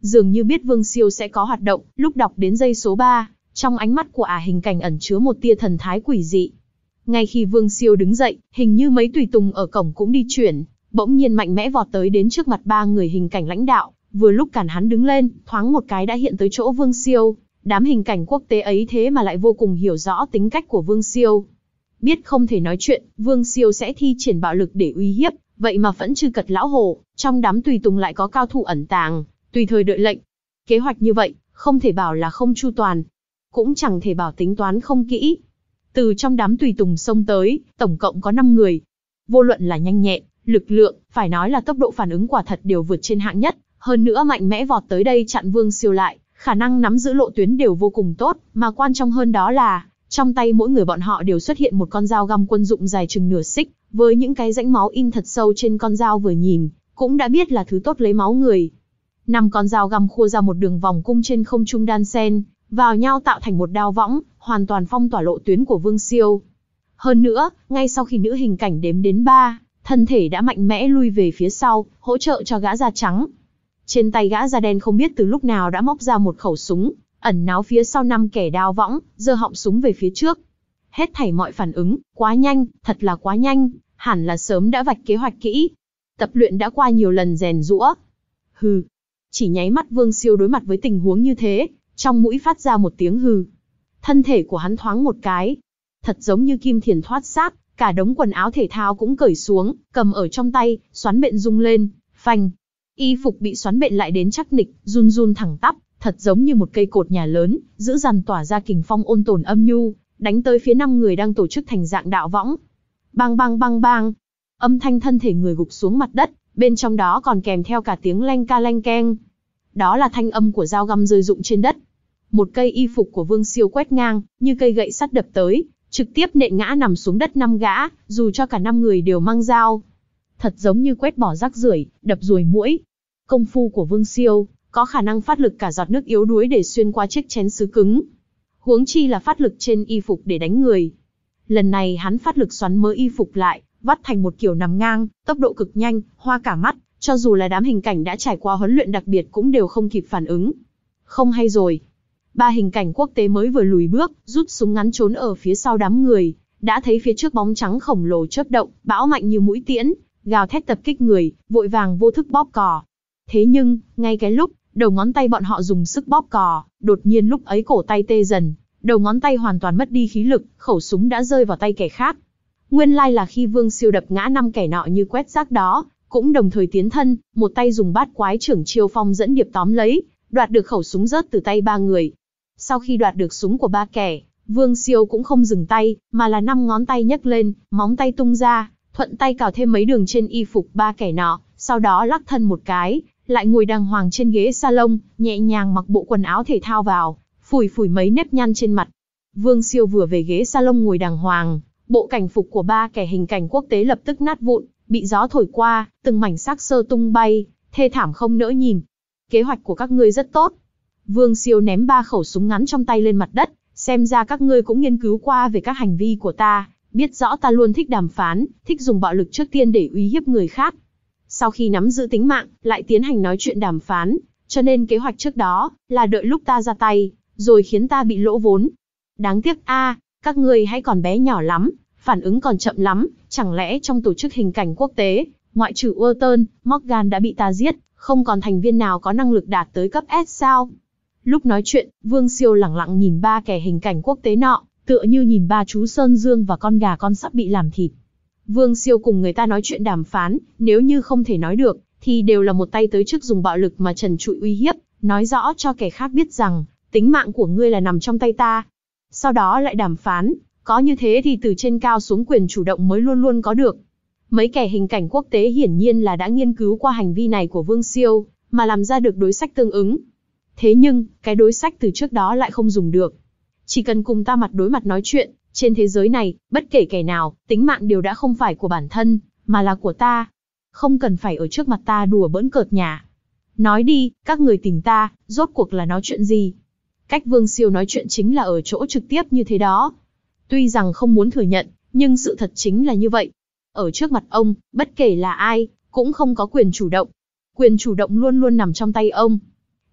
Speaker 1: dường như biết Vương Siêu sẽ có hoạt động, lúc đọc đến giây số ba, trong ánh mắt của ả hình cảnh ẩn chứa một tia thần thái quỷ dị. Ngay khi Vương Siêu đứng dậy, hình như mấy tùy tùng ở cổng cũng đi chuyển, bỗng nhiên mạnh mẽ vọt tới đến trước mặt ba người hình cảnh lãnh đạo, vừa lúc cản hắn đứng lên, thoáng một cái đã hiện tới chỗ Vương Siêu. Đám hình cảnh quốc tế ấy thế mà lại vô cùng hiểu rõ tính cách của Vương Siêu. Biết không thể nói chuyện, Vương Siêu sẽ thi triển bạo lực để uy hiếp, vậy mà vẫn chưa cật lão hổ, trong đám tùy tùng lại có cao thủ ẩn tàng, tùy thời đợi lệnh. Kế hoạch như vậy, không thể bảo là không chu toàn, cũng chẳng thể bảo tính toán không kỹ. Từ trong đám tùy tùng xông tới, tổng cộng có năm người. Vô luận là nhanh nhẹn, lực lượng, phải nói là tốc độ phản ứng quả thật đều vượt trên hạng nhất, hơn nữa mạnh mẽ vọt tới đây chặn Vương Siêu lại, khả năng nắm giữ lộ tuyến đều vô cùng tốt, mà quan trọng hơn đó là, trong tay mỗi người bọn họ đều xuất hiện một con dao găm quân dụng dài chừng nửa xích, với những cái rãnh máu in thật sâu trên con dao vừa nhìn, cũng đã biết là thứ tốt lấy máu người. Năm con dao găm khua ra một đường vòng cung trên không trung đan sen, vào nhau tạo thành một đao võng, hoàn toàn phong tỏa lộ tuyến của Vương Siêu. Hơn nữa, ngay sau khi nữ hình cảnh đếm đến ba, thân thể đã mạnh mẽ lui về phía sau, hỗ trợ cho gã da trắng. Trên tay gã da đen không biết từ lúc nào đã móc ra một khẩu súng, ẩn náu phía sau năm kẻ đao võng, giơ họng súng về phía trước. Hết thảy mọi phản ứng, quá nhanh, thật là quá nhanh, hẳn là sớm đã vạch kế hoạch kỹ. Tập luyện đã qua nhiều lần rèn giũa. Hừ. Chỉ nháy mắt Vương Siêu đối mặt với tình huống như thế, trong mũi phát ra một tiếng hừ. Thân thể của hắn thoáng một cái, thật giống như kim thiền thoát xác, cả đống quần áo thể thao cũng cởi xuống, cầm ở trong tay, xoắn bện rung lên, phanh. Y phục bị xoắn bện lại đến chắc nịch, run run thẳng tắp, thật giống như một cây cột nhà lớn, giữ dằn tỏa ra kình phong ôn tồn âm nhu, đánh tới phía năm người đang tổ chức thành dạng đạo võng. Bang bang bang bang, âm thanh thân thể người gục xuống mặt đất, bên trong đó còn kèm theo cả tiếng leng ca leng keng. Đó là thanh âm của dao găm rơi rụng trên đất. Một cây y phục của Vương Siêu quét ngang, như cây gậy sắt đập tới, trực tiếp nện ngã nằm xuống đất năm gã, dù cho cả năm người đều mang dao. Thật giống như quét bỏ rác rưởi, đập ruồi muỗi. Công phu của Vương Siêu có khả năng phát lực cả giọt nước yếu đuối để xuyên qua chiếc chén sứ cứng. Huống chi là phát lực trên y phục để đánh người. Lần này hắn phát lực xoắn mớ y phục lại, vắt thành một kiểu nằm ngang, tốc độ cực nhanh, hoa cả mắt, cho dù là đám hình cảnh đã trải qua huấn luyện đặc biệt cũng đều không kịp phản ứng. Không hay rồi. Ba hình cảnh quốc tế mới vừa lùi bước, rút súng ngắn trốn ở phía sau đám người, đã thấy phía trước bóng trắng khổng lồ chớp động, bão mạnh như mũi tiễn, gào thét tập kích người, vội vàng vô thức bóp cò. Thế nhưng, ngay cái lúc đầu ngón tay bọn họ dùng sức bóp cò, đột nhiên lúc ấy cổ tay tê dần, đầu ngón tay hoàn toàn mất đi khí lực, khẩu súng đã rơi vào tay kẻ khác. Nguyên lai là khi Vương Siêu đập ngã năm kẻ nọ như quét rác đó, cũng đồng thời tiến thân, một tay dùng bát quái trưởng chiêu phong dẫn điệp tóm lấy, đoạt được khẩu súng rớt từ tay ba người. Sau khi đoạt được súng của ba kẻ, Vương Siêu cũng không dừng tay, mà là năm ngón tay nhấc lên, móng tay tung ra, thuận tay cào thêm mấy đường trên y phục ba kẻ nọ, sau đó lắc thân một cái, lại ngồi đàng hoàng trên ghế salon, nhẹ nhàng mặc bộ quần áo thể thao vào, phủi phủi mấy nếp nhăn trên mặt. Vương Siêu vừa về ghế salon ngồi đàng hoàng, bộ cảnh phục của ba kẻ hình cảnh quốc tế lập tức nát vụn, bị gió thổi qua, từng mảnh xác xơ tung bay, thê thảm không nỡ nhìn. Kế hoạch của các ngươi rất tốt. Vương Siêu ném ba khẩu súng ngắn trong tay lên mặt đất, xem ra các ngươi cũng nghiên cứu qua về các hành vi của ta, biết rõ ta luôn thích đàm phán, thích dùng bạo lực trước tiên để uy hiếp người khác. Sau khi nắm giữ tính mạng, lại tiến hành nói chuyện đàm phán, cho nên kế hoạch trước đó là đợi lúc ta ra tay, rồi khiến ta bị lỗ vốn. Đáng tiếc a, à, các ngươi hãy còn bé nhỏ lắm, phản ứng còn chậm lắm, chẳng lẽ trong tổ chức hình cảnh quốc tế, ngoại trừ Walton, Morgan đã bị ta giết, không còn thành viên nào có năng lực đạt tới cấp S sao? Lúc nói chuyện, Vương Siêu lẳng lặng nhìn ba kẻ hình cảnh quốc tế nọ, tựa như nhìn ba chú Sơn Dương và con gà con sắp bị làm thịt. Vương Siêu cùng người ta nói chuyện đàm phán, nếu như không thể nói được, thì đều là một tay tới trước dùng bạo lực mà trần trụi uy hiếp, nói rõ cho kẻ khác biết rằng, tính mạng của ngươi là nằm trong tay ta. Sau đó lại đàm phán, có như thế thì từ trên cao xuống quyền chủ động mới luôn luôn có được. Mấy kẻ hình cảnh quốc tế hiển nhiên là đã nghiên cứu qua hành vi này của Vương Siêu, mà làm ra được đối sách tương ứng. Thế nhưng, cái đối sách từ trước đó lại không dùng được. Chỉ cần cùng ta mặt đối mặt nói chuyện, trên thế giới này, bất kể kẻ nào, tính mạng đều đã không phải của bản thân, mà là của ta. Không cần phải ở trước mặt ta đùa bỡn cợt nhả. Nói đi, các người tìm ta, rốt cuộc là nói chuyện gì? Cách Vương Siêu nói chuyện chính là ở chỗ trực tiếp như thế đó. Tuy rằng không muốn thừa nhận, nhưng sự thật chính là như vậy. Ở trước mặt ông, bất kể là ai, cũng không có quyền chủ động. Quyền chủ động luôn luôn nằm trong tay ông.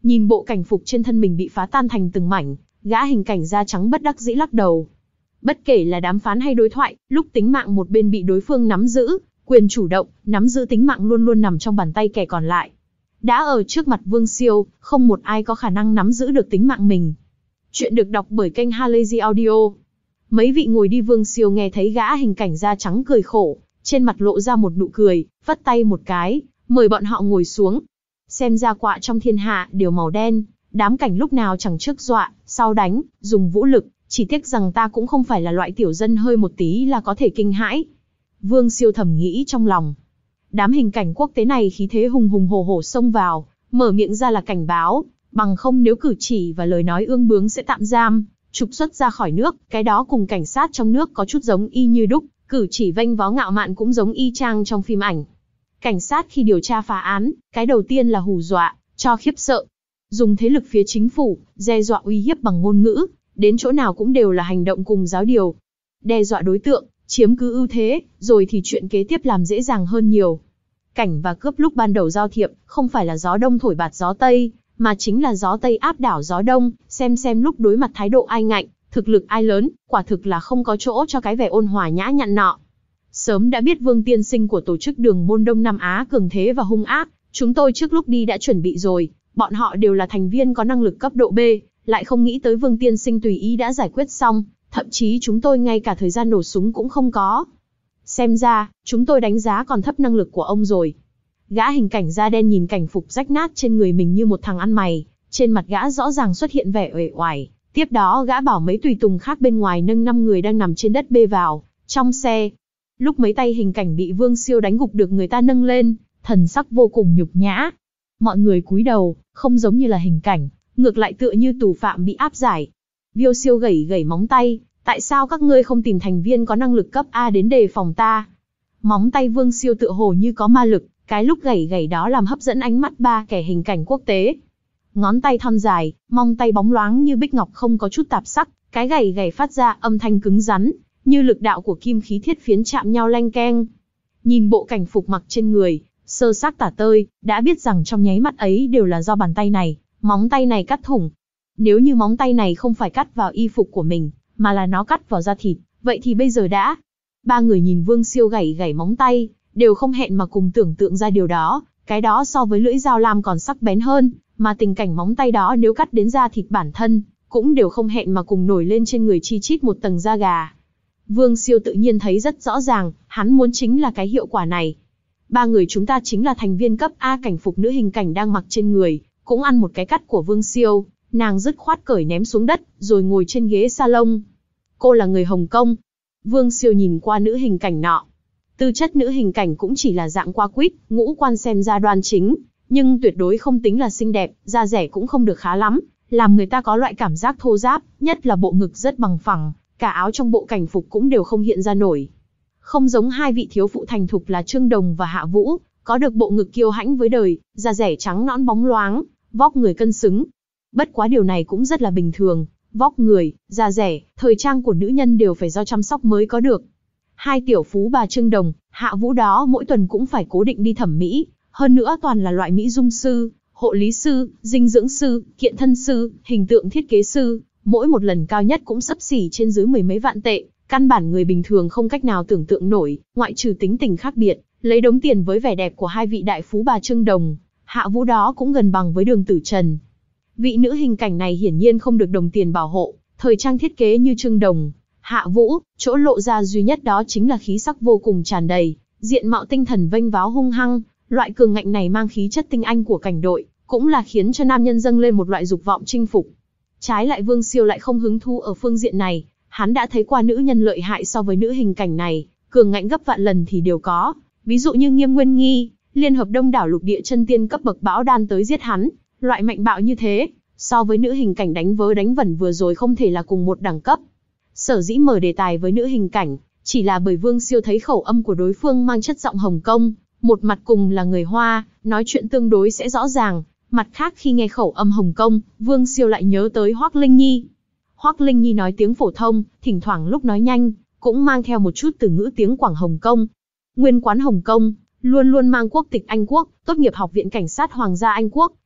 Speaker 1: Nhìn bộ cảnh phục trên thân mình bị phá tan thành từng mảnh, gã hình cảnh da trắng bất đắc dĩ lắc đầu. Bất kể là đàm phán hay đối thoại, lúc tính mạng một bên bị đối phương nắm giữ, quyền chủ động, nắm giữ tính mạng luôn luôn nằm trong bàn tay kẻ còn lại. Đã ở trước mặt Vương Siêu, không một ai có khả năng nắm giữ được tính mạng mình. Chuyện được đọc bởi kênh Halazy Audio. Mấy vị ngồi đi Vương Siêu nghe thấy gã hình cảnh da trắng cười khổ, trên mặt lộ ra một nụ cười, vất tay một cái, mời bọn họ ngồi xuống. Xem ra quạ trong thiên hạ đều màu đen, đám cảnh lúc nào chẳng trước dọa, sau đánh, dùng vũ lực, chỉ tiếc rằng ta cũng không phải là loại tiểu dân hơi một tí là có thể kinh hãi. Vương Siêu thầm nghĩ trong lòng. Đám hình cảnh quốc tế này khí thế hùng hùng hổ hổ xông vào, mở miệng ra là cảnh báo, bằng không nếu cử chỉ và lời nói ương bướng sẽ tạm giam, trục xuất ra khỏi nước, cái đó cùng cảnh sát trong nước có chút giống y như đúc, cử chỉ vênh váo ngạo mạn cũng giống y chang trong phim ảnh. Cảnh sát khi điều tra phá án, cái đầu tiên là hù dọa, cho khiếp sợ. Dùng thế lực phía chính phủ, đe dọa uy hiếp bằng ngôn ngữ, đến chỗ nào cũng đều là hành động cùng giáo điều. Đe dọa đối tượng, chiếm cứ ưu thế, rồi thì chuyện kế tiếp làm dễ dàng hơn nhiều. Cảnh và cướp lúc ban đầu giao thiệp, không phải là gió đông thổi bạt gió tây, mà chính là gió tây áp đảo gió đông, xem xem lúc đối mặt thái độ ai ngạnh, thực lực ai lớn, quả thực là không có chỗ cho cái vẻ ôn hòa nhã nhặn nọ. Sớm đã biết Vương tiên sinh của tổ chức Đường môn Đông Nam Á cường thế và hung ác, chúng tôi trước lúc đi đã chuẩn bị rồi, bọn họ đều là thành viên có năng lực cấp độ B, lại không nghĩ tới Vương tiên sinh tùy ý đã giải quyết xong, thậm chí chúng tôi ngay cả thời gian nổ súng cũng không có. Xem ra, chúng tôi đánh giá còn thấp năng lực của ông rồi. Gã hình cảnh da đen nhìn cảnh phục rách nát trên người mình như một thằng ăn mày, trên mặt gã rõ ràng xuất hiện vẻ uể oải. Tiếp đó gã bảo mấy tùy tùng khác bên ngoài nâng năm người đang nằm trên đất bê vào trong xe. Lúc mấy tay hình cảnh bị Vương Siêu đánh gục được người ta nâng lên, thần sắc vô cùng nhục nhã. Mọi người cúi đầu, không giống như là hình cảnh, ngược lại tựa như tù phạm bị áp giải. Viêu Siêu gẩy gẩy móng tay, tại sao các ngươi không tìm thành viên có năng lực cấp A đến đề phòng ta? Móng tay Vương Siêu tựa hồ như có ma lực, cái lúc gẩy gẩy đó làm hấp dẫn ánh mắt ba kẻ hình cảnh quốc tế. Ngón tay thon dài, mong tay bóng loáng như bích ngọc không có chút tạp sắc, cái gẩy gẩy phát ra âm thanh cứng rắn, như lực đạo của kim khí thiết phiến chạm nhau leng keng. Nhìn bộ cảnh phục mặc trên người, sơ xác tả tơi, đã biết rằng trong nháy mắt ấy đều là do bàn tay này, móng tay này cắt thủng. Nếu như móng tay này không phải cắt vào y phục của mình, mà là nó cắt vào da thịt, vậy thì bây giờ đã. Ba người nhìn Vương Siêu gẩy gẩy móng tay, đều không hẹn mà cùng tưởng tượng ra điều đó, cái đó so với lưỡi dao lam còn sắc bén hơn, mà tình cảnh móng tay đó nếu cắt đến da thịt bản thân, cũng đều không hẹn mà cùng nổi lên trên người chi chít một tầng da gà. Vương Siêu tự nhiên thấy rất rõ ràng, hắn muốn chính là cái hiệu quả này. Ba người chúng ta chính là thành viên cấp A. Cảnh phục nữ hình cảnh đang mặc trên người, cũng ăn một cái cắt của Vương Siêu, nàng dứt khoát cởi ném xuống đất, rồi ngồi trên ghế salon. Cô là người Hồng Kông. Vương Siêu nhìn qua nữ hình cảnh nọ. Tư chất nữ hình cảnh cũng chỉ là dạng qua quýt, ngũ quan xem ra đoan chính, nhưng tuyệt đối không tính là xinh đẹp, da rẻ cũng không được khá lắm, làm người ta có loại cảm giác thô ráp, nhất là bộ ngực rất bằng phẳng, cả áo trong bộ cảnh phục cũng đều không hiện ra nổi. Không giống hai vị thiếu phụ thành thục là Trương Đồng và Hạ Vũ, có được bộ ngực kiêu hãnh với đời, da rẻ trắng nõn bóng loáng, vóc người cân xứng. Bất quá điều này cũng rất là bình thường, vóc người, da rẻ, thời trang của nữ nhân đều phải do chăm sóc mới có được. Hai tiểu phú bà Trương Đồng, Hạ Vũ đó mỗi tuần cũng phải cố định đi thẩm mỹ, hơn nữa toàn là loại mỹ dung sư, hộ lý sư, dinh dưỡng sư, kiện thân sư, hình tượng thiết kế sư, mỗi một lần cao nhất cũng xấp xỉ trên dưới mười mấy vạn tệ, căn bản người bình thường không cách nào tưởng tượng nổi, ngoại trừ tính tình khác biệt, lấy đống tiền với vẻ đẹp của hai vị đại phú bà Trương Đồng, Hạ Vũ đó cũng gần bằng với Đường Tử Trần. Vị nữ hình cảnh này hiển nhiên không được đồng tiền bảo hộ, thời trang thiết kế như Trương Đồng, Hạ Vũ, chỗ lộ ra duy nhất đó chính là khí sắc vô cùng tràn đầy, diện mạo tinh thần vênh váo hung hăng, loại cường ngạnh này mang khí chất tinh anh của cảnh đội, cũng là khiến cho nam nhân dâng lên một loại dục vọng chinh phục. Trái lại Vương Siêu lại không hứng thú ở phương diện này, hắn đã thấy qua nữ nhân lợi hại so với nữ hình cảnh này, cường ngạnh gấp vạn lần thì đều có, ví dụ như Nghiêm Nguyên Nghi, liên hợp đông đảo lục địa chân tiên cấp bậc bão đan tới giết hắn, loại mạnh bạo như thế, so với nữ hình cảnh đánh vớ đánh vẩn vừa rồi không thể là cùng một đẳng cấp. Sở dĩ mở đề tài với nữ hình cảnh, chỉ là bởi Vương Siêu thấy khẩu âm của đối phương mang chất giọng Hồng Kông, một mặt cùng là người Hoa, nói chuyện tương đối sẽ rõ ràng, mặt khác khi nghe khẩu âm Hồng Kông, Vương Siêu lại nhớ tới Hoắc Linh Nhi. Hoắc Linh Nhi nói tiếng phổ thông, thỉnh thoảng lúc nói nhanh, cũng mang theo một chút từ ngữ tiếng Quảng Hồng Kông. Nguyên quán Hồng Kông, luôn luôn mang quốc tịch Anh Quốc, tốt nghiệp Học viện Cảnh sát Hoàng gia Anh Quốc,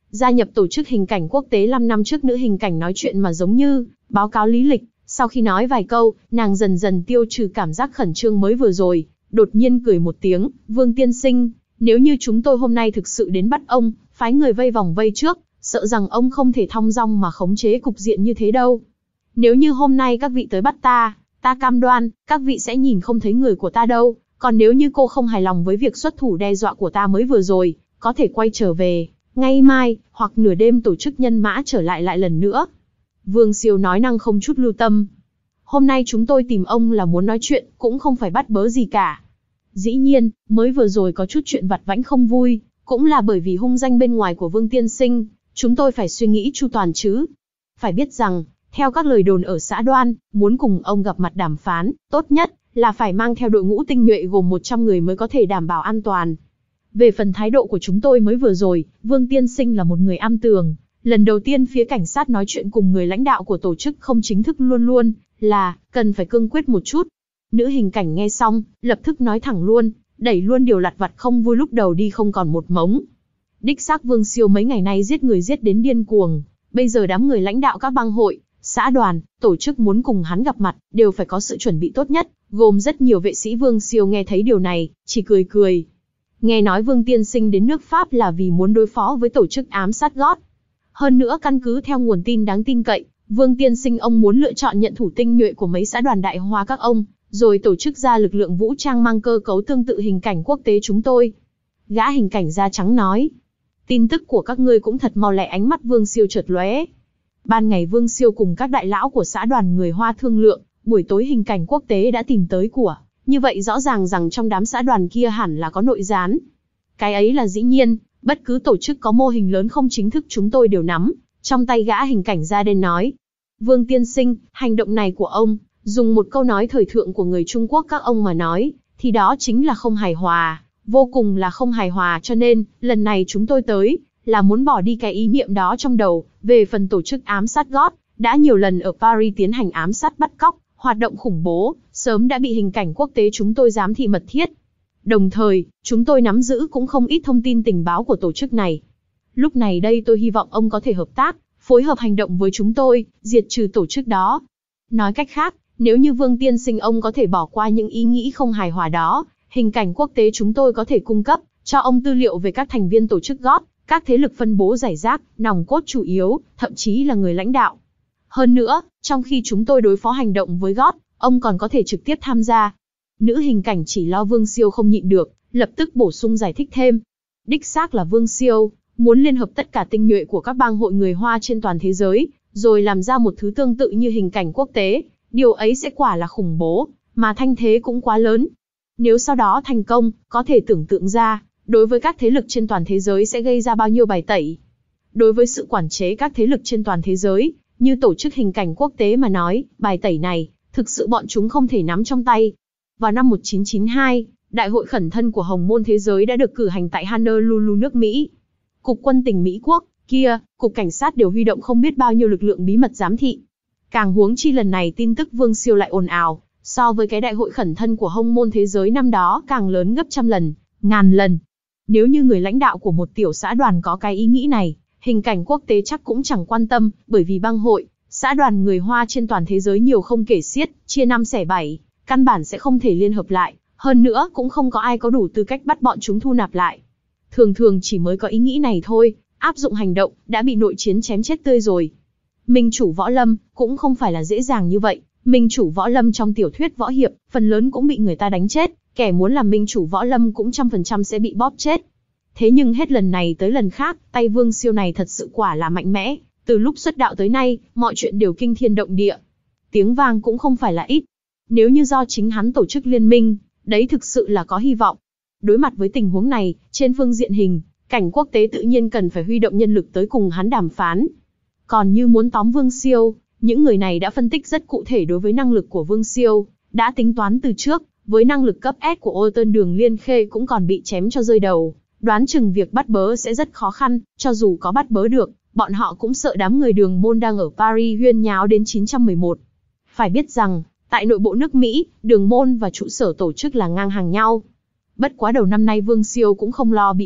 Speaker 1: gia nhập tổ chức hình cảnh quốc tế năm năm trước. Nữ hình cảnh nói chuyện mà giống như báo cáo lý lịch, sau khi nói vài câu, nàng dần dần tiêu trừ cảm giác khẩn trương mới vừa rồi, đột nhiên cười một tiếng, Vương tiên sinh, nếu như chúng tôi hôm nay thực sự đến bắt ông, phái người vây vòng vây trước, sợ rằng ông không thể thong dong mà khống chế cục diện như thế đâu. Nếu như hôm nay các vị tới bắt ta, ta cam đoan, các vị sẽ nhìn không thấy người của ta đâu, còn nếu như cô không hài lòng với việc xuất thủ đe dọa của ta mới vừa rồi, có thể quay trở về, ngay mai, hoặc nửa đêm tổ chức nhân mã trở lại lại lần nữa. Vương Siêu nói năng không chút lưu tâm. Hôm nay chúng tôi tìm ông là muốn nói chuyện, cũng không phải bắt bớ gì cả. Dĩ nhiên, mới vừa rồi có chút chuyện vặt vãnh không vui, cũng là bởi vì hung danh bên ngoài của Vương tiên sinh, chúng tôi phải suy nghĩ chu toàn chứ. Phải biết rằng, theo các lời đồn ở xã Đoan, muốn cùng ông gặp mặt đàm phán, tốt nhất là phải mang theo đội ngũ tinh nhuệ gồm một trăm người mới có thể đảm bảo an toàn. Về phần thái độ của chúng tôi mới vừa rồi, Vương tiên sinh là một người am tường. Lần đầu tiên phía cảnh sát nói chuyện cùng người lãnh đạo của tổ chức không chính thức luôn luôn là cần phải cương quyết một chút. Nữ hình cảnh nghe xong, lập tức nói thẳng luôn, đẩy luôn điều lặt vặt không vui lúc đầu đi không còn một mống. Đích xác Vương Siêu mấy ngày nay giết người giết đến điên cuồng, bây giờ đám người lãnh đạo các bang hội, xã đoàn, tổ chức muốn cùng hắn gặp mặt, đều phải có sự chuẩn bị tốt nhất, gồm rất nhiều vệ sĩ. Vương Siêu nghe thấy điều này, chỉ cười cười. Nghe nói Vương tiên sinh đến nước Pháp là vì muốn đối phó với tổ chức ám sát gót. Hơn nữa căn cứ theo nguồn tin đáng tin cậy, Vương tiên sinh ông muốn lựa chọn nhận thủ tinh nhuệ của mấy xã đoàn đại hoa các ông, rồi tổ chức ra lực lượng vũ trang mang cơ cấu tương tự hình cảnh quốc tế chúng tôi. Gã hình cảnh da trắng nói. Tin tức của các ngươi cũng thật mau lẹ. Ánh mắt Vương Siêu chợt lóe. Ban ngày Vương Siêu cùng các đại lão của xã đoàn người Hoa thương lượng, buổi tối hình cảnh quốc tế đã tìm tới của. Như vậy rõ ràng rằng trong đám xã đoàn kia hẳn là có nội gián. Cái ấy là dĩ nhiên, bất cứ tổ chức có mô hình lớn không chính thức chúng tôi đều nắm. Trong tay gã hình cảnh da đen nói. Vương tiên sinh, hành động này của ông, dùng một câu nói thời thượng của người Trung Quốc các ông mà nói, thì đó chính là không hài hòa, vô cùng là không hài hòa. Cho nên, lần này chúng tôi tới, là muốn bỏ đi cái ý niệm đó trong đầu. Về phần tổ chức ám sát gót, đã nhiều lần ở Paris tiến hành ám sát bắt cóc, hoạt động khủng bố, sớm đã bị hình cảnh quốc tế chúng tôi giám thị mật thiết. Đồng thời, chúng tôi nắm giữ cũng không ít thông tin tình báo của tổ chức này. Lúc này đây tôi hy vọng ông có thể hợp tác, phối hợp hành động với chúng tôi, diệt trừ tổ chức đó. Nói cách khác, nếu như Vương tiên sinh ông có thể bỏ qua những ý nghĩ không hài hòa đó, hình cảnh quốc tế chúng tôi có thể cung cấp cho ông tư liệu về các thành viên tổ chức gót, các thế lực phân bố rải rác, nòng cốt chủ yếu, thậm chí là người lãnh đạo. Hơn nữa, trong khi chúng tôi đối phó hành động với gót, ông còn có thể trực tiếp tham gia. Nữ hình cảnh chỉ lo Vương Siêu không nhịn được, lập tức bổ sung giải thích thêm. Đích xác là Vương Siêu muốn liên hợp tất cả tinh nhuệ của các bang hội người Hoa trên toàn thế giới, rồi làm ra một thứ tương tự như hình cảnh quốc tế. Điều ấy sẽ quả là khủng bố, mà thanh thế cũng quá lớn. Nếu sau đó thành công, có thể tưởng tượng ra, đối với các thế lực trên toàn thế giới sẽ gây ra bao nhiêu bài tẩy. Đối với sự quản chế các thế lực trên toàn thế giới, như tổ chức hình cảnh quốc tế mà nói, bài tẩy này, thực sự bọn chúng không thể nắm trong tay. Vào năm một nghìn chín trăm chín mươi hai, Đại hội khẩn thân của Hồng môn thế giới đã được cử hành tại Honolulu, nước Mỹ. Cục quân tình Mỹ quốc, kia, cục cảnh sát đều huy động không biết bao nhiêu lực lượng bí mật giám thị. Càng huống chi lần này tin tức Vương Siêu lại ồn ào, so với cái đại hội khẩn thân của Hồng môn thế giới năm đó càng lớn gấp trăm lần, ngàn lần. Nếu như người lãnh đạo của một tiểu xã đoàn có cái ý nghĩ này, hình cảnh quốc tế chắc cũng chẳng quan tâm, bởi vì bang hội, xã đoàn người Hoa trên toàn thế giới nhiều không kể xiết, chia năm xẻ bảy, căn bản sẽ không thể liên hợp lại, hơn nữa cũng không có ai có đủ tư cách bắt bọn chúng thu nạp lại. Thường thường chỉ mới có ý nghĩ này thôi, áp dụng hành động, đã bị nội chiến chém chết tươi rồi. Minh chủ võ lâm, cũng không phải là dễ dàng như vậy. Minh chủ võ lâm trong tiểu thuyết võ hiệp, phần lớn cũng bị người ta đánh chết, kẻ muốn làm minh chủ võ lâm cũng trăm phần trăm sẽ bị bóp chết. Thế nhưng hết lần này tới lần khác, tay Vương Siêu này thật sự quả là mạnh mẽ. Từ lúc xuất đạo tới nay, mọi chuyện đều kinh thiên động địa. Tiếng vang cũng không phải là ít. Nếu như do chính hắn tổ chức liên minh, đấy thực sự là có hy vọng. Đối mặt với tình huống này, trên phương diện hình cảnh quốc tế tự nhiên cần phải huy động nhân lực tới cùng hắn đàm phán. Còn như muốn tóm Vương Siêu, những người này đã phân tích rất cụ thể đối với năng lực của Vương Siêu, đã tính toán từ trước, với năng lực cấp S của ô tân Đường Liên Khê cũng còn bị chém cho rơi đầu, đoán chừng việc bắt bớ sẽ rất khó khăn, cho dù có bắt bớ được, bọn họ cũng sợ đám người Đường môn đang ở Paris huyên nháo đến chín trăm mười một. Phải biết rằng, tại nội bộ nước Mỹ, Đường môn và trụ sở tổ chức là ngang hàng nhau. Bất quá đầu năm nay Vương Siêu cũng không lo bị bắt,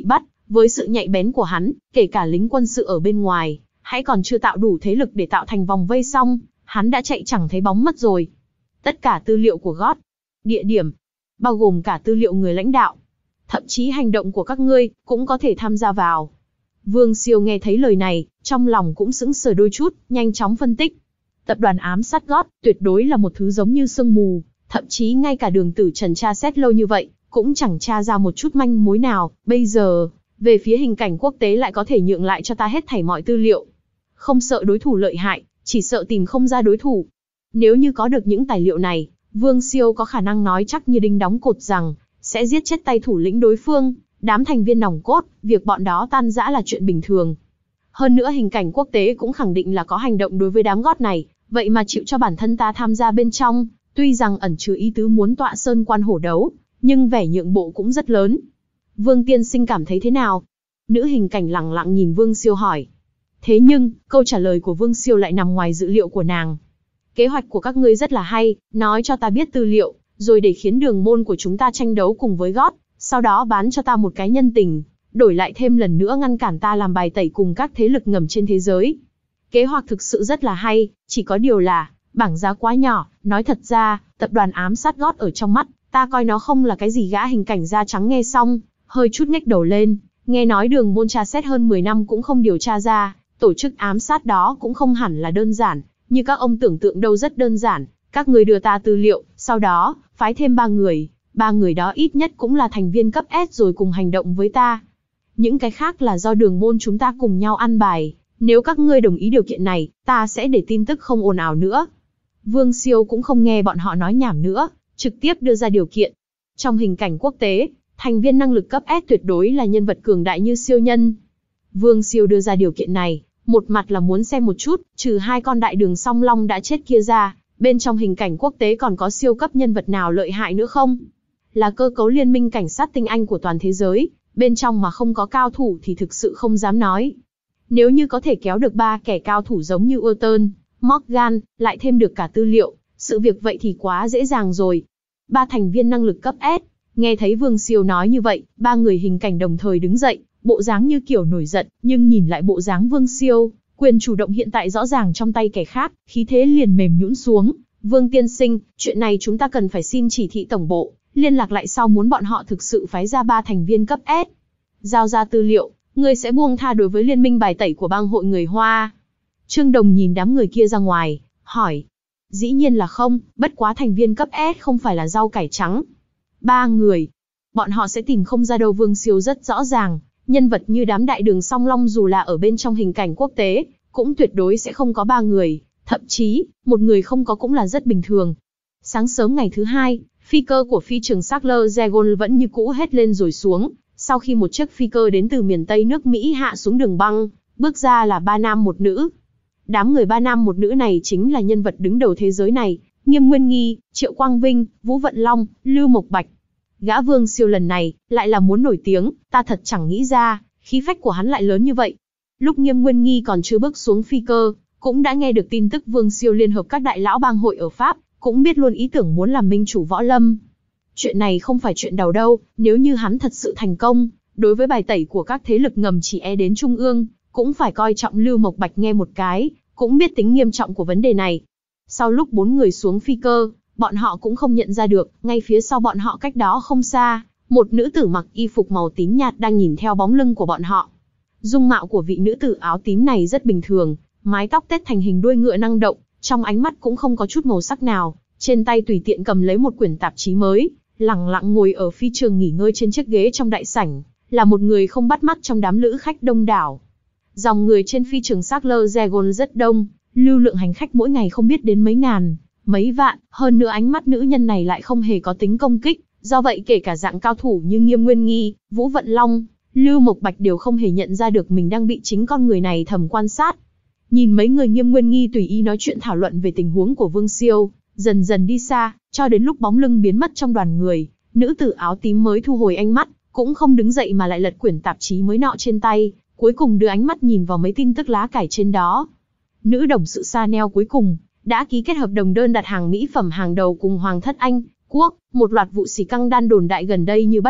Speaker 1: Với sự nhạy bén của hắn, kể cả lính quân sự ở bên ngoài, hãy còn chưa tạo đủ thế lực để tạo thành vòng vây xong, hắn đã chạy chẳng thấy bóng mất rồi. Tất cả tư liệu của gót, địa điểm, bao gồm cả tư liệu người lãnh đạo, thậm chí hành động của các ngươi, cũng có thể tham gia vào. Vương Siêu nghe thấy lời này, trong lòng cũng sững sờ đôi chút, nhanh chóng phân tích. Tập đoàn ám sát gót, tuyệt đối là một thứ giống như sương mù, thậm chí ngay cả Đường Tử Trần tra xét lâu như vậy, cũng chẳng tra ra một chút manh mối nào. Bây giờ, về phía hình cảnh quốc tế lại có thể nhượng lại cho ta hết thảy mọi tư liệu. Không sợ đối thủ lợi hại, chỉ sợ tìm không ra đối thủ. Nếu như có được những tài liệu này, Vương Siêu có khả năng nói chắc như đinh đóng cột rằng, sẽ giết chết tay thủ lĩnh đối phương, đám thành viên nòng cốt, việc bọn đó tan rã là chuyện bình thường. Hơn nữa hình cảnh quốc tế cũng khẳng định là có hành động đối với đám gót này, vậy mà chịu cho bản thân ta tham gia bên trong, tuy rằng ẩn chứa ý tứ muốn tọa sơn quan hổ đấu, nhưng vẻ nhượng bộ cũng rất lớn. Vương tiên sinh cảm thấy thế nào? Nữ hình cảnh lẳng lặng nhìn Vương Siêu hỏi. Thế nhưng, câu trả lời của Vương Siêu lại nằm ngoài dự liệu của nàng. Kế hoạch của các ngươi rất là hay, nói cho ta biết tư liệu, rồi để khiến đường môn của chúng ta tranh đấu cùng với gót, sau đó bán cho ta một cái nhân tình, đổi lại thêm lần nữa ngăn cản ta làm bài tẩy cùng các thế lực ngầm trên thế giới. Kế hoạch thực sự rất là hay, chỉ có điều là, bảng giá quá nhỏ, nói thật ra, tập đoàn ám sát gót ở trong mắt, ta coi nó không là cái gì. Gã hình cảnh da trắng nghe xong, hơi chút nhếch đầu lên, nghe nói đường môn tra xét hơn mười năm cũng không điều tra ra, tổ chức ám sát đó cũng không hẳn là đơn giản, như các ông tưởng tượng đâu. Rất đơn giản, các người đưa ta tư liệu, sau đó, phái thêm ba người, ba người đó ít nhất cũng là thành viên cấp S rồi cùng hành động với ta. Những cái khác là do đường môn chúng ta cùng nhau ăn bài, nếu các ngươi đồng ý điều kiện này, ta sẽ để tin tức không ồn ào nữa. Vương Siêu cũng không nghe bọn họ nói nhảm nữa, trực tiếp đưa ra điều kiện. Trong hình cảnh quốc tế, thành viên năng lực cấp S tuyệt đối là nhân vật cường đại như siêu nhân. Vương Siêu đưa ra điều kiện này, một mặt là muốn xem một chút, trừ hai con đại đường song long đã chết kia ra, bên trong hình cảnh quốc tế còn có siêu cấp nhân vật nào lợi hại nữa không? Là cơ cấu liên minh cảnh sát tinh anh của toàn thế giới, bên trong mà không có cao thủ thì thực sự không dám nói. Nếu như có thể kéo được ba kẻ cao thủ giống như Urton, Morgan, lại thêm được cả tư liệu, sự việc vậy thì quá dễ dàng rồi. Ba thành viên năng lực cấp S, nghe thấy Vương Siêu nói như vậy, ba người hình cảnh đồng thời đứng dậy, bộ dáng như kiểu nổi giận, nhưng nhìn lại bộ dáng Vương Siêu, quyền chủ động hiện tại rõ ràng trong tay kẻ khác, khí thế liền mềm nhũn xuống. Vương tiên sinh, chuyện này chúng ta cần phải xin chỉ thị tổng bộ, liên lạc lại sau muốn bọn họ thực sự phái ra ba thành viên cấp S. Giao ra tư liệu, ngươi sẽ buông tha đối với liên minh bài tẩy của bang hội người Hoa. Trương Đồng nhìn đám người kia ra ngoài, hỏi. Dĩ nhiên là không, bất quá thành viên cấp S không phải là rau cải trắng. Ba người. Bọn họ sẽ tìm không ra đâu. Vương Siêu rất rõ ràng, nhân vật như đám đại đường song long dù là ở bên trong hình cảnh quốc tế, cũng tuyệt đối sẽ không có ba người, thậm chí, một người không có cũng là rất bình thường. Sáng sớm ngày thứ hai, phi cơ của phi trường Charles de Gaulle vẫn như cũ hết lên rồi xuống, sau khi một chiếc phi cơ đến từ miền Tây nước Mỹ hạ xuống đường băng, bước ra là ba nam một nữ. Đám người ba nam một nữ này chính là nhân vật đứng đầu thế giới này, Nghiêm Nguyên Nghi, Triệu Quang Vinh, Vũ Vận Long, Lưu Mộc Bạch. Gã Vương Siêu lần này, lại là muốn nổi tiếng, ta thật chẳng nghĩ ra, khí phách của hắn lại lớn như vậy. Lúc Nghiêm Nguyên Nghi còn chưa bước xuống phi cơ, cũng đã nghe được tin tức Vương Siêu liên hợp các đại lão bang hội ở Pháp, cũng biết luôn ý tưởng muốn làm minh chủ võ lâm. Chuyện này không phải chuyện đầu đâu, nếu như hắn thật sự thành công, đối với bài tẩy của các thế lực ngầm chỉ e đến trung ương, cũng phải coi trọng. Lưu Mộc Bạch nghe một cái, cũng biết tính nghiêm trọng của vấn đề này. Sau lúc bốn người xuống phi cơ, bọn họ cũng không nhận ra được, ngay phía sau bọn họ cách đó không xa, một nữ tử mặc y phục màu tím nhạt đang nhìn theo bóng lưng của bọn họ. Dung mạo của vị nữ tử áo tím này rất bình thường, mái tóc tết thành hình đuôi ngựa năng động, trong ánh mắt cũng không có chút màu sắc nào, trên tay tùy tiện cầm lấy một quyển tạp chí mới, lẳng lặng ngồi ở phi trường nghỉ ngơi trên chiếc ghế trong đại sảnh, là một người không bắt mắt trong đám lữ khách đông đảo. Dòng người trên phi trường Charles de Gaulle rất đông, lưu lượng hành khách mỗi ngày không biết đến mấy ngàn, mấy vạn, hơn nữa ánh mắt nữ nhân này lại không hề có tính công kích, do vậy kể cả dạng cao thủ như Nghiêm Nguyên Nghi, Vũ Vận Long, Lưu Mộc Bạch đều không hề nhận ra được mình đang bị chính con người này thầm quan sát. Nhìn mấy người Nghiêm Nguyên Nghi tùy ý nói chuyện thảo luận về tình huống của Vương Siêu, dần dần đi xa, cho đến lúc bóng lưng biến mất trong đoàn người, nữ tử áo tím mới thu hồi ánh mắt, cũng không đứng dậy mà lại lật quyển tạp chí mới nọ trên tay, cuối cùng đưa ánh mắt nhìn vào mấy tin tức lá cải trên đó. Nữ đồng sự Chanel cuối cùng đã ký kết hợp đồng đơn đặt hàng mỹ phẩm hàng đầu cùng Hoàng thất Anh Quốc, một loạt vụ xì căng đan đồn đại gần đây như bắt cóc,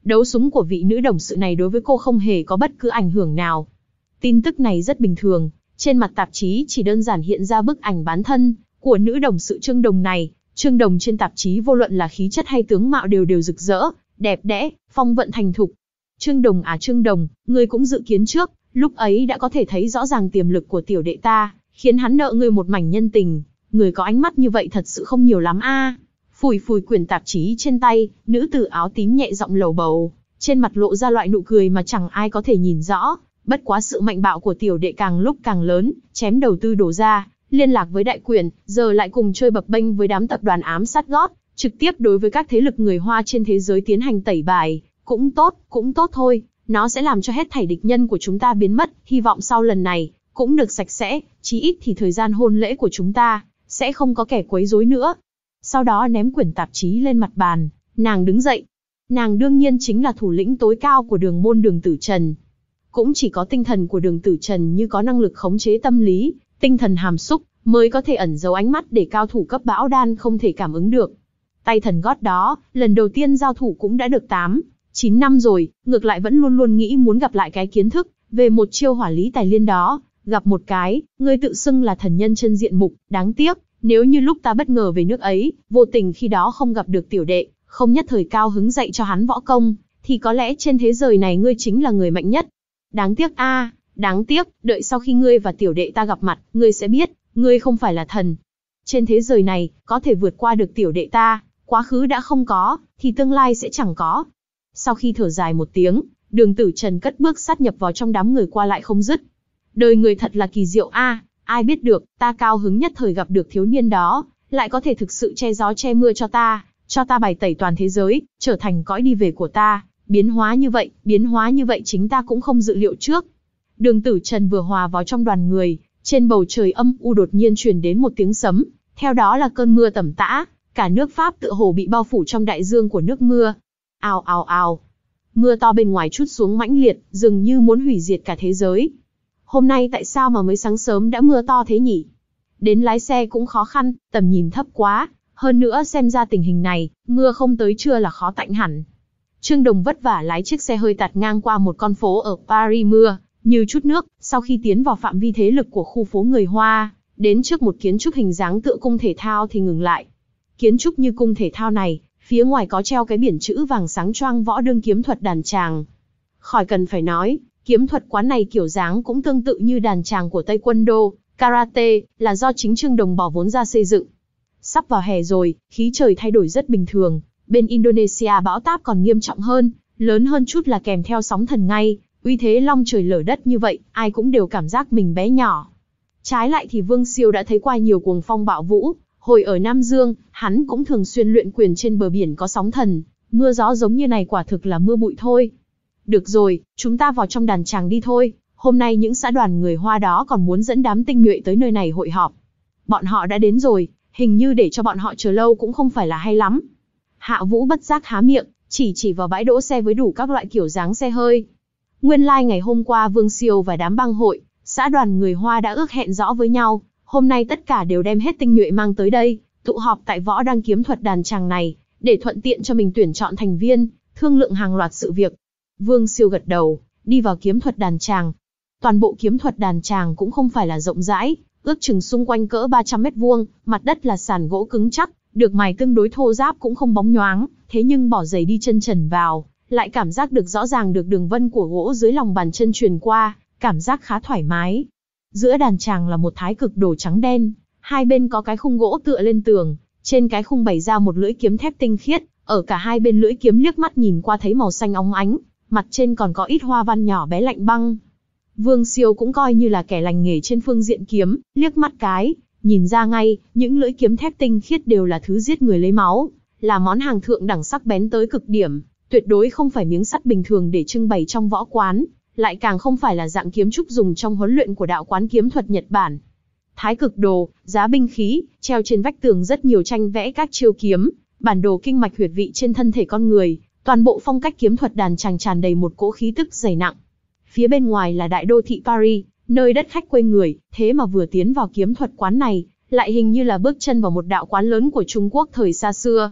Speaker 1: Đấu súng của vị nữ đồng sự này đối với cô không hề có bất cứ ảnh hưởng nào. Tin tức này rất bình thường, trên mặt tạp chí chỉ đơn giản hiện ra bức ảnh bán thân của nữ đồng sự Trương Đồng này. Trương Đồng trên tạp chí vô luận là khí chất hay tướng mạo đều đều rực rỡ, đẹp đẽ, phong vận thành thục. Trương Đồng à Trương Đồng, ngươi cũng dự kiến trước, lúc ấy đã có thể thấy rõ ràng tiềm lực của tiểu đệ ta, khiến hắn nợ ngươi một mảnh nhân tình. Người có ánh mắt như vậy thật sự không nhiều lắm a. À. Phủi phủi quyển tạp chí trên tay, nữ tử áo tím nhẹ giọng lầu bầu, trên mặt lộ ra loại nụ cười mà chẳng ai có thể nhìn rõ. Bất quá sự mạnh bạo của tiểu đệ càng lúc càng lớn, chém đầu tư đổ ra, liên lạc với đại quyền, giờ lại cùng chơi bập bênh với đám tập đoàn ám sát gót, trực tiếp đối với các thế lực người Hoa trên thế giới tiến hành tẩy bài. Cũng tốt, cũng tốt thôi, nó sẽ làm cho hết thảy địch nhân của chúng ta biến mất, hy vọng sau lần này cũng được sạch sẽ, chí ít thì thời gian hôn lễ của chúng ta sẽ không có kẻ quấy rối nữa. Sau đó ném quyển tạp chí lên mặt bàn, nàng đứng dậy. Nàng đương nhiên chính là thủ lĩnh tối cao của Đường môn Đường Tử Trần. Cũng chỉ có tinh thần của Đường Tử Trần như có năng lực khống chế tâm lý, tinh thần hàm xúc, mới có thể ẩn giấu ánh mắt để cao thủ cấp bão đan không thể cảm ứng được. Tay thần gót đó, lần đầu tiên giao thủ cũng đã được tám, chín năm rồi, ngược lại vẫn luôn luôn nghĩ muốn gặp lại cái kiến thức về một chiêu hỏa lý tài liên đó. Gặp một cái, ngươi tự xưng là thần nhân chân diện mục, đáng tiếc, nếu như lúc ta bất ngờ về nước ấy, vô tình khi đó không gặp được tiểu đệ, không nhất thời cao hứng dạy cho hắn võ công, thì có lẽ trên thế giới này ngươi chính là người mạnh nhất. Đáng tiếc a, à, đáng tiếc, đợi sau khi ngươi và tiểu đệ ta gặp mặt, ngươi sẽ biết, ngươi không phải là thần. Trên thế giới này, có thể vượt qua được tiểu đệ ta, quá khứ đã không có, thì tương lai sẽ chẳng có. Sau khi thở dài một tiếng, Đường Tử Trần cất bước sát nhập vào trong đám người qua lại không dứt. Đời người thật là kỳ diệu a, à, ai biết được, ta cao hứng nhất thời gặp được thiếu niên đó, lại có thể thực sự che gió che mưa cho ta, cho ta bài tẩy toàn thế giới, trở thành cõi đi về của ta. Biến hóa như vậy, biến hóa như vậy chính ta cũng không dự liệu trước. Đường Tử Trần vừa hòa vào trong đoàn người, trên bầu trời âm u đột nhiên truyền đến một tiếng sấm, theo đó là cơn mưa tầm tã, cả nước Pháp tựa hồ bị bao phủ trong đại dương của nước mưa. Ào ào ào, mưa to bên ngoài trút xuống mãnh liệt, dường như muốn hủy diệt cả thế giới. Hôm nay tại sao mà mới sáng sớm đã mưa to thế nhỉ? Đến lái xe cũng khó khăn, tầm nhìn thấp quá, hơn nữa xem ra tình hình này, mưa không tới trưa là khó tạnh hẳn. Trương Đồng vất vả lái chiếc xe hơi tạt ngang qua một con phố ở Paris mưa như chút nước, sau khi tiến vào phạm vi thế lực của khu phố người Hoa, đến trước một kiến trúc hình dáng tựa cung thể thao thì ngừng lại. Kiến trúc như cung thể thao này, phía ngoài có treo cái biển chữ vàng sáng choang võ đương kiếm thuật đàn tràng. Khỏi cần phải nói, kiếm thuật quán này kiểu dáng cũng tương tự như đàn tràng của Taekwondo, Karate, là do chính Trương Đồng bỏ vốn ra xây dựng. Sắp vào hè rồi, khí trời thay đổi rất bình thường. Bên Indonesia bão táp còn nghiêm trọng hơn, lớn hơn chút là kèm theo sóng thần ngay, uy thế long trời lở đất như vậy, ai cũng đều cảm giác mình bé nhỏ. Trái lại thì Vương Siêu đã thấy qua nhiều cuồng phong bạo vũ, hồi ở Nam Dương, hắn cũng thường xuyên luyện quyền trên bờ biển có sóng thần, mưa gió giống như này quả thực là mưa bụi thôi. Được rồi, chúng ta vào trong đàn tràng đi thôi, hôm nay những xã đoàn người Hoa đó còn muốn dẫn đám tinh nhuệ tới nơi này hội họp. Bọn họ đã đến rồi, hình như để cho bọn họ chờ lâu cũng không phải là hay lắm. Hạ Vũ bất giác há miệng, chỉ chỉ vào bãi đỗ xe với đủ các loại kiểu dáng xe hơi. Nguyên lai like ngày hôm qua Vương Siêu và đám bang hội, xã đoàn người Hoa đã ước hẹn rõ với nhau, hôm nay tất cả đều đem hết tinh nhuệ mang tới đây, tụ họp tại võ đăng kiếm thuật đàn tràng này, để thuận tiện cho mình tuyển chọn thành viên, thương lượng hàng loạt sự việc. Vương Siêu gật đầu, đi vào kiếm thuật đàn tràng. Toàn bộ kiếm thuật đàn tràng cũng không phải là rộng rãi, ước chừng xung quanh cỡ ba trăm mét vuông, mặt đất là sàn gỗ cứng chắc, được mài tương đối thô ráp cũng không bóng nhoáng, thế nhưng bỏ giày đi chân trần vào, lại cảm giác được rõ ràng được đường vân của gỗ dưới lòng bàn chân truyền qua, cảm giác khá thoải mái. Giữa đàn tràng là một thái cực đồ trắng đen, hai bên có cái khung gỗ tựa lên tường, trên cái khung bày ra một lưỡi kiếm thép tinh khiết, ở cả hai bên lưỡi kiếm liếc mắt nhìn qua thấy màu xanh óng ánh, mặt trên còn có ít hoa văn nhỏ bé lạnh băng. Vương Siêu cũng coi như là kẻ lành nghề trên phương diện kiếm, liếc mắt cái, nhìn ra ngay, những lưỡi kiếm thép tinh khiết đều là thứ giết người lấy máu, là món hàng thượng đẳng sắc bén tới cực điểm, tuyệt đối không phải miếng sắt bình thường để trưng bày trong võ quán, lại càng không phải là dạng kiếm trúc dùng trong huấn luyện của đạo quán kiếm thuật Nhật Bản. Thái cực đồ, giá binh khí, treo trên vách tường rất nhiều tranh vẽ các chiêu kiếm, bản đồ kinh mạch huyệt vị trên thân thể con người, toàn bộ phong cách kiếm thuật đàn tràng tràn đầy một cỗ khí tức dày nặng. Phía bên ngoài là đại đô thị Paris, nơi đất khách quê người, thế mà vừa tiến vào kiếm thuật quán này, lại hình như là bước chân vào một đạo quán lớn của Trung Quốc thời xa xưa.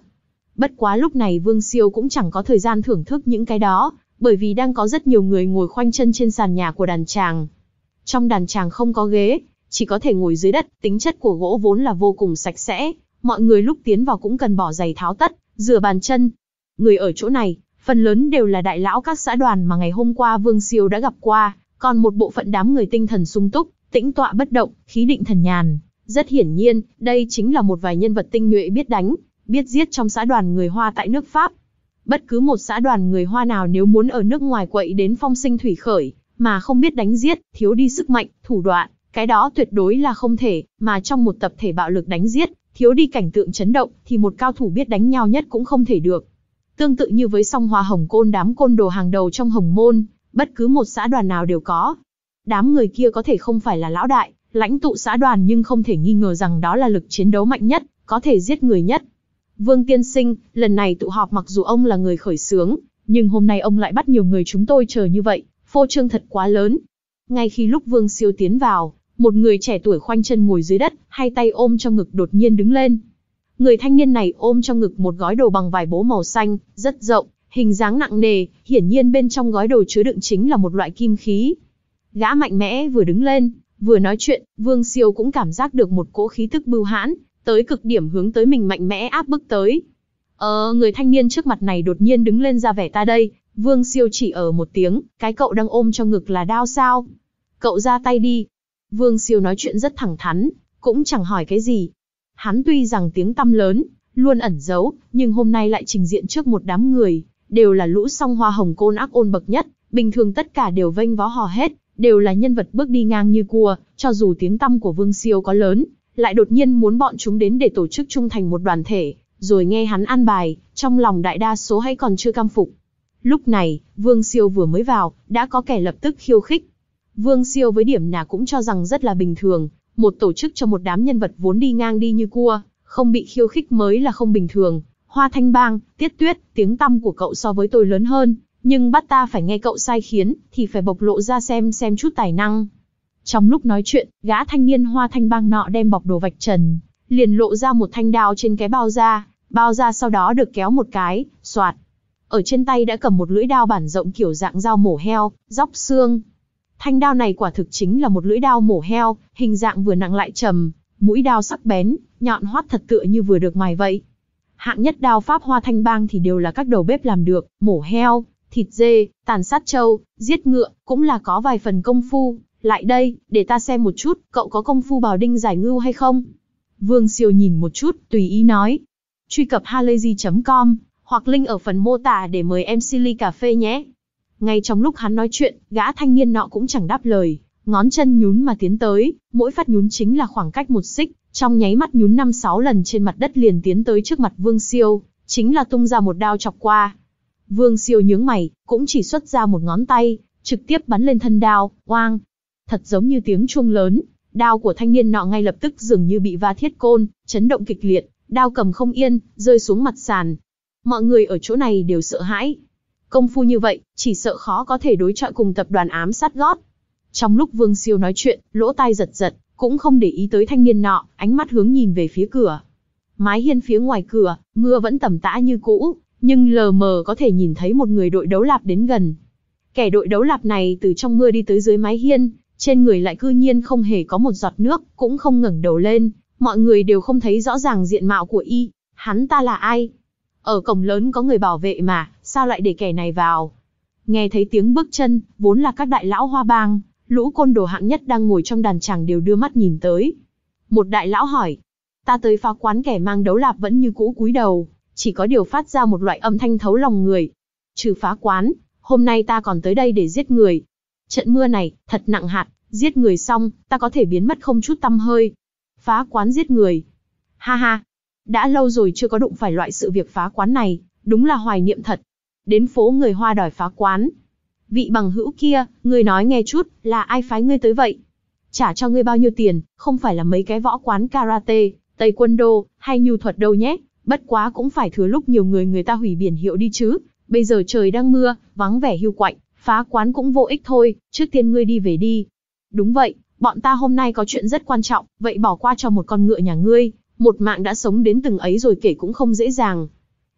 Speaker 1: Bất quá lúc này Vương Siêu cũng chẳng có thời gian thưởng thức những cái đó, bởi vì đang có rất nhiều người ngồi khoanh chân trên sàn nhà của đàn tràng. Trong đàn tràng không có ghế, chỉ có thể ngồi dưới đất, tính chất của gỗ vốn là vô cùng sạch sẽ, mọi người lúc tiến vào cũng cần bỏ giày tháo tất, rửa bàn chân. Người ở chỗ này, phần lớn đều là đại lão các xã đoàn mà ngày hôm qua Vương Siêu đã gặp qua, còn một bộ phận đám người tinh thần sung túc, tĩnh tọa bất động, khí định thần nhàn. Rất hiển nhiên, đây chính là một vài nhân vật tinh nhuệ biết đánh, biết giết trong xã đoàn người Hoa tại nước Pháp. Bất cứ một xã đoàn người Hoa nào nếu muốn ở nước ngoài quậy đến phong sinh thủy khởi, mà không biết đánh giết, thiếu đi sức mạnh, thủ đoạn, cái đó tuyệt đối là không thể, mà trong một tập thể bạo lực đánh giết, thiếu đi cảnh tượng chấn động, thì một cao thủ biết đánh nhau nhất cũng không thể được. Tương tự như với Song Hoa Hồng Côn, đám côn đồ hàng đầu trong Hồng Môn, bất cứ một xã đoàn nào đều có. Đám người kia có thể không phải là lão đại, lãnh tụ xã đoàn, nhưng không thể nghi ngờ rằng đó là lực chiến đấu mạnh nhất, có thể giết người nhất. Vương tiên sinh, lần này tụ họp mặc dù ông là người khởi xướng, nhưng hôm nay ông lại bắt nhiều người chúng tôi chờ như vậy, phô trương thật quá lớn. Ngay khi lúc Vương Siêu tiến vào, một người trẻ tuổi khoanh chân ngồi dưới đất, hai tay ôm trong ngực đột nhiên đứng lên. Người thanh niên này ôm trong ngực một gói đồ bằng vải bố màu xanh, rất rộng, hình dáng nặng nề, hiển nhiên bên trong gói đồ chứa đựng chính là một loại kim khí. Gã mạnh mẽ vừa đứng lên, vừa nói chuyện, Vương Siêu cũng cảm giác được một cỗ khí tức bưu hãn, tới cực điểm hướng tới mình mạnh mẽ áp bức tới. Ờ, người thanh niên trước mặt này đột nhiên đứng lên ra vẻ ta đây, Vương Siêu chỉ ở một tiếng, cái cậu đang ôm trong ngực là đao sao? Cậu ra tay đi. Vương Siêu nói chuyện rất thẳng thắn, cũng chẳng hỏi cái gì. Hắn tuy rằng tiếng tăm lớn, luôn ẩn giấu, nhưng hôm nay lại trình diện trước một đám người, đều là lũ Song Hoa Hồng Côn ác ôn bậc nhất, bình thường tất cả đều vênh vó hò hét, đều là nhân vật bước đi ngang như cua, cho dù tiếng tăm của Vương Siêu có lớn, lại đột nhiên muốn bọn chúng đến để tổ chức chung thành một đoàn thể, rồi nghe hắn an bài, trong lòng đại đa số hay còn chưa cam phục. Lúc này, Vương Siêu vừa mới vào, đã có kẻ lập tức khiêu khích. Vương Siêu với điểm nào cũng cho rằng rất là bình thường, một tổ chức cho một đám nhân vật vốn đi ngang đi như cua, không bị khiêu khích mới là không bình thường. Hoa Thanh Bang, Tiết Tuyết, tiếng tăm của cậu so với tôi lớn hơn, nhưng bắt ta phải nghe cậu sai khiến, thì phải bộc lộ ra xem xem chút tài năng. Trong lúc nói chuyện, gã thanh niên Hoa Thanh Bang nọ đem bọc đồ vạch trần, liền lộ ra một thanh đao trên cái bao da, bao da sau đó được kéo một cái, xoạt. Ở trên tay đã cầm một lưỡi đao bản rộng kiểu dạng dao mổ heo, róc xương. Thanh đao này quả thực chính là một lưỡi đao mổ heo, hình dạng vừa nặng lại trầm, mũi đao sắc bén, nhọn hoắt thật tựa như vừa được mài vậy. Hạng nhất đao pháp Hoa Thanh Bang thì đều là các đầu bếp làm được, mổ heo, thịt dê, tàn sát trâu, giết ngựa, cũng là có vài phần công phu. Lại đây, để ta xem một chút, cậu có công phu bào đinh giải ngưu hay không? Vương Siêu nhìn một chút, tùy ý nói. Truy cập halayzi chấm com, hoặc link ở phần mô tả để mời em xê ly cà phê nhé. Ngay trong lúc hắn nói chuyện, gã thanh niên nọ cũng chẳng đáp lời, ngón chân nhún mà tiến tới, mỗi phát nhún chính là khoảng cách một xích, trong nháy mắt nhún năm sáu lần trên mặt đất liền tiến tới trước mặt Vương Siêu, chính là tung ra một đao chọc qua. Vương Siêu nhướng mày, cũng chỉ xuất ra một ngón tay, trực tiếp bắn lên thân đao, oang. Thật giống như tiếng chuông lớn, đao của thanh niên nọ ngay lập tức dường như bị va thiết côn, chấn động kịch liệt, đao cầm không yên, rơi xuống mặt sàn. Mọi người ở chỗ này đều sợ hãi. Công phu như vậy, chỉ sợ khó có thể đối chọi cùng tập đoàn ám sát gót. Trong lúc Vương Siêu nói chuyện, lỗ tai giật giật, cũng không để ý tới thanh niên nọ, ánh mắt hướng nhìn về phía cửa. Mái hiên phía ngoài cửa, mưa vẫn tầm tã như cũ, nhưng lờ mờ có thể nhìn thấy một người đội đấu lạp đến gần. Kẻ đội đấu lạp này từ trong mưa đi tới dưới mái hiên, trên người lại cư nhiên không hề có một giọt nước, cũng không ngẩng đầu lên, mọi người đều không thấy rõ ràng diện mạo của y. Hắn ta là ai? Ở cổng lớn có người bảo vệ mà, sao lại để kẻ này vào? Nghe thấy tiếng bước chân, vốn là các đại lão Hoa Bang, lũ côn đồ hạng nhất đang ngồi trong đàn tràng đều đưa mắt nhìn tới. Một đại lão hỏi, ta tới phá quán, kẻ mang đấu lạp vẫn như cũ cúi đầu, chỉ có điều phát ra một loại âm thanh thấu lòng người. Trừ phá quán, hôm nay ta còn tới đây để giết người. Trận mưa này, thật nặng hạt, giết người xong, ta có thể biến mất không chút tăm hơi. Phá quán giết người. Ha ha, đã lâu rồi chưa có đụng phải loại sự việc phá quán này, đúng là hoài niệm thật. Đến phố người Hoa đòi phá quán. Vị bằng hữu kia, ngươi nói nghe chút, là ai phái ngươi tới vậy? Trả cho ngươi bao nhiêu tiền, không phải là mấy cái võ quán karate, taekwondo, hay nhu thuật đâu nhé. Bất quá cũng phải thừa lúc nhiều người người ta hủy biển hiệu đi chứ. Bây giờ trời đang mưa, vắng vẻ hiu quạnh, phá quán cũng vô ích thôi, trước tiên ngươi đi về đi. Đúng vậy, bọn ta hôm nay có chuyện rất quan trọng, vậy bỏ qua cho một con ngựa nhà ngươi, một mạng đã sống đến từng ấy rồi kể cũng không dễ dàng.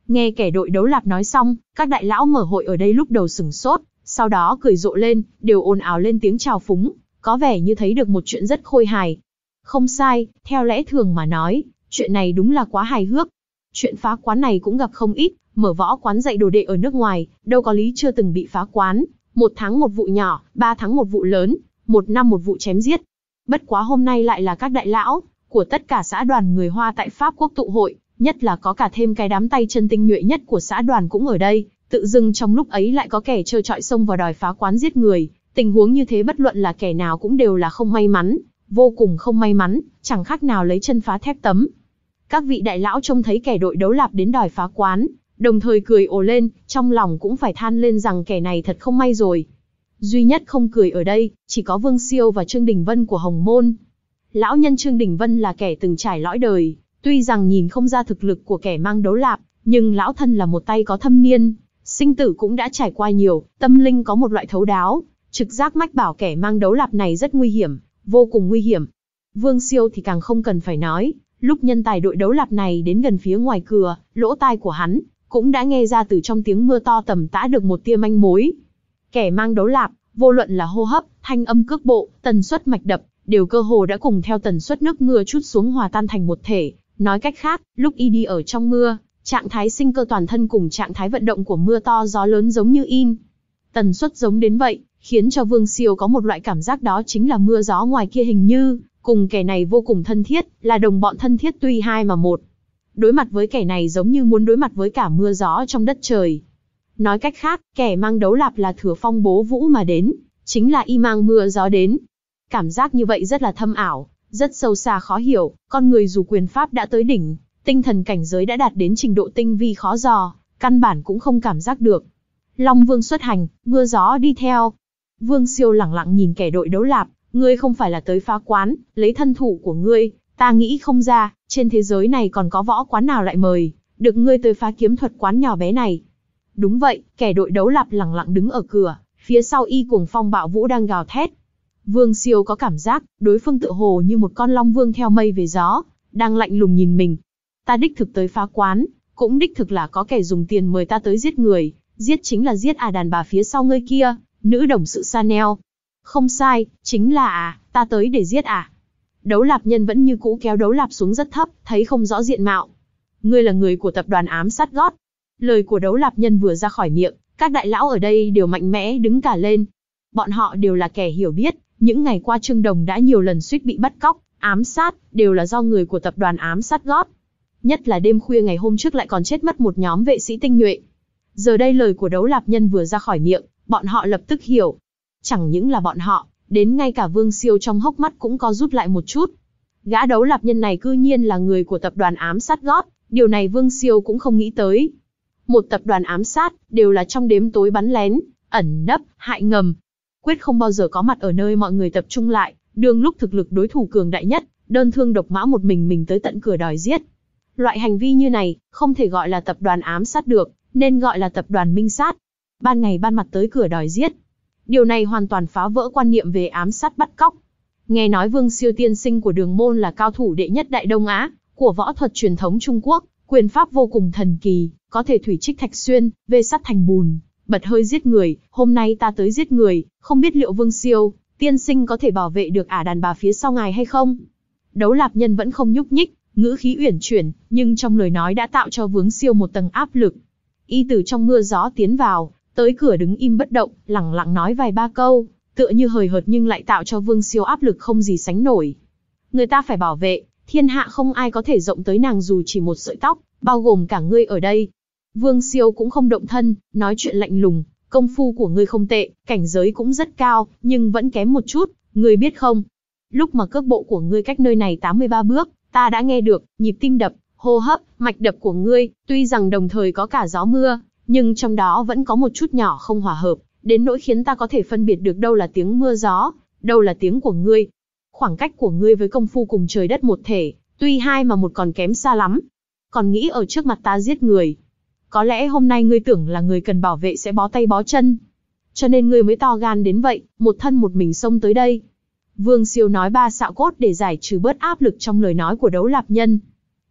Speaker 1: Nghe kẻ đội đấu lạp nói xong, các đại lão mở hội ở đây lúc đầu sửng sốt, sau đó cười rộ lên, đều ồn ào lên tiếng chào phúng, có vẻ như thấy được một chuyện rất khôi hài. Không sai, theo lẽ thường mà nói, chuyện này đúng là quá hài hước. Chuyện phá quán này cũng gặp không ít, mở võ quán dạy đồ đệ ở nước ngoài, đâu có lý chưa từng bị phá quán. Một tháng một vụ nhỏ, ba tháng một vụ lớn, một năm một vụ chém giết. Bất quá hôm nay lại là các đại lão của tất cả xã đoàn người Hoa tại Pháp Quốc tụ hội, nhất là có cả thêm cái đám tay chân tinh nhuệ nhất của xã đoàn cũng ở đây. Tự dưng trong lúc ấy lại có kẻ trơ trọi xông vào đòi phá quán giết người, tình huống như thế bất luận là kẻ nào cũng đều là không may mắn, vô cùng không may mắn, chẳng khác nào lấy chân phá thép tấm. Các vị đại lão trông thấy kẻ đội đấu lạp đến đòi phá quán, đồng thời cười ồ lên, trong lòng cũng phải than lên rằng kẻ này thật không may rồi. Duy nhất không cười ở đây, chỉ có Vương Siêu và Trương Đình Vân của Hồng Môn. Lão nhân Trương Đình Vân là kẻ từng trải lõi đời, tuy rằng nhìn không ra thực lực của kẻ mang đấu lạp, nhưng lão thân là một tay có thâm niên, sinh tử cũng đã trải qua nhiều, tâm linh có một loại thấu đáo, trực giác mách bảo kẻ mang đấu lạp này rất nguy hiểm, vô cùng nguy hiểm. Vương Siêu thì càng không cần phải nói, lúc nhân tài đội đấu lạp này đến gần phía ngoài cửa, lỗ tai của hắn cũng đã nghe ra từ trong tiếng mưa to tầm tã được một tia manh mối. Kẻ mang đấu lạp, vô luận là hô hấp, thanh âm cước bộ, tần suất mạch đập, đều cơ hồ đã cùng theo tần suất nước mưa trút xuống hòa tan thành một thể. Nói cách khác, lúc y đi ở trong mưa, trạng thái sinh cơ toàn thân cùng trạng thái vận động của mưa to gió lớn giống như in. Tần suất giống đến vậy, khiến cho Vương Siêu có một loại cảm giác đó chính là mưa gió ngoài kia hình như cùng kẻ này vô cùng thân thiết, là đồng bọn thân thiết tuy hai mà một. Đối mặt với kẻ này giống như muốn đối mặt với cả mưa gió trong đất trời. Nói cách khác, kẻ mang đấu lạp là thừa phong bố vũ mà đến, chính là y mang mưa gió đến. Cảm giác như vậy rất là thâm ảo, rất sâu xa khó hiểu, con người dù quyền pháp đã tới đỉnh, tinh thần cảnh giới đã đạt đến trình độ tinh vi khó dò, căn bản cũng không cảm giác được. Long Vương xuất hành, mưa gió đi theo. Vương Siêu lẳng lặng nhìn kẻ đội đấu lạp, ngươi không phải là tới phá quán, lấy thân thủ của ngươi, ta nghĩ không ra, trên thế giới này còn có võ quán nào lại mời được ngươi tới phá kiếm thuật quán nhỏ bé này. Đúng vậy, kẻ đội đấu lạp lẳng lặng đứng ở cửa, phía sau y cuồng phong bạo vũ đang gào thét. Vương Siêu có cảm giác, đối phương tựa hồ như một con long vương theo mây về gió, đang lạnh lùng nhìn mình. Ta đích thực tới phá quán, cũng đích thực là có kẻ dùng tiền mời ta tới giết người, giết chính là giết à đàn bà phía sau ngươi kia, nữ đồng sự Chanel. Không sai, chính là à, ta tới để giết à. Đấu lạp nhân vẫn như cũ kéo đấu lạp xuống rất thấp, thấy không rõ diện mạo. Ngươi là người của tập đoàn ám sát gót. Lời của đấu lạp nhân vừa ra khỏi miệng, các đại lão ở đây đều mạnh mẽ đứng cả lên. Bọn họ đều là kẻ hiểu biết, những ngày qua Trương Đồng đã nhiều lần suýt bị bắt cóc, ám sát, đều là do người của tập đoàn ám sát gót. Nhất là đêm khuya ngày hôm trước lại còn chết mất một nhóm vệ sĩ tinh nhuệ. Giờ đây lời của đấu lạp nhân vừa ra khỏi miệng, bọn họ lập tức hiểu. Chẳng những là bọn họ, đến ngay cả Vương Siêu trong hốc mắt cũng có rút lại một chút. Gã đấu lạp nhân này cư nhiên là người của tập đoàn ám sát gót, điều này Vương Siêu cũng không nghĩ tới. Một tập đoàn ám sát, đều là trong đêm tối bắn lén, ẩn nấp, hại ngầm. Quyết không bao giờ có mặt ở nơi mọi người tập trung lại, đương lúc thực lực đối thủ cường đại nhất, đơn thương độc mã một mình mình tới tận cửa đòi giết. Loại hành vi như này, không thể gọi là tập đoàn ám sát được, nên gọi là tập đoàn minh sát. Ban ngày ban mặt tới cửa đòi giết. Điều này hoàn toàn phá vỡ quan niệm về ám sát bắt cóc. Nghe nói Vương Siêu tiên sinh của Đường Môn là cao thủ đệ nhất Đại Đông Á, của võ thuật truyền thống Trung Quốc, quyền pháp vô cùng thần kỳ, có thể thủy trích thạch xuyên, vê sắt thành bùn, bật hơi giết người. Hôm nay ta tới giết người, không biết liệu Vương Siêu tiên sinh có thể bảo vệ được ả đàn bà phía sau ngài hay không? Đấu lạp nhân vẫn không nhúc nhích, ngữ khí uyển chuyển, nhưng trong lời nói đã tạo cho Vương Siêu một tầng áp lực. Y từ trong mưa gió tiến vào, tới cửa đứng im bất động, lẳng lặng nói vài ba câu, tựa như hời hợt nhưng lại tạo cho Vương Siêu áp lực không gì sánh nổi. Người ta phải bảo vệ, thiên hạ không ai có thể rộng tới nàng dù chỉ một sợi tóc, bao gồm cả ngươi ở đây. Vương Siêu cũng không động thân, nói chuyện lạnh lùng, công phu của ngươi không tệ, cảnh giới cũng rất cao, nhưng vẫn kém một chút, ngươi biết không? Lúc mà cước bộ của ngươi cách nơi này tám mươi ba bước, ta đã nghe được, nhịp tim đập, hô hấp, mạch đập của ngươi, tuy rằng đồng thời có cả gió mưa, nhưng trong đó vẫn có một chút nhỏ không hòa hợp, đến nỗi khiến ta có thể phân biệt được đâu là tiếng mưa gió, đâu là tiếng của ngươi. Khoảng cách của ngươi với công phu cùng trời đất một thể, tuy hai mà một còn kém xa lắm. Còn nghĩ ở trước mặt ta giết người. Có lẽ hôm nay ngươi tưởng là người cần bảo vệ sẽ bó tay bó chân. Cho nên ngươi mới to gan đến vậy, một thân một mình xông tới đây. Vương Siêu nói ba xạo cốt để giải trừ bớt áp lực trong lời nói của đấu lạp nhân.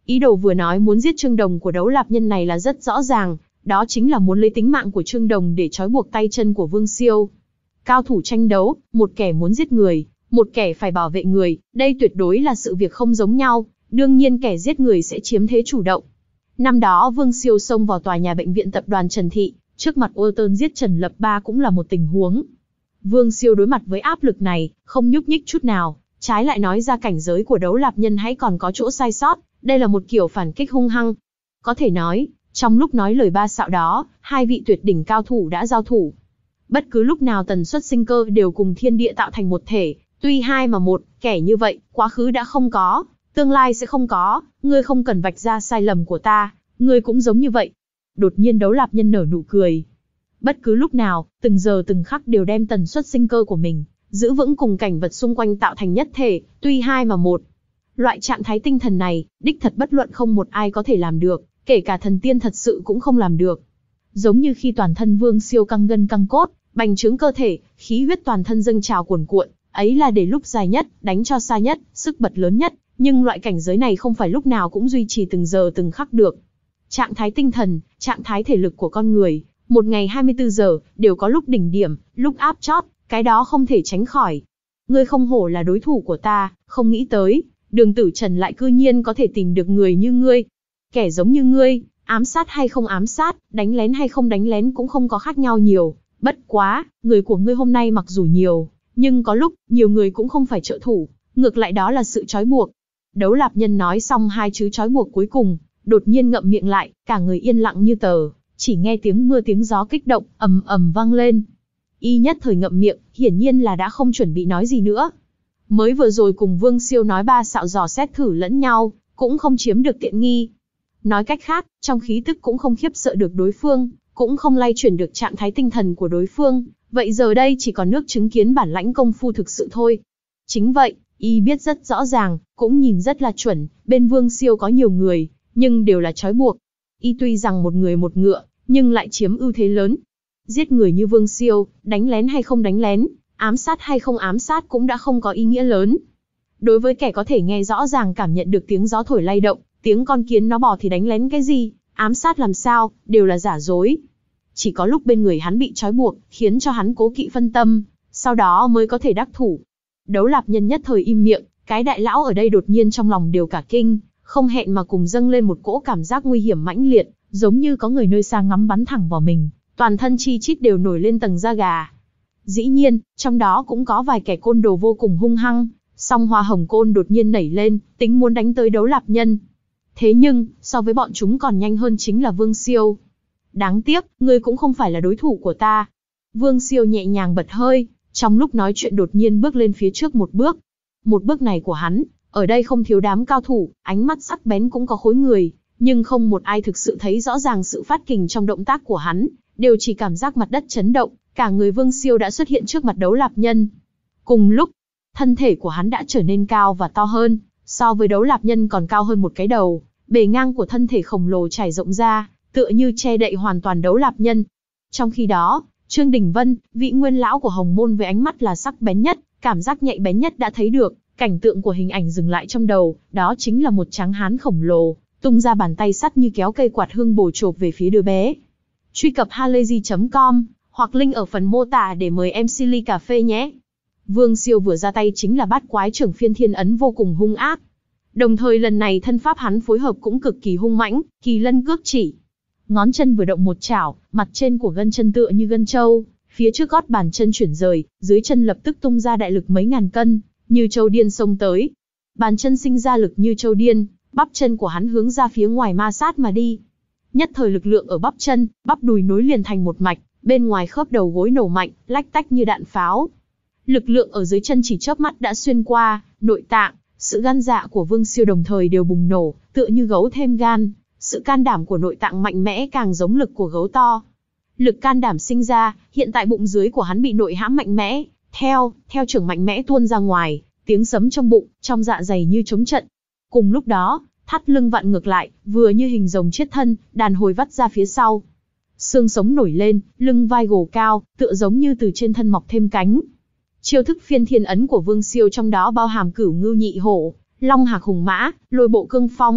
Speaker 1: Ý đồ vừa nói muốn giết Trương Đồng của Đấu Lạp Nhân này là rất rõ ràng, đó chính là muốn lấy tính mạng của Trương Đồng để trói buộc tay chân của Vương Siêu. Cao thủ tranh đấu, một kẻ muốn giết người, một kẻ phải bảo vệ người, đây tuyệt đối là sự việc không giống nhau, đương nhiên kẻ giết người sẽ chiếm thế chủ động. Năm đó Vương Siêu xông vào tòa nhà bệnh viện tập đoàn Trần Thị, trước mặt Walton giết Trần Lập Ba cũng là một tình huống. Vương Siêu đối mặt với áp lực này, không nhúc nhích chút nào, trái lại nói ra cảnh giới của Đấu Lạp Nhân hãy còn có chỗ sai sót, đây là một kiểu phản kích hung hăng. Có thể nói, trong lúc nói lời ba xạo đó, hai vị tuyệt đỉnh cao thủ đã giao thủ. Bất cứ lúc nào tần suất sinh cơ đều cùng thiên địa tạo thành một thể, tuy hai mà một, kẻ như vậy, quá khứ đã không có, tương lai sẽ không có, ngươi không cần vạch ra sai lầm của ta, ngươi cũng giống như vậy. Đột nhiên Đấu Lạp Nhân nở nụ cười. Bất cứ lúc nào, từng giờ từng khắc đều đem tần suất sinh cơ của mình, giữ vững cùng cảnh vật xung quanh tạo thành nhất thể, tuy hai mà một. Loại trạng thái tinh thần này, đích thật bất luận không một ai có thể làm được, kể cả thần tiên thật sự cũng không làm được. Giống như khi toàn thân Vương Siêu căng gân căng cốt, bành trướng cơ thể, khí huyết toàn thân dâng trào cuồn cuộn, ấy là để lúc dài nhất, đánh cho xa nhất, sức bật lớn nhất, nhưng loại cảnh giới này không phải lúc nào cũng duy trì từng giờ từng khắc được. Trạng thái tinh thần, trạng thái thể lực của con người, một ngày hai mươi tư giờ, đều có lúc đỉnh điểm, lúc áp chót, cái đó không thể tránh khỏi. Ngươi không hổ là đối thủ của ta, không nghĩ tới, Đường Tử Trần lại cư nhiên có thể tìm được người như ngươi. Kẻ giống như ngươi, ám sát hay không ám sát, đánh lén hay không đánh lén cũng không có khác nhau nhiều. Bất quá, người của ngươi hôm nay mặc dù nhiều, nhưng có lúc, nhiều người cũng không phải trợ thủ, ngược lại đó là sự trói buộc. Đấu Lạp Nhân nói xong hai chữ trói buộc cuối cùng, đột nhiên ngậm miệng lại, cả người yên lặng như tờ, chỉ nghe tiếng mưa tiếng gió kích động, ầm ầm vang lên. Y nhất thời ngậm miệng, hiển nhiên là đã không chuẩn bị nói gì nữa. Mới vừa rồi cùng Vương Siêu nói ba xạo dò xét thử lẫn nhau, cũng không chiếm được tiện nghi. Nói cách khác, trong khí tức cũng không khiếp sợ được đối phương, cũng không lay chuyển được trạng thái tinh thần của đối phương, vậy giờ đây chỉ còn nước chứng kiến bản lãnh công phu thực sự thôi. Chính vậy, y biết rất rõ ràng, cũng nhìn rất là chuẩn, bên Vương Siêu có nhiều người, nhưng đều là trói buộc. Y tuy rằng một người một ngựa, nhưng lại chiếm ưu thế lớn. Giết người như Vương Siêu, đánh lén hay không đánh lén, ám sát hay không ám sát cũng đã không có ý nghĩa lớn. Đối với kẻ có thể nghe rõ ràng cảm nhận được tiếng gió thổi lay động, tiếng con kiến nó bò thì đánh lén cái gì, ám sát làm sao, đều là giả dối. Chỉ có lúc bên người hắn bị trói buộc, khiến cho hắn cố kỵ phân tâm, sau đó mới có thể đắc thủ. Đấu Lạp Nhân nhất thời im miệng, cái đại lão ở đây đột nhiên trong lòng đều cả kinh, không hẹn mà cùng dâng lên một cỗ cảm giác nguy hiểm mãnh liệt, giống như có người nơi xa ngắm bắn thẳng vào mình, toàn thân chi chít đều nổi lên tầng da gà. Dĩ nhiên, trong đó cũng có vài kẻ côn đồ vô cùng hung hăng, song hoa hồng côn đột nhiên nảy lên, tính muốn đánh tới Đấu Lạp Nhân. Thế nhưng, so với bọn chúng còn nhanh hơn chính là Vương Siêu. Đáng tiếc, ngươi cũng không phải là đối thủ của ta. Vương Siêu nhẹ nhàng bật hơi, trong lúc nói chuyện đột nhiên bước lên phía trước một bước. Một bước này của hắn, ở đây không thiếu đám cao thủ, ánh mắt sắc bén cũng có khối người, nhưng không một ai thực sự thấy rõ ràng sự phát kình trong động tác của hắn, đều chỉ cảm giác mặt đất chấn động, cả người Vương Siêu đã xuất hiện trước mặt Đấu Lạp Nhân. Cùng lúc, thân thể của hắn đã trở nên cao và to hơn, so với Đấu Lạp Nhân còn cao hơn một cái đầu, bề ngang của thân thể khổng lồ trải rộng ra, tựa như che đậy hoàn toàn Đấu Lạp Nhân. Trong khi đó, Trương Đình Vân, vị nguyên lão của Hồng Môn với ánh mắt là sắc bén nhất, cảm giác nhạy bén nhất đã thấy được, cảnh tượng của hình ảnh dừng lại trong đầu, đó chính là một tráng hán khổng lồ, tung ra bàn tay sắt như kéo cây quạt hương bổ chộp về phía đứa bé. Truy cập halayzi chấm com, hoặc link ở phần mô tả để mời em xê ly cà phê nhé. Vương Siêu vừa ra tay chính là bát quái trưởng phiên thiên ấn vô cùng hung ác. Đồng thời lần này thân pháp hắn phối hợp cũng cực kỳ hung mãnh, kỳ lân cước chỉ. Ngón chân vừa động một chảo, mặt trên của gân chân tựa như gân trâu, phía trước gót bàn chân chuyển rời, dưới chân lập tức tung ra đại lực mấy ngàn cân, như trâu điên xông tới. Bàn chân sinh ra lực như trâu điên, bắp chân của hắn hướng ra phía ngoài ma sát mà đi. Nhất thời lực lượng ở bắp chân, bắp đùi nối liền thành một mạch, bên ngoài khớp đầu gối nổ mạnh, lách tách như đạn pháo. Lực lượng ở dưới chân chỉ chớp mắt đã xuyên qua nội tạng, sự gan dạ của Vương Siêu đồng thời đều bùng nổ, tựa như gấu thêm gan. Sự can đảm của nội tạng mạnh mẽ càng giống lực của gấu to. Lực can đảm sinh ra, hiện tại bụng dưới của hắn bị nội hãm mạnh mẽ, theo, theo trưởng mạnh mẽ tuôn ra ngoài, tiếng sấm trong bụng, trong dạ dày như trống trận. Cùng lúc đó, thắt lưng vặn ngược lại, vừa như hình rồng chiết thân, đàn hồi vắt ra phía sau. Xương sống nổi lên, lưng vai gồ cao, tựa giống như từ trên thân mọc thêm cánh. Chiêu thức phiên thiên ấn của Vương Siêu trong đó bao hàm cửu ngưu nhị hổ, long hạc hùng mã, lôi bộ cương phong.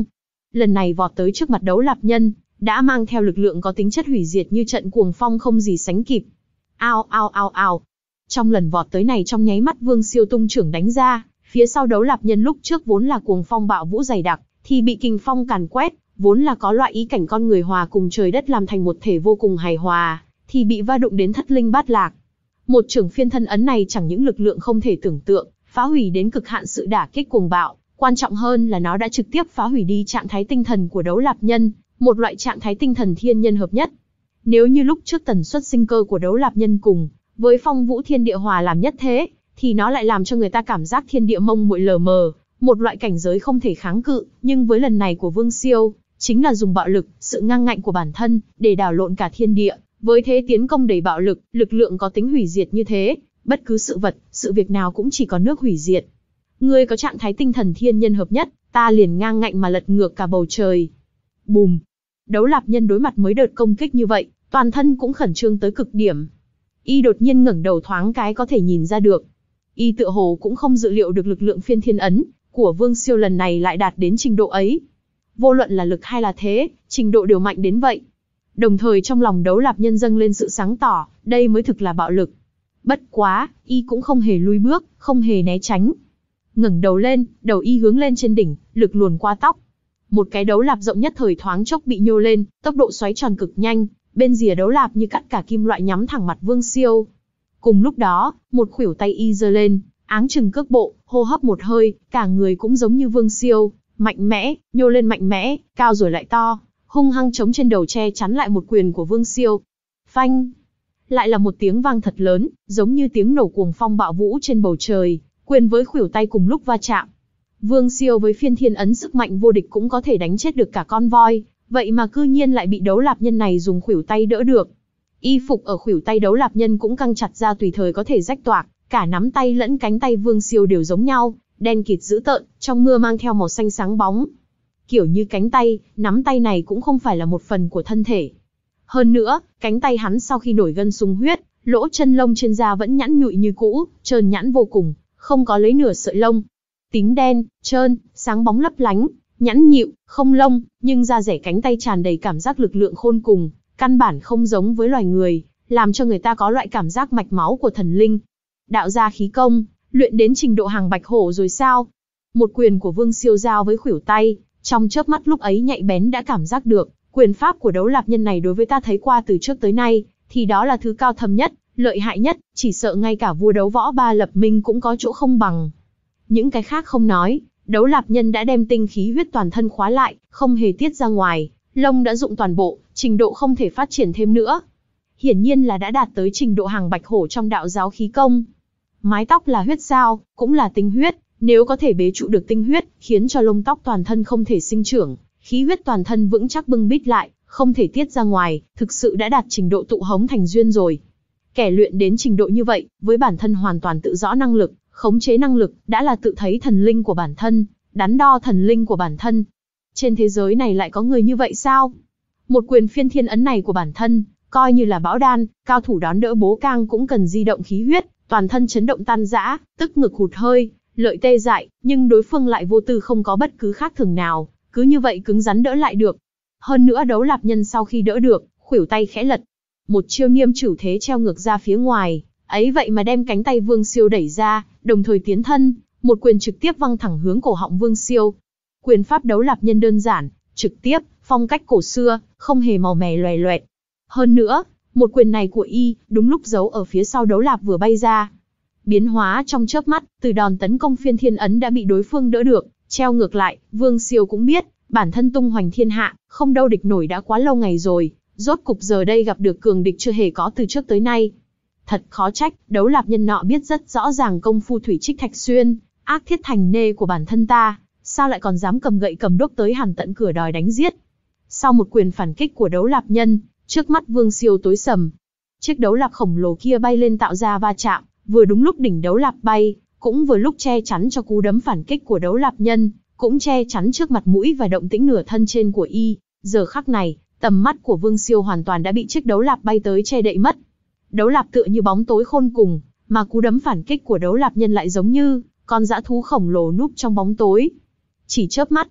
Speaker 1: lần này vọt tới trước mặt Đấu Lạp Nhân, đã mang theo lực lượng có tính chất hủy diệt như trận cuồng phong không gì sánh kịp. Ao ao ao ao. Trong lần vọt tới này trong nháy mắt Vương Siêu tung trưởng đánh ra, phía sau Đấu Lạp Nhân lúc trước vốn là cuồng phong bạo vũ dày đặc, thì bị kình phong càn quét, vốn là có loại ý cảnh con người hòa cùng trời đất làm thành một thể vô cùng hài hòa, thì bị va đụng đến thất linh bát lạc. Một trưởng phiên thân ấn này chẳng những lực lượng không thể tưởng tượng, phá hủy đến cực hạn sự đả kích cuồng bạo, quan trọng hơn là nó đã trực tiếp phá hủy đi trạng thái tinh thần của Đấu Lạp Nhân, một loại trạng thái tinh thần thiên nhân hợp nhất. Nếu như lúc trước tần suất sinh cơ của Đấu Lạp Nhân cùng với phong vũ thiên địa hòa làm nhất thế, thì nó lại làm cho người ta cảm giác thiên địa mông muội lờ mờ, một loại cảnh giới không thể kháng cự. Nhưng với lần này của Vương Siêu, chính là dùng bạo lực, sự ngang ngạnh của bản thân, để đảo lộn cả thiên địa. Với thế tiến công đầy bạo lực, lực lượng có tính hủy diệt như thế, bất cứ sự vật, sự việc nào cũng chỉ có nước hủy diệt. Ngươi có trạng thái tinh thần thiên nhân hợp nhất, ta liền ngang ngạnh mà lật ngược cả bầu trời. Bùm! Đấu Lạp Nhân đối mặt mới đợt công kích như vậy, toàn thân cũng khẩn trương tới cực điểm. Y đột nhiên ngẩng đầu thoáng cái có thể nhìn ra được. Y tựa hồ cũng không dự liệu được lực lượng phiên thiên ấn của Vương Siêu lần này lại đạt đến trình độ ấy. Vô luận là lực hay là thế, trình độ đều mạnh đến vậy. Đồng thời trong lòng Đấu Lạp Nhân dâng lên sự sáng tỏ, đây mới thực là bạo lực. Bất quá, Y cũng không hề lùi bước, không hề né tránh. Ngẩng đầu lên, đầu Y hướng lên trên đỉnh, lực luồn qua tóc. Một cái đấu lạp rộng nhất thời thoáng chốc bị nhô lên, tốc độ xoáy tròn cực nhanh, bên rìa đấu lạp như cắt cả kim loại nhắm thẳng mặt Vương Siêu. Cùng lúc đó, một khuỷu tay Y giơ lên, áng chừng cước bộ, hô hấp một hơi, cả người cũng giống như Vương Siêu, mạnh mẽ, nhô lên mạnh mẽ, cao rồi lại to, hung hăng chống trên đầu che chắn lại một quyền của Vương Siêu. Phanh! Lại là một tiếng vang thật lớn, giống như tiếng nổ cuồng phong bạo vũ trên bầu trời, quyền với khuỷu tay cùng lúc va chạm. Vương Siêu với phiên thiên ấn sức mạnh vô địch cũng có thể đánh chết được cả con voi, vậy mà cư nhiên lại bị Đấu Lạp Nhân này dùng khuỷu tay đỡ được. Y phục ở khuỷu tay Đấu Lạp Nhân cũng căng chặt ra tùy thời có thể rách toạc, cả nắm tay lẫn cánh tay Vương Siêu đều giống nhau, đen kịt dữ tợn, trong mưa mang theo màu xanh sáng bóng. Kiểu như cánh tay, nắm tay này cũng không phải là một phần của thân thể. Hơn nữa, cánh tay hắn sau khi nổi gân sung huyết, lỗ chân lông trên da vẫn nhẵn nhụi như cũ, trơn nhẵn vô cùng, không có lấy nửa sợi lông. Tím đen, trơn, sáng bóng lấp lánh, nhẵn nhịu, không lông, nhưng da rẻ cánh tay tràn đầy cảm giác lực lượng khôn cùng, căn bản không giống với loài người, làm cho người ta có loại cảm giác mạch máu của thần linh. Đạo gia khí công, luyện đến trình độ hàng bạch hổ rồi sao? Một quyền của Vương Siêu giao với khuỷu tay, trong chớp mắt lúc ấy nhạy bén đã cảm giác được, quyền pháp của Đấu Lạp Nhân này đối với ta thấy qua từ trước tới nay, thì đó là thứ cao thâm nhất, lợi hại nhất, chỉ sợ ngay cả vua đấu võ Ba Lập Minh cũng có chỗ không bằng. Những cái khác không nói, Đấu Lạp Nhân đã đem tinh khí huyết toàn thân khóa lại, không hề tiết ra ngoài, lông đã dụng toàn bộ, trình độ không thể phát triển thêm nữa. Hiển nhiên là đã đạt tới trình độ hàng bạch hổ trong đạo giáo khí công. Mái tóc là huyết sao, cũng là tinh huyết, nếu có thể bế trụ được tinh huyết, khiến cho lông tóc toàn thân không thể sinh trưởng, khí huyết toàn thân vững chắc bưng bít lại, không thể tiết ra ngoài, thực sự đã đạt trình độ tụ hống thành duyên rồi. Kẻ luyện đến trình độ như vậy, với bản thân hoàn toàn tự rõ năng lực, khống chế năng lực, đã là tự thấy thần linh của bản thân, đắn đo thần linh của bản thân. Trên thế giới này lại có người như vậy sao? Một quyền phiên thiên ấn này của bản thân, coi như là bão đan, cao thủ đón đỡ bố cang cũng cần di động khí huyết, toàn thân chấn động tan rã, tức ngực hụt hơi, lợi tê dại, nhưng đối phương lại vô tư không có bất cứ khác thường nào, cứ như vậy cứng rắn đỡ lại được. Hơn nữa Đấu Lạp Nhân sau khi đỡ được, khuỷu tay khẽ lật, một chiêu niêm chửu thế treo ngược ra phía ngoài, ấy vậy mà đem cánh tay Vương Siêu đẩy ra, đồng thời tiến thân, một quyền trực tiếp văng thẳng hướng cổ họng Vương Siêu. Quyền pháp Đấu Lạp Nhân đơn giản, trực tiếp, phong cách cổ xưa, không hề màu mè loè loẹt. Hơn nữa, một quyền này của Y, đúng lúc giấu ở phía sau Đấu Lạp vừa bay ra. Biến hóa trong chớp mắt, từ đòn tấn công phiên thiên ấn đã bị đối phương đỡ được, treo ngược lại, Vương Siêu cũng biết, bản thân tung hoành thiên hạ, không đâu địch nổi đã quá lâu ngày rồi, rốt cục giờ đây gặp được cường địch chưa hề có từ trước tới nay. Thật khó trách, Đấu Lạp Nhân nọ biết rất rõ ràng công phu thủy trích thạch xuyên, ác thiết thành nê của bản thân ta, sao lại còn dám cầm gậy cầm đuốc tới hẳn tận cửa đòi đánh giết. Sau một quyền phản kích của Đấu Lạp Nhân, trước mắt Vương Siêu tối sầm. Chiếc đấu lạp khổng lồ kia bay lên tạo ra va chạm, vừa đúng lúc đỉnh đấu lạp bay, cũng vừa lúc che chắn cho cú đấm phản kích của Đấu Lạp Nhân, cũng che chắn trước mặt mũi và động tĩnh nửa thân trên của Y. Giờ khắc này, tầm mắt của Vương Siêu hoàn toàn đã bị chiếc đấu lạp bay tới che đậy mất. Đấu lạp tựa như bóng tối khôn cùng, mà cú đấm phản kích của Đấu Lạp Nhân lại giống như con dã thú khổng lồ núp trong bóng tối. Chỉ chớp mắt,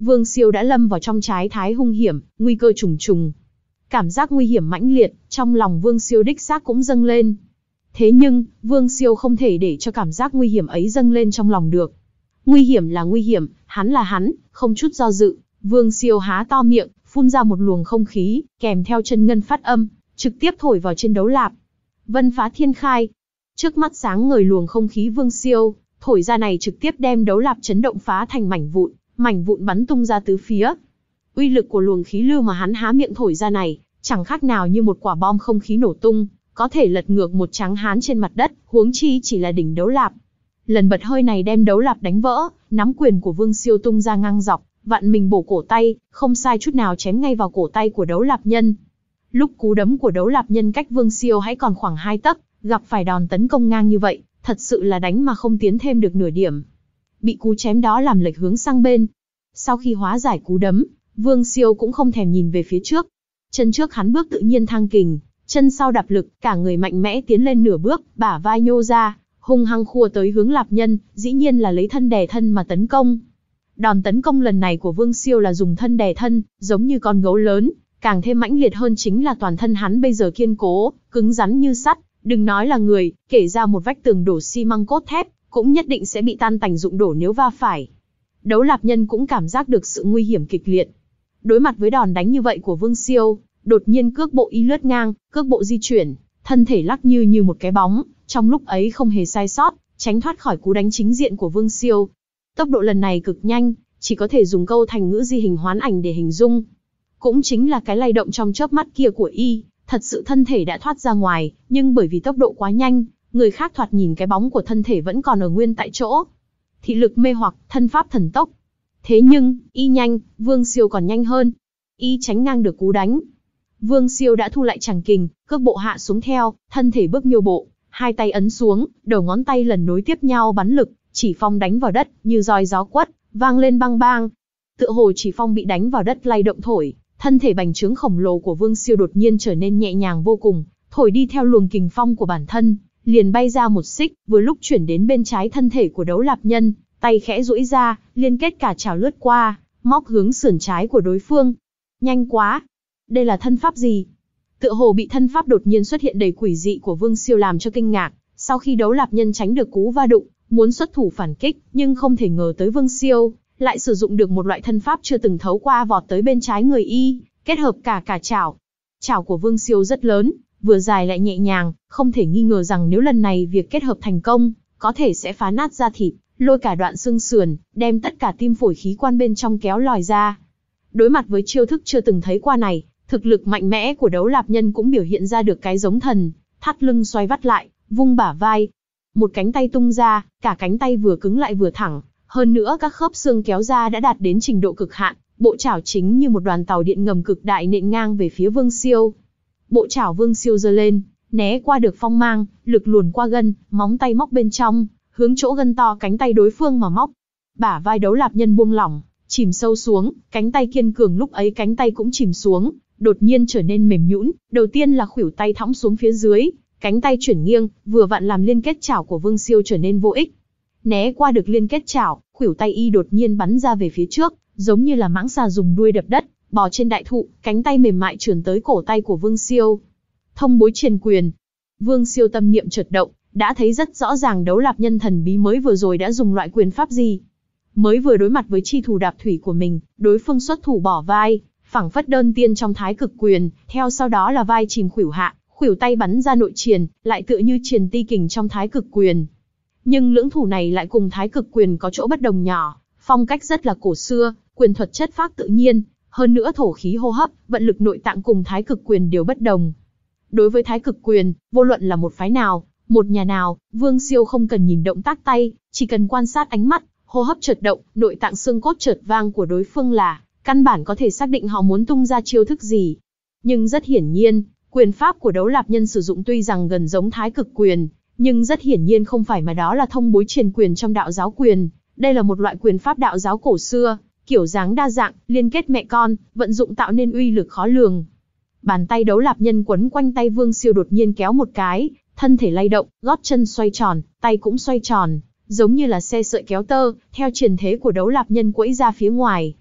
Speaker 1: Vương Siêu đã lâm vào trong trái thái hung hiểm, nguy cơ trùng trùng. Cảm giác nguy hiểm mãnh liệt, trong lòng Vương Siêu đích xác cũng dâng lên. Thế nhưng, Vương Siêu không thể để cho cảm giác nguy hiểm ấy dâng lên trong lòng được. Nguy hiểm là nguy hiểm, hắn là hắn, không chút do dự, Vương Siêu há to miệng, phun ra một luồng không khí, kèm theo chân ngân phát âm, trực tiếp thổi vào trên đấu lạp. Vân phá thiên khai. Trước mắt sáng ngời luồng không khí Vương Siêu thổi ra này trực tiếp đem đấu lạp chấn động phá thành mảnh vụn, mảnh vụn bắn tung ra tứ phía. Uy lực của luồng khí lưu mà hắn há miệng thổi ra này, chẳng khác nào như một quả bom không khí nổ tung, có thể lật ngược một tráng hán trên mặt đất, huống chi chỉ là đỉnh đấu lạp. Lần bật hơi này đem đấu lạp đánh vỡ, nắm quyền của Vương Siêu tung ra ngang dọc, vặn mình bổ cổ tay, không sai chút nào chém ngay vào cổ tay của đấu lạp nhân. Lúc cú đấm của đấu lạp nhân cách Vương Siêu hãy còn khoảng hai tấc, gặp phải đòn tấn công ngang như vậy, thật sự là đánh mà không tiến thêm được nửa điểm. Bị cú chém đó làm lệch hướng sang bên. Sau khi hóa giải cú đấm, Vương Siêu cũng không thèm nhìn về phía trước. Chân trước hắn bước tự nhiên thang kình, chân sau đạp lực, cả người mạnh mẽ tiến lên nửa bước, bả vai nhô ra, hung hăng khua tới hướng lạp nhân, dĩ nhiên là lấy thân đè thân mà tấn công. Đòn tấn công lần này của Vương Siêu là dùng thân đè thân, giống như con gấu lớn, càng thêm mãnh liệt hơn chính là toàn thân hắn bây giờ kiên cố, cứng rắn như sắt, đừng nói là người, kể ra một vách tường đổ xi măng cốt thép, cũng nhất định sẽ bị tan tành rụng đổ nếu va phải. Đấu lạp nhân cũng cảm giác được sự nguy hiểm kịch liệt. Đối mặt với đòn đánh như vậy của Vương Siêu, đột nhiên cước bộ y lướt ngang, cước bộ di chuyển, thân thể lắc như như một cái bóng, trong lúc ấy không hề sai sót, tránh thoát khỏi cú đánh chính diện của Vương Siêu. Tốc độ lần này cực nhanh, chỉ có thể dùng câu thành ngữ di hình hoán ảnh để hình dung. Cũng chính là cái lay động trong chớp mắt kia của y, thật sự thân thể đã thoát ra ngoài, nhưng bởi vì tốc độ quá nhanh, người khác thoạt nhìn cái bóng của thân thể vẫn còn ở nguyên tại chỗ. Thị lực mê hoặc, thân pháp thần tốc. Thế nhưng, y nhanh, Vương Siêu còn nhanh hơn. Y tránh ngang được cú đánh. Vương Siêu đã thu lại chằng kình, cước bộ hạ xuống theo, thân thể bước nhô bộ, hai tay ấn xuống, đầu ngón tay lần nối tiếp nhau bắn lực, chỉ phong đánh vào đất, như roi gió quất, vang lên bang bang. Tựa hồ chỉ phong bị đánh vào đất lay động thổi, thân thể bành trướng khổng lồ của Vương Siêu đột nhiên trở nên nhẹ nhàng vô cùng, thổi đi theo luồng kình phong của bản thân, liền bay ra một xích, vừa lúc chuyển đến bên trái thân thể của đấu lạp nhân, tay khẽ duỗi ra, liên kết cả chảo lướt qua, móc hướng sườn trái của đối phương. Nhanh quá! Đây là thân pháp gì? Tựa hồ bị thân pháp đột nhiên xuất hiện đầy quỷ dị của Vương Siêu làm cho kinh ngạc, sau khi đấu lạp nhân tránh được cú va đụng, muốn xuất thủ phản kích, nhưng không thể ngờ tới Vương Siêu lại sử dụng được một loại thân pháp chưa từng thấu qua vọt tới bên trái người y, kết hợp cả cả chảo. Chảo của Vương Siêu rất lớn, vừa dài lại nhẹ nhàng, không thể nghi ngờ rằng nếu lần này việc kết hợp thành công, có thể sẽ phá nát da thịt, lôi cả đoạn xương sườn, đem tất cả tim phổi khí quan bên trong kéo lòi ra. Đối mặt với chiêu thức chưa từng thấy qua này, thực lực mạnh mẽ của đấu lạp nhân cũng biểu hiện ra được cái giống thần, thắt lưng xoay vắt lại, vung bả vai. Một cánh tay tung ra, cả cánh tay vừa cứng lại vừa thẳng, hơn nữa các khớp xương kéo ra đã đạt đến trình độ cực hạn, bộ chảo chính như một đoàn tàu điện ngầm cực đại nện ngang về phía Vương Siêu. Bộ chảo Vương Siêu giơ lên, né qua được phong mang, lực luồn qua gân, móng tay móc bên trong, hướng chỗ gân to cánh tay đối phương mà móc. Bả vai đấu lạp nhân buông lỏng, chìm sâu xuống, cánh tay kiên cường lúc ấy cánh tay cũng chìm xuống, đột nhiên trở nên mềm nhũn, đầu tiên là khuỷu tay thõng xuống phía dưới, cánh tay chuyển nghiêng, vừa vặn làm liên kết chảo của Vương Siêu trở nên vô ích. Né qua được liên kết chảo, khuỷu tay y đột nhiên bắn ra về phía trước, giống như là mãng xà dùng đuôi đập đất, bò trên đại thụ, cánh tay mềm mại trườn tới cổ tay của Vương Siêu. Thông bối triền quyền. Vương Siêu tâm niệm chợt động, đã thấy rất rõ ràng đấu lạp nhân thần bí mới vừa rồi đã dùng loại quyền pháp gì. Mới vừa đối mặt với chi thủ đạp thủy của mình, đối phương xuất thủ bỏ vai, phảng phất đơn tiên trong thái cực quyền, theo sau đó là vai chìm khuỷu hạ, khuỷu tay bắn ra nội triền, lại tựa như triền ti kình trong thái cực quyền. Nhưng lưỡng thủ này lại cùng thái cực quyền có chỗ bất đồng nhỏ, phong cách rất là cổ xưa, quyền thuật chất phác tự nhiên, hơn nữa thổ khí hô hấp, vận lực nội tạng cùng thái cực quyền đều bất đồng. Đối với thái cực quyền, vô luận là một phái nào, một nhà nào, Vương Siêu không cần nhìn động tác tay, chỉ cần quan sát ánh mắt, hô hấp chợt động, nội tạng xương cốt chợt vang của đối phương là, căn bản có thể xác định họ muốn tung ra chiêu thức gì. Nhưng rất hiển nhiên, quyền pháp của đấu lạp nhân sử dụng tuy rằng gần giống thái cực quyền, nhưng rất hiển nhiên không phải mà đó là thông bối triền quyền trong đạo giáo quyền. Đây là một loại quyền pháp đạo giáo cổ xưa, kiểu dáng đa dạng, liên kết mẹ con, vận dụng tạo nên uy lực khó lường. Bàn tay đấu lạp nhân quấn quanh tay Vương Siêu đột nhiên kéo một cái, thân thể lay động, gót chân xoay tròn, tay cũng xoay tròn, giống như là xe sợi kéo tơ, theo truyền thế của đấu lạp nhân quẫy ra phía ngoài.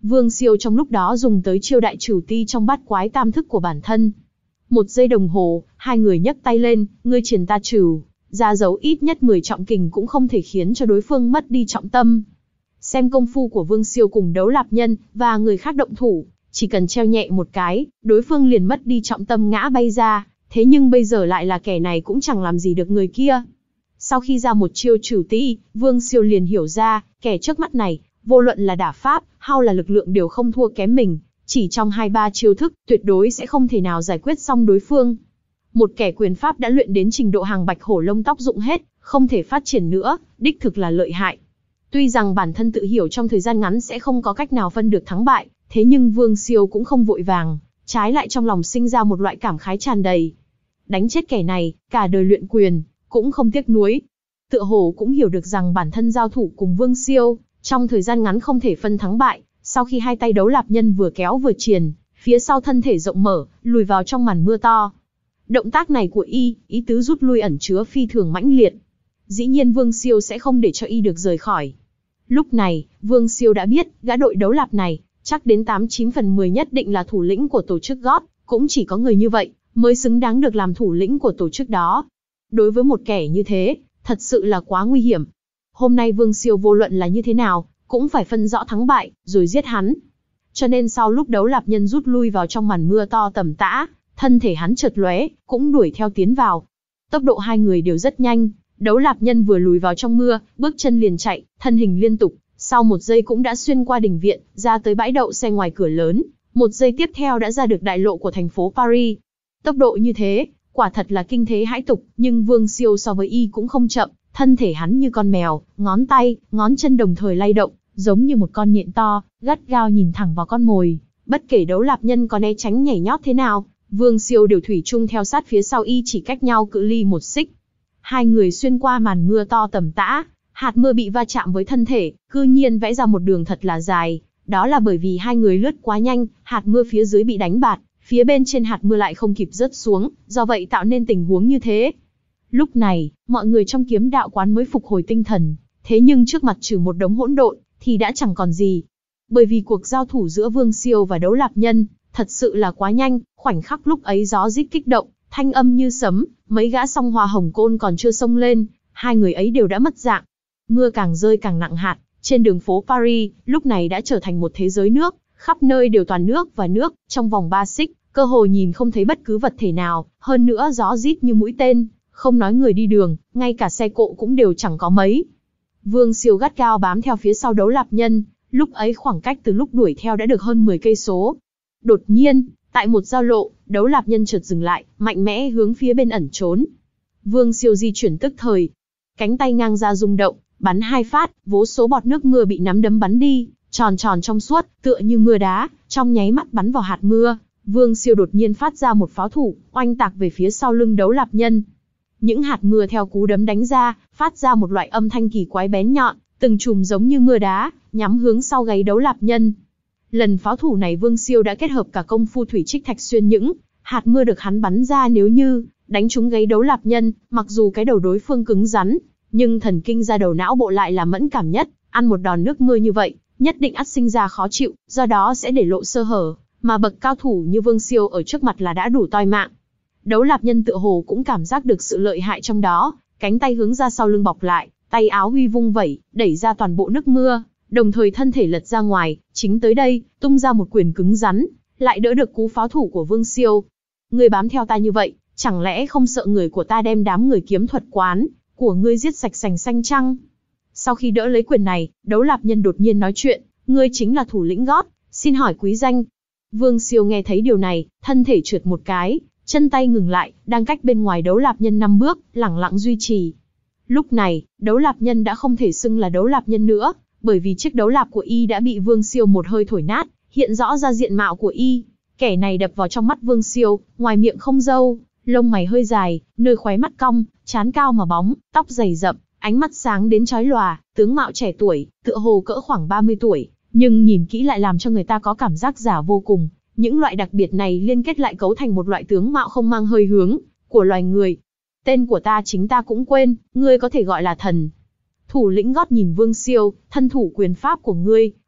Speaker 1: Vương Siêu trong lúc đó dùng tới chiêu đại trừ ti trong bát quái tam thức của bản thân. Một giây đồng hồ, hai người nhấc tay lên, ngươi triển ta trừ, ra dấu ít nhất mười trọng kình cũng không thể khiến cho đối phương mất đi trọng tâm. Xem công phu của Vương Siêu cùng Đấu Lạp Nhân và người khác động thủ, chỉ cần treo nhẹ một cái, đối phương liền mất đi trọng tâm ngã bay ra, thế nhưng bây giờ lại là kẻ này cũng chẳng làm gì được người kia. Sau khi ra một chiêu trừ ti, Vương Siêu liền hiểu ra, kẻ trước mắt này, vô luận là đả pháp, hay là lực lượng đều không thua kém mình, chỉ trong hai ba chiêu thức, tuyệt đối sẽ không thể nào giải quyết xong đối phương. Một kẻ quyền pháp đã luyện đến trình độ hàng bạch hổ lông tóc rụng hết, không thể phát triển nữa, đích thực là lợi hại. Tuy rằng bản thân tự hiểu trong thời gian ngắn sẽ không có cách nào phân được thắng bại, thế nhưng Vương Siêu cũng không vội vàng, trái lại trong lòng sinh ra một loại cảm khái tràn đầy. Đánh chết kẻ này, cả đời luyện quyền, cũng không tiếc nuối. Tựa hồ cũng hiểu được rằng bản thân giao thủ cùng Vương Siêu, trong thời gian ngắn không thể phân thắng bại, sau khi hai tay Đấu Lạp Nhân vừa kéo vừa triển, phía sau thân thể rộng mở, lùi vào trong màn mưa to. Động tác này của y, ý tứ rút lui ẩn chứa phi thường mãnh liệt. Dĩ nhiên Vương Siêu sẽ không để cho y được rời khỏi. Lúc này, Vương Siêu đã biết, gã đội Đấu Lạp này, chắc đến tám chín phần mười nhất định là thủ lĩnh của tổ chức gót, cũng chỉ có người như vậy, mới xứng đáng được làm thủ lĩnh của tổ chức đó. Đối với một kẻ như thế, thật sự là quá nguy hiểm. Hôm nay Vương Siêu vô luận là như thế nào, cũng phải phân rõ thắng bại, rồi giết hắn. Cho nên sau lúc Đấu Lạp Nhân rút lui vào trong màn mưa to tầm tã, thân thể hắn chợt lóe, cũng đuổi theo tiến vào. Tốc độ hai người đều rất nhanh, Đấu Lạp Nhân vừa lùi vào trong mưa, bước chân liền chạy, thân hình liên tục, sau một giây cũng đã xuyên qua đình viện, ra tới bãi đậu xe ngoài cửa lớn, một giây tiếp theo đã ra được đại lộ của thành phố Paris. Tốc độ như thế, quả thật là kinh thế hãi tục, nhưng Vương Siêu so với y cũng không chậm, thân thể hắn như con mèo, ngón tay, ngón chân đồng thời lay động, giống như một con nhện to, gắt gao nhìn thẳng vào con mồi. Bất kể Đấu Lạp Nhân có né tránh nhảy nhót thế nào, Vương Siêu đều thủy chung theo sát phía sau y, chỉ cách nhau cự ly một xích. Hai người xuyên qua màn mưa to tầm tã, hạt mưa bị va chạm với thân thể, cư nhiên vẽ ra một đường thật là dài. Đó là bởi vì hai người lướt quá nhanh, hạt mưa phía dưới bị đánh bạt, phía bên trên hạt mưa lại không kịp rớt xuống, do vậy tạo nên tình huống như thế. Lúc này, mọi người trong kiếm đạo quán mới phục hồi tinh thần, thế nhưng trước mặt trừ một đống hỗn độn, thì đã chẳng còn gì. Bởi vì cuộc giao thủ giữa Vương Siêu và Đấu Lạp Nhân, thật sự là quá nhanh, khoảnh khắc lúc ấy gió rít kích động, thanh âm như sấm, mấy gã song hoa hồng côn còn chưa xông lên, hai người ấy đều đã mất dạng. Mưa càng rơi càng nặng hạt, trên đường phố Paris, lúc này đã trở thành một thế giới nước, khắp nơi đều toàn nước và nước, trong vòng ba xích, cơ hồ nhìn không thấy bất cứ vật thể nào, hơn nữa gió rít như mũi tên, không nói người đi đường, ngay cả xe cộ cũng đều chẳng có mấy. Vương Siêu gắt gao bám theo phía sau Đấu Lạp Nhân, lúc ấy khoảng cách từ lúc đuổi theo đã được hơn mười cây số. Đột nhiên, tại một giao lộ, Đấu Lạp Nhân chợt dừng lại, mạnh mẽ hướng phía bên ẩn trốn. Vương Siêu di chuyển tức thời, cánh tay ngang ra rung động, bắn hai phát, vô số bọt nước mưa bị nắm đấm bắn đi, tròn tròn trong suốt, tựa như mưa đá, trong nháy mắt bắn vào hạt mưa. Vương Siêu đột nhiên phát ra một pháo thủ, oanh tạc về phía sau lưng Đấu Lạp Nhân. Những hạt mưa theo cú đấm đánh ra, phát ra một loại âm thanh kỳ quái bén nhọn, từng chùm giống như mưa đá, nhắm hướng sau gáy Đấu Lạp Nhân. Lần pháo thủ này Vương Siêu đã kết hợp cả công phu thủy trích thạch xuyên, những hạt mưa được hắn bắn ra nếu như đánh trúng gáy Đấu Lạp Nhân, mặc dù cái đầu đối phương cứng rắn, nhưng thần kinh da đầu não bộ lại là mẫn cảm nhất, ăn một đòn nước mưa như vậy, nhất định ắt sinh ra khó chịu, do đó sẽ để lộ sơ hở, mà bậc cao thủ như Vương Siêu ở trước mặt là đã đủ toi mạng. Đấu Lạp Nhân tựa hồ cũng cảm giác được sự lợi hại trong đó, cánh tay hướng ra sau lưng bọc lại, tay áo huy vung vẩy, đẩy ra toàn bộ nước mưa, đồng thời thân thể lật ra ngoài, chính tới đây, tung ra một quyền cứng rắn, lại đỡ được cú pháo thủ của Vương Siêu. Ngươi bám theo ta như vậy, chẳng lẽ không sợ người của ta đem đám người kiếm thuật quán của ngươi giết sạch sành xanh chăng? Sau khi đỡ lấy quyền này, Đấu Lạp Nhân đột nhiên nói chuyện, ngươi chính là thủ lĩnh gót, xin hỏi quý danh. Vương Siêu nghe thấy điều này, thân thể trượt một cái, chân tay ngừng lại, đang cách bên ngoài Đấu Lạp Nhân năm bước, lẳng lặng duy trì. Lúc này, Đấu Lạp Nhân đã không thể xưng là Đấu Lạp Nhân nữa, bởi vì chiếc đấu lạp của y đã bị Vương Siêu một hơi thổi nát, hiện rõ ra diện mạo của y. Kẻ này đập vào trong mắt Vương Siêu, ngoài miệng không râu, lông mày hơi dài, nơi khóe mắt cong, trán cao mà bóng, tóc dày rậm, ánh mắt sáng đến chói lòa, tướng mạo trẻ tuổi, tựa hồ cỡ khoảng ba mươi tuổi, nhưng nhìn kỹ lại làm cho người ta có cảm giác giả vô cùng. Những loại đặc biệt này liên kết lại cấu thành một loại tướng mạo không mang hơi hướng của loài người. Tên của ta chính ta cũng quên, ngươi có thể gọi là thần. Thủ lĩnh gót nhìn Vương Siêu, thân thủ quyền pháp của ngươi,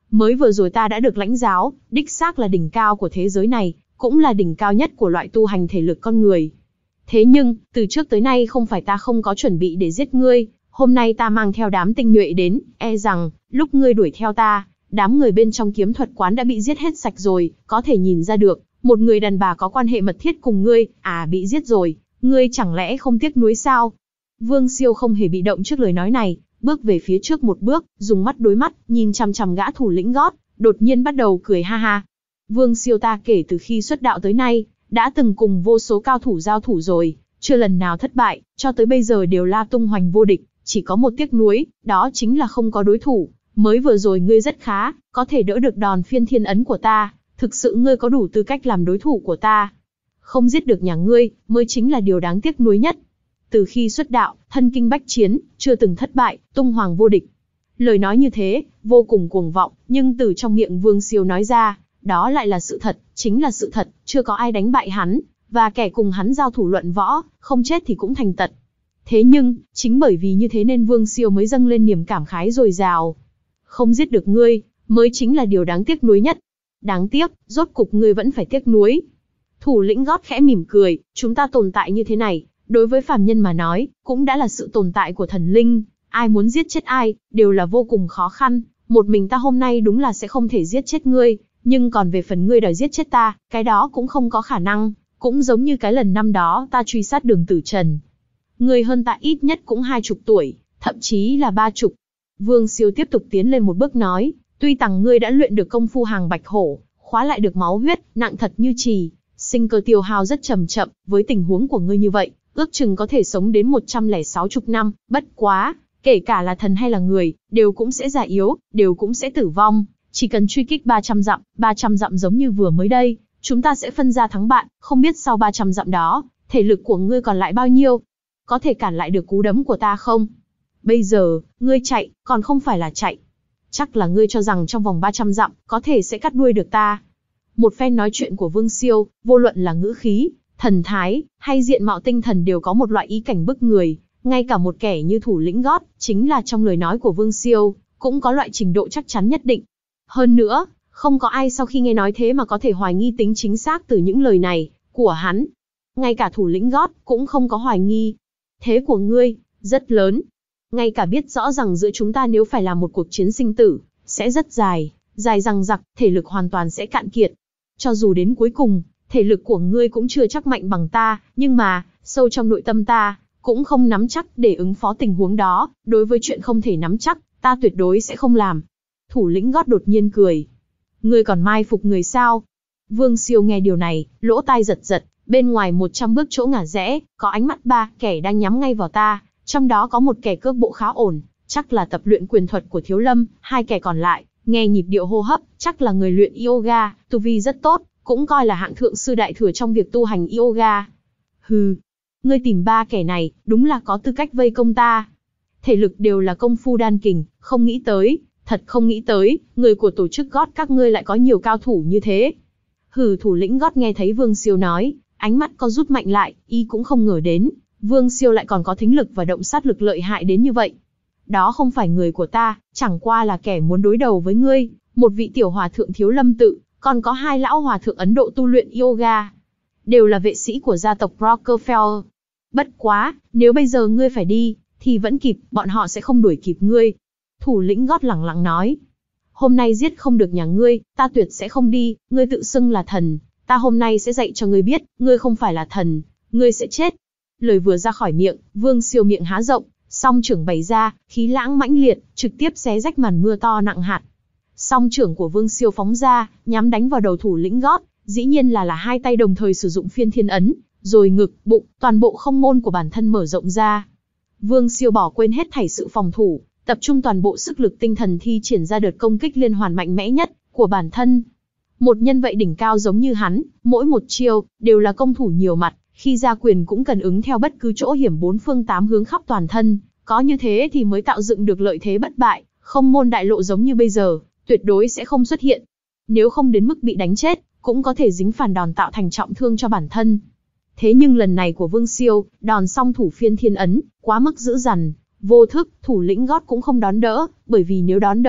Speaker 1: Mới vừa rồi ta đã được lãnh giáo, đích xác là đỉnh cao của thế giới này, cũng là đỉnh cao nhất của loại tu hành thể lực con người. Thế nhưng, từ trước tới nay không phải ta không có chuẩn bị để giết ngươi, hôm nay ta mang theo đám tinh nhuệ đến, e rằng, lúc ngươi đuổi theo ta, đám người bên trong kiếm thuật quán đã bị giết hết sạch rồi, có thể nhìn ra được, một người đàn bà có quan hệ mật thiết cùng ngươi, à bị giết rồi, ngươi chẳng lẽ không tiếc nuối sao? Vương Siêu không hề bị động trước lời nói này, bước về phía trước một bước, dùng mắt đối mắt, nhìn chằm chằm gã thủ lĩnh gót, đột nhiên bắt đầu cười ha ha. Vương Siêu ta kể từ khi xuất đạo tới nay, đã từng cùng vô số cao thủ giao thủ rồi, chưa lần nào thất bại, cho tới bây giờ đều là tung hoành vô địch, chỉ có một tiếc nuối, đó chính là không có đối thủ. Mới vừa rồi ngươi rất khá, có thể đỡ được đòn phiên thiên ấn của ta, thực sự ngươi có đủ tư cách làm đối thủ của ta. Không giết được nhà ngươi, mới chính là điều đáng tiếc nuối nhất. Từ khi xuất đạo, thân kinh bách chiến, chưa từng thất bại, tung hoàng vô địch. Lời nói như thế, vô cùng cuồng vọng, nhưng từ trong miệng Vương Siêu nói ra, đó lại là sự thật, chính là sự thật, chưa có ai đánh bại hắn, và kẻ cùng hắn giao thủ luận võ, không chết thì cũng thành tật. Thế nhưng, chính bởi vì như thế nên Vương Siêu mới dâng lên niềm cảm khái dồi dào. Không giết được ngươi, mới chính là điều đáng tiếc nuối nhất. Đáng tiếc, rốt cục ngươi vẫn phải tiếc nuối. Thủ lĩnh gót khẽ mỉm cười, chúng ta tồn tại như thế này, đối với phàm nhân mà nói, cũng đã là sự tồn tại của thần linh. Ai muốn giết chết ai, đều là vô cùng khó khăn. Một mình ta hôm nay đúng là sẽ không thể giết chết ngươi, nhưng còn về phần ngươi đòi giết chết ta, cái đó cũng không có khả năng. Cũng giống như cái lần năm đó ta truy sát Đường Tử Trần. Ngươi hơn ta ít nhất cũng hai chục tuổi, thậm chí là ba chục. Vương Siêu tiếp tục tiến lên một bước nói, tuy rằng ngươi đã luyện được công phu hàng bạch hổ, khóa lại được máu huyết, nặng thật như chì, sinh cơ tiêu hao rất chậm chậm, với tình huống của ngươi như vậy, ước chừng có thể sống đến một trăm lẻ sáu chục năm, bất quá, kể cả là thần hay là người, đều cũng sẽ già yếu, đều cũng sẽ tử vong, chỉ cần truy kích ba trăm dặm, ba trăm dặm giống như vừa mới đây, chúng ta sẽ phân ra thắng bại, không biết sau ba trăm dặm đó, thể lực của ngươi còn lại bao nhiêu? Có thể cản lại được cú đấm của ta không? Bây giờ, ngươi chạy, còn không phải là chạy. Chắc là ngươi cho rằng trong vòng ba trăm dặm, có thể sẽ cắt đuôi được ta. Một phen nói chuyện của Vương Siêu, vô luận là ngữ khí, thần thái, hay diện mạo tinh thần đều có một loại ý cảnh bức người. Ngay cả một kẻ như thủ lĩnh gót, chính là trong lời nói của Vương Siêu, cũng có loại trình độ chắc chắn nhất định. Hơn nữa, không có ai sau khi nghe nói thế mà có thể hoài nghi tính chính xác từ những lời này của hắn. Ngay cả thủ lĩnh gót cũng không có hoài nghi. Thế của ngươi, rất lớn. Ngay cả biết rõ rằng giữa chúng ta nếu phải làm một cuộc chiến sinh tử, sẽ rất dài, dài dằng dặc, thể lực hoàn toàn sẽ cạn kiệt. Cho dù đến cuối cùng, thể lực của ngươi cũng chưa chắc mạnh bằng ta, nhưng mà, sâu trong nội tâm ta, cũng không nắm chắc để ứng phó tình huống đó, đối với chuyện không thể nắm chắc, ta tuyệt đối sẽ không làm. Thủ lĩnh gót đột nhiên cười. Ngươi còn mai phục người sao? Vương Siêu nghe điều này, lỗ tai giật giật, bên ngoài một trăm bước chỗ ngả rẽ, có ánh mắt ba kẻ đang nhắm ngay vào ta, trong đó có một kẻ cước bộ khá ổn, chắc là tập luyện quyền thuật của Thiếu Lâm, hai kẻ còn lại, nghe nhịp điệu hô hấp, chắc là người luyện yoga, tu vi rất tốt, cũng coi là hạng thượng sư đại thừa trong việc tu hành yoga. Hừ, ngươi tìm ba kẻ này, đúng là có tư cách vây công ta. Thể lực đều là công phu đan kình, không nghĩ tới, thật không nghĩ tới, người của tổ chức gót các ngươi lại có nhiều cao thủ như thế. Hừ, thủ lĩnh gót nghe thấy Vương Siêu nói, ánh mắt có rút mạnh lại, y cũng không ngờ đến, Vương Siêu lại còn có thính lực và động sát lực lợi hại đến như vậy. Đó không phải người của ta, chẳng qua là kẻ muốn đối đầu với ngươi, một vị tiểu hòa thượng Thiếu Lâm tự, còn có hai lão hòa thượng Ấn Độ tu luyện yoga. Đều là vệ sĩ của gia tộc Rockefeller. Bất quá, nếu bây giờ ngươi phải đi, thì vẫn kịp, bọn họ sẽ không đuổi kịp ngươi. Thủ lĩnh gót lẳng lặng nói. Hôm nay giết không được nhà ngươi, ta tuyệt sẽ không đi, ngươi tự xưng là thần. Ta hôm nay sẽ dạy cho ngươi biết, ngươi không phải là thần, ngươi sẽ chết. Lời vừa ra khỏi miệng, Vương Siêu miệng há rộng, song trưởng bày ra, khí lãng mãnh liệt, trực tiếp xé rách màn mưa to nặng hạt. Song trưởng của Vương Siêu phóng ra, nhắm đánh vào đầu thủ lĩnh gót, dĩ nhiên là là hai tay đồng thời sử dụng phiên thiên ấn, rồi ngực, bụng, toàn bộ không môn của bản thân mở rộng ra. Vương Siêu bỏ quên hết thảy sự phòng thủ, tập trung toàn bộ sức lực tinh thần thi triển ra đợt công kích liên hoàn mạnh mẽ nhất của bản thân. Một nhân vậy đỉnh cao giống như hắn, mỗi một chiêu đều là công thủ nhiều mặt, khi ra quyền cũng cần ứng theo bất cứ chỗ hiểm bốn phương tám hướng khắp toàn thân, có như thế thì mới tạo dựng được lợi thế bất bại, không môn đại lộ giống như bây giờ, tuyệt đối sẽ không xuất hiện. Nếu không đến mức bị đánh chết, cũng có thể dính phản đòn tạo thành trọng thương cho bản thân. Thế nhưng lần này của Vương Siêu, đòn song thủ phiên thiên ấn, quá mức dữ dằn, vô thức, thủ lĩnh gót cũng không đón đỡ, bởi vì nếu đón đỡ,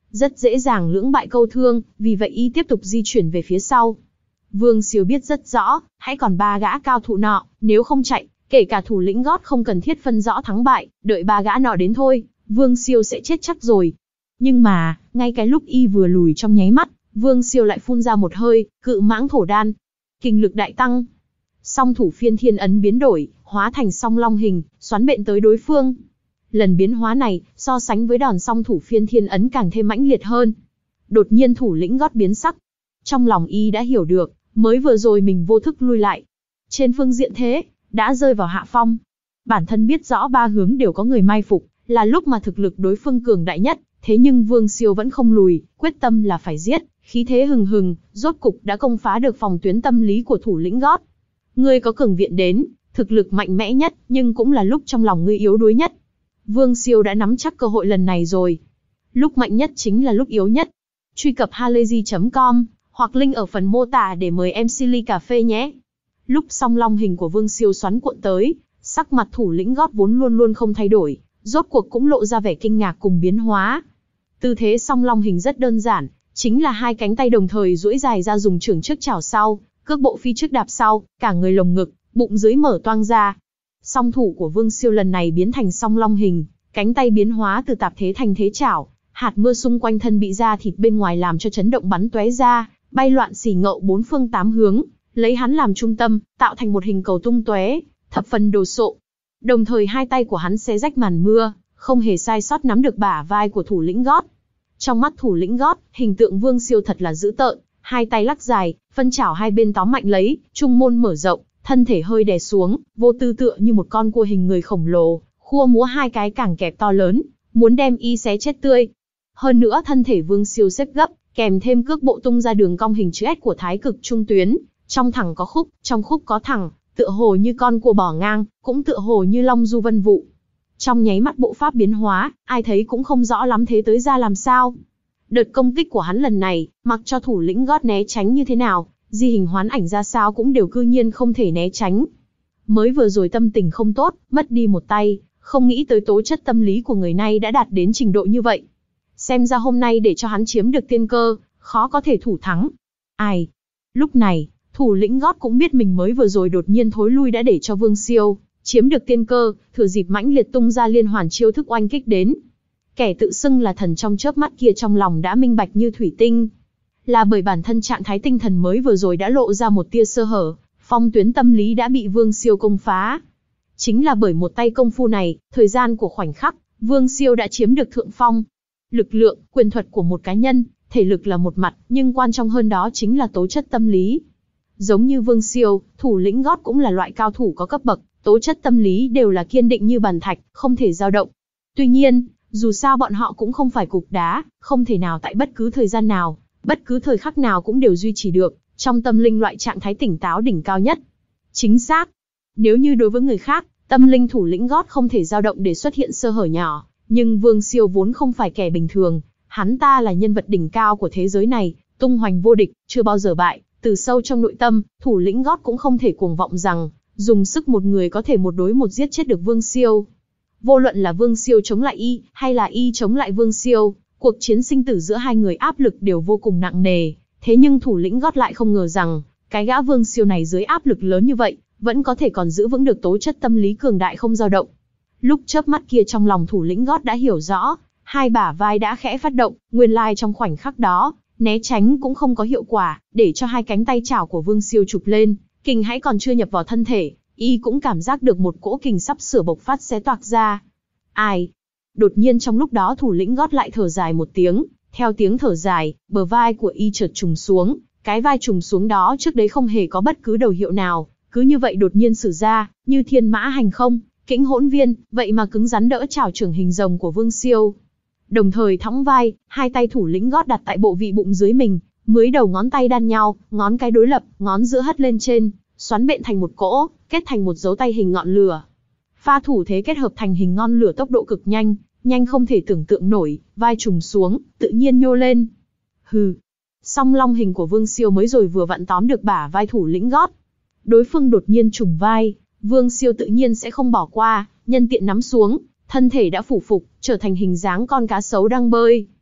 Speaker 1: rất dễ dàng lưỡng bại câu thương, vì vậy y tiếp tục di chuyển về phía sau. Vương Siêu biết rất rõ, hãy còn ba gã cao thủ nọ, nếu không chạy, kể cả thủ lĩnh gót không cần thiết phân rõ thắng bại, đợi ba gã nọ đến thôi, Vương Siêu sẽ chết chắc rồi. Nhưng mà, ngay cái lúc y vừa lùi trong nháy mắt, Vương Siêu lại phun ra một hơi, cự mãng thổ đan. Kinh lực đại tăng. Song thủ phiên thiên ấn biến đổi, hóa thành song long hình, xoắn bện tới đối phương. Lần biến hóa này, so sánh với đòn song thủ phiên thiên ấn càng thêm mãnh liệt hơn. Đột nhiên thủ lĩnh gót biến sắc. Trong lòng y đã hiểu được, mới vừa rồi mình vô thức lui lại. Trên phương diện thế, đã rơi vào hạ phong. Bản thân biết rõ ba hướng đều có người mai phục, là lúc mà thực lực đối phương cường đại nhất, thế nhưng Vương Siêu vẫn không lùi, quyết tâm là phải giết, khí thế hừng hừng, rốt cục đã công phá được phòng tuyến tâm lý của thủ lĩnh gót. Ngươi có cường viện đến, thực lực mạnh mẽ nhất, nhưng cũng là lúc trong lòng ngươi yếu đuối nhất. Vương Siêu đã nắm chắc cơ hội lần này rồi. Lúc mạnh nhất chính là lúc yếu nhất. Truy cập halayzi chấm com, hoặc link ở phần mô tả để mời em xê ly cà phê nhé. Lúc song long hình của Vương Siêu xoắn cuộn tới, sắc mặt thủ lĩnh gót vốn luôn luôn không thay đổi, rốt cuộc cũng lộ ra vẻ kinh ngạc cùng biến hóa. Tư thế song long hình rất đơn giản, chính là hai cánh tay đồng thời duỗi dài ra dùng chưởng trước chảo sau, cước bộ phi trước đạp sau, cả người lồng ngực, bụng dưới mở toang ra. Song thủ của Vương Siêu lần này biến thành song long hình, cánh tay biến hóa từ tạp thế thành thế chảo, hạt mưa xung quanh thân bị da thịt bên ngoài làm cho chấn động bắn tóe ra, bay loạn xỉ ngậu bốn phương tám hướng, lấy hắn làm trung tâm, tạo thành một hình cầu tung tóe, thập phần đồ sộ. Đồng thời hai tay của hắn xé rách màn mưa, không hề sai sót nắm được bả vai của thủ lĩnh gót. Trong mắt thủ lĩnh gót, hình tượng Vương Siêu thật là dữ tợn, hai tay lắc dài, phân chảo hai bên tóm mạnh lấy, trung môn mở rộng, thân thể hơi đè xuống, vô tư tựa như một con cua hình người khổng lồ, khua múa hai cái cẳng kẹp to lớn, muốn đem y xé chết tươi. Hơn nữa thân thể Vương Siêu xếp gấp, kèm thêm cước bộ tung ra đường cong hình chữ S của thái cực trung tuyến, trong thẳng có khúc, trong khúc có thẳng, tựa hồ như con cua bò ngang, cũng tựa hồ như long du vân vụ. Trong nháy mắt bộ pháp biến hóa, ai thấy cũng không rõ lắm thế tới ra làm sao. Đợt công kích của hắn lần này, mặc cho thủ lĩnh gót né tránh như thế nào, di hình hoán ảnh ra sao cũng đều cư nhiên không thể né tránh. Mới vừa rồi tâm tình không tốt, mất đi một tay, không nghĩ tới tố chất tâm lý của người này đã đạt đến trình độ như vậy. Xem ra hôm nay để cho hắn chiếm được tiên cơ, khó có thể thủ thắng. Ai? Lúc này, thủ lĩnh gót cũng biết mình mới vừa rồi đột nhiên thối lui đã để cho Vương Siêu chiếm được tiên cơ, thừa dịp mãnh liệt tung ra liên hoàn chiêu thức oanh kích đến. Kẻ tự xưng là thần trong chớp mắt kia trong lòng đã minh bạch như thủy tinh. Là bởi bản thân trạng thái tinh thần mới vừa rồi đã lộ ra một tia sơ hở, phong tuyến tâm lý đã bị Vương Siêu công phá. Chính là bởi một tay công phu này, thời gian của khoảnh khắc, Vương Siêu đã chiếm được thượng phong. Lực lượng, quyền thuật của một cá nhân, thể lực là một mặt, nhưng quan trọng hơn đó chính là tố chất tâm lý. Giống như Vương Siêu, thủ lĩnh gót cũng là loại cao thủ có cấp bậc, tố chất tâm lý đều là kiên định như bàn thạch, không thể dao động. Tuy nhiên, dù sao bọn họ cũng không phải cục đá, không thể nào tại bất cứ thời gian nào, bất cứ thời khắc nào cũng đều duy trì được, trong tâm linh loại trạng thái tỉnh táo đỉnh cao nhất. Chính xác. Nếu như đối với người khác, tâm linh thủ lĩnh gót không thể dao động để xuất hiện sơ hở nhỏ, nhưng Vương Siêu vốn không phải kẻ bình thường, hắn ta là nhân vật đỉnh cao của thế giới này, tung hoành vô địch, chưa bao giờ bại. Từ sâu trong nội tâm, thủ lĩnh gót cũng không thể cuồng vọng rằng, dùng sức một người có thể một đối một giết chết được Vương Siêu. Vô luận là Vương Siêu chống lại y, hay là y chống lại Vương Siêu, cuộc chiến sinh tử giữa hai người áp lực đều vô cùng nặng nề. Thế nhưng thủ lĩnh gót lại không ngờ rằng, cái gã Vương Siêu này dưới áp lực lớn như vậy, vẫn có thể còn giữ vững được tố chất tâm lý cường đại không dao động. Lúc chớp mắt kia trong lòng thủ lĩnh gót đã hiểu rõ, hai bả vai đã khẽ phát động, nguyên lai trong khoảnh khắc đó, né tránh cũng không có hiệu quả, để cho hai cánh tay chảo của Vương Siêu chụp lên, kình hãy còn chưa nhập vào thân thể, y cũng cảm giác được một cỗ kình sắp sửa bộc phát xé toạc ra. Ai? Đột nhiên trong lúc đó thủ lĩnh gót lại thở dài một tiếng, theo tiếng thở dài, bờ vai của y chợt trùng xuống, cái vai trùng xuống đó trước đấy không hề có bất cứ đầu hiệu nào, cứ như vậy đột nhiên sử ra, như thiên mã hành không, kĩnh hỗn viên, vậy mà cứng rắn đỡ chảo trưởng hình rồng của Vương Siêu. Đồng thời thõng vai, hai tay thủ lĩnh gót đặt tại bộ vị bụng dưới mình, mới đầu ngón tay đan nhau, ngón cái đối lập, ngón giữa hất lên trên, xoắn bện thành một cỗ, kết thành một dấu tay hình ngọn lửa. Pha thủ thế kết hợp thành hình ngọn lửa tốc độ cực nhanh, nhanh không thể tưởng tượng nổi, vai trùng xuống, tự nhiên nhô lên. Hừ. Song long hình của Vương Siêu mới rồi vừa vặn tóm được bả vai thủ lĩnh gót. Đối phương đột nhiên trùng vai, Vương Siêu tự nhiên sẽ không bỏ qua, nhân tiện nắm xuống, thân thể đã phủ phục, trở thành hình dáng con cá sấu đang bơi.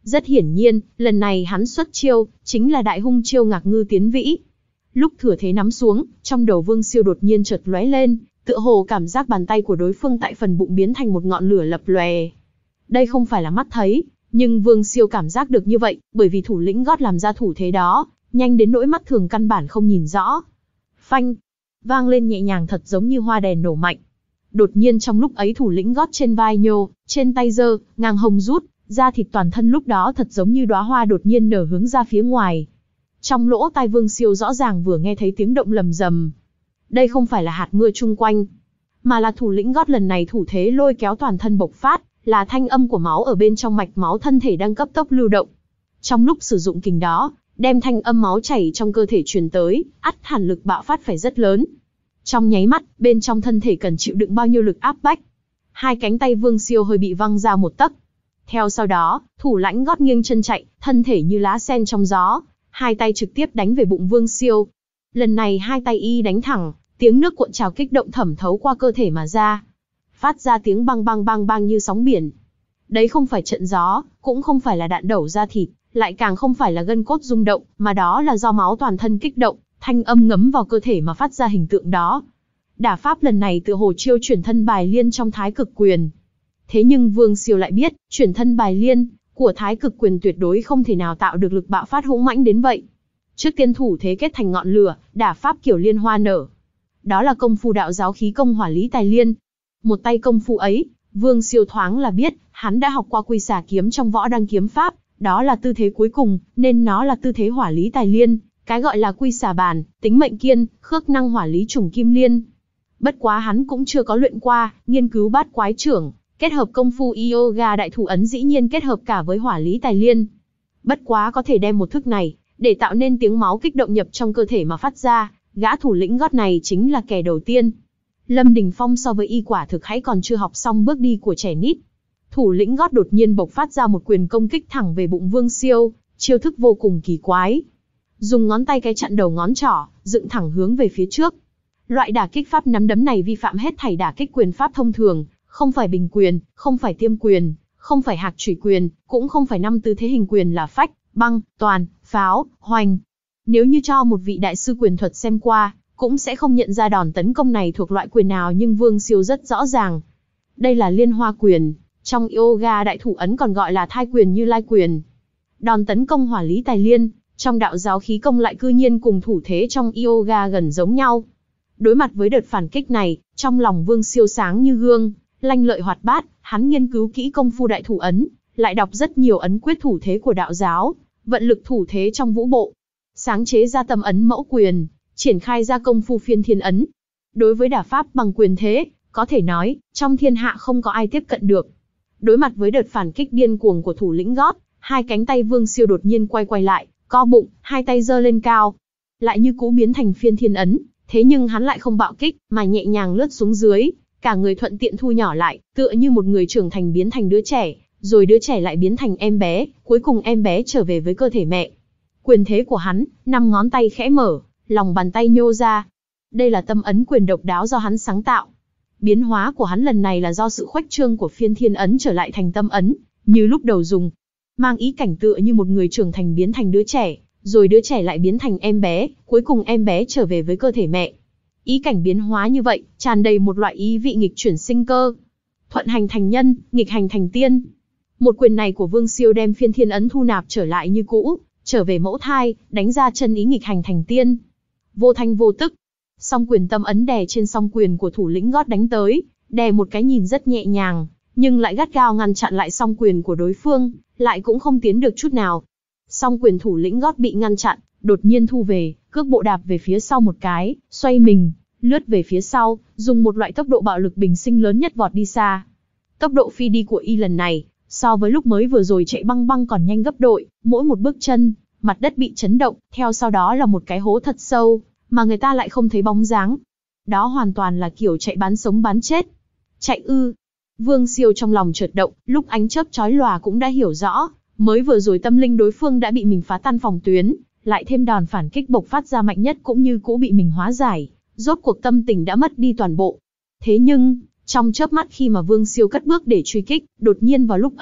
Speaker 1: Rất hiển nhiên, lần này hắn xuất chiêu, chính là đại hung chiêu Ngạc Ngư Tiến Vĩ. Lúc thừa thế nắm xuống, trong đầu Vương Siêu đột nhiên chợt lóe lên, tựa hồ cảm giác bàn tay của đối phương tại phần bụng biến thành một ngọn lửa lập lòe. Đây không phải là mắt thấy, nhưng Vương Siêu cảm giác được như vậy, bởi vì thủ lĩnh gót làm ra thủ thế đó, nhanh đến nỗi mắt thường căn bản không nhìn rõ. Phanh, vang lên nhẹ nhàng thật giống như hoa đèn nổ mạnh. Đột nhiên trong lúc ấy thủ lĩnh gót trên vai nhô, trên tay giơ, ngang hông rút, da thịt toàn thân lúc đó thật giống như đóa hoa đột nhiên nở hướng ra phía ngoài. Trong lỗ tai Vương Siêu rõ ràng vừa nghe thấy tiếng động lầm rầm. Đây không phải là hạt mưa chung quanh, mà là thủ lĩnh gót lần này thủ thế lôi kéo toàn thân bộc phát, là thanh âm của máu ở bên trong mạch máu thân thể đang cấp tốc lưu động. Trong lúc sử dụng kình đó, đem thanh âm máu chảy trong cơ thể truyền tới, ắt hẳn lực bạo phát phải rất lớn. Trong nháy mắt, bên trong thân thể cần chịu đựng bao nhiêu lực áp bách. Hai cánh tay Vương Siêu hơi bị văng ra một tấc. Theo sau đó, thủ lãnh gót nghiêng chân chạy, thân thể như lá sen trong gió, hai tay trực tiếp đánh về bụng Vương Siêu. Lần này hai tay y đánh thẳng, tiếng nước cuộn trào kích động thẩm thấu qua cơ thể mà ra, phát ra tiếng băng băng băng băng như sóng biển. Đấy không phải trận gió, cũng không phải là đạn đẩu ra thịt, lại càng không phải là gân cốt rung động, mà đó là do máu toàn thân kích động, thanh âm ngấm vào cơ thể mà phát ra hình tượng đó. Đả pháp lần này tựa hồ chiêu chuyển thân bài liên trong Thái Cực Quyền. Thế nhưng Vương Siêu lại biết, chuyển thân bài liên của Thái Cực Quyền tuyệt đối không thể nào tạo được lực bạo phát hung mãnh đến vậy. Trước tiên thủ thế kết thành ngọn lửa, đả pháp kiểu liên hoa nở. Đó là công phu đạo giáo khí công hỏa lý tài liên. Một tay công phu ấy, Vương Siêu thoáng là biết, hắn đã học qua quy xà kiếm trong võ đăng kiếm pháp, đó là tư thế cuối cùng, nên nó là tư thế hỏa lý tài liên, cái gọi là quy xà bàn, tính mệnh kiên, khước năng hỏa lý trùng kim liên. Bất quá hắn cũng chưa có luyện qua, nghiên cứu bát quái trưởng, kết hợp công phu yoga đại thủ ấn dĩ nhiên kết hợp cả với hỏa lý tài liên. Bất quá có thể đem một thức này, để tạo nên tiếng máu kích động nhập trong cơ thể mà phát ra, gã thủ lĩnh gót này chính là kẻ đầu tiên. Lâm Đình Phong so với y quả thực hãy còn chưa học xong bước đi của trẻ nít. Thủ lĩnh gót đột nhiên bộc phát ra một quyền công kích thẳng về bụng Vương Siêu, chiêu thức vô cùng kỳ quái. Dùng ngón tay cái chặn đầu ngón trỏ, dựng thẳng hướng về phía trước. Loại đả kích pháp nắm đấm này vi phạm hết thảy đả kích quyền pháp thông thường, không phải bình quyền, không phải tiêm quyền, không phải hạc chủy quyền, cũng không phải năm tư thế hình quyền là phách, băng, toàn, pháo, hoành. Nếu như cho một vị đại sư quyền thuật xem qua, cũng sẽ không nhận ra đòn tấn công này thuộc loại quyền nào, nhưng Vương Siêu rất rõ ràng. Đây là liên hoa quyền, trong yoga đại thủ ấn còn gọi là thai quyền Như Lai quyền. Đòn tấn công hỏa lý tài liên, trong đạo giáo khí công lại cư nhiên cùng thủ thế trong yoga gần giống nhau. Đối mặt với đợt phản kích này, trong lòng Vương Siêu sáng như gương, lanh lợi hoạt bát, hắn nghiên cứu kỹ công phu đại thủ ấn, lại đọc rất nhiều ấn quyết thủ thế của đạo giáo, vận lực thủ thế trong vũ bộ, sáng chế ra tâm ấn mẫu quyền, triển khai ra công phu phiên thiên ấn. Đối với đả pháp bằng quyền thế, có thể nói, trong thiên hạ không có ai tiếp cận được. Đối mặt với đợt phản kích điên cuồng của thủ lĩnh gót, hai cánh tay Vương Siêu đột nhiên quay quay lại, co bụng, hai tay giơ lên cao, lại như cũ biến thành phiên thiên ấn. Thế nhưng hắn lại không bạo kích, mà nhẹ nhàng lướt xuống dưới, cả người thuận tiện thu nhỏ lại, tựa như một người trưởng thành biến thành đứa trẻ, rồi đứa trẻ lại biến thành em bé, cuối cùng em bé trở về với cơ thể mẹ. Quyền thế của hắn, năm ngón tay khẽ mở, lòng bàn tay nhô ra. Đây là tâm ấn quyền độc đáo do hắn sáng tạo. Biến hóa của hắn lần này là do sự khuếch trương của phiên thiên ấn trở lại thành tâm ấn, như lúc đầu dùng, mang ý cảnh tựa như một người trưởng thành biến thành đứa trẻ, rồi đứa trẻ lại biến thành em bé, cuối cùng em bé trở về với cơ thể mẹ. Ý cảnh biến hóa như vậy, tràn đầy một loại ý vị nghịch chuyển sinh cơ. Thuận hành thành nhân, nghịch hành thành tiên. Một quyền này của Vương Siêu đem phiên thiên ấn thu nạp trở lại như cũ, trở về mẫu thai, đánh ra chân ý nghịch hành thành tiên. Vô thanh vô tức, song quyền tâm ấn đè trên song quyền của thủ lĩnh gót đánh tới, đè một cái nhìn rất nhẹ nhàng, nhưng lại gắt gao ngăn chặn lại song quyền của đối phương, lại cũng không tiến được chút nào. Song quyền thủ lĩnh gót bị ngăn chặn, đột nhiên thu về, cước bộ đạp về phía sau một cái, xoay mình, lướt về phía sau, dùng một loại tốc độ bạo lực bình sinh lớn nhất vọt đi xa. Tốc độ phi đi của y lần này, so với lúc mới vừa rồi chạy băng băng còn nhanh gấp bội, mỗi một bước chân, mặt đất bị chấn động, theo sau đó là một cái hố thật sâu, mà người ta lại không thấy bóng dáng. Đó hoàn toàn là kiểu chạy bán sống bán chết. Chạy ư? Vương Siêu trong lòng chợt động, lúc ánh chớp chói lòa cũng đã hiểu rõ, mới vừa rồi tâm linh đối phương đã bị mình phá tan phòng tuyến, lại thêm đòn phản kích bộc phát ra mạnh nhất cũng như cũ bị mình hóa giải, rốt cuộc tâm tình đã mất đi toàn bộ. Thế nhưng, trong chớp mắt khi mà Vương Siêu cất bước để truy kích, đột nhiên vào lúc ấy,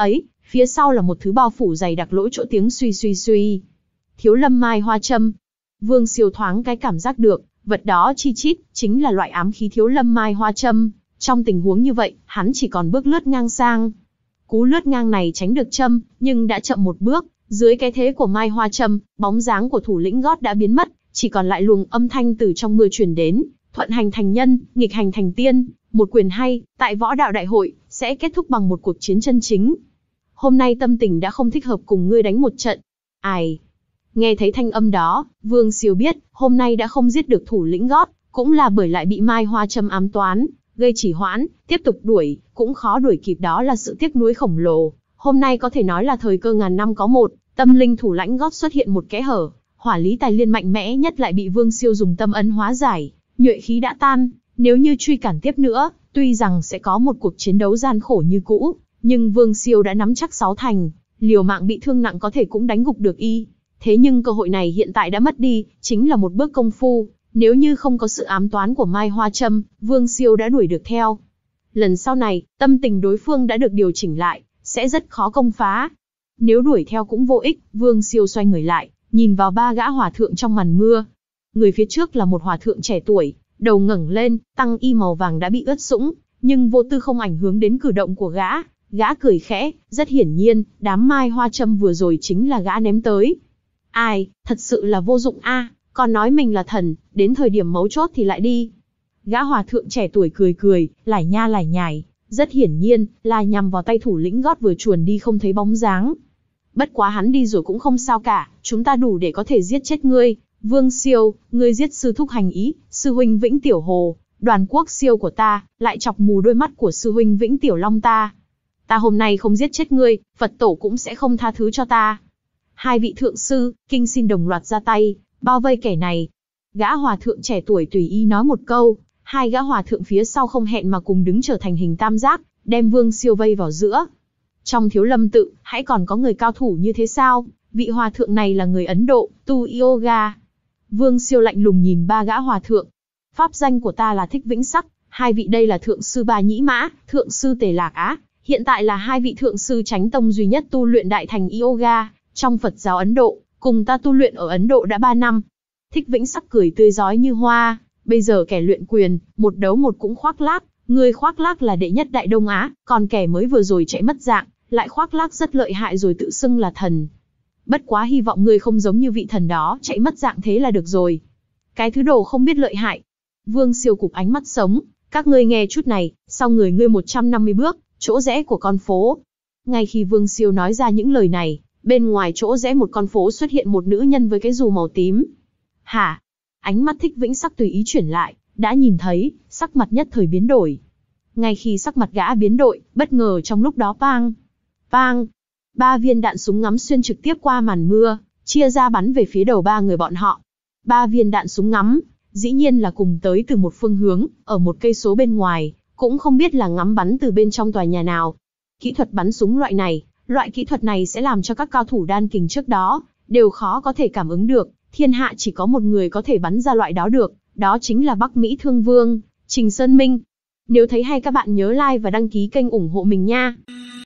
Speaker 1: phía sau là một thứ bao phủ dày đặc lỗ chỗ tiếng suy suy suy. Thiếu lâm mai hoa châm. Vương Siêu thoáng cái cảm giác được, vật đó chi chít, chính là loại ám khí thiếu lâm mai hoa châm. Trong tình huống như vậy, hắn chỉ còn bước lướt ngang sang. Cú lướt ngang này tránh được châm, nhưng đã chậm một bước, dưới cái thế của mai hoa châm, bóng dáng của thủ lĩnh gót đã biến mất, chỉ còn lại luồng âm thanh từ trong mưa truyền đến, thuận hành thành nhân, nghịch hành thành tiên, một quyền hay, tại võ đạo đại hội, sẽ kết thúc bằng một cuộc chiến chân chính. Hôm nay tâm tình đã không thích hợp cùng ngươi đánh một trận. Ai? Nghe thấy thanh âm đó, Vương Siêu biết, hôm nay đã không giết được thủ lĩnh gót, cũng là bởi lại bị mai hoa châm ám toán, gây trì hoãn, tiếp tục đuổi, cũng khó đuổi kịp, đó là sự tiếc nuối khổng lồ. Hôm nay có thể nói là thời cơ ngàn năm có một, tâm linh thủ lãnh gót xuất hiện một kẽ hở, hỏa lý tài liên mạnh mẽ nhất lại bị Vương Siêu dùng tâm ấn hóa giải, nhuệ khí đã tan, nếu như truy cản tiếp nữa, tuy rằng sẽ có một cuộc chiến đấu gian khổ như cũ, nhưng Vương Siêu đã nắm chắc sáu thành, liều mạng bị thương nặng có thể cũng đánh gục được y. Thế nhưng cơ hội này hiện tại đã mất đi, chính là một bước công phu, nếu như không có sự ám toán của mai hoa châm, Vương Siêu đã đuổi được theo. Lần sau này, tâm tình đối phương đã được điều chỉnh lại, sẽ rất khó công phá. Nếu đuổi theo cũng vô ích, Vương Siêu xoay người lại, nhìn vào ba gã hòa thượng trong màn mưa. Người phía trước là một hòa thượng trẻ tuổi, đầu ngẩng lên, tăng y màu vàng đã bị ướt sũng, nhưng vô tư không ảnh hưởng đến cử động của gã. Gã cười khẽ, rất hiển nhiên, đám mai hoa châm vừa rồi chính là gã ném tới. Ai, thật sự là vô dụng a, còn nói mình là thần, đến thời điểm mấu chốt thì lại đi. Gã hòa thượng trẻ tuổi cười cười, lải nha lải nhải, rất hiển nhiên, là nhằm vào tay thủ lĩnh gót vừa chuồn đi không thấy bóng dáng. Bất quá hắn đi rồi cũng không sao cả, chúng ta đủ để có thể giết chết ngươi. Vương Siêu, ngươi giết sư thúc Hành Ý, sư huynh Vĩnh Tiểu Hồ, Đoàn Quốc Siêu của ta, lại chọc mù đôi mắt của sư huynh Vĩnh Tiểu Long ta. Ta hôm nay không giết chết ngươi, Phật tổ cũng sẽ không tha thứ cho ta. Hai vị thượng sư, kinh xin đồng loạt ra tay, bao vây kẻ này. Gã hòa thượng trẻ tuổi tùy ý nói một câu, hai gã hòa thượng phía sau không hẹn mà cùng đứng trở thành hình tam giác, đem Vương Siêu vây vào giữa. Trong Thiếu Lâm tự, hãy còn có người cao thủ như thế sao? Vị hòa thượng này là người Ấn Độ, tu yoga. Vương Siêu lạnh lùng nhìn ba gã hòa thượng. Pháp danh của ta là Thích Vĩnh Sắc, hai vị đây là thượng sư Ba Nhĩ Mã, thượng sư Tề Lạc Á, hiện tại là hai vị thượng sư chánh tông duy nhất tu luyện đại thành yoga trong Phật giáo Ấn Độ, cùng ta tu luyện ở Ấn Độ đã ba năm. Thích Vĩnh Sắc cười tươi rói như hoa, bây giờ kẻ luyện quyền, một đấu một cũng khoác lác, người khoác lác là đệ nhất Đại Đông Á, còn kẻ mới vừa rồi chạy mất dạng, lại khoác lác rất lợi hại rồi tự xưng là thần. Bất quá hy vọng ngươi không giống như vị thần đó, chạy mất dạng thế là được rồi. Cái thứ đồ không biết lợi hại. Vương Siêu cụp ánh mắt sống, các ngươi nghe chút này, sau người ngươi một trăm năm mươi bước, chỗ rẽ của con phố. Ngay khi Vương Siêu nói ra những lời này, bên ngoài chỗ rẽ một con phố xuất hiện một nữ nhân với cái dù màu tím. Hả? Ánh mắt Thích Vĩnh Sắc tùy ý chuyển lại, đã nhìn thấy, sắc mặt nhất thời biến đổi. Ngay khi sắc mặt gã biến đổi, bất ngờ trong lúc đó pang, pang, ba viên đạn súng ngắm xuyên trực tiếp qua màn mưa, chia ra bắn về phía đầu ba người bọn họ. Ba viên đạn súng ngắm, dĩ nhiên là cùng tới từ một phương hướng, ở một cây số bên ngoài, cũng không biết là ngắm bắn từ bên trong tòa nhà nào. Kỹ thuật bắn súng loại này, loại kỹ thuật này sẽ làm cho các cao thủ đan kình trước đó, đều khó có thể cảm ứng được, thiên hạ chỉ có một người có thể bắn ra loại đó được, đó chính là Bắc Mỹ Thương Vương, Trình Sơn Minh. Nếu thấy hay các bạn nhớ like và đăng ký kênh ủng hộ mình nha.